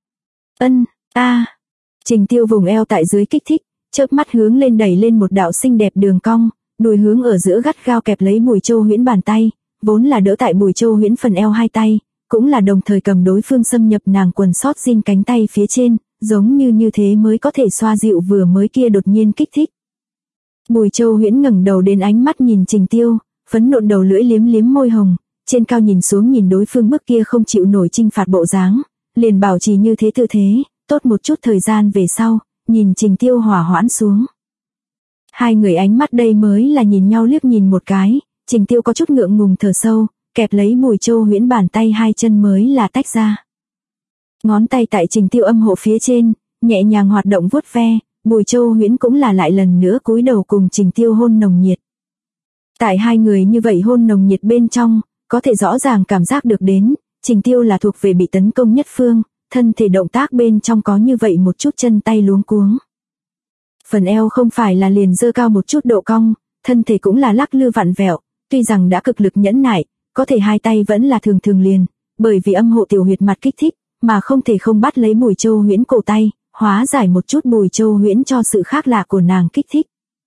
Trình Tiêu vùng eo tại dưới kích thích, chớp mắt hướng lên đẩy lên một đạo xinh đẹp đường cong, đùi hướng ở giữa gắt gao kẹp lấy Bùi Châu Huyễn bàn tay, vốn là đỡ tại Bùi Châu Huyễn phần eo hai tay, cũng là đồng thời cầm đối phương xâm nhập nàng quần sót jean cánh tay phía trên, giống như thế mới có thể xoa dịu vừa mới kia đột nhiên kích thích. Bùi Châu Huyễn ngẩng đầu đến ánh mắt nhìn Trình Tiêu, phấn nộn đầu lưỡi liếm liếm môi hồng, trên cao nhìn xuống nhìn đối phương bức kia không chịu nổi chinh phạt bộ dáng, liền bảo trì như thế tư thế, tốt một chút thời gian về sau, nhìn Trình Tiêu hỏa hoãn xuống. Hai người ánh mắt đây mới là nhìn nhau liếc nhìn một cái, Trình Tiêu có chút ngượng ngùng thở sâu, kẹp lấy Bùi Châu Huyễn bàn tay hai chân mới là tách ra. Ngón tay tại Trình Tiêu âm hộ phía trên, nhẹ nhàng hoạt động vuốt ve, Bùi Châu Huyễn cũng là lại lần nữa cúi đầu cùng Trình Tiêu hôn nồng nhiệt. Tại hai người như vậy hôn nồng nhiệt bên trong, có thể rõ ràng cảm giác được đến, Trình Tiêu là thuộc về bị tấn công nhất phương, thân thể động tác bên trong có như vậy một chút chân tay luống cuống. Phần eo không phải là liền dơ cao một chút độ cong, thân thể cũng là lắc lư vặn vẹo, tuy rằng đã cực lực nhẫn nại, có thể hai tay vẫn là thường thường liền, bởi vì âm hộ tiểu huyệt mặt kích thích, mà không thể không bắt lấy Bùi Châu Huyễn cổ tay, hóa giải một chút Bùi Châu Huyễn cho sự khác lạ của nàng kích thích.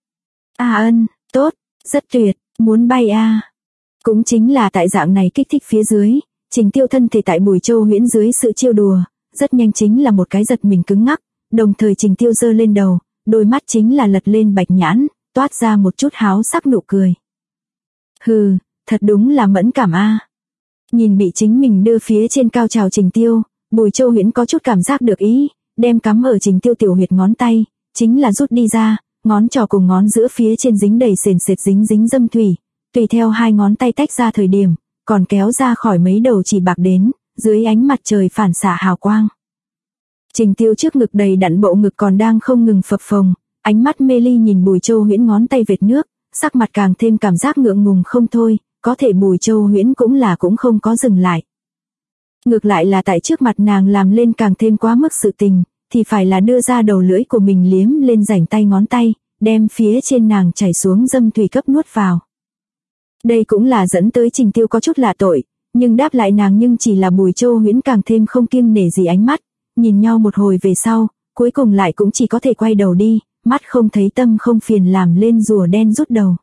Tốt, rất tuyệt, muốn bay Cũng chính là tại dạng này kích thích phía dưới, Trình Tiêu thân thể tại Bùi Châu Huyễn dưới sự trêu đùa, rất nhanh chính là một cái giật mình cứng ngắc, đồng thời Trình Tiêu giơ lên đầu, đôi mắt chính là lật lên bạch nhãn, toát ra một chút háo sắc nụ cười. Hừ, thật đúng là mẫn cảm Nhìn bị chính mình đưa phía trên cao trào Trình Tiêu, Bùi Châu Huyễn có chút cảm giác được ý, đem cắm ở Trình Tiêu tiểu huyệt ngón tay, chính là rút đi ra, ngón trỏ cùng ngón giữa phía trên dính đầy sền sệt dính dâm thủy, tùy theo hai ngón tay tách ra thời điểm, còn kéo ra khỏi mấy đầu chỉ bạc đến, dưới ánh mặt trời phản xạ hào quang. Trình Tiêu trước ngực đầy đặn bộ ngực còn đang không ngừng phập phồng, ánh mắt mê ly nhìn Bùi Châu Huyễn ngón tay vệt nước, sắc mặt càng thêm cảm giác ngượng ngùng không thôi, có thể Bùi Châu Huyễn cũng không có dừng lại. Ngược lại là tại trước mặt nàng làm lên càng thêm quá mức sự tình, thì phải là đưa ra đầu lưỡi của mình liếm lên rảnh tay ngón tay, đem phía trên nàng chảy xuống dâm thủy cấp nuốt vào. Đây cũng là dẫn tới Trình Tiêu có chút lạ tội, nhưng đáp lại nàng nhưng chỉ là Bùi Châu Huyễn càng thêm không kiêng nể gì ánh mắt, nhìn nhau một hồi về sau, cuối cùng lại cũng chỉ có thể quay đầu đi, mắt không thấy tâm không phiền làm lên rùa đen rút đầu.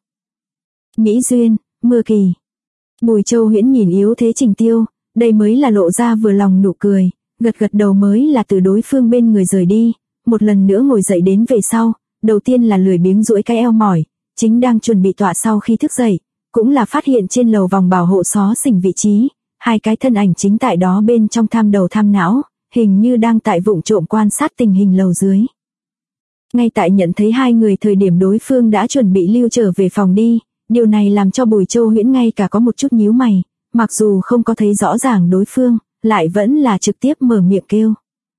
Mỹ duyên, mưa kỳ. Bùi Châu Huyễn nhìn yếu thế Trình Tiêu, đây mới là lộ ra vừa lòng nụ cười, gật đầu mới là từ đối phương bên người rời đi, một lần nữa ngồi dậy đến về sau, đầu tiên là lười biếng duỗi cái eo mỏi, chính đang chuẩn bị tọa sau khi thức dậy, cũng là phát hiện trên lầu vòng bảo hộ xó xỉnh vị trí, hai cái thân ảnh chính tại đó bên trong tham đầu tham não, hình như đang tại vụng trộm quan sát tình hình lầu dưới. Ngay tại nhận thấy hai người thời điểm đối phương đã chuẩn bị lưu trở về phòng đi, điều này làm cho Bùi Châu Huyễn ngay cả có một chút nhíu mày, mặc dù không có thấy rõ ràng đối phương, lại vẫn là trực tiếp mở miệng kêu.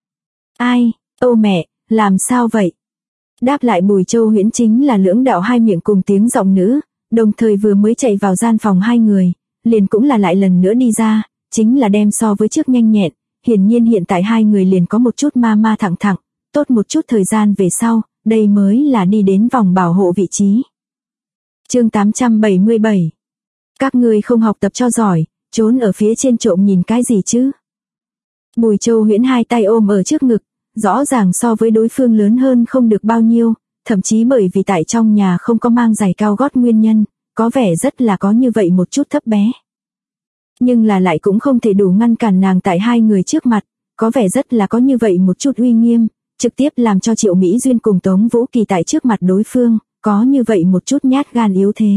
Ai, ô mẹ, làm sao vậy? Đáp lại Bùi Châu Huyễn chính là lưỡng đạo hai miệng cùng tiếng giọng nữ, đồng thời vừa mới chạy vào gian phòng hai người, liền cũng là lại lần nữa đi ra, chính là đem so với trước nhanh nhẹn, hiển nhiên hiện tại hai người liền có một chút ma thẳng, tốt một chút thời gian về sau, đây mới là đi đến vòng bảo hộ vị trí. Chương 877. Các ngươi không học tập cho giỏi, trốn ở phía trên trộm nhìn cái gì chứ? Bùi Châu Huyễn hai tay ôm ở trước ngực, rõ ràng so với đối phương lớn hơn không được bao nhiêu, thậm chí bởi vì tại trong nhà không có mang giày cao gót nguyên nhân, có vẻ rất là có như vậy một chút thấp bé. Nhưng là lại cũng không thể đủ ngăn cản nàng tại hai người trước mặt, có vẻ rất là có như vậy một chút uy nghiêm, trực tiếp làm cho Triệu Mỹ Duyên cùng Tống Vũ Kỳ tại trước mặt đối phương, có như vậy một chút nhát gan yếu thế.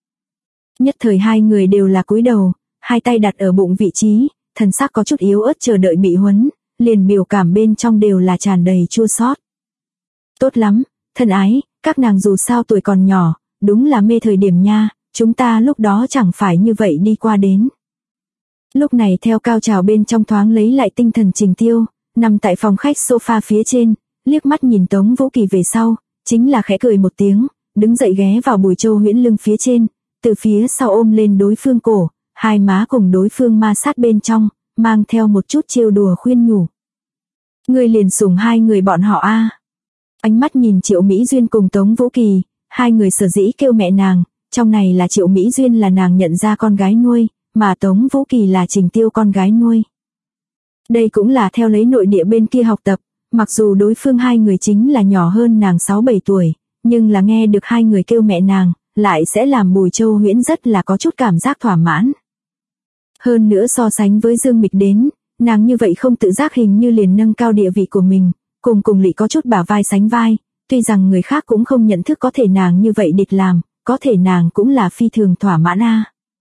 Nhất thời hai người đều là cúi đầu, hai tay đặt ở bụng vị trí, thần sắc có chút yếu ớt chờ đợi bị huấn, liền biểu cảm bên trong đều là tràn đầy chua xót. Tốt lắm, thân ái, các nàng dù sao tuổi còn nhỏ, đúng là mê thời điểm nha, chúng ta lúc đó chẳng phải như vậy đi qua đến. Lúc này theo cao trào bên trong thoáng lấy lại tinh thần Trình Tiêu, nằm tại phòng khách sofa phía trên, liếc mắt nhìn Tống Vũ Kỳ về sau, chính là khẽ cười một tiếng, đứng dậy ghé vào Bùi Châu Huyễn lưng phía trên, từ phía sau ôm lên đối phương cổ, hai má cùng đối phương ma sát bên trong, mang theo một chút trêu đùa khuyên nhủ. Ngươi liền sủng hai người bọn họ a. Ánh mắt nhìn Triệu Mỹ Duyên cùng Tống Vũ Kỳ, hai người sở dĩ kêu mẹ nàng, trong này là Triệu Mỹ Duyên là nàng nhận ra con gái nuôi, mà Tống Vũ Kỳ là Trình Tiêu con gái nuôi. Đây cũng là theo lấy nội địa bên kia học tập, mặc dù đối phương hai người chính là nhỏ hơn nàng 6-7 tuổi, nhưng là nghe được hai người kêu mẹ nàng, lại sẽ làm Bùi Châu Huyễn rất là có chút cảm giác thỏa mãn. Hơn nữa so sánh với Dương Mịch đến, nàng như vậy không tự giác hình như liền nâng cao địa vị của mình, cùng Lị có chút bả vai sánh vai, tuy rằng người khác cũng không nhận thức có thể nàng như vậy địch làm, có thể nàng cũng là phi thường thỏa mãn a.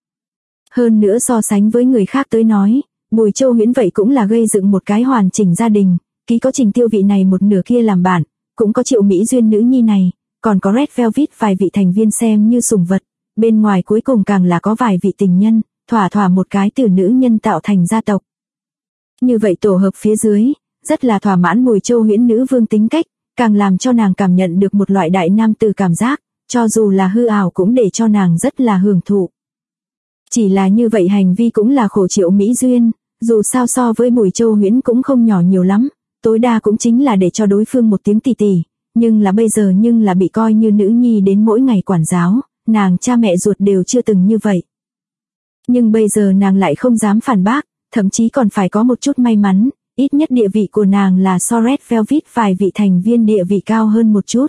Hơn nữa so sánh với người khác tới nói, Bùi Châu Huyễn vậy cũng là gây dựng một cái hoàn chỉnh gia đình, ký có Trình Tiêu vị này một nửa kia làm bạn, cũng có Triệu Mỹ Duyên nữ nhi này, còn có Red Velvet vài vị thành viên xem như sủng vật, bên ngoài cuối cùng càng là có vài vị tình nhân, thỏa một cái từ nữ nhân tạo thành gia tộc. Như vậy tổ hợp phía dưới, rất là thỏa mãn Bùi Châu Huyễn nữ vương tính cách, càng làm cho nàng cảm nhận được một loại đại nam tử cảm giác, cho dù là hư ảo cũng để cho nàng rất là hưởng thụ. Chỉ là như vậy hành vi cũng là khổ Triệu Mỹ Duyên, dù sao so với Bùi Châu Huyễn cũng không nhỏ nhiều lắm, tối đa cũng chính là để cho đối phương một tiếng tỉ tỉ, nhưng là bây giờ nhưng là bị coi như nữ nhi đến mỗi ngày quản giáo, nàng cha mẹ ruột đều chưa từng như vậy. Nhưng bây giờ nàng lại không dám phản bác, thậm chí còn phải có một chút may mắn, ít nhất địa vị của nàng là so Red Velvet vài vị thành viên địa vị cao hơn một chút.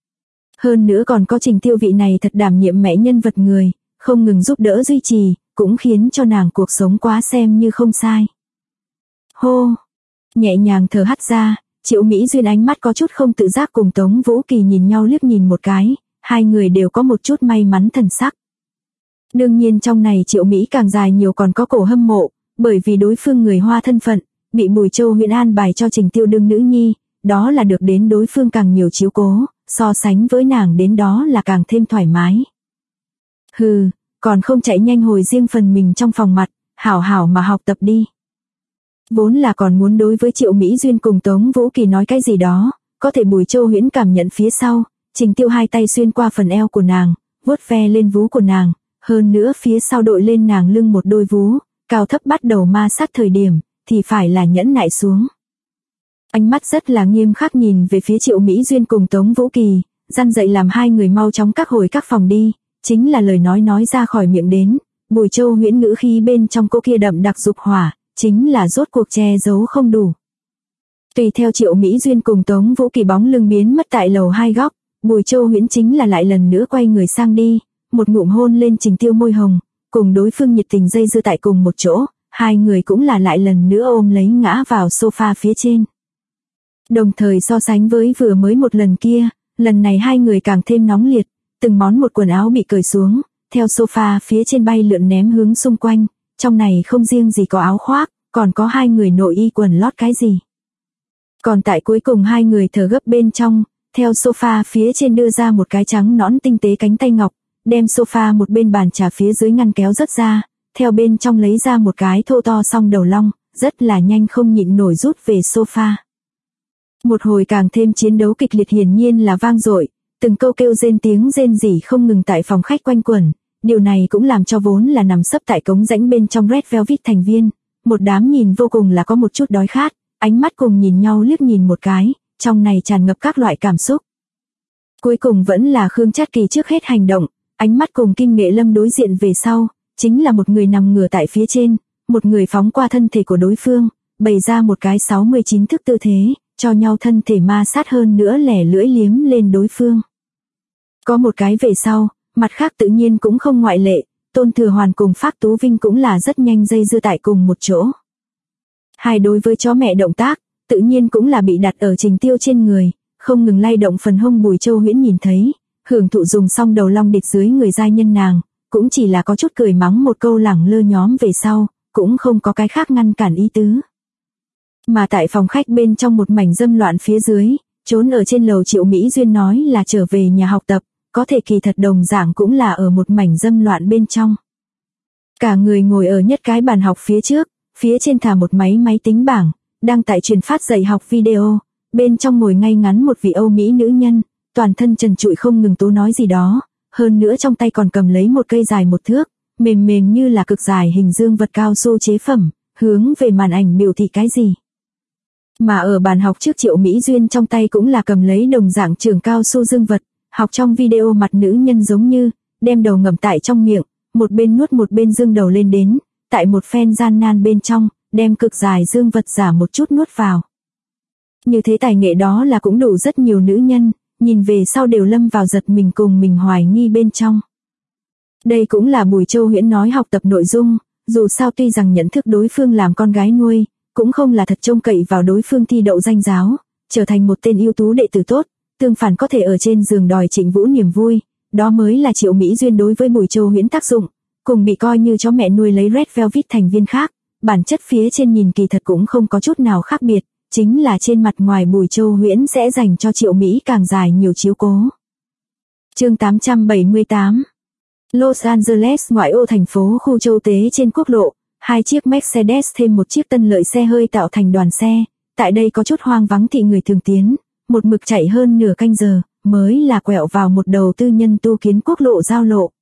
Hơn nữa còn có Trình Tiêu vị này thật đảm nhiệm mẹ nhân vật người, không ngừng giúp đỡ duy trì, cũng khiến cho nàng cuộc sống quá xem như không sai. Hô! Nhẹ nhàng thở hắt ra, Triệu Mỹ Duyên ánh mắt có chút không tự giác cùng Tống Vũ Kỳ nhìn nhau liếc nhìn một cái, hai người đều có một chút may mắn thần sắc. Đương nhiên trong này Triệu Mỹ càng dài nhiều còn có cổ hâm mộ, bởi vì đối phương người Hoa thân phận, bị Bùi Châu Huyễn an bài cho Trình Tiêu đương nữ nhi, đó là được đến đối phương càng nhiều chiếu cố, so sánh với nàng đến đó là càng thêm thoải mái. Hừ, còn không chạy nhanh hồi riêng phần mình trong phòng mặt, hảo hảo mà học tập đi. Vốn là còn muốn đối với Triệu Mỹ Duyên cùng Tống Vũ Kỳ nói cái gì đó, có thể Bùi Châu Huyễn cảm nhận phía sau, Trình Tiêu hai tay xuyên qua phần eo của nàng, vuốt ve lên vú của nàng, hơn nữa phía sau đội lên nàng lưng một đôi vú, cao thấp bắt đầu ma sát thời điểm, thì phải là nhẫn nại xuống. Ánh mắt rất là nghiêm khắc nhìn về phía Triệu Mỹ Duyên cùng Tống Vũ Kỳ, răn dậy làm hai người mau chóng các hồi các phòng đi, chính là lời nói ra khỏi miệng đến, Bùi Châu Huyễn ngữ khí bên trong cô kia đậm đặc dục hỏa, chính là rốt cuộc che giấu không đủ. Tùy theo Triệu Mỹ Duyên cùng Tống Vũ Kỳ bóng lưng biến mất tại lầu 2 góc, Bùi Châu Huyễn chính là lại lần nữa quay người sang đi, một ngụm hôn lên Trình Tiêu môi hồng, cùng đối phương nhiệt tình dây dưa tại cùng một chỗ, hai người cũng là lại lần nữa ôm lấy ngã vào sofa phía trên. Đồng thời so sánh với vừa mới một lần kia, lần này hai người càng thêm nóng liệt, từng món một quần áo bị cởi xuống, theo sofa phía trên bay lượn ném hướng xung quanh, trong này không riêng gì có áo khoác, còn có hai người nội y quần lót cái gì. Còn tại cuối cùng hai người thở gấp bên trong, theo sofa phía trên đưa ra một cái trắng nõn tinh tế cánh tay ngọc, đem sofa một bên bàn trà phía dưới ngăn kéo rất ra, theo bên trong lấy ra một cái thô to song đầu long, rất là nhanh không nhịn nổi rút về sofa. Một hồi càng thêm chiến đấu kịch liệt hiển nhiên là vang dội, từng câu kêu rên tiếng rên rỉ không ngừng tại phòng khách quanh quẩn, điều này cũng làm cho vốn là nằm sấp tại cống rãnh bên trong Red Velvet thành viên, một đám nhìn vô cùng là có một chút đói khát, ánh mắt cùng nhìn nhau liếc nhìn một cái, trong này tràn ngập các loại cảm xúc. Cuối cùng vẫn là Khương Trát Kỳ trước hết hành động, ánh mắt cùng Kinh Nghệ Lâm đối diện về sau, chính là một người nằm ngửa tại phía trên, một người phóng qua thân thể của đối phương, bày ra một cái 69 thức tư thế, cho nhau thân thể ma sát hơn nữa lẻ lưỡi liếm lên đối phương. Có một cái về sau, mặt khác tự nhiên cũng không ngoại lệ, Tôn Thừa Hoàn cùng Phác Tú Vinh cũng là rất nhanh dây dưa tại cùng một chỗ. Hai đối với chó mẹ động tác, tự nhiên cũng là bị đặt ở Trình Tiêu trên người, không ngừng lay động phần hông Bùi Châu Huyễn nhìn thấy, hưởng thụ dùng xong đầu long địch dưới người giai nhân nàng, cũng chỉ là có chút cười mắng một câu lẳng lơ nhóm về sau, cũng không có cái khác ngăn cản ý tứ. Mà tại phòng khách bên trong một mảnh dâm loạn phía dưới, trốn ở trên lầu Triệu Mỹ Duyên nói là trở về nhà học tập, có thể kỳ thật đồng dạng cũng là ở một mảnh dâm loạn bên trong. Cả người ngồi ở nhất cái bàn học phía trước, phía trên thả một máy tính bảng, đang tại truyền phát dạy học video, bên trong ngồi ngay ngắn một vị Âu Mỹ nữ nhân, toàn thân trần trụi không ngừng tố nói gì đó, hơn nữa trong tay còn cầm lấy một cây dài 1 thước, mềm như là cực dài hình dương vật cao su chế phẩm, hướng về màn ảnh biểu thị cái gì. Mà ở bàn học trước Triệu Mỹ Duyên trong tay cũng là cầm lấy đồng dạng trường cao su dương vật, học trong video mặt nữ nhân giống như, đem đầu ngậm tại trong miệng, một bên nuốt một bên dương đầu lên đến, tại một phen gian nan bên trong, đem cực dài dương vật giả một chút nuốt vào. Như thế tài nghệ đó là cũng đủ rất nhiều nữ nhân, nhìn về sau đều lâm vào giật mình cùng mình hoài nghi bên trong. Đây cũng là Bùi Châu Huyễn nói học tập nội dung, dù sao tuy rằng nhận thức đối phương làm con gái nuôi, cũng không là thật trông cậy vào đối phương thi đậu danh giáo, trở thành một tên ưu tú đệ tử tốt, tương phản có thể ở trên giường đòi Trịnh Vũ niềm vui, đó mới là Triệu Mỹ Duyên đối với Bùi Châu Huyễn tác dụng, cùng bị coi như chó mẹ nuôi lấy Red Velvet thành viên khác, bản chất phía trên nhìn kỳ thật cũng không có chút nào khác biệt, chính là trên mặt ngoài Bùi Châu Huyễn sẽ dành cho Triệu Mỹ càng dài nhiều chiếu cố. Chương 878. Los Angeles ngoại ô thành phố khu châu tế trên quốc lộ, 2 chiếc Mercedes thêm một chiếc tân lợi xe hơi tạo thành đoàn xe, tại đây có chút hoang vắng thị người thường tiến, một mực chạy hơn nửa canh giờ, mới là quẹo vào một đầu tư nhân tu kiến quốc lộ giao lộ.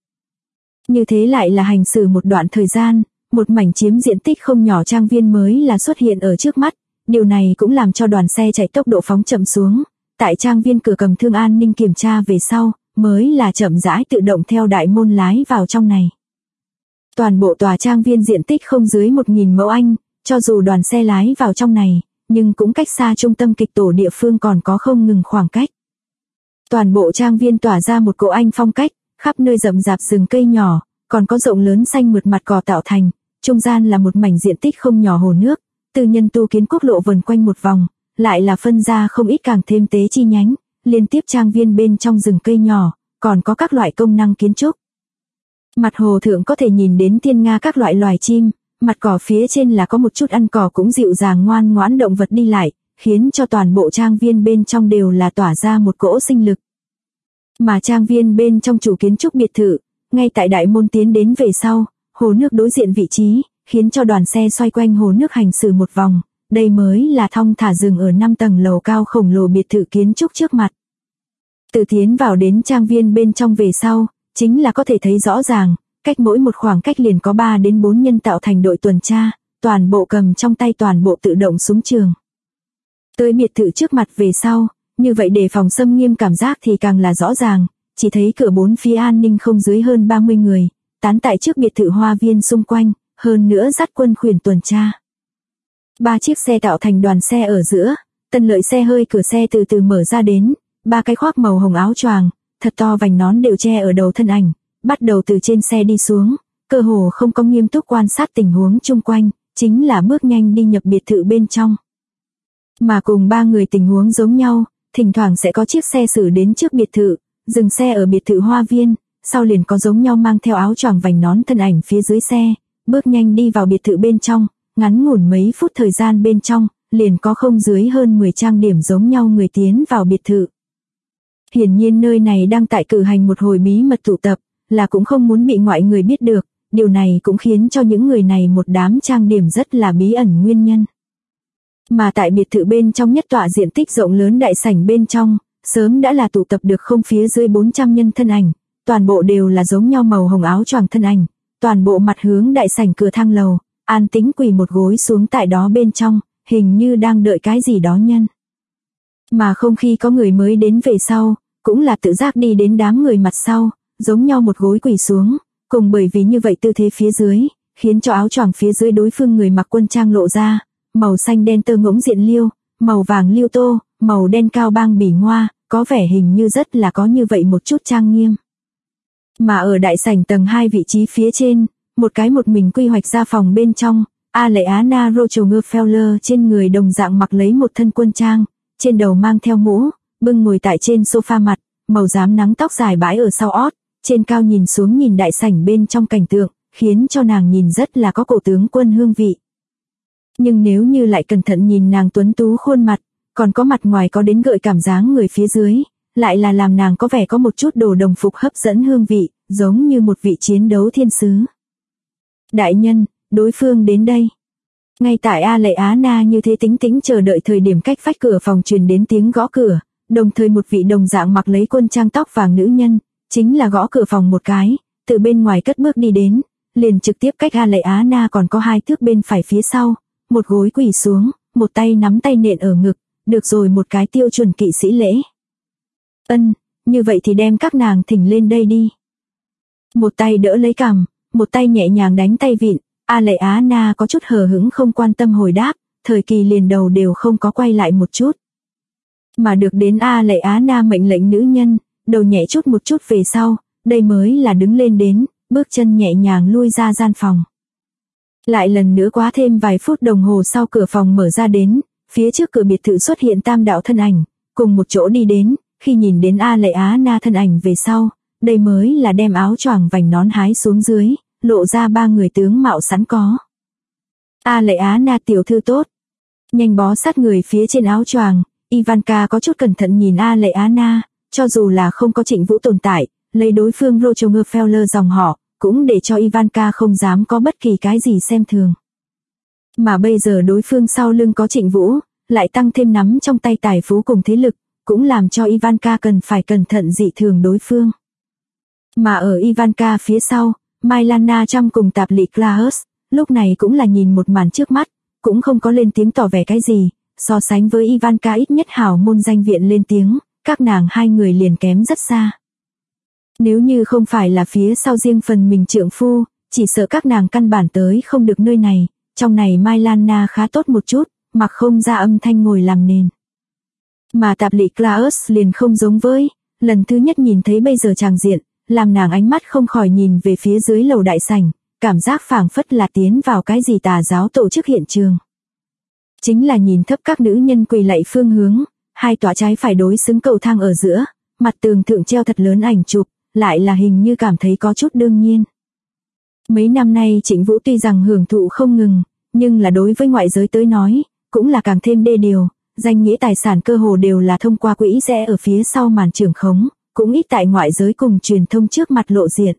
Như thế lại là hành xử một đoạn thời gian, một mảnh chiếm diện tích không nhỏ trang viên mới là xuất hiện ở trước mắt, điều này cũng làm cho đoàn xe chạy tốc độ phóng chậm xuống, tại trang viên cửa cầm thương an ninh kiểm tra về sau, mới là chậm rãi tự động theo đại môn lái vào trong này. Toàn bộ tòa trang viên diện tích không dưới 1.000 mẫu Anh, cho dù đoàn xe lái vào trong này, nhưng cũng cách xa trung tâm kịch tổ địa phương còn có không ngừng khoảng cách. Toàn bộ trang viên tỏa ra một cỗ Anh phong cách, khắp nơi rậm rạp rừng cây nhỏ, còn có rộng lớn xanh mượt mặt cỏ tạo thành, trung gian là một mảnh diện tích không nhỏ hồ nước, tư nhân tu kiến quốc lộ vần quanh một vòng, lại là phân ra không ít càng thêm tế chi nhánh, liên tiếp trang viên bên trong rừng cây nhỏ, còn có các loại công năng kiến trúc. Mặt hồ thượng có thể nhìn đến thiên nga các loại loài chim, mặt cỏ phía trên là có một chút ăn cỏ cũng dịu dàng ngoan ngoãn động vật đi lại, khiến cho toàn bộ trang viên bên trong đều là tỏa ra một cỗ sinh lực. Mà trang viên bên trong chủ kiến trúc biệt thự, ngay tại đại môn tiến đến về sau, hồ nước đối diện vị trí, khiến cho đoàn xe xoay quanh hồ nước hành xử một vòng, đây mới là thong thả dừng ở 5 tầng lầu cao khổng lồ biệt thự kiến trúc trước mặt. Từ tiến vào đến trang viên bên trong về sau, chính là có thể thấy rõ ràng, cách mỗi một khoảng cách liền có 3 đến 4 nhân tạo thành đội tuần tra, toàn bộ cầm trong tay toàn bộ tự động súng trường. Tới biệt thự trước mặt về sau, như vậy để phòng xâm nghiêm cảm giác thì càng là rõ ràng, chỉ thấy cửa bốn phía an ninh không dưới hơn 30 người, tán tại trước biệt thự hoa viên xung quanh, hơn nữa dắt quân khuyển tuần tra. 3 chiếc xe tạo thành đoàn xe ở giữa, tân lợi xe hơi cửa xe từ từ mở ra đến, 3 cái khoác màu hồng áo choàng, thật to vành nón đều che ở đầu thân ảnh, bắt đầu từ trên xe đi xuống, cơ hồ không có nghiêm túc quan sát tình huống chung quanh, chính là bước nhanh đi nhập biệt thự bên trong. Mà cùng 3 người tình huống giống nhau, thỉnh thoảng sẽ có chiếc xe xử đến trước biệt thự, dừng xe ở biệt thự hoa viên, sau liền có giống nhau mang theo áo choàng vành nón thân ảnh phía dưới xe, bước nhanh đi vào biệt thự bên trong, ngắn ngủn mấy phút thời gian bên trong, liền có không dưới hơn 10 trang điểm giống nhau người tiến vào biệt thự. Hiển nhiên nơi này đang tại cử hành một hồi bí mật tụ tập, là cũng không muốn bị ngoại người biết được, điều này cũng khiến cho những người này một đám trang điểm rất là bí ẩn nguyên nhân. Mà tại biệt thự bên trong nhất tọa diện tích rộng lớn đại sảnh bên trong, sớm đã là tụ tập được không phía dưới 400 nhân thân ảnh, toàn bộ đều là giống nhau màu hồng áo choàng thân ảnh, toàn bộ mặt hướng đại sảnh cửa thang lầu, an tĩnh quỳ một gối xuống tại đó bên trong, hình như đang đợi cái gì đó nhân. Mà không khi có người mới đến về sau, cũng là tự giác đi đến đám người mặt sau, giống nhau một gối quỳ xuống, cùng bởi vì như vậy tư thế phía dưới, khiến cho áo choàng phía dưới đối phương người mặc quân trang lộ ra, màu xanh đen tơ ngỗng diện liêu, màu vàng liêu tô, màu đen cao bang bỉ ngoa, có vẻ hình như rất là có như vậy một chút trang nghiêm. Mà ở đại sảnh tầng 2 vị trí phía trên, một cái một mình quy hoạch ra phòng bên trong, Aleana Rockefeller trên người đồng dạng mặc lấy một thân quân trang, trên đầu mang theo mũ, bưng ngồi tại trên sofa mặt, màu rám nắng tóc dài bãi ở sau ót, trên cao nhìn xuống nhìn đại sảnh bên trong cảnh tượng, khiến cho nàng nhìn rất là có cổ tướng quân hương vị. Nhưng nếu như lại cẩn thận nhìn nàng tuấn tú khuôn mặt, còn có mặt ngoài có đến gợi cảm dáng người phía dưới, lại là làm nàng có vẻ có một chút đồ đồng phục hấp dẫn hương vị, giống như một vị chiến đấu thiên sứ. Đại nhân, đối phương đến đây. Ngay tại Aleana như thế tĩnh tĩnh chờ đợi thời điểm cách vách cửa phòng truyền đến tiếng gõ cửa, đồng thời một vị đồng dạng mặc lấy quân trang tóc vàng nữ nhân, chính là gõ cửa phòng một cái, từ bên ngoài cất bước đi đến, liền trực tiếp cách Aleana còn có 2 thước bên phải phía sau, một gối quỳ xuống, một tay nắm tay nện ở ngực, được rồi, một cái tiêu chuẩn kỵ sĩ lễ. Ân, như vậy thì đem các nàng thỉnh lên đây đi. Một tay đỡ lấy cằm, một tay nhẹ nhàng đánh tay vịn, Aleana có chút hờ hững không quan tâm hồi đáp, thời kỳ liền đầu đều không có quay lại một chút. Mà được đến Aleana mệnh lệnh nữ nhân, đầu nhẹ chút một chút về sau, đây mới là đứng lên đến, bước chân nhẹ nhàng lui ra gian phòng. Lại lần nữa quá thêm vài phút đồng hồ sau cửa phòng mở ra đến, phía trước cửa biệt thự xuất hiện 3 đạo thân ảnh, cùng một chỗ đi đến, khi nhìn đến Aleana thân ảnh về sau, đây mới là đem áo choàng vành nón hái xuống dưới, lộ ra 3 người tướng mạo sẵn có. Aleana tiểu thư tốt. Nhanh bó sát người phía trên áo choàng, Ivanka có chút cẩn thận nhìn Aleana, cho dù là không có Trịnh Vũ tồn tại, lấy đối phương Rockefeller dòng họ, cũng để cho Ivanka không dám có bất kỳ cái gì xem thường. Mà bây giờ đối phương sau lưng có Trịnh Vũ, lại tăng thêm nắm trong tay tài phú cùng thế lực, cũng làm cho Ivanka cần phải cẩn thận dị thường đối phương. Mà ở Ivanka phía sau, Mylana Trump cùng tạp lị Klaus, lúc này cũng là nhìn một màn trước mắt, cũng không có lên tiếng tỏ vẻ cái gì, so sánh với Ivanka ít nhất hảo môn danh viện lên tiếng, các nàng 2 người liền kém rất xa. Nếu như không phải là phía sau riêng phần mình trượng phu, chỉ sợ các nàng căn bản tới không được nơi này, trong này Mylana khá tốt một chút, mặc không ra âm thanh ngồi làm nền. Mà tạp lị Klaus liền không giống với, lần thứ nhất nhìn thấy bây giờ tràng diện, làm nàng ánh mắt không khỏi nhìn về phía dưới lầu đại sảnh, cảm giác phảng phất là tiến vào cái gì tà giáo tổ chức hiện trường. Chính là nhìn thấp các nữ nhân quỳ lạy phương hướng, 2 tòa trái phải đối xứng cầu thang ở giữa, mặt tường thượng treo thật lớn ảnh chụp, lại là hình như cảm thấy có chút đương nhiên. Mấy năm nay Trịnh Vũ tuy rằng hưởng thụ không ngừng, nhưng là đối với ngoại giới tới nói, cũng là càng thêm đê điều, danh nghĩa tài sản cơ hồ đều là thông qua quỹ rẽ ở phía sau màn trưởng khống, cũng ít tại ngoại giới cùng truyền thông trước mặt lộ diện.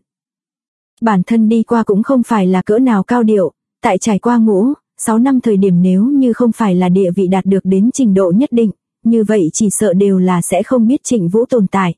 Bản thân đi qua cũng không phải là cỡ nào cao điệu, tại trải qua 6 năm thời điểm nếu như không phải là địa vị đạt được đến trình độ nhất định, như vậy chỉ sợ đều là sẽ không biết Trịnh Vũ tồn tại.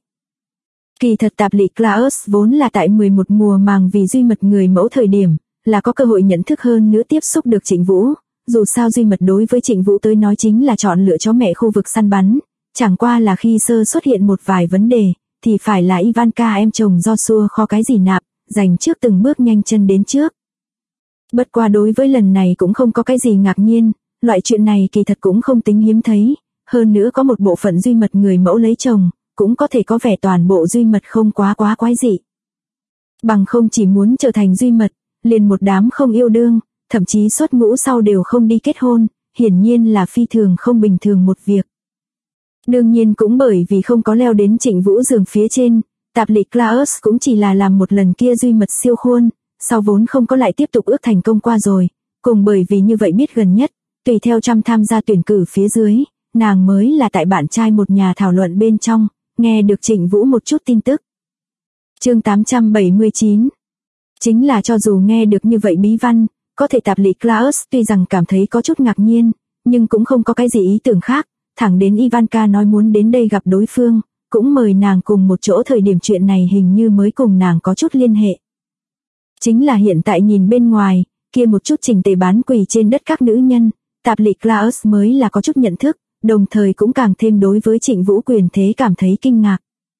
Kỳ thật tạp lị Klaus vốn là tại 11 mùa màng vì Duy Mật người mẫu thời điểm, là có cơ hội nhận thức hơn nữa tiếp xúc được Trịnh Vũ, dù sao Duy Mật đối với Trịnh Vũ tới nói chính là chọn lựa chó mẹ khu vực săn bắn, chẳng qua là khi sơ xuất hiện một vài vấn đề, thì phải là Ivanka em chồng Joshua khó cái gì nạp, dành trước từng bước nhanh chân đến trước. Bất qua đối với lần này cũng không có cái gì ngạc nhiên, loại chuyện này kỳ thật cũng không tính hiếm thấy, hơn nữa có một bộ phận Duy Mật người mẫu lấy chồng, cũng có thể có vẻ toàn bộ Duy Mật không quá quái dị. Bằng không chỉ muốn trở thành Duy Mật, liền một đám không yêu đương, thậm chí xuất ngũ sau đều không đi kết hôn, hiển nhiên là phi thường không bình thường một việc. Đương nhiên cũng bởi vì không có leo đến Trịnh Vũ giường phía trên, tạp lị Klaus cũng chỉ là làm một lần kia Duy Mật siêu khuôn, sau vốn không có lại tiếp tục ước thành công qua rồi, cùng bởi vì như vậy biết gần nhất, tùy theo Trump tham gia tuyển cử phía dưới, nàng mới là tại bạn trai một nhà thảo luận bên trong, nghe được Trịnh Vũ một chút tin tức. Chương 879. Chính là cho dù nghe được như vậy bí văn, có thể tạp lị Klaus tuy rằng cảm thấy có chút ngạc nhiên, nhưng cũng không có cái gì ý tưởng khác, thẳng đến Ivanka nói muốn đến đây gặp đối phương, cũng mời nàng cùng một chỗ thời điểm chuyện này hình như mới cùng nàng có chút liên hệ. Chính là hiện tại nhìn bên ngoài, kia một chút chỉnh tề bán quỳ trên đất các nữ nhân, tạp lị Klaus mới là có chút nhận thức, đồng thời cũng càng thêm đối với Trịnh Vũ quyền thế cảm thấy kinh ngạc.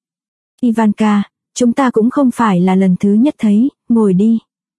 Ivanka, chúng ta cũng không phải là lần thứ nhất thấy, ngồi đi.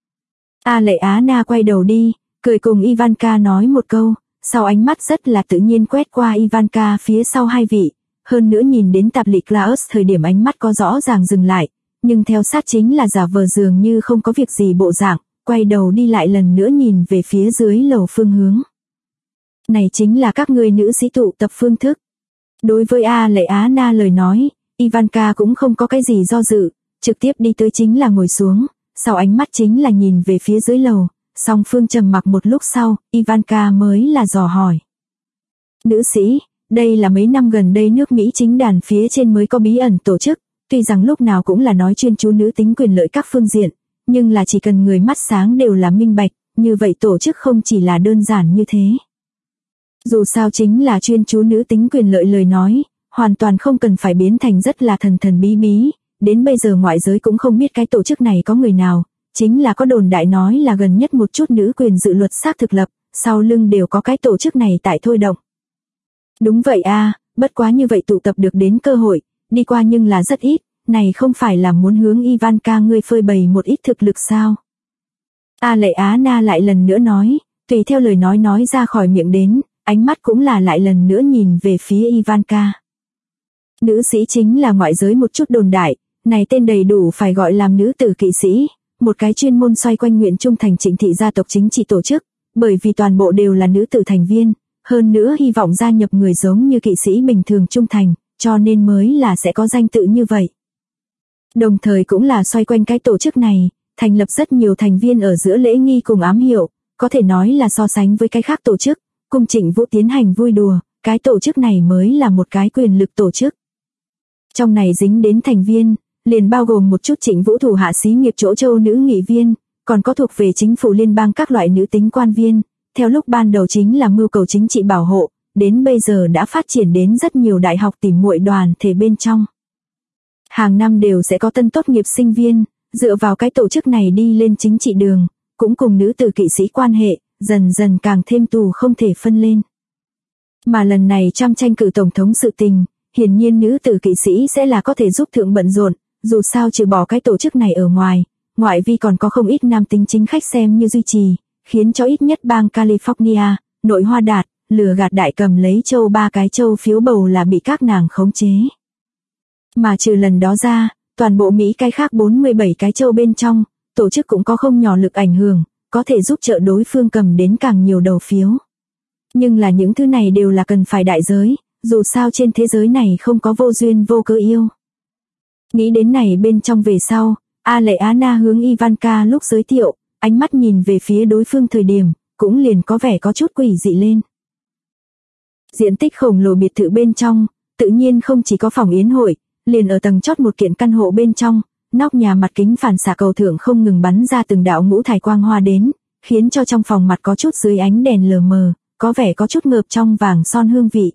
Aleana quay đầu đi, cười cùng Ivanka nói một câu, sau ánh mắt rất là tự nhiên quét qua Ivanka phía sau 2 vị, hơn nữa nhìn đến tạp lị Klaus thời điểm ánh mắt có rõ ràng dừng lại, nhưng theo sát chính là giả vờ dường như không có việc gì bộ dạng, quay đầu đi lại lần nữa nhìn về phía dưới lầu phương hướng. Này chính là các ngươi nữ sĩ tụ tập phương thức. Đối với Aleana lời nói, Ivanka cũng không có cái gì do dự, trực tiếp đi tới chính là ngồi xuống, sau ánh mắt chính là nhìn về phía dưới lầu, song phương trầm mặc một lúc sau, Ivanka mới là dò hỏi. Nữ sĩ, đây là mấy năm gần đây nước Mỹ chính đàn phía trên mới có bí ẩn tổ chức, tuy rằng lúc nào cũng là nói chuyên chú nữ tính quyền lợi các phương diện, nhưng là chỉ cần người mắt sáng đều là minh bạch, như vậy tổ chức không chỉ là đơn giản như thế. Dù sao chính là chuyên chú nữ tính quyền lợi lời nói, hoàn toàn không cần phải biến thành rất là thần bí bí, đến bây giờ ngoại giới cũng không biết cái tổ chức này có người nào, chính là có đồn đại nói là gần nhất một chút nữ quyền dự luật xác thực lập, sau lưng đều có cái tổ chức này tại thôi động. Đúng vậy a, bất quá như vậy tụ tập được đến cơ hội, đi qua nhưng là rất ít, này không phải là muốn hướng Ivanka ngươi phơi bày một ít thực lực sao? Aleana lại lần nữa nói, tùy theo lời nói ra khỏi miệng đến, ánh mắt cũng là lại lần nữa nhìn về phía Ivanka. Nữ sĩ chính là ngoại giới một chút đồn đại, này tên đầy đủ phải gọi làm nữ tử kỵ sĩ, một cái chuyên môn xoay quanh nguyện trung thành Trịnh thị gia tộc chính trị tổ chức, bởi vì toàn bộ đều là nữ tử thành viên, hơn nữa hy vọng gia nhập người giống như kỵ sĩ bình thường trung thành, cho nên mới là sẽ có danh tự như vậy. Đồng thời cũng là xoay quanh cái tổ chức này, thành lập rất nhiều thành viên ở giữa lễ nghi cùng ám hiệu, có thể nói là so sánh với cái khác tổ chức, cùng Trịnh Vũ tiến hành vui đùa, cái tổ chức này mới là một cái quyền lực tổ chức. Trong này dính đến thành viên, liền bao gồm một chút Trịnh Vũ thủ hạ xí nghiệp chỗ châu nữ nghị viên, còn có thuộc về chính phủ liên bang các loại nữ tính quan viên, theo lúc ban đầu chính là mưu cầu chính trị bảo hộ, đến bây giờ đã phát triển đến rất nhiều đại học tỉ muội đoàn thể bên trong. Hàng năm đều sẽ có tân tốt nghiệp sinh viên, dựa vào cái tổ chức này đi lên chính trị đường, cũng cùng nữ tử kỵ sĩ quan hệ, dần dần càng thêm tù không thể phân lên. Mà lần này Trump tranh cử tổng thống sự tình, hiển nhiên nữ tử kỵ sĩ sẽ là có thể giúp thượng bận rộn, dù sao trừ bỏ cái tổ chức này ở ngoài, ngoại vi còn có không ít nam tính chính khách xem như duy trì, khiến cho ít nhất bang California, nội Hoa Đạt, lừa gạt đại cầm lấy châu 3 cái châu phiếu bầu là bị các nàng khống chế. Mà trừ lần đó ra, toàn bộ Mỹ cái khác 47 cái châu bên trong, tổ chức cũng có không nhỏ lực ảnh hưởng, có thể giúp trợ đối phương cầm đến càng nhiều đầu phiếu. Nhưng là những thứ này đều là cần phải đại giới, dù sao trên thế giới này không có vô duyên vô cớ yêu. Nghĩ đến này bên trong về sau, Aleana hướng Ivanka lúc giới thiệu, ánh mắt nhìn về phía đối phương thời điểm, cũng liền có vẻ có chút quỷ dị lên. Diện tích khổng lồ biệt thự bên trong, tự nhiên không chỉ có phòng yến hội, liền ở tầng chót một kiện căn hộ bên trong, nóc nhà mặt kính phản xạ cầu thượng không ngừng bắn ra từng đạo ngũ thải quang hoa đến, khiến cho trong phòng mặt có chút dưới ánh đèn lờ mờ, có vẻ có chút ngợp trong vàng son hương vị.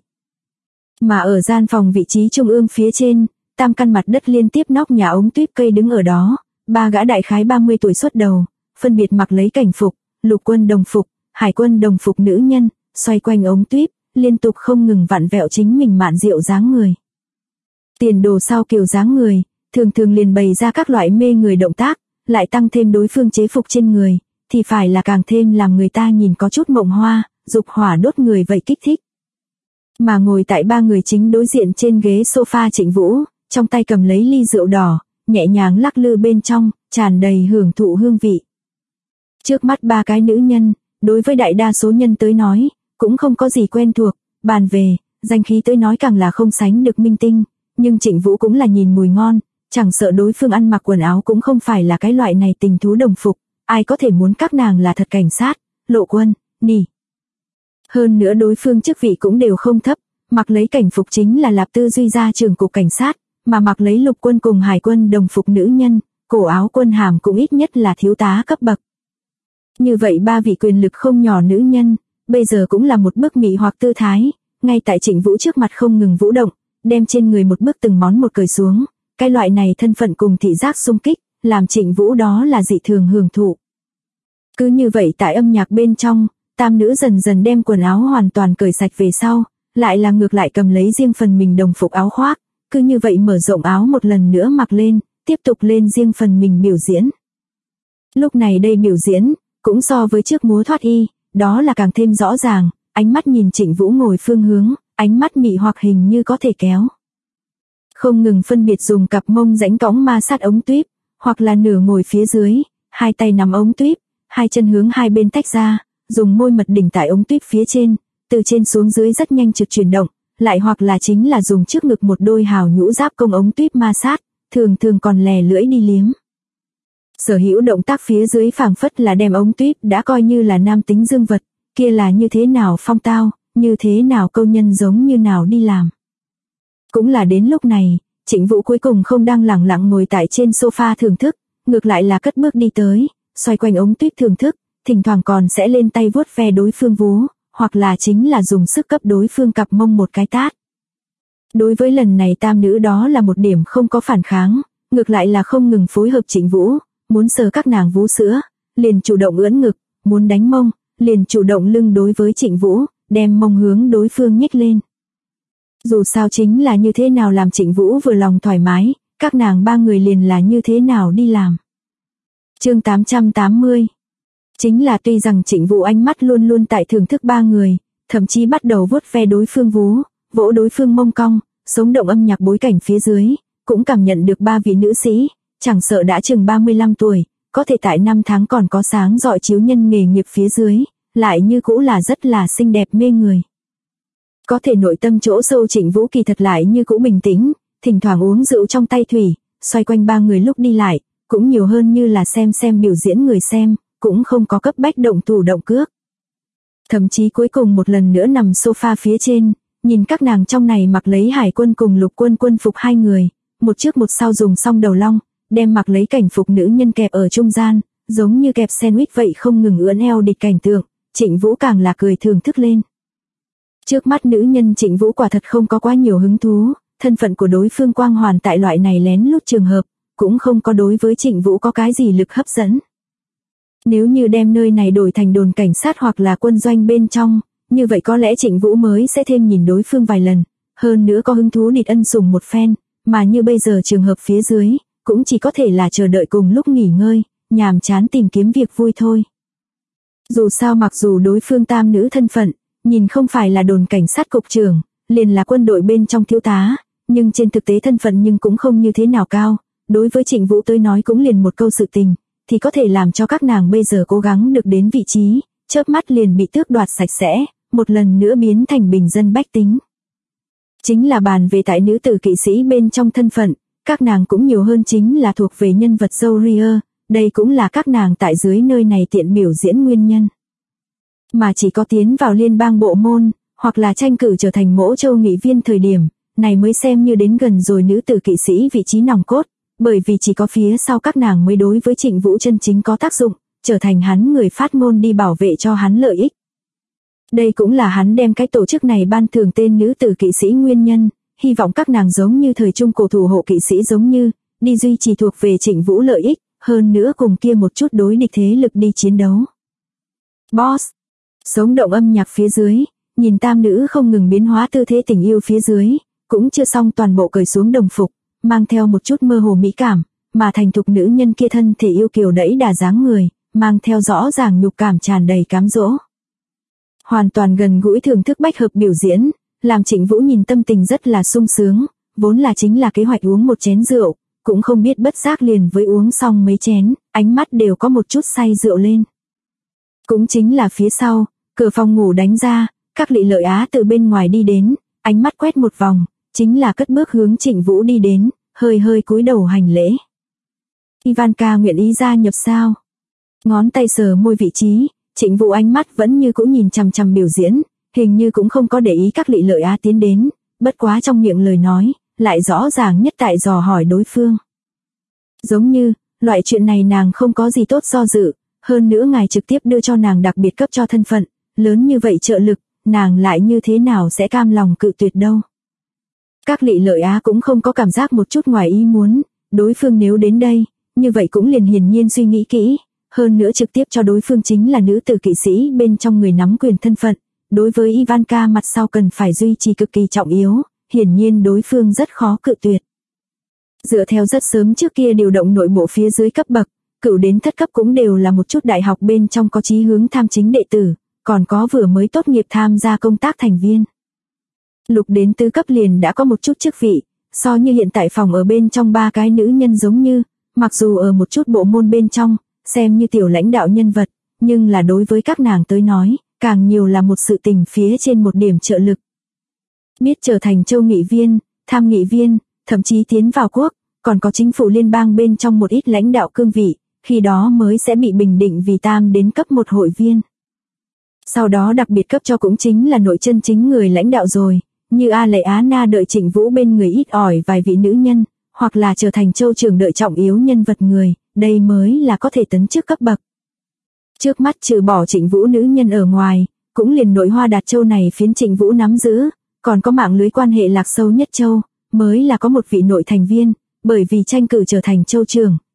Mà ở gian phòng vị trí trung ương phía trên, tam căn mặt đất liên tiếp nóc nhà ống tuyết cây đứng ở đó, ba gã đại khái 30 tuổi xuất đầu, phân biệt mặc lấy cảnh phục, lục quân đồng phục, hải quân đồng phục nữ nhân, xoay quanh ống tuyết, liên tục không ngừng vặn vẹo chính mình mạn diệu dáng người. Tiền đồ sau kiểu dáng người, thường thường liền bày ra các loại mê người động tác, lại tăng thêm đối phương chế phục trên người, thì phải là càng thêm làm người ta nhìn có chút mộng hoa, dục hỏa đốt người vậy kích thích. Mà ngồi tại ba người chính đối diện trên ghế sofa Trịnh Vũ, trong tay cầm lấy ly rượu đỏ, nhẹ nhàng lắc lư bên trong, tràn đầy hưởng thụ hương vị. Trước mắt ba cái nữ nhân, đối với đại đa số nhân tới nói, cũng không có gì quen thuộc, bàn về, danh khí tới nói càng là không sánh được minh tinh, nhưng Trịnh Vũ cũng là nhìn mùi ngon, chẳng sợ đối phương ăn mặc quần áo cũng không phải là cái loại này tình thú đồng phục, ai có thể muốn các nàng là thật cảnh sát, lộ quân, nỉ. Hơn nữa đối phương chức vị cũng đều không thấp, mặc lấy cảnh phục chính là Lạp Tư Duy gia trưởng cục cảnh sát, mà mặc lấy lục quân cùng hải quân đồng phục nữ nhân, cổ áo quân hàm cũng ít nhất là thiếu tá cấp bậc. Như vậy ba vị quyền lực không nhỏ nữ nhân, bây giờ cũng là một bức mị hoặc tư thái, ngay tại Trịnh Vũ trước mặt không ngừng vũ động, đem trên người một bức từng món một cởi xuống, cái loại này thân phận cùng thị giác xung kích, làm Trịnh Vũ đó là dị thường hưởng thụ. Cứ như vậy tại âm nhạc bên trong, tam nữ dần dần đem quần áo hoàn toàn cởi sạch về sau, lại là ngược lại cầm lấy riêng phần mình đồng phục áo khoác, cứ như vậy mở rộng áo một lần nữa mặc lên, tiếp tục lên riêng phần mình biểu diễn. Lúc này đây biểu diễn, cũng so với trước múa thoát y, đó là càng thêm rõ ràng, ánh mắt nhìn Trịnh Vũ ngồi phương hướng, ánh mắt mị hoặc hình như có thể kéo. Không ngừng phân biệt dùng cặp mông rãnh cõng ma sát ống tuyếp, hoặc là nửa ngồi phía dưới, hai tay nắm ống tuyếp, hai chân hướng hai bên tách ra, dùng môi mật đỉnh tại ống tuyếp phía trên, từ trên xuống dưới rất nhanh trực chuyển động, lại hoặc là chính là dùng trước ngực một đôi hào nhũ giáp công ống tuyếp ma sát, thường thường còn lè lưỡi đi liếm. Sở hữu động tác phía dưới phảng phất là đem ống tuyếp đã coi như là nam tính dương vật, kia là như thế nào phong tao, như thế nào câu nhân giống như nào đi làm. Cũng là đến lúc này, Trịnh Vũ cuối cùng không đang lẳng lặng ngồi tại trên sofa thưởng thức, ngược lại là cất bước đi tới, xoay quanh ống tuyếp thưởng thức, thỉnh thoảng còn sẽ lên tay vuốt ve đối phương vú, hoặc là chính là dùng sức cấp đối phương cặp mông một cái tát. Đối với lần này tam nữ đó là một điểm không có phản kháng, ngược lại là không ngừng phối hợp Trịnh Vũ, muốn sờ các nàng vú sữa, liền chủ động ưỡn ngực, muốn đánh mông, liền chủ động lưng đối với Trịnh Vũ, đem mông hướng đối phương nhích lên. Dù sao chính là như thế nào làm Trịnh Vũ vừa lòng thoải mái, các nàng ba người liền là như thế nào đi làm. Chương 880. Chính là tuy rằng Trịnh Vũ ánh mắt luôn luôn tại thưởng thức ba người, thậm chí bắt đầu vuốt ve đối phương vú, vỗ đối phương mông cong, sống động âm nhạc bối cảnh phía dưới, cũng cảm nhận được ba vị nữ sĩ, chẳng sợ đã chừng 35 tuổi, có thể tại năm tháng còn có sáng rọi chiếu nhân nghề nghiệp phía dưới, lại như cũ là rất là xinh đẹp mê người. Có thể nội tâm chỗ sâu Trịnh Vũ kỳ thật lại như cũ bình tĩnh, thỉnh thoảng uống rượu trong tay thủy, xoay quanh ba người lúc đi lại, cũng nhiều hơn như là xem biểu diễn người xem, cũng không có cấp bách động thủ động cước. Thậm chí cuối cùng một lần nữa nằm sofa phía trên, nhìn các nàng trong này mặc lấy Hải Quân cùng Lục Quân quân phục hai người, một trước một sau dùng xong đầu long, đem mặc lấy cảnh phục nữ nhân kẹp ở trung gian, giống như kẹp sandwich vậy không ngừng ưỡn eo địch cảnh tượng, Trịnh Vũ càng là cười thưởng thức lên. Trước mắt nữ nhân Trịnh Vũ quả thật không có quá nhiều hứng thú, thân phận của đối phương quang hoàn tại loại này lén lút trường hợp, cũng không có đối với Trịnh Vũ có cái gì lực hấp dẫn. Nếu như đem nơi này đổi thành đồn cảnh sát hoặc là quân doanh bên trong, như vậy có lẽ Trịnh Vũ mới sẽ thêm nhìn đối phương vài lần, hơn nữa có hứng thú địt ân sủng một phen, mà như bây giờ trường hợp phía dưới, cũng chỉ có thể là chờ đợi cùng lúc nghỉ ngơi, nhàm chán tìm kiếm việc vui thôi. Dù sao mặc dù đối phương tam nữ thân phận, nhìn không phải là đồn cảnh sát cục trưởng, liền là quân đội bên trong thiếu tá, nhưng trên thực tế thân phận nhưng cũng không như thế nào cao, đối với Trịnh Vũ tới nói cũng liền một câu sự tình, thì có thể làm cho các nàng bây giờ cố gắng được đến vị trí, chớp mắt liền bị tước đoạt sạch sẽ, một lần nữa biến thành bình dân bách tính. Chính là bàn về tại nữ tử kỵ sĩ bên trong thân phận, các nàng cũng nhiều hơn chính là thuộc về nhân vật Zourier, đây cũng là các nàng tại dưới nơi này tiện biểu diễn nguyên nhân. Mà chỉ có tiến vào liên bang bộ môn, hoặc là tranh cử trở thành Mỗ Châu nghị viên thời điểm, này mới xem như đến gần rồi nữ tử kỵ sĩ vị trí nòng cốt, bởi vì chỉ có phía sau các nàng mới đối với Trịnh Vũ chân chính có tác dụng, trở thành hắn người phát ngôn đi bảo vệ cho hắn lợi ích. Đây cũng là hắn đem cái tổ chức này ban thưởng tên nữ tử kỵ sĩ nguyên nhân, hy vọng các nàng giống như thời trung cổ thủ hộ kỵ sĩ giống như, đi duy trì thuộc về Trịnh Vũ lợi ích, hơn nữa cùng kia một chút đối địch thế lực đi chiến đấu. Boss. Sống động âm nhạc phía dưới, nhìn tam nữ không ngừng biến hóa tư thế tình yêu phía dưới, cũng chưa xong toàn bộ cởi xuống đồng phục, mang theo một chút mơ hồ mỹ cảm, mà thành thục nữ nhân kia thân thể yêu kiều đẫy đà dáng người, mang theo rõ ràng nhục cảm tràn đầy cám dỗ. Hoàn toàn gần gũi thưởng thức bách hợp biểu diễn, làm Trịnh Vũ nhìn tâm tình rất là sung sướng, vốn là chính là kế hoạch uống một chén rượu, cũng không biết bất giác liền với uống xong mấy chén, ánh mắt đều có một chút say rượu lên. Cũng chính là phía sau, cửa phòng ngủ đánh ra, các Lị Lợi Á từ bên ngoài đi đến, ánh mắt quét một vòng, chính là cất bước hướng Trịnh Vũ đi đến, hơi cúi đầu hành lễ. Ivanka nguyện ý gia nhập sao? Ngón tay sờ môi vị trí, Trịnh Vũ ánh mắt vẫn như cũ nhìn chằm chằm biểu diễn, hình như cũng không có để ý các Lị Lợi Á tiến đến, bất quá trong miệng lời nói, lại rõ ràng nhất tại dò hỏi đối phương. Giống như, loại chuyện này nàng không có gì tốt do dự, hơn nữa ngài trực tiếp đưa cho nàng đặc biệt cấp cho thân phận, lớn như vậy trợ lực, nàng lại như thế nào sẽ cam lòng cự tuyệt đâu. Các Lị Lợi Á cũng không có cảm giác một chút ngoài ý muốn, đối phương nếu đến đây, như vậy cũng liền hiển nhiên suy nghĩ kỹ, hơn nữa trực tiếp cho đối phương chính là nữ tử kỵ sĩ bên trong người nắm quyền thân phận, đối với Ivanka mặt sau cần phải duy trì cực kỳ trọng yếu, hiển nhiên đối phương rất khó cự tuyệt. Dựa theo rất sớm trước kia điều động nội bộ phía dưới cấp bậc, cửu đến thất cấp cũng đều là một chút đại học bên trong có chí hướng tham chính đệ tử, còn có vừa mới tốt nghiệp tham gia công tác thành viên. Lục đến tứ cấp liền đã có một chút chức vị, so như hiện tại phòng ở bên trong ba cái nữ nhân giống như, mặc dù ở một chút bộ môn bên trong, xem như tiểu lãnh đạo nhân vật, nhưng là đối với các nàng tới nói, càng nhiều là một sự tình phía trên một điểm trợ lực. Biết trở thành châu nghị viên, tham nghị viên, thậm chí tiến vào quốc, còn có chính phủ liên bang bên trong một ít lãnh đạo cương vị, khi đó mới sẽ bị bình định vì tam đến cấp một hội viên. Sau đó đặc biệt cấp cho cũng chính là nội chân chính người lãnh đạo rồi, như A Lệ Á Na đợi Trịnh Vũ bên người ít ỏi vài vị nữ nhân, hoặc là trở thành châu trưởng đợi trọng yếu nhân vật người, đây mới là có thể tấn chức cấp bậc. Trước mắt trừ bỏ Trịnh Vũ nữ nhân ở ngoài, cũng liền nội Hoa Đạt Châu này phiến Trịnh Vũ nắm giữ, còn có mạng lưới quan hệ lạc sâu nhất châu, mới là có một vị nội thành viên, bởi vì tranh cử trở thành châu trưởng,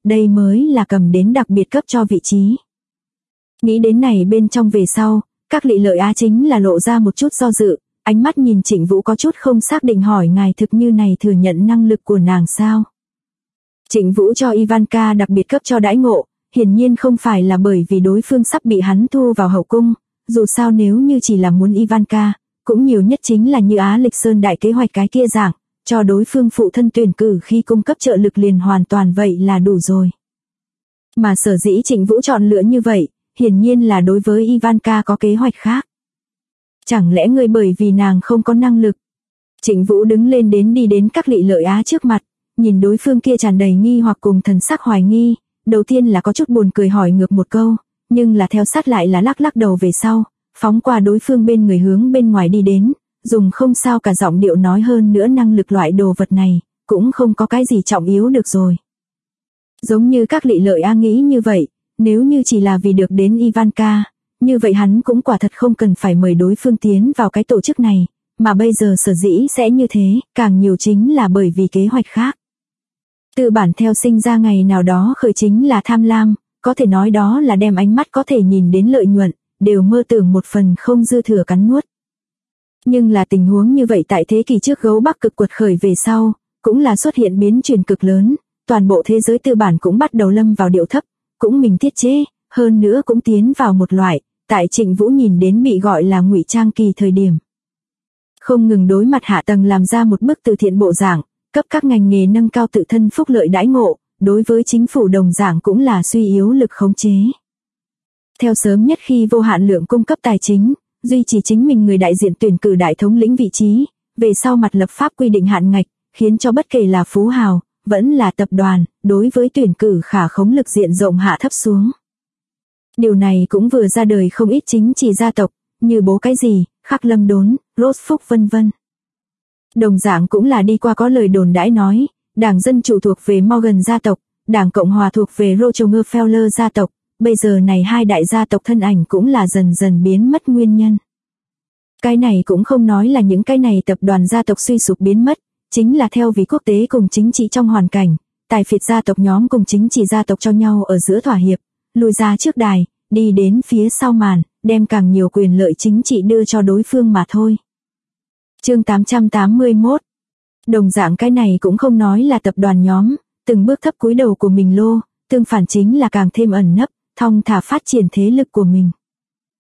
đây mới là cầm đến đặc biệt cấp cho vị trí. Nghĩ đến này bên trong về sau, các lị lợi Á chính là lộ ra một chút do dự, ánh mắt nhìn Trịnh Vũ có chút không xác định hỏi ngài thực như này thừa nhận năng lực của nàng sao. Trịnh Vũ cho Ivanka đặc biệt cấp cho đãi ngộ, hiển nhiên không phải là bởi vì đối phương sắp bị hắn thu vào hậu cung, dù sao nếu như chỉ là muốn Ivanka, cũng nhiều nhất chính là như Á Lịch Sơn đại kế hoạch cái kia dạng, cho đối phương phụ thân tuyển cử khi cung cấp trợ lực liền hoàn toàn vậy là đủ rồi. Mà sở dĩ Trịnh Vũ chọn lựa như vậy, hiển nhiên là đối với Ivanka có kế hoạch khác. Chẳng lẽ người bởi vì nàng không có năng lực? Trịnh Vũ đứng lên đi đến các lị lợi Á trước mặt, nhìn đối phương kia tràn đầy nghi hoặc cùng thần sắc hoài nghi, đầu tiên là có chút buồn cười hỏi ngược một câu, nhưng là theo sát lại là lắc đầu về sau, phóng qua đối phương bên người hướng bên ngoài đi đến, dùng không sao cả giọng điệu nói hơn nữa năng lực loại đồ vật này, cũng không có cái gì trọng yếu được rồi. Giống như các lị lợi Á nghĩ như vậy, nếu như chỉ là vì được đến Ivanka, như vậy hắn cũng quả thật không cần phải mời đối phương tiến vào cái tổ chức này, mà bây giờ sở dĩ sẽ như thế, càng nhiều chính là bởi vì kế hoạch khác. Tư bản theo sinh ra ngày nào đó khởi chính là tham lam, có thể nói đó là đem ánh mắt có thể nhìn đến lợi nhuận, đều mơ tưởng một phần không dư thừa cắn nuốt. Nhưng là tình huống như vậy tại thế kỷ trước gấu Bắc cực quật khởi về sau, cũng là xuất hiện biến chuyển cực lớn, toàn bộ thế giới tư bản cũng bắt đầu lâm vào điệu thấp, cũng mình thiết chế, hơn nữa cũng tiến vào một loại, tại Trịnh Vũ nhìn đến bị gọi là ngụy trang kỳ thời điểm. Không ngừng đối mặt hạ tầng làm ra một bức từ thiện bộ dạng, cấp các ngành nghề nâng cao tự thân phúc lợi đãi ngộ, đối với chính phủ đồng dạng cũng là suy yếu lực khống chế. Theo sớm nhất khi vô hạn lượng cung cấp tài chính, duy trì chính mình người đại diện tuyển cử đại thống lĩnh vị trí, về sau mặt lập pháp quy định hạn ngạch, khiến cho bất kể là phú hào, vẫn là tập đoàn, đối với tuyển cử khả khống lực diện rộng hạ thấp xuống. Điều này cũng vừa ra đời không ít chính trị gia tộc, như bố cái gì, Khắc Lâm Đốn, Rốt Phúc vân vân. Đồng dạng cũng là đi qua có lời đồn đãi nói, Đảng Dân Chủ thuộc về Morgan gia tộc, Đảng Cộng Hòa thuộc về Rockefeller gia tộc, bây giờ này hai đại gia tộc thân ảnh cũng là dần dần biến mất nguyên nhân. Cái này cũng không nói là những cái này tập đoàn gia tộc suy sụp biến mất, chính là theo vì quốc tế cùng chính trị trong hoàn cảnh, tài phiệt gia tộc nhóm cùng chính trị gia tộc cho nhau ở giữa thỏa hiệp, lùi ra trước đài, đi đến phía sau màn, đem càng nhiều quyền lợi chính trị đưa cho đối phương mà thôi. Chương 881. Đồng dạng cái này cũng không nói là tập đoàn nhóm, từng bước thấp cúi đầu của mình lô, tương phản chính là càng thêm ẩn nấp, thong thả phát triển thế lực của mình.